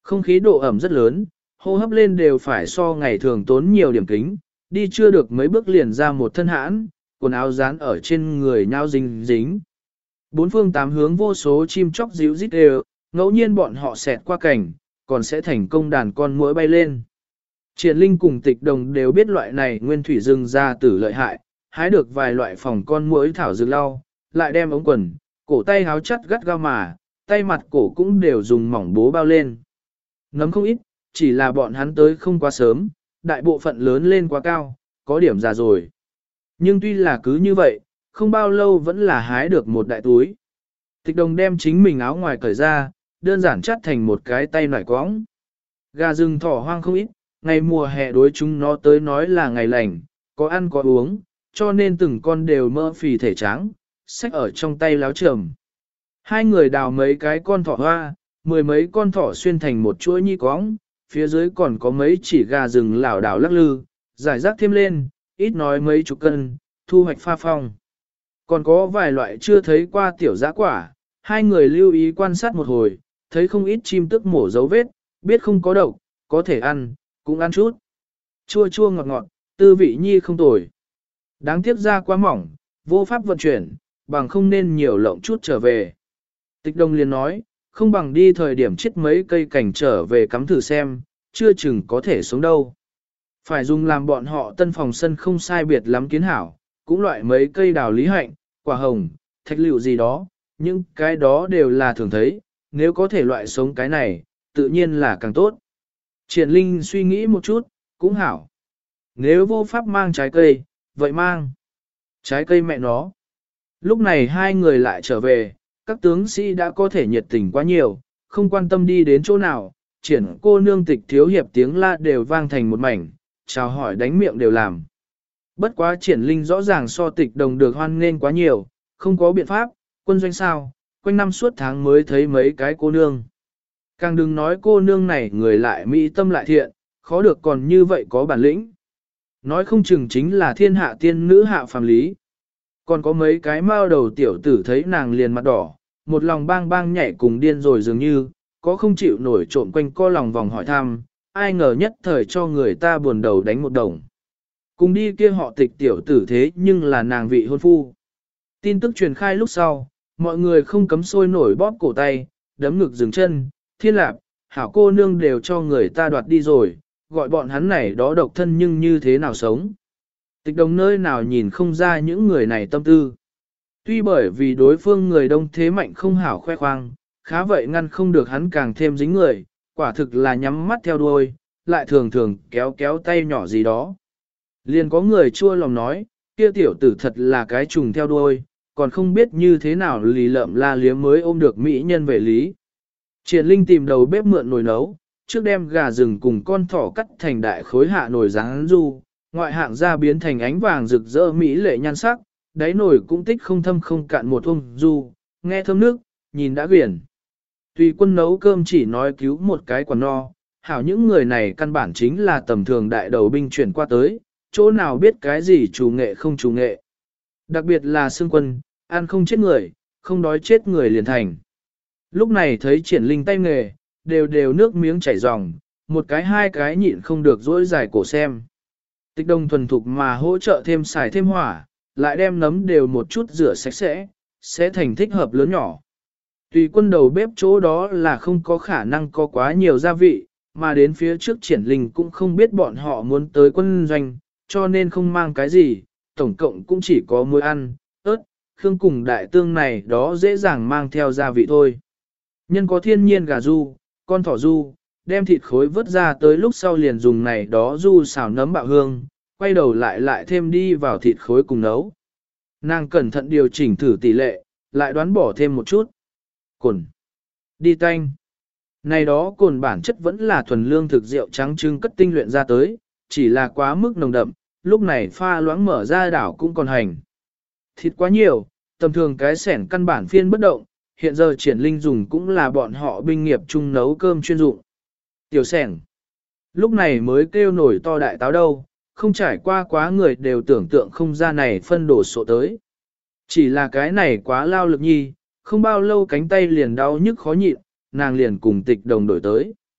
Không khí độ ẩm rất lớn, hô hấp lên đều phải so ngày thường tốn nhiều điểm kính, đi chưa được mấy bước liền ra một thân hãn, quần áo dán ở trên người nhau dính dính. Bốn phương tám hướng vô số chim chóc díu rít đều, ngẫu nhiên bọn họ xẹt qua cảnh, còn sẽ thành công đàn con muỗi bay lên. Triển Linh cùng Tịch Đồng đều biết loại này nguyên thủy rừng ra tử lợi hại, hái được vài loại phòng con muỗi thảo dược lau, lại đem ống quần, cổ tay háo chắt gắt gao mà, tay mặt cổ cũng đều dùng mỏng bố bao lên. Nấm không ít, chỉ là bọn hắn tới không quá sớm, đại bộ phận lớn lên quá cao, có điểm già rồi. Nhưng tuy là cứ như vậy, không bao lâu vẫn là hái được một đại túi. Tịch Đồng đem chính mình áo ngoài cởi ra, đơn giản chắt thành một cái tay nải quõng. Gà rừng thỏ hoang không ít, ngày mùa hè đối chúng nó tới nói là ngày lành, có ăn có uống, cho nên từng con đều mỡ phì thể trắng, xách ở trong tay láo trầm. Hai người đào mấy cái con thỏ hoa, mười mấy con thỏ xuyên thành một chuỗi nhi quõng, phía dưới còn có mấy chỉ gà rừng lảo đảo lắc lư, giải rác thêm lên, ít nói mấy chục cân, thu hoạch pha phong. Còn có vài loại chưa thấy qua tiểu giã quả, hai người lưu ý quan sát một hồi, thấy không ít chim tức mổ dấu vết, biết không có độc, có thể ăn, cũng ăn chút. Chua chua ngọt ngọt, tư vị nhi không tồi. Đáng tiếc ra quá mỏng, vô pháp vận chuyển, bằng không nên nhiều lộng chút trở về. Tịch Đồng liền nói, không bằng đi thời điểm chết mấy cây cảnh trở về cắm thử xem, chưa chừng có thể sống đâu. Phải dùng làm bọn họ tân phòng sân không sai biệt lắm kiến hảo, cũng loại mấy cây đào lý hạnh, quả hồng, thạch lựu gì đó, những cái đó đều là thường thấy, nếu có thể loại sống cái này, tự nhiên là càng tốt. Triển Linh suy nghĩ một chút, cũng hảo. Nếu vô pháp mang trái cây, vậy mang. Trái cây mẹ nó. Lúc này hai người lại trở về, các tướng sĩ đã có thể nhiệt tình quá nhiều, không quan tâm đi đến chỗ nào, triển cô nương Tịch thiếu hiệp tiếng la đều vang thành một mảnh, chào hỏi đánh miệng đều làm. Bất quá Triển Linh rõ ràng so Tịch Đồng được hoan nghênh quá nhiều, không có biện pháp, quân doanh sao, quanh năm suốt tháng mới thấy mấy cái cô nương. Càng đừng nói cô nương này người lại mỹ tâm lại thiện, khó được còn như vậy có bản lĩnh. Nói không chừng chính là thiên hạ tiên nữ hạ phàm lý. Còn có mấy cái mao đầu tiểu tử thấy nàng liền mặt đỏ, một lòng bang bang nhảy cùng điên rồi dường như, có không chịu nổi trộn quanh co lòng vòng hỏi thăm, ai ngờ nhất thời cho người ta buồn đầu đánh một đồng. Cùng đi kia họ Tịch tiểu tử thế nhưng là nàng vị hôn phu. Tin tức truyền khai lúc sau, mọi người không cấm sôi nổi bóp cổ tay, đấm ngực dừng chân, thiên lạp, hảo cô nương đều cho người ta đoạt đi rồi, gọi bọn hắn này đó độc thân nhưng như thế nào sống. Tịch Đồng nơi nào nhìn không ra những người này tâm tư. Tuy bởi vì đối phương người đông thế mạnh không hảo khoe khoang, khá vậy ngăn không được hắn càng thêm dính người, quả thực là nhắm mắt theo đuôi, lại thường thường kéo kéo tay nhỏ gì đó. Liền có người chua lòng nói, kia tiểu tử thật là cái trùng theo đuôi, còn không biết như thế nào lì lợm la liếm mới ôm được mỹ nhân về lý. Triển Linh tìm đầu bếp mượn nồi nấu, trước đem gà rừng cùng con thỏ cắt thành đại khối hạ nồi rán du, ngoại hạng ra biến thành ánh vàng rực rỡ mỹ lệ nhan sắc, đáy nồi cũng tích không thâm không cạn một ung du, nghe thơm nước, nhìn đã quyển. Tùy quân nấu cơm chỉ nói cứu một cái quả no, hảo những người này căn bản chính là tầm thường đại đầu binh chuyển qua tới, chỗ nào biết cái gì chủ nghệ không chủ nghệ. Đặc biệt là xương quân, ăn không chết người, không đói chết người liền thành. Lúc này thấy Triển Linh tay nghề, đều đều nước miếng chảy ròng, một cái hai cái nhịn không được dỗi dài cổ xem. Tịch Đồng thuần thục mà hỗ trợ thêm xài thêm hỏa, lại đem nấm đều một chút rửa sạch sẽ, sẽ thành thích hợp lớn nhỏ. Tùy quân đầu bếp chỗ đó là không có khả năng có quá nhiều gia vị, mà đến phía trước Triển Linh cũng không biết bọn họ muốn tới quân doanh, cho nên không mang cái gì, tổng cộng cũng chỉ có muối ăn, ớt, khương cùng đại tương này đó dễ dàng mang theo gia vị thôi. Nhân có thiên nhiên gà du, con thỏ du, đem thịt khối vớt ra tới lúc sau liền dùng này đó du xào nấm bạo hương, quay đầu lại lại thêm đi vào thịt khối cùng nấu. Nàng cẩn thận điều chỉnh thử tỷ lệ, lại đoán bỏ thêm một chút. Cồn, đi tanh. Này đó cồn bản chất vẫn là thuần lương thực rượu trắng trưng cất tinh luyện ra tới, chỉ là quá mức nồng đậm, lúc này pha loãng mở ra đảo cũng còn hành. Thịt quá nhiều, tầm thường cái sẻn căn bản phiên bất động, hiện giờ Triển Linh dùng cũng là bọn họ binh nghiệp chung nấu cơm chuyên dụng. Tiểu sẻn. Lúc này mới kêu nổi to đại táo đâu, không trải qua quá người đều tưởng tượng không ra này phân đổ sổ tới. Chỉ là cái này quá lao lực nhi, không bao lâu cánh tay liền đau nhức khó nhịn, nàng liền cùng Tịch Đồng đổi tới.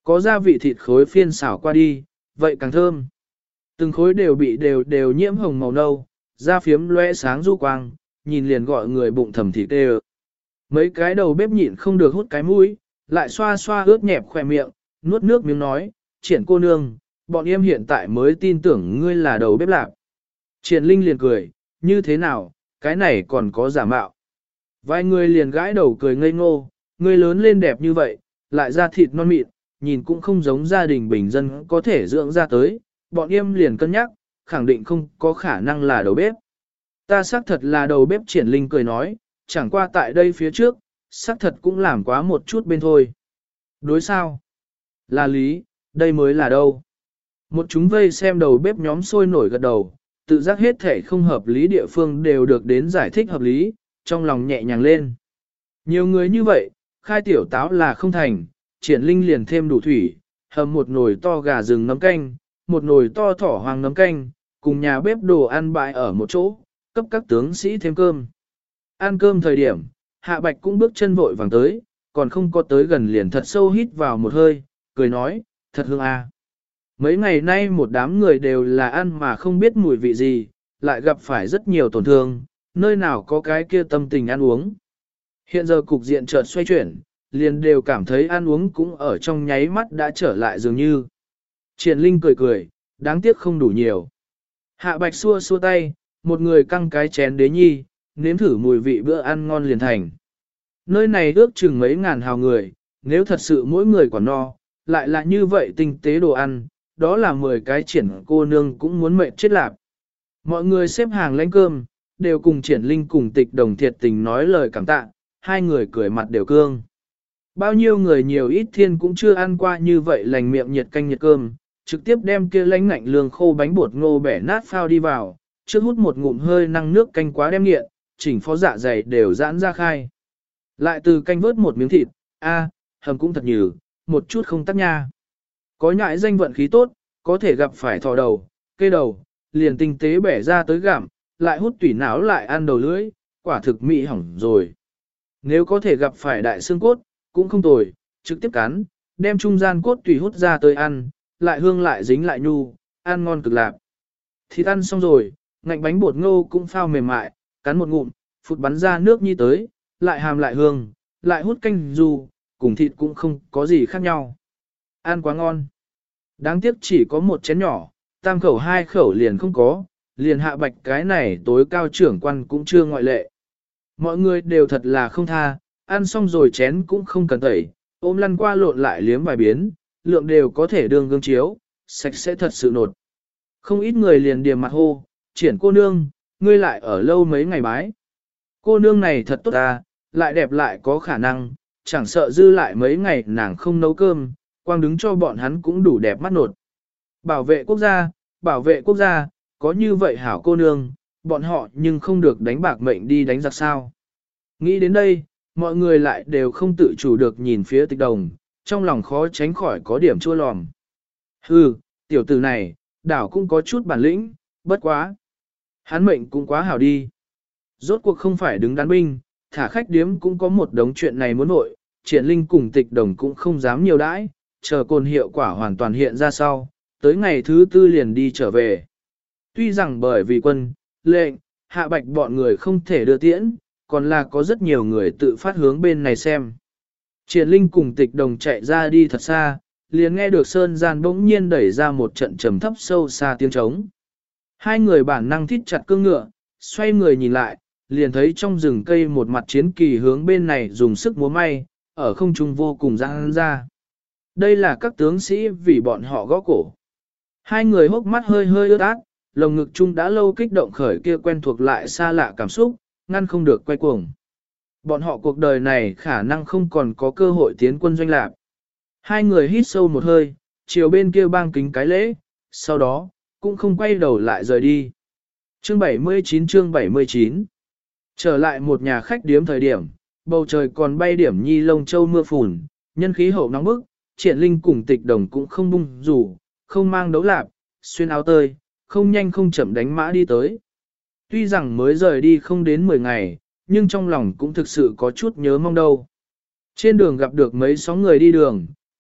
Có gia vị thịt khối phiên xảo qua đi, vậy càng thơm. Từng khối đều bị đều đều nhiễm hồng màu nâu, da phiếm lóe sáng du quang, nhìn liền gọi người bụng thầm thịt đều. Mấy cái đầu bếp nhịn không được hút cái mũi, lại xoa xoa ướt nhẹp khỏe miệng, nuốt nước miếng nói, triển cô nương, bọn em hiện tại mới tin tưởng ngươi là đầu bếp lạc. Triển Linh liền cười, như thế nào, cái này còn có giả mạo. Vài người liền gãi đầu cười ngây ngô, ngươi lớn lên đẹp như vậy, lại da thịt non mịn, nhìn cũng không giống gia đình bình dân có thể dưỡng ra tới, bọn em liền cân nhắc, khẳng định không có khả năng là đầu bếp. Ta xác thật là đầu bếp. Triển Linh cười nói, chẳng qua tại đây phía trước, xác thật cũng làm quá một chút bên thôi. Đối sao? Là lý, đây mới là đâu. Một chúng vây xem đầu bếp nhóm sôi nổi gật đầu, tự giác hết thể không hợp lý địa phương đều được đến giải thích hợp lý, trong lòng nhẹ nhàng lên. Nhiều người như vậy, khai tiểu táo là không thành, Triển Linh liền thêm đủ thủy, hầm một nồi to gà rừng nấm canh, một nồi to thỏ hoàng nấm canh, cùng nhà bếp đồ ăn bãi ở một chỗ, cấp các tướng sĩ thêm cơm. Ăn cơm thời điểm, Hạ Bạch cũng bước chân vội vàng tới, còn không có tới gần liền thật sâu hít vào một hơi, cười nói, thật hương à. Mấy ngày nay một đám người đều là ăn mà không biết mùi vị gì, lại gặp phải rất nhiều tổn thương, nơi nào có cái kia tâm tình ăn uống. Hiện giờ cục diện chợt xoay chuyển, liền đều cảm thấy ăn uống cũng ở trong nháy mắt đã trở lại dường như. Triển Linh cười cười, đáng tiếc không đủ nhiều. Hạ Bạch xua xua tay, một người căng cái chén đế nhi, nếm thử mùi vị bữa ăn ngon liền thành. Nơi này ước chừng mấy ngàn hào người, nếu thật sự mỗi người quả no, lại là như vậy tinh tế đồ ăn, đó là mười cái Triển cô nương cũng muốn mệt chết lạp. Mọi người xếp hàng lãnh cơm, đều cùng Triển Linh cùng Tịch Đồng thiệt tình nói lời cảm tạ, hai người cười mặt đều cương. Bao nhiêu người nhiều ít thiên cũng chưa ăn qua như vậy lành miệng nhiệt canh nhiệt cơm, trực tiếp đem kia lánh ngạnh lương khô bánh bột ngô bẻ nát phao đi vào, trước hút một ngụm hơi năng nước canh quá đem nghiện, chỉnh phó dạ dày đều giãn ra khai. Lại từ canh vớt một miếng thịt, a, hầm cũng thật nhừ, một chút không tắc nha. Có nhại danh vận khí tốt, có thể gặp phải thò đầu, cây đầu, liền tinh tế bẻ ra tới gặm, lại hút tủy não lại ăn đầu lưỡi, quả thực mị hỏng rồi. Nếu có thể gặp phải đại xương cốt, cũng không tồi, trực tiếp cắn, đem trung gian cốt tủy hút ra tới ăn, lại hương lại dính lại nhu, ăn ngon cực lạp. Thịt ăn xong rồi, ngạnh bánh bột ngô cũng phao mềm mại, cắn một ngụm, phụt bắn ra nước nhi tới, lại hàm lại hương, lại hút canh dù, cùng thịt cũng không có gì khác nhau. Ăn quá ngon. Đáng tiếc chỉ có một chén nhỏ, tam khẩu hai khẩu liền không có, liền Hạ Bạch cái này tối cao trưởng quan cũng chưa ngoại lệ. Mọi người đều thật là không tha, ăn xong rồi chén cũng không cần tẩy, ôm lăn qua lộn lại liếm vài biến, lượng đều có thể đương gương chiếu, sạch sẽ thật sự nột. Không ít người liền điềm mặt hô, Triển cô nương, ngươi lại ở lâu mấy ngày bái. Cô nương này thật tốt ta, lại đẹp lại có khả năng, chẳng sợ dư lại mấy ngày nàng không nấu cơm, quang đứng cho bọn hắn cũng đủ đẹp mắt nột. Bảo vệ quốc gia, bảo vệ quốc gia, có như vậy hảo cô nương, bọn họ nhưng không được đánh bạc mệnh đi đánh giặc sao. Nghĩ đến đây, mọi người lại đều không tự chủ được nhìn phía Tịch Đồng, trong lòng khó tránh khỏi có điểm chua lòm. Hừ, tiểu tử này, đảo cũng có chút bản lĩnh, bất quá. Hắn mệnh cũng quá hảo đi. Rốt cuộc không phải đứng đắn binh, thả khách điếm cũng có một đống chuyện này muốn nội, Triển Linh cùng Tịch Đồng cũng không dám nhiều đãi, chờ cồn hiệu quả hoàn toàn hiện ra sau, tới ngày thứ tư liền đi trở về. Tuy rằng bởi vì quân, lệnh, Hạ Bạch bọn người không thể đưa tiễn, còn là có rất nhiều người tự phát hướng bên này xem. Triển Linh cùng Tịch Đồng chạy ra đi thật xa, liền nghe được Sơn Gian bỗng nhiên đẩy ra một trận trầm thấp sâu xa tiếng trống. Hai người bản năng thít chặt cương ngựa, xoay người nhìn lại, liền thấy trong rừng cây một mặt chiến kỳ hướng bên này dùng sức múa may, ở không trung vô cùng răng ra. Đây là các tướng sĩ vì bọn họ gõ cổ. Hai người hốc mắt hơi hơi ướt át, lồng ngực chung đã lâu kích động khởi kia quen thuộc lại xa lạ cảm xúc, ngăn không được quay cuồng. Bọn họ cuộc đời này khả năng không còn có cơ hội tiến quân doanh lạc. Hai người hít sâu một hơi, chiều bên kia bang kính cái lễ, sau đó, cũng không quay đầu lại rời đi. Chương bảy mươi chín chương bảy mươi chín Trở lại một nhà khách điếm thời điểm, bầu trời còn bay điểm nhi lông châu mưa phùn, nhân khí hậu nóng bức, Triển Linh cùng Tịch Đồng cũng không bung rủ, không mang đấu lạp, xuyên áo tơi, không nhanh không chậm đánh mã đi tới. Tuy rằng mới rời đi không đến mười ngày, nhưng trong lòng cũng thực sự có chút nhớ mong đâu. Trên đường gặp được mấy sóng người đi đường,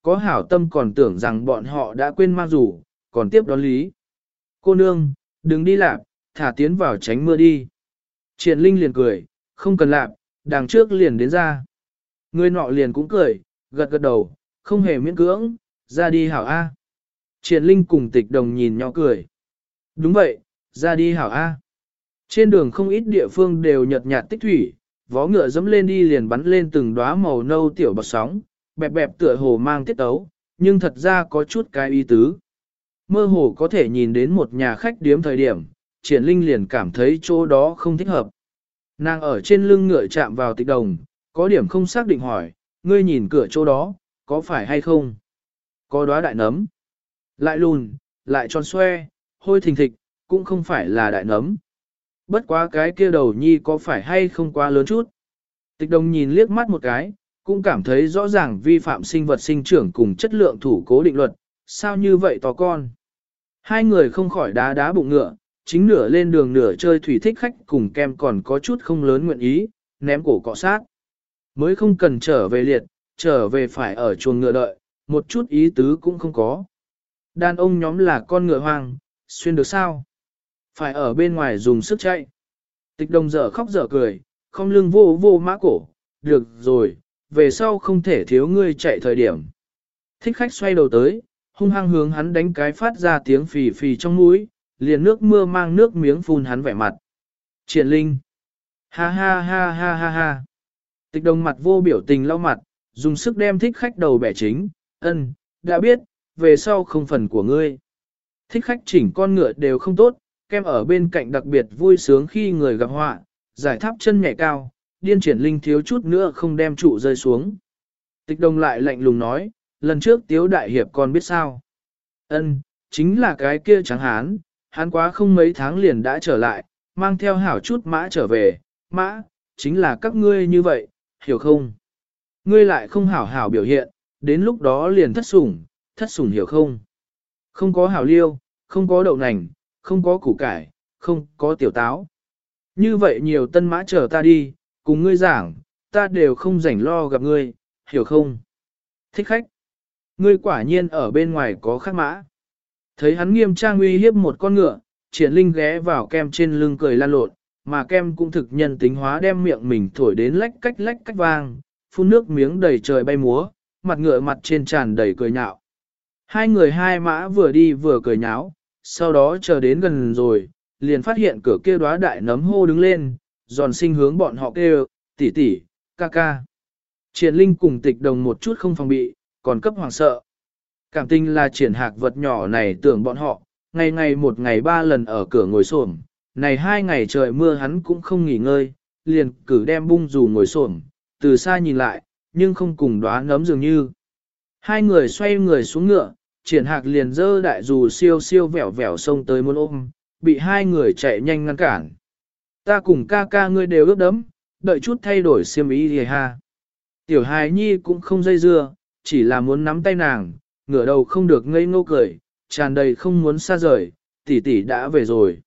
có hảo tâm còn tưởng rằng bọn họ đã quên mang rủ, còn tiếp đón lý. Cô nương, đừng đi lạp, thả tiến vào tránh mưa đi. Triển Linh liền cười, không cần lạp, đằng trước liền đến ra. Người nọ liền cũng cười, gật gật đầu, không hề miễn cưỡng, ra đi hảo A. Triển Linh cùng Tịch Đồng nhìn nhau cười. Đúng vậy, ra đi hảo A. Trên đường không ít địa phương đều nhợt nhạt tích thủy, vó ngựa dẫm lên đi liền bắn lên từng đóa màu nâu tiểu bọt sóng, bẹp bẹp tựa hồ mang tiết tấu, nhưng thật ra có chút cái ý tứ. Mơ hồ có thể nhìn đến một nhà khách điếm thời điểm, Triển Linh liền cảm thấy chỗ đó không thích hợp. Nàng ở trên lưng ngựa chạm vào Tịch Đồng, có điểm không xác định hỏi, ngươi nhìn cửa chỗ đó, có phải hay không? Có đóa đại nấm. Lại lùn, lại tròn xoe, hôi thình thịch, cũng không phải là đại nấm. Bất quá cái kia đầu nhi có phải hay không quá lớn chút. Tịch Đồng nhìn liếc mắt một cái, cũng cảm thấy rõ ràng vi phạm sinh vật sinh trưởng cùng chất lượng thủ cố định luật, sao như vậy to con. Hai người không khỏi đá đá bụng ngựa, chính nửa lên đường nửa chơi thủy thích khách cùng kem còn có chút không lớn nguyện ý, ném cổ cọ sát. Mới không cần trở về liệt, trở về phải ở chuồng ngựa đợi, một chút ý tứ cũng không có. Đàn ông nhóm là con ngựa hoang, xuyên được sao? Phải ở bên ngoài dùng sức chạy. Tịch Đồng dở khóc dở cười, không lưng vô vô mã cổ, được rồi, về sau không thể thiếu ngươi chạy thời điểm. Thích khách xoay đầu tới, hung hăng hướng hắn đánh cái phát ra tiếng phì phì trong mũi, liền nước mưa mang nước miếng phun hắn vẻ mặt. Triển Linh. Ha ha ha ha ha ha. Tịch Đồng mặt vô biểu tình lau mặt, dùng sức đem thích khách đầu bẻ chính, ân, đã biết, về sau không phần của ngươi. Thích khách chỉnh con ngựa đều không tốt, kem ở bên cạnh đặc biệt vui sướng khi người gặp họa, giải tháp chân nhảy cao, điên Triển Linh thiếu chút nữa không đem trụ rơi xuống. Tịch Đồng lại lạnh lùng nói, lần trước Tiếu Đại Hiệp còn biết sao. Ân, chính là cái kia trắng hán, hắn quá không mấy tháng liền đã trở lại, mang theo hảo chút mã trở về, mã, chính là các ngươi như vậy, hiểu không? Ngươi lại không hảo hảo biểu hiện, đến lúc đó liền thất sủng, thất sủng hiểu không? Không có hảo liêu, không có đậu nành, không có củ cải, không có tiểu táo. Như vậy nhiều tân mã chờ ta đi, cùng ngươi giảng, ta đều không rảnh lo gặp ngươi, hiểu không? Thích khách. Ngươi quả nhiên ở bên ngoài có khác mã. Thấy hắn nghiêm trang uy hiếp một con ngựa, Triển Linh ghé vào kem trên lưng cười lan lộn, mà kem cũng thực nhân tính hóa đem miệng mình thổi đến lách cách lách cách vang, phun nước miếng đầy trời bay múa, mặt ngựa mặt trên tràn đầy cười nhạo. Hai người hai mã vừa đi vừa cười nháo, sau đó chờ đến gần rồi, liền phát hiện cửa kia đóa đại nấm hô đứng lên, giòn sinh hướng bọn họ kêu, tỷ tỷ, ca ca. Triển Linh cùng Tịch Đồng một chút không phòng bị, còn cấp hoàng sợ. Cảm tình là triển hạc vật nhỏ này tưởng bọn họ, ngày ngày một ngày ba lần ở cửa ngồi xổm, này hai ngày trời mưa hắn cũng không nghỉ ngơi, liền cử đem bung dù ngồi xổm, từ xa nhìn lại, nhưng không cùng đóa nấm dường như. Hai người xoay người xuống ngựa, triển hạc liền dơ đại dù siêu siêu vẻo vẻo xông tới muốn ôm, bị hai người chạy nhanh ngăn cản. Ta cùng ca ca ngươi đều ướt đấm, đợi chút thay đổi xiêm ý thì ha. Tiểu hài nhi cũng không dây dưa, chỉ là muốn nắm tay nàng, ngửa đầu không được ngây ngô cười, tràn đầy không muốn xa rời, tỷ tỷ đã về rồi.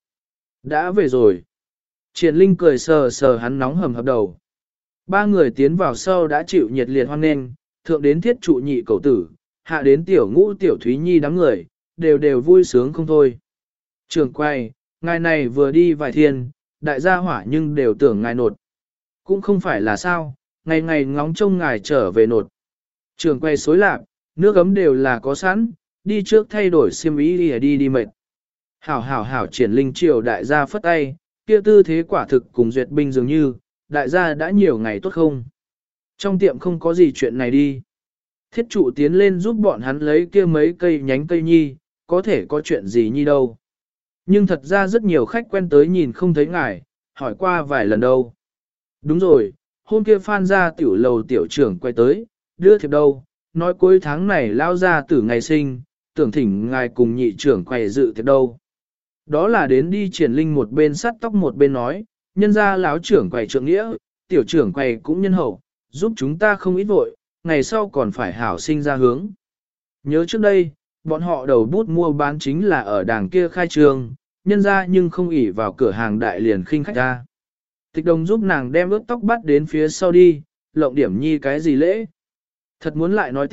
Đã về rồi. Triển Linh cười sờ sờ hắn nóng hầm hập đầu. Ba người tiến vào sau đã chịu nhiệt liệt hoan nghênh, thượng đến thiết trụ nhị cầu tử, hạ đến tiểu ngũ tiểu thúy nhi đám người, đều đều vui sướng không thôi. Trường quay, ngài này vừa đi vài thiên, đại gia hỏa nhưng đều tưởng ngài nột. Cũng không phải là sao, ngày ngày ngóng trông ngài trở về nột. Trường quay xối lạc, nước ấm đều là có sẵn, đi trước thay đổi xiêm ý đi đi đi mệt. Hảo hảo hảo Triển Linh triều đại gia phất tay, kia tư thế quả thực cùng duyệt binh dường như, đại gia đã nhiều ngày tốt không? Trong tiệm không có gì chuyện này đi. Thiết trụ tiến lên giúp bọn hắn lấy kia mấy cây nhánh cây nhi, có thể có chuyện gì nhi đâu. Nhưng thật ra rất nhiều khách quen tới nhìn không thấy ngài, hỏi qua vài lần đâu. Đúng rồi, hôm kia Phan ra tiểu lầu tiểu trưởng quay tới, đưa thiệp đâu, nói cuối tháng này lao ra tử ngày sinh, tưởng thỉnh ngài cùng nhị trưởng quay dự thiệp đâu. Đó là đến đi Triển Linh một bên sắt tóc một bên nói, nhân ra láo trưởng quầy trượng nghĩa, tiểu trưởng quầy cũng nhân hậu, giúp chúng ta không ít vội, ngày sau còn phải hảo sinh ra hướng. Nhớ trước đây, bọn họ đầu bút mua bán chính là ở đàng kia khai trường, nhân ra nhưng không ỉ vào cửa hàng đại liền khinh khách ra. Tịch Đồng giúp nàng đem ướt tóc bắt đến phía sau đi, lộng điểm nhi cái gì lễ. Thật muốn lại nói tiếp,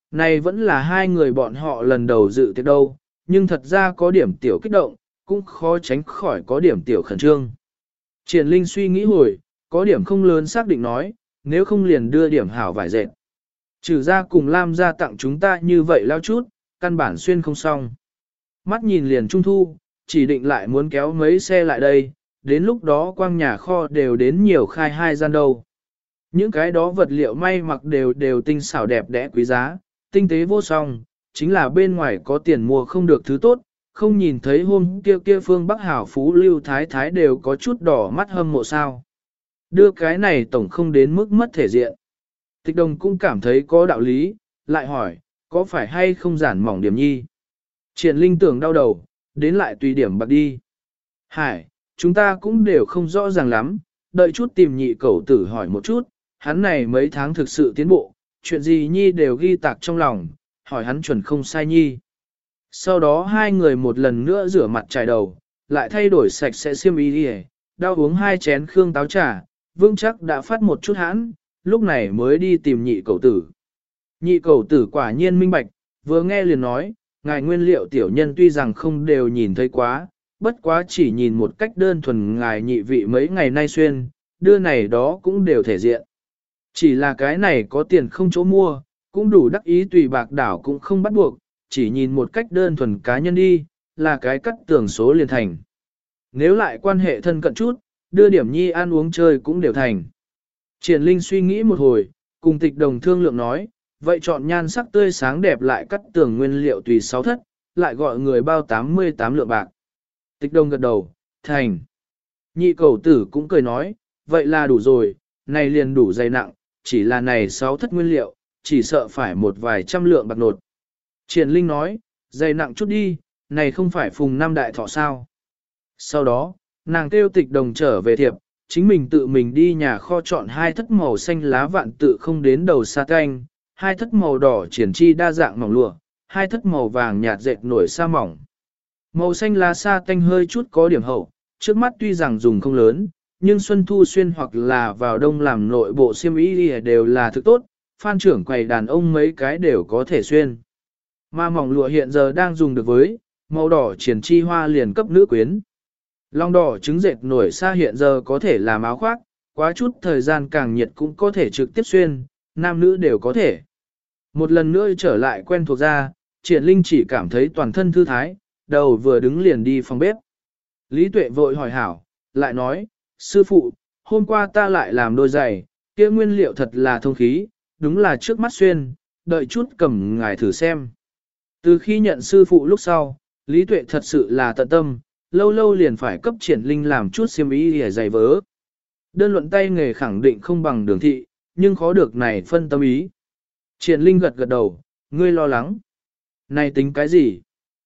Này vẫn là hai người bọn họ lần đầu dự tiệc đâu, nhưng thật ra có điểm tiểu kích động, cũng khó tránh khỏi có điểm tiểu khẩn trương. Triển Linh suy nghĩ hồi, có điểm không lớn xác định nói, nếu không liền đưa điểm hảo vải dệt. Trừ ra cùng Lam gia tặng chúng ta như vậy lao chút, căn bản xuyên không xong. Mắt nhìn liền trung thu, chỉ định lại muốn kéo mấy xe lại đây, đến lúc đó quang nhà kho đều đến nhiều khai hai gian đâu. Những cái đó vật liệu may mặc đều đều tinh xảo đẹp đẽ quý giá, tinh tế vô song, chính là bên ngoài có tiền mua không được thứ tốt, không nhìn thấy hôm kia kia phương Bắc Hảo Phú Lưu Thái Thái đều có chút đỏ mắt hâm mộ sao. Đưa cái này tổng không đến mức mất thể diện. Tịch đồng cũng cảm thấy có đạo lý, lại hỏi, có phải hay không giản mỏng điểm nhi? Triển Linh tưởng đau đầu, đến lại tùy điểm bạc đi. Hải, chúng ta cũng đều không rõ ràng lắm, đợi chút tìm nhị cẩu tử hỏi một chút, hắn này mấy tháng thực sự tiến bộ, chuyện gì nhi đều ghi tạc trong lòng, hỏi hắn chuẩn không sai nhi. Sau đó hai người một lần nữa rửa mặt trải đầu, lại thay đổi sạch sẽ xiêm y đi, đau uống hai chén khương táo trà, vương chắc đã phát một chút hãn, lúc này mới đi tìm nhị cẩu tử. Nhị cẩu tử quả nhiên minh bạch, vừa nghe liền nói, ngài nguyên liệu tiểu nhân tuy rằng không đều nhìn thấy quá, bất quá chỉ nhìn một cách đơn thuần ngài nhị vị mấy ngày nay xuyên, đưa này đó cũng đều thể diện. Chỉ là cái này có tiền không chỗ mua, cũng đủ đắc ý tùy bạc đảo cũng không bắt buộc, chỉ nhìn một cách đơn thuần cá nhân đi, là cái cắt tưởng số liền thành. Nếu lại quan hệ thân cận chút, đưa điểm nhi ăn uống chơi cũng đều thành. Triển Linh suy nghĩ một hồi, cùng tịch đồng thương lượng nói, vậy chọn nhan sắc tươi sáng đẹp lại cắt tường nguyên liệu tùy sáu thất, lại gọi người bao tám mươi tám lượng bạc. Tịch đồng gật đầu, thành. Nhị cầu tử cũng cười nói, vậy là đủ rồi, này liền đủ dày nặng, chỉ là này sáu thất nguyên liệu, chỉ sợ phải một vài trăm lượng bạc nột. Triển Linh nói, dày nặng chút đi, này không phải phùng năm đại thọ sao. Sau đó, nàng kêu tịch đồng trở về thiệp, chính mình tự mình đi nhà kho chọn hai thất màu xanh lá vạn tự không đến đầu sa canh, hai thất màu đỏ triển chi đa dạng mỏng lụa, hai thất màu vàng nhạt dệt nổi sa mỏng. Màu xanh lá sa tanh hơi chút có điểm hậu, trước mắt tuy rằng dùng không lớn, nhưng xuân thu xuyên hoặc là vào đông làm nội bộ xiêm y đều là thứ tốt, phan trưởng quầy đàn ông mấy cái đều có thể xuyên. Mà mỏng lụa hiện giờ đang dùng được với, màu đỏ triển chi hoa liền cấp nữ quyến. Long đỏ trứng dệt nổi sa hiện giờ có thể làm áo khoác, quá chút thời gian càng nhiệt cũng có thể trực tiếp xuyên, nam nữ đều có thể. Một lần nữa trở lại quen thuộc ra, Triển Linh chỉ cảm thấy toàn thân thư thái, đầu vừa đứng liền đi phòng bếp. Lý Tuệ vội hỏi hảo, lại nói, sư phụ, hôm qua ta lại làm đôi giày, kia nguyên liệu thật là thông khí, đúng là trước mắt xuyên, đợi chút cầm ngài thử xem. Từ khi nhận sư phụ lúc sau, Lý Tuệ thật sự là tận tâm, lâu lâu liền phải cấp Triển Linh làm chút xiêm y để giày vớ. Đơn luận tay nghề khẳng định không bằng Đường thị, nhưng khó được này phân tâm ý. Triển Linh gật gật đầu, ngươi lo lắng. Này tính cái gì?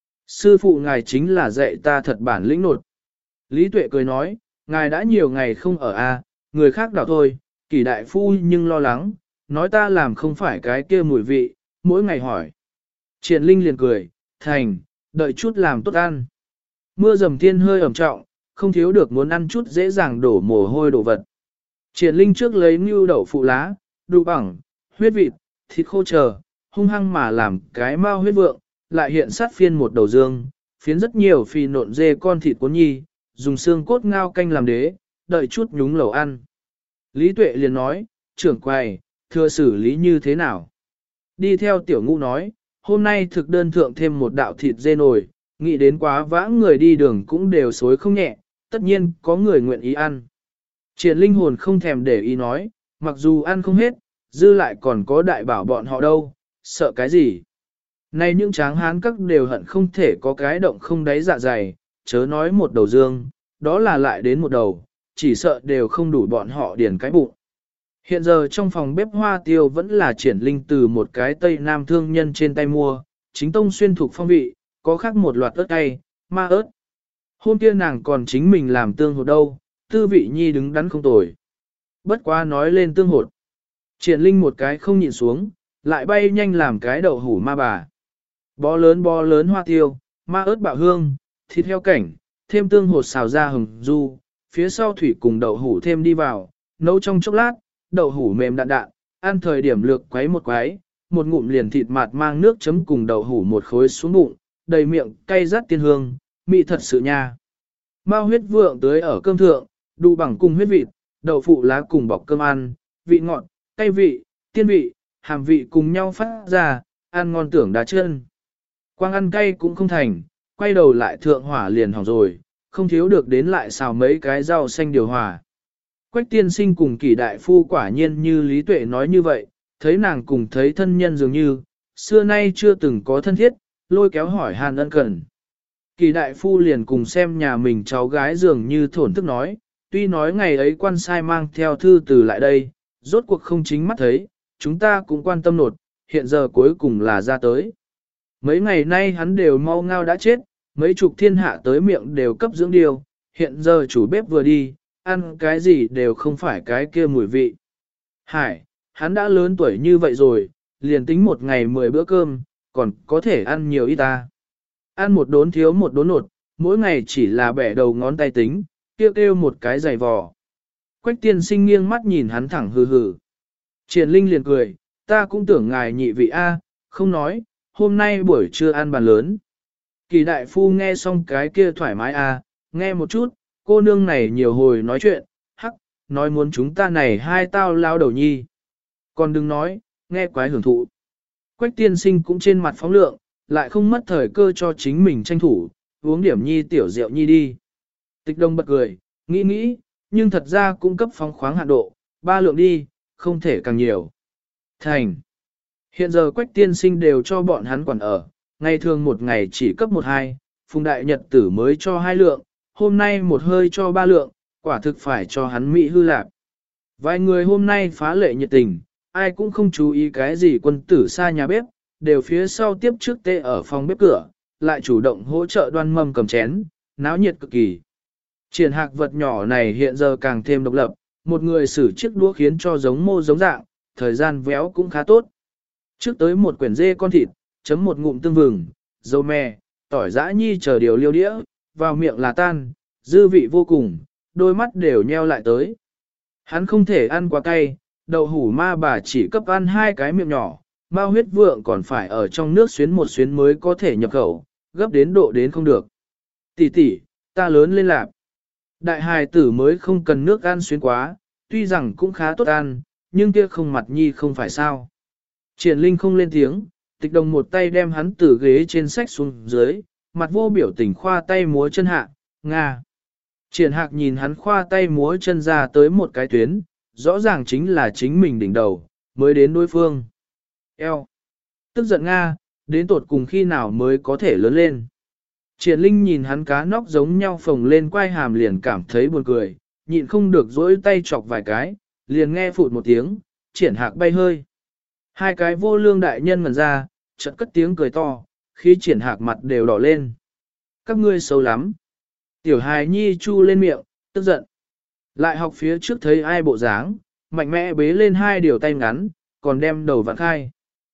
Sư phụ ngài chính là dạy ta thật bản lĩnh nột. Lý Tuệ cười nói, ngài đã nhiều ngày không ở a, người khác đảo thôi, kỳ đại phu nhưng lo lắng, nói ta làm không phải cái kia mùi vị, mỗi ngày hỏi. Triển Linh liền cười, thành, đợi chút làm tốt ăn. Mưa dầm thiên hơi ẩm trọng, không thiếu được muốn ăn chút dễ dàng đổ mồ hôi đổ vật. Triển Linh trước lấy ngưu đậu phụ lá, đu bằng, huyết vịt, thịt khô chờ, hung hăng mà làm cái mao huyết vượng, lại hiện sát phiên một đầu dương, phiến rất nhiều phi nộn dê con thịt cuốn nhi, dùng xương cốt ngao canh làm đế, đợi chút nhúng lẩu ăn. Lý Tuệ liền nói, trưởng quầy, thưa xử lý như thế nào? Đi theo tiểu ngũ nói, hôm nay thực đơn thượng thêm một đạo thịt dê nồi, nghĩ đến quá vã người đi đường cũng đều xối không nhẹ, tất nhiên có người nguyện ý ăn. Triển Linh hồn không thèm để ý nói, mặc dù ăn không hết, dư lại còn có đại bảo bọn họ đâu, sợ cái gì? Này những tráng hán các đều hận không thể có cái động không đáy dạ dày, chớ nói một đầu dương, đó là lại đến một đầu, chỉ sợ đều không đủ bọn họ điền cái bụng. Hiện giờ trong phòng bếp hoa tiêu vẫn là Triển Linh từ một cái Tây Nam thương nhân trên tay mua, chính tông xuyên thuộc phong vị, có khác một loạt ớt cay, ma ớt. Hôm kia nàng còn chính mình làm tương hột đâu, tư vị nhi đứng đắn không tồi. Bất quá nói lên tương hột. Triển Linh một cái không nhịn xuống, lại bay nhanh làm cái đậu hủ ma bà. Bó lớn bó lớn hoa tiêu, ma ớt bạo hương, thịt heo cảnh, thêm tương hột xào ra hừng du, phía sau thủy cùng đậu hủ thêm đi vào, nấu trong chốc lát, đậu hủ mềm đạn đạn, ăn thời điểm lược quấy một quấy, một ngụm liền thịt mạt mang nước chấm cùng đậu hủ một khối xuống bụng, đầy miệng cay rát tiên hương, mị thật sự nha. Mao huyết vượng tưới ở cơm thượng, đu bằng cùng huyết vịt, đậu phụ lá cùng bọc cơm ăn, vị ngọt, cay vị, tiên vị, hàm vị cùng nhau phát ra, ăn ngon tưởng đá chân. Quang ăn cay cũng không thành, quay đầu lại thượng hỏa liền hỏng rồi, không thiếu được đến lại xào mấy cái rau xanh điều hòa. Quách tiên sinh cùng Kỷ đại phu quả nhiên như Lý Tuệ nói như vậy, thấy nàng cùng thấy thân nhân dường như, xưa nay chưa từng có thân thiết, lôi kéo hỏi hàn ân cần. Kỷ đại phu liền cùng xem nhà mình cháu gái dường như thổn thức nói, tuy nói ngày ấy quan sai mang theo thư từ lại đây, rốt cuộc không chính mắt thấy, chúng ta cũng quan tâm nột, hiện giờ cuối cùng là ra tới. Mấy ngày nay hắn đều mau ngao đã chết, mấy chục thiên hạ tới miệng đều cấp dưỡng điều, hiện giờ chủ bếp vừa đi, ăn cái gì đều không phải cái kia mùi vị. Hải, hắn đã lớn tuổi như vậy rồi, liền tính một ngày mười bữa cơm, còn có thể ăn nhiều ít ta. Ăn một đốn thiếu một đốn nột, mỗi ngày chỉ là bẻ đầu ngón tay tính, kêu kêu một cái giày vò. Quách tiên sinh nghiêng mắt nhìn hắn thẳng hừ hừ. Triển Linh liền cười, ta cũng tưởng ngài nhị vị A, không nói, hôm nay buổi trưa ăn bàn lớn. Kỳ đại phu nghe xong cái kia thoải mái A, nghe một chút, cô nương này nhiều hồi nói chuyện, hắc, nói muốn chúng ta này hai tao lao đầu nhi. Còn đừng nói, nghe quái hưởng thụ. Quách tiên sinh cũng trên mặt phóng lượng, lại không mất thời cơ cho chính mình tranh thủ, uống điểm nhi tiểu rượu nhi đi. Tịch Đông bật cười, nghĩ nghĩ, nhưng thật ra cũng cấp phóng khoáng hạn độ, ba lượng đi, không thể càng nhiều. Thành. Hiện giờ Quách tiên sinh đều cho bọn hắn quản ở, ngày thường một ngày chỉ cấp một hai, Phùng Đại Nhật Tử mới cho hai lượng, hôm nay một hơi cho ba lượng, quả thực phải cho hắn mỹ hư lạc. Vài người hôm nay phá lệ nhiệt tình, ai cũng không chú ý cái gì quân tử xa nhà bếp, đều phía sau tiếp trước tê ở phòng bếp cửa, lại chủ động hỗ trợ đoan mâm cầm chén, náo nhiệt cực kỳ. Triển Hạc vật nhỏ này hiện giờ càng thêm độc lập, một người xử chiếc đũa khiến cho giống mô giống dạng, thời gian véo cũng khá tốt. Trước tới một quyển dê con thịt, chấm một ngụm tương vừng, dầu mè, tỏi giã nhi chờ điều liêu đĩa, vào miệng là tan, dư vị vô cùng, đôi mắt đều nheo lại tới. Hắn không thể ăn quá cay, đậu hủ ma bà chỉ cấp ăn hai cái miệng nhỏ, bao huyết vượng còn phải ở trong nước xuyến một xuyến mới có thể nhập khẩu, gấp đến độ đến không được. Tỷ tỷ, ta lớn lên lạp. Đại hài tử mới không cần nước ăn xuyến quá, tuy rằng cũng khá tốt ăn, nhưng kia không mặt nhi không phải sao. Triển Linh không lên tiếng, Tịch Đồng một tay đem hắn từ ghế trên sách xuống dưới, mặt vô biểu tình khoa tay múa chân hạ, Nga. Triển Hạc nhìn hắn khoa tay múa chân ra tới một cái tuyến, rõ ràng chính là chính mình đỉnh đầu, mới đến đối phương. Eo. Tức giận Nga, đến tột cùng khi nào mới có thể lớn lên. Triển Linh nhìn hắn cá nóc giống nhau phồng lên quai hàm liền cảm thấy buồn cười, nhịn không được dỗi tay chọc vài cái, liền nghe phụt một tiếng, Triển Hạc bay hơi. Hai cái vô lương đại nhân ngẩn ra, chợt cất tiếng cười to, khi Triển Hạc mặt đều đỏ lên. Các ngươi xấu lắm. Tiểu hài nhi chu lên miệng, tức giận. Lại học phía trước thấy ai bộ dáng, mạnh mẽ bế lên hai điều tay ngắn, còn đem đầu vặn khai.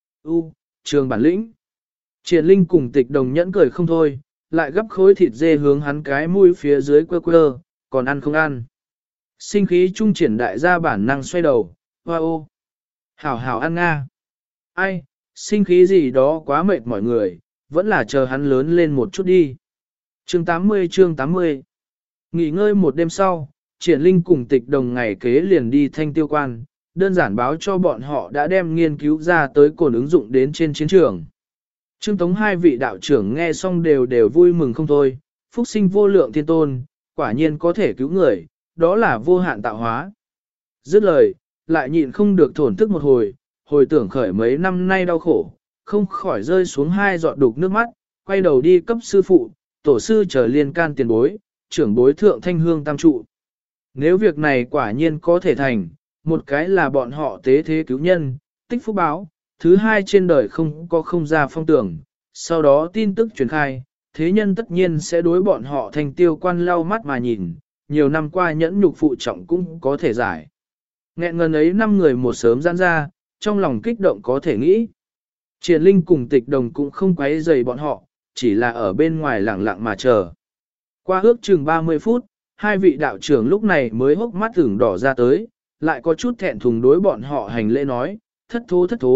U, trường bản lĩnh. Triển Linh cùng Tịch Đồng nhẫn cười không thôi, lại gấp khối thịt dê hướng hắn cái mũi phía dưới quơ quơ, còn ăn không ăn. Sinh khí trung triển đại gia bản năng xoay đầu, hoa ô. Hảo hảo ăn nga. Ai, sinh khí gì đó quá mệt mọi người, vẫn là chờ hắn lớn lên một chút đi. Chương tám mươi chương tám mươi. Nghỉ ngơi một đêm sau, Triển Linh cùng Tịch Đồng ngày kế liền đi thanh tiêu quan, đơn giản báo cho bọn họ đã đem nghiên cứu ra tới cồn ứng dụng đến trên chiến trường. Trương Tống hai vị đạo trưởng nghe xong đều đều vui mừng không thôi, phúc sinh vô lượng thiên tôn, quả nhiên có thể cứu người, đó là vô hạn tạo hóa. Dứt lời, lại nhịn không được thổn thức một hồi, hồi tưởng khởi mấy năm nay đau khổ, không khỏi rơi xuống hai giọt đục nước mắt, quay đầu đi cấp sư phụ, tổ sư chờ liên can tiền bối, trưởng bối thượng thanh hương tam trụ. Nếu việc này quả nhiên có thể thành, một cái là bọn họ tế thế cứu nhân, tích phúc báo, thứ hai trên đời không có không ra phong tưởng, sau đó tin tức truyền khai, thế nhân tất nhiên sẽ đối bọn họ thành tiêu quan lau mắt mà nhìn, nhiều năm qua nhẫn nhục phụ trọng cũng có thể giải. Nghẹn ngần ấy năm người một sớm giãn ra, trong lòng kích động có thể nghĩ. Triển Linh cùng Tịch Đồng cũng không quấy rầy bọn họ, chỉ là ở bên ngoài lặng lặng mà chờ. Qua ước chừng ba mươi phút, hai vị đạo trưởng lúc này mới hốc mắt ửng đỏ ra tới, lại có chút thẹn thùng đối bọn họ hành lễ nói, thất thố thất thố,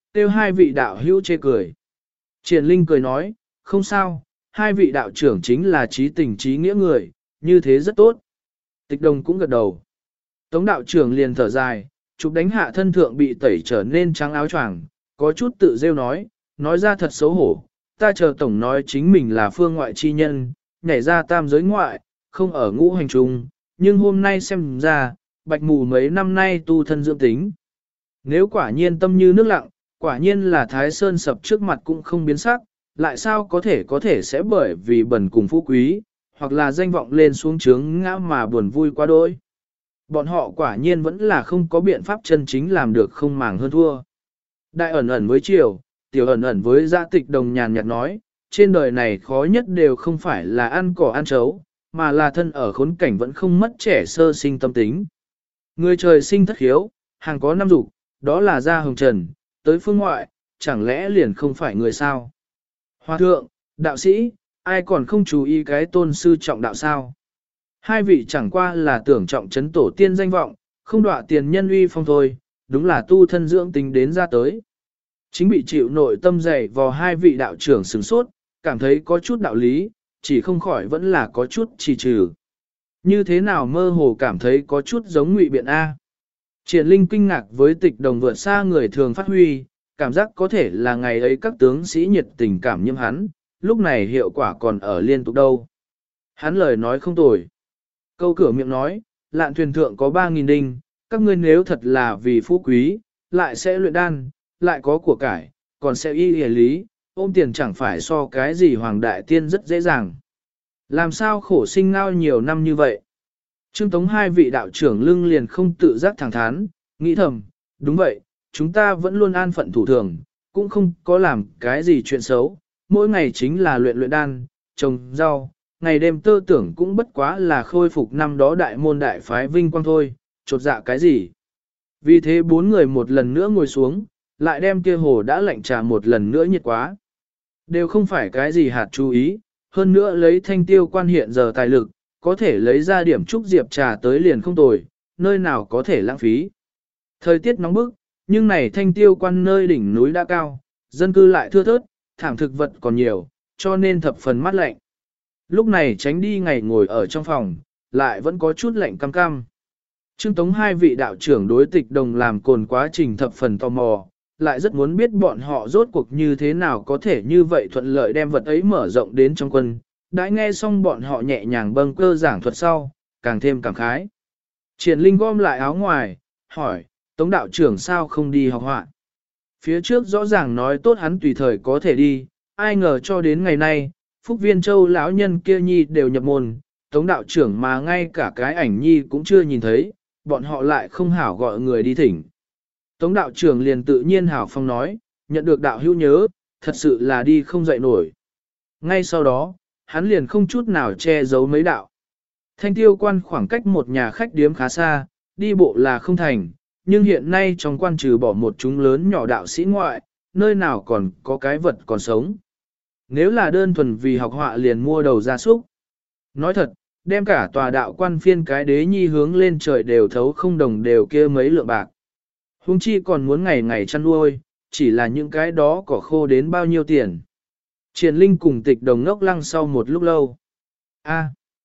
kêu hai vị đạo hữu chê cười. Triển Linh cười nói, không sao, hai vị đạo trưởng chính là trí tình trí nghĩa người, như thế rất tốt. Tịch Đồng cũng gật đầu. Tống đạo trưởng liền thở dài, chụp đánh hạ thân thượng bị tẩy trở nên trắng áo choàng, có chút tự rêu nói, nói ra thật xấu hổ, ta chờ tổng nói chính mình là phương ngoại chi nhân, nhảy ra tam giới ngoại, không ở ngũ hành trùng, nhưng hôm nay xem ra, bạch mù mấy năm nay tu thân dưỡng tính. Nếu quả nhiên tâm như nước lặng, quả nhiên là Thái Sơn sập trước mặt cũng không biến sắc, lại sao có thể có thể sẽ bởi vì bẩn cùng phú quý, hoặc là danh vọng lên xuống trướng ngã mà buồn vui quá đôi. Bọn họ quả nhiên vẫn là không có biện pháp chân chính làm được không màng hơn thua. Đại ẩn ẩn với triều, tiểu ẩn ẩn với gia Tịch Đồng nhàn nhạt nói, trên đời này khó nhất đều không phải là ăn cỏ ăn chấu, mà là thân ở khốn cảnh vẫn không mất trẻ sơ sinh tâm tính. Người trời sinh thất hiếu, hàng có năm dục, đó là gia hồng trần, tới phương ngoại, chẳng lẽ liền không phải người sao? Hòa thượng, đạo sĩ, ai còn không chú ý cái tôn sư trọng đạo sao? Hai vị chẳng qua là tưởng trọng trấn tổ tiên danh vọng, không đọa tiền nhân uy phong thôi, đúng là tu thân dưỡng tính đến ra tới. Chính bị chịu nội tâm dày vò hai vị đạo trưởng sửng sốt, cảm thấy có chút đạo lý, chỉ không khỏi vẫn là có chút trì trừ. Như thế nào mơ hồ cảm thấy có chút giống Ngụy Biện A. Triển Linh kinh ngạc với Tịch Đồng vượt xa người thường phát huy, cảm giác có thể là ngày ấy các tướng sĩ nhiệt tình cảm nhiễm hắn, lúc này hiệu quả còn ở liên tục đâu. Hắn lời nói không tồi. Câu cửa miệng nói, lạn thuyền thượng có ba nghìn đinh, các ngươi nếu thật là vì phú quý, lại sẽ luyện đan, lại có của cải, còn sẽ y hề lý, ôm tiền chẳng phải so cái gì hoàng đại tiên rất dễ dàng. Làm sao khổ sinh ngao nhiều năm như vậy? Trương Tống hai vị đạo trưởng lưng liền không tự giác thẳng thắn, nghĩ thầm, đúng vậy, chúng ta vẫn luôn an phận thủ thường, cũng không có làm cái gì chuyện xấu, mỗi ngày chính là luyện luyện đan, trồng rau, ngày đêm tơ tưởng cũng bất quá là khôi phục năm đó đại môn đại phái vinh quang thôi, chột dạ cái gì. Vì thế bốn người một lần nữa ngồi xuống, lại đem kia hồ đã lạnh trà một lần nữa nhiệt quá. Đều không phải cái gì hạt chú ý, hơn nữa lấy thanh tiêu quan hiện giờ tài lực, có thể lấy ra điểm trúc diệp trà tới liền không tồi, nơi nào có thể lãng phí. Thời tiết nóng bức, nhưng này thanh tiêu quan nơi đỉnh núi đã cao, dân cư lại thưa thớt, thảm thực vật còn nhiều, cho nên thập phần mát lạnh. Lúc này tránh đi ngày ngồi ở trong phòng, lại vẫn có chút lạnh cam cam. Trương Tống hai vị đạo trưởng đối Tịch Đồng làm cồn quá trình thập phần tò mò, lại rất muốn biết bọn họ rốt cuộc như thế nào có thể như vậy thuận lợi đem vật ấy mở rộng đến trong quân. Đã nghe xong bọn họ nhẹ nhàng bâng cơ giảng thuật sau, càng thêm cảm khái. Triển Linh gom lại áo ngoài, hỏi, Tống đạo trưởng sao không đi học họa? Phía trước rõ ràng nói tốt hắn tùy thời có thể đi, ai ngờ cho đến ngày nay, Phúc Viên Châu lão nhân kia nhi đều nhập môn, Tống đạo trưởng mà ngay cả cái ảnh nhi cũng chưa nhìn thấy, bọn họ lại không hảo gọi người đi thỉnh. Tống đạo trưởng liền tự nhiên hảo phong nói, nhận được đạo hữu nhớ, thật sự là đi không dậy nổi. Ngay sau đó, hắn liền không chút nào che giấu mấy đạo. Thanh tiêu quan khoảng cách một nhà khách điếm khá xa, đi bộ là không thành, nhưng hiện nay trong quan trừ bỏ một chúng lớn nhỏ đạo sĩ ngoại, nơi nào còn có cái vật còn sống. Nếu là đơn thuần vì học họa liền mua đầu gia súc. Nói thật, đem cả tòa đạo quan phiên cái đế nhi hướng lên trời đều thấu không đồng đều kia mấy lượng bạc. Hùng chi còn muốn ngày ngày chăn nuôi, chỉ là những cái đó cỏ khô đến bao nhiêu tiền. Triển Linh cùng Tịch Đồng ngốc lăng sau một lúc lâu. A,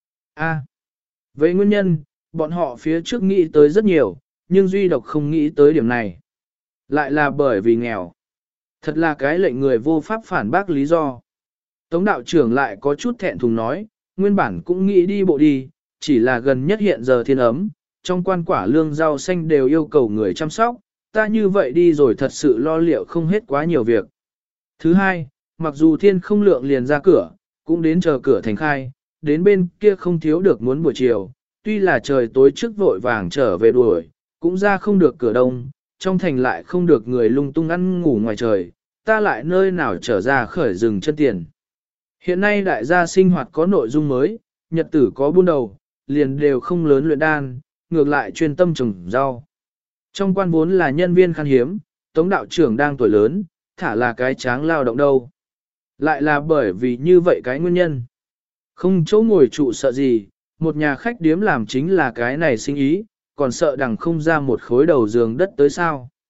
a. Vậy nguyên nhân, bọn họ phía trước nghĩ tới rất nhiều, nhưng duy độc không nghĩ tới điểm này. Lại là bởi vì nghèo. Thật là cái lệnh người vô pháp phản bác lý do. Tống đạo trưởng lại có chút thẹn thùng nói, nguyên bản cũng nghĩ đi bộ đi, chỉ là gần nhất hiện giờ thiên ấm, trong quan quả lương rau xanh đều yêu cầu người chăm sóc, ta như vậy đi rồi thật sự lo liệu không hết quá nhiều việc. Thứ hai, mặc dù thiên không lượng liền ra cửa, cũng đến chờ cửa thành khai, đến bên kia không thiếu được muốn buổi chiều, tuy là trời tối trước vội vàng trở về đuổi, cũng ra không được cửa đông, trong thành lại không được người lung tung ăn ngủ ngoài trời, ta lại nơi nào trở ra khởi rừng chân tiền. Hiện nay đại gia sinh hoạt có nội dung mới, nhật tử có buôn đầu, liền đều không lớn luyện đan, ngược lại chuyên tâm trồng rau. Trong quan vốn là nhân viên khan hiếm, Tống đạo trưởng đang tuổi lớn, thả là cái tráng lao động đâu. Lại là bởi vì như vậy cái nguyên nhân. Không chỗ ngồi trụ sợ gì, một nhà khách điếm làm chính là cái này sinh ý, còn sợ đằng không ra một khối đầu giường đất tới sao.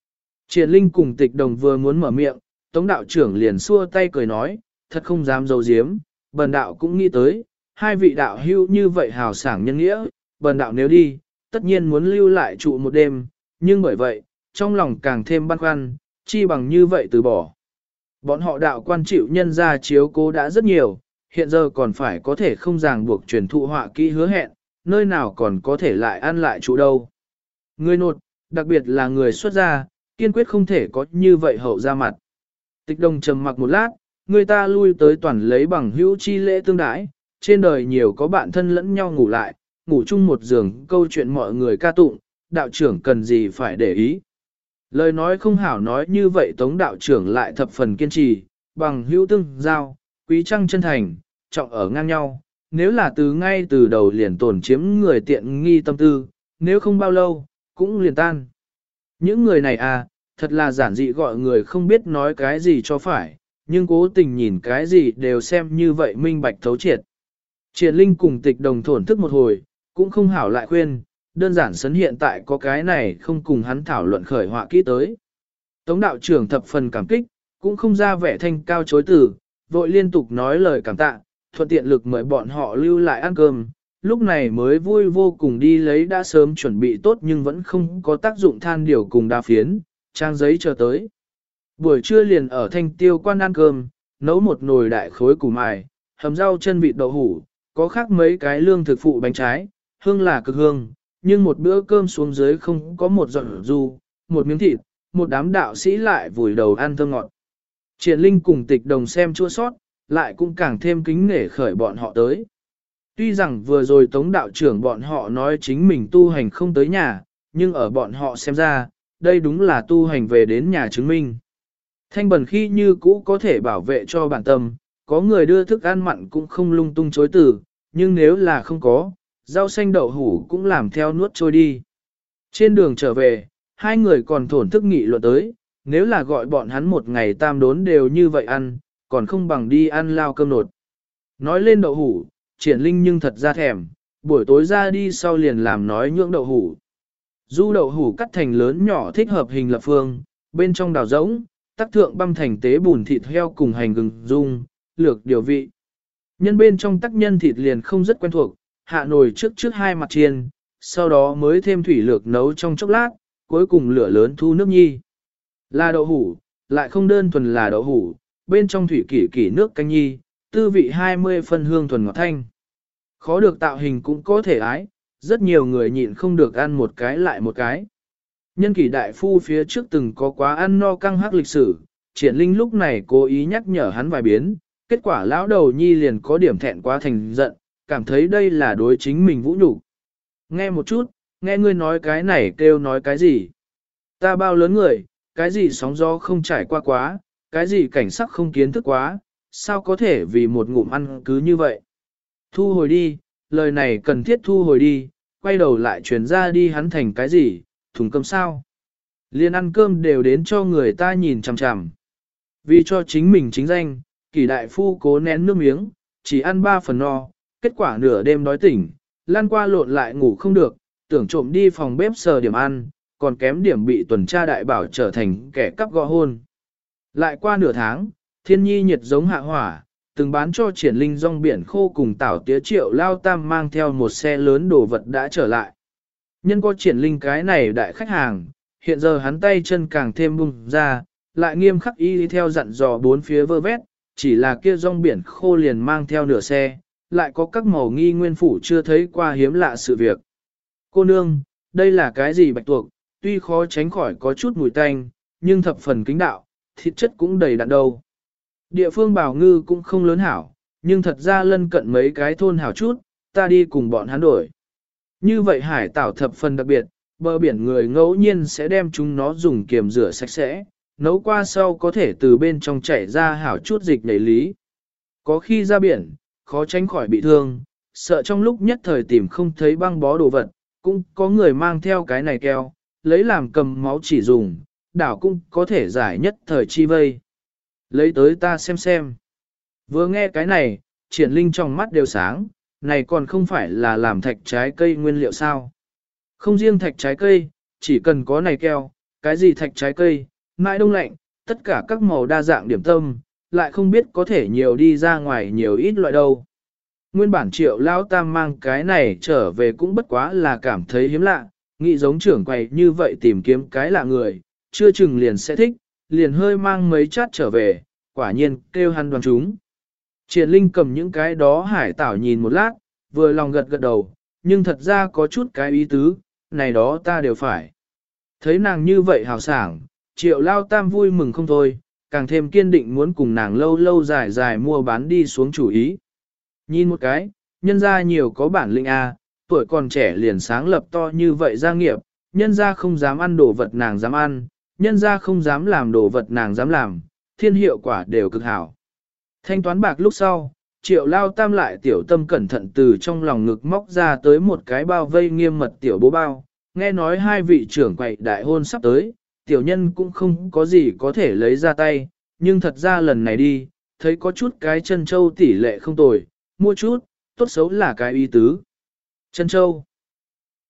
Triển Linh cùng Tịch Đồng vừa muốn mở miệng, Tống đạo trưởng liền xua tay cười nói, thật không dám giấu giếm, bần đạo cũng nghĩ tới, hai vị đạo hữu như vậy hào sảng nhân nghĩa, bần đạo nếu đi, tất nhiên muốn lưu lại trụ một đêm, nhưng bởi vậy, trong lòng càng thêm băn khoăn, chi bằng như vậy từ bỏ. Bọn họ đạo quan chịu nhân ra chiếu cố đã rất nhiều, hiện giờ còn phải có thể không ràng buộc truyền thụ họa kỹ hứa hẹn, nơi nào còn có thể lại ăn lại trụ đâu. Người nột, đặc biệt là người xuất gia, kiên quyết không thể có như vậy hậu ra mặt. Tịch Đồng trầm mặc một lát, người ta lui tới toàn lấy bằng hữu chi lễ tương đãi, trên đời nhiều có bạn thân lẫn nhau ngủ lại, ngủ chung một giường, câu chuyện mọi người ca tụng, đạo trưởng cần gì phải để ý. Lời nói không hảo nói như vậy Tống đạo trưởng lại thập phần kiên trì, bằng hữu tương giao, quý trăng chân thành, trọng ở ngang nhau, nếu là từ ngay từ đầu liền tổn chiếm người tiện nghi tâm tư, nếu không bao lâu, cũng liền tan. Những người này à, thật là giản dị gọi người không biết nói cái gì cho phải, nhưng cố tình nhìn cái gì đều xem như vậy minh bạch thấu triệt. Triển Linh cùng Tịch Đồng thổn thức một hồi, cũng không hảo lại khuyên, đơn giản sấn hiện tại có cái này không cùng hắn thảo luận khởi họa kỹ tới. Tống đạo trưởng thập phần cảm kích, cũng không ra vẻ thanh cao chối từ, vội liên tục nói lời cảm tạ, thuận tiện lực mời bọn họ lưu lại ăn cơm, lúc này mới vui vô cùng đi lấy đã sớm chuẩn bị tốt nhưng vẫn không có tác dụng than điều cùng đa phiến, trang giấy chờ tới. Buổi trưa liền ở thanh tiêu quan ăn cơm, nấu một nồi đại khối củ mài, hầm rau chân vịt đậu hủ, có khác mấy cái lương thực phụ bánh trái, hương là cực hương, nhưng một bữa cơm xuống dưới không có một giọt du, một miếng thịt, một đám đạo sĩ lại vùi đầu ăn thơm ngọt. Triển Linh cùng Tịch Đồng xem chua sót, lại cũng càng thêm kính nể khởi bọn họ tới. Tuy rằng vừa rồi Tống đạo trưởng bọn họ nói chính mình tu hành không tới nhà, nhưng ở bọn họ xem ra, đây đúng là tu hành về đến nhà chứng minh. Thanh bẩn khi như cũ có thể bảo vệ cho bản tâm, có người đưa thức ăn mặn cũng không lung tung chối từ, nhưng nếu là không có, rau xanh đậu hủ cũng làm theo nuốt trôi đi. Trên đường trở về, hai người còn thổn thức nghị luận tới, nếu là gọi bọn hắn một ngày tam đốn đều như vậy ăn, còn không bằng đi ăn lao cơm nột. Nói lên đậu hủ, Triển Linh nhưng thật ra thèm, buổi tối ra đi sau liền làm nói nhưỡng đậu hủ. Du đậu hủ cắt thành lớn nhỏ thích hợp hình lập phương, bên trong đào rỗng, tắc thượng băm thành tế bùn thịt heo cùng hành gừng dung, lược điều vị. Nhân bên trong tắc nhân thịt liền không rất quen thuộc, hạ nồi trước trước hai mặt chiên, sau đó mới thêm thủy lược nấu trong chốc lát, cuối cùng lửa lớn thu nước nhi. Là đậu hủ, lại không đơn thuần là đậu hủ, bên trong thủy kỷ kỷ nước canh nhi, tư vị hai mươi phân hương thuần ngọt thanh. Khó được tạo hình cũng có thể ái, rất nhiều người nhịn không được ăn một cái lại một cái. Nhân kỷ đại phu phía trước từng có quá ăn no căng hắc lịch sử, Triển Linh lúc này cố ý nhắc nhở hắn vài biến, kết quả lão đầu nhi liền có điểm thẹn quá thành giận, cảm thấy đây là đối chính mình vũ nhục. Nghe một chút, nghe ngươi nói cái này kêu nói cái gì? Ta bao lớn người, cái gì sóng gió không trải qua quá, cái gì cảnh sắc không kiến thức quá, sao có thể vì một ngụm ăn cứ như vậy? Thu hồi đi, lời này cần thiết thu hồi đi, quay đầu lại chuyển ra đi hắn thành cái gì, thùng cơm sao? Liên ăn cơm đều đến cho người ta nhìn chằm chằm. Vì cho chính mình chính danh, Kỷ đại phu cố nén nước miếng, chỉ ăn ba phần no, kết quả nửa đêm đói tỉnh, lan qua lộn lại ngủ không được, tưởng trộm đi phòng bếp sờ điểm ăn, còn kém điểm bị tuần tra đại bảo trở thành kẻ cắp gõ hôn. Lại qua nửa tháng, thiên nhi nhiệt giống hạ hỏa, từng bán cho Triển Linh rong biển khô cùng tảo tía triệu lao tam mang theo một xe lớn đồ vật đã trở lại. Nhân có Triển Linh cái này đại khách hàng, hiện giờ hắn tay chân càng thêm bung ra, lại nghiêm khắc y theo dặn dò bốn phía vơ vét, chỉ là kia rong biển khô liền mang theo nửa xe, lại có các màu nghi nguyên phủ chưa thấy qua hiếm lạ sự việc. Cô nương, đây là cái gì bạch tuộc, tuy khó tránh khỏi có chút mùi tanh, nhưng thập phần kính đạo, thịt chất cũng đầy đặn đâu. Địa phương bảo ngư cũng không lớn hảo, nhưng thật ra lân cận mấy cái thôn hảo chút, ta đi cùng bọn hắn đổi. Như vậy hải tảo thập phần đặc biệt, bờ biển người ngẫu nhiên sẽ đem chúng nó dùng kiềm rửa sạch sẽ, nấu qua sau có thể từ bên trong chảy ra hảo chút dịch nảy lý. Có khi ra biển, khó tránh khỏi bị thương, sợ trong lúc nhất thời tìm không thấy băng bó đồ vật, cũng có người mang theo cái này keo, lấy làm cầm máu chỉ dùng, đảo cũng có thể giải nhất thời chi vây. Lấy tới ta xem xem. Vừa nghe cái này, Triển Linh trong mắt đều sáng, này còn không phải là làm thạch trái cây nguyên liệu sao. Không riêng thạch trái cây, chỉ cần có này keo, cái gì thạch trái cây, mãi đông lạnh, tất cả các màu đa dạng điểm tâm, lại không biết có thể nhiều đi ra ngoài nhiều ít loại đâu. Nguyên bản Triệu Lao Tam mang cái này trở về cũng bất quá là cảm thấy hiếm lạ, nghĩ giống trưởng quầy như vậy tìm kiếm cái lạ người, chưa chừng liền sẽ thích, liền hơi mang mấy chát trở về, quả nhiên kêu hắn đoàn chúng. Triển Linh cầm những cái đó hải tảo nhìn một lát, vừa lòng gật gật đầu, nhưng thật ra có chút cái ý tứ, này đó ta đều phải. Thấy nàng như vậy hào sảng, Triệu Lao Tam vui mừng không thôi, càng thêm kiên định muốn cùng nàng lâu lâu dài dài mua bán đi xuống chủ ý. Nhìn một cái, nhân ra nhiều có bản lĩnh A, tuổi còn trẻ liền sáng lập to như vậy gia nghiệp, nhân ra không dám ăn đồ vật nàng dám ăn, nhân ra không dám làm đồ vật nàng dám làm, thiên hiệu quả đều cực hảo. Thanh toán bạc lúc sau, Triệu Lao Tam lại tiểu tâm cẩn thận từ trong lòng ngực móc ra tới một cái bao vây nghiêm mật tiểu bố bao, nghe nói hai vị trưởng quầy đại hôn sắp tới, tiểu nhân cũng không có gì có thể lấy ra tay, nhưng thật ra lần này đi, thấy có chút cái chân châu tỷ lệ không tồi, mua chút, tốt xấu là cái ý tứ. Chân châu.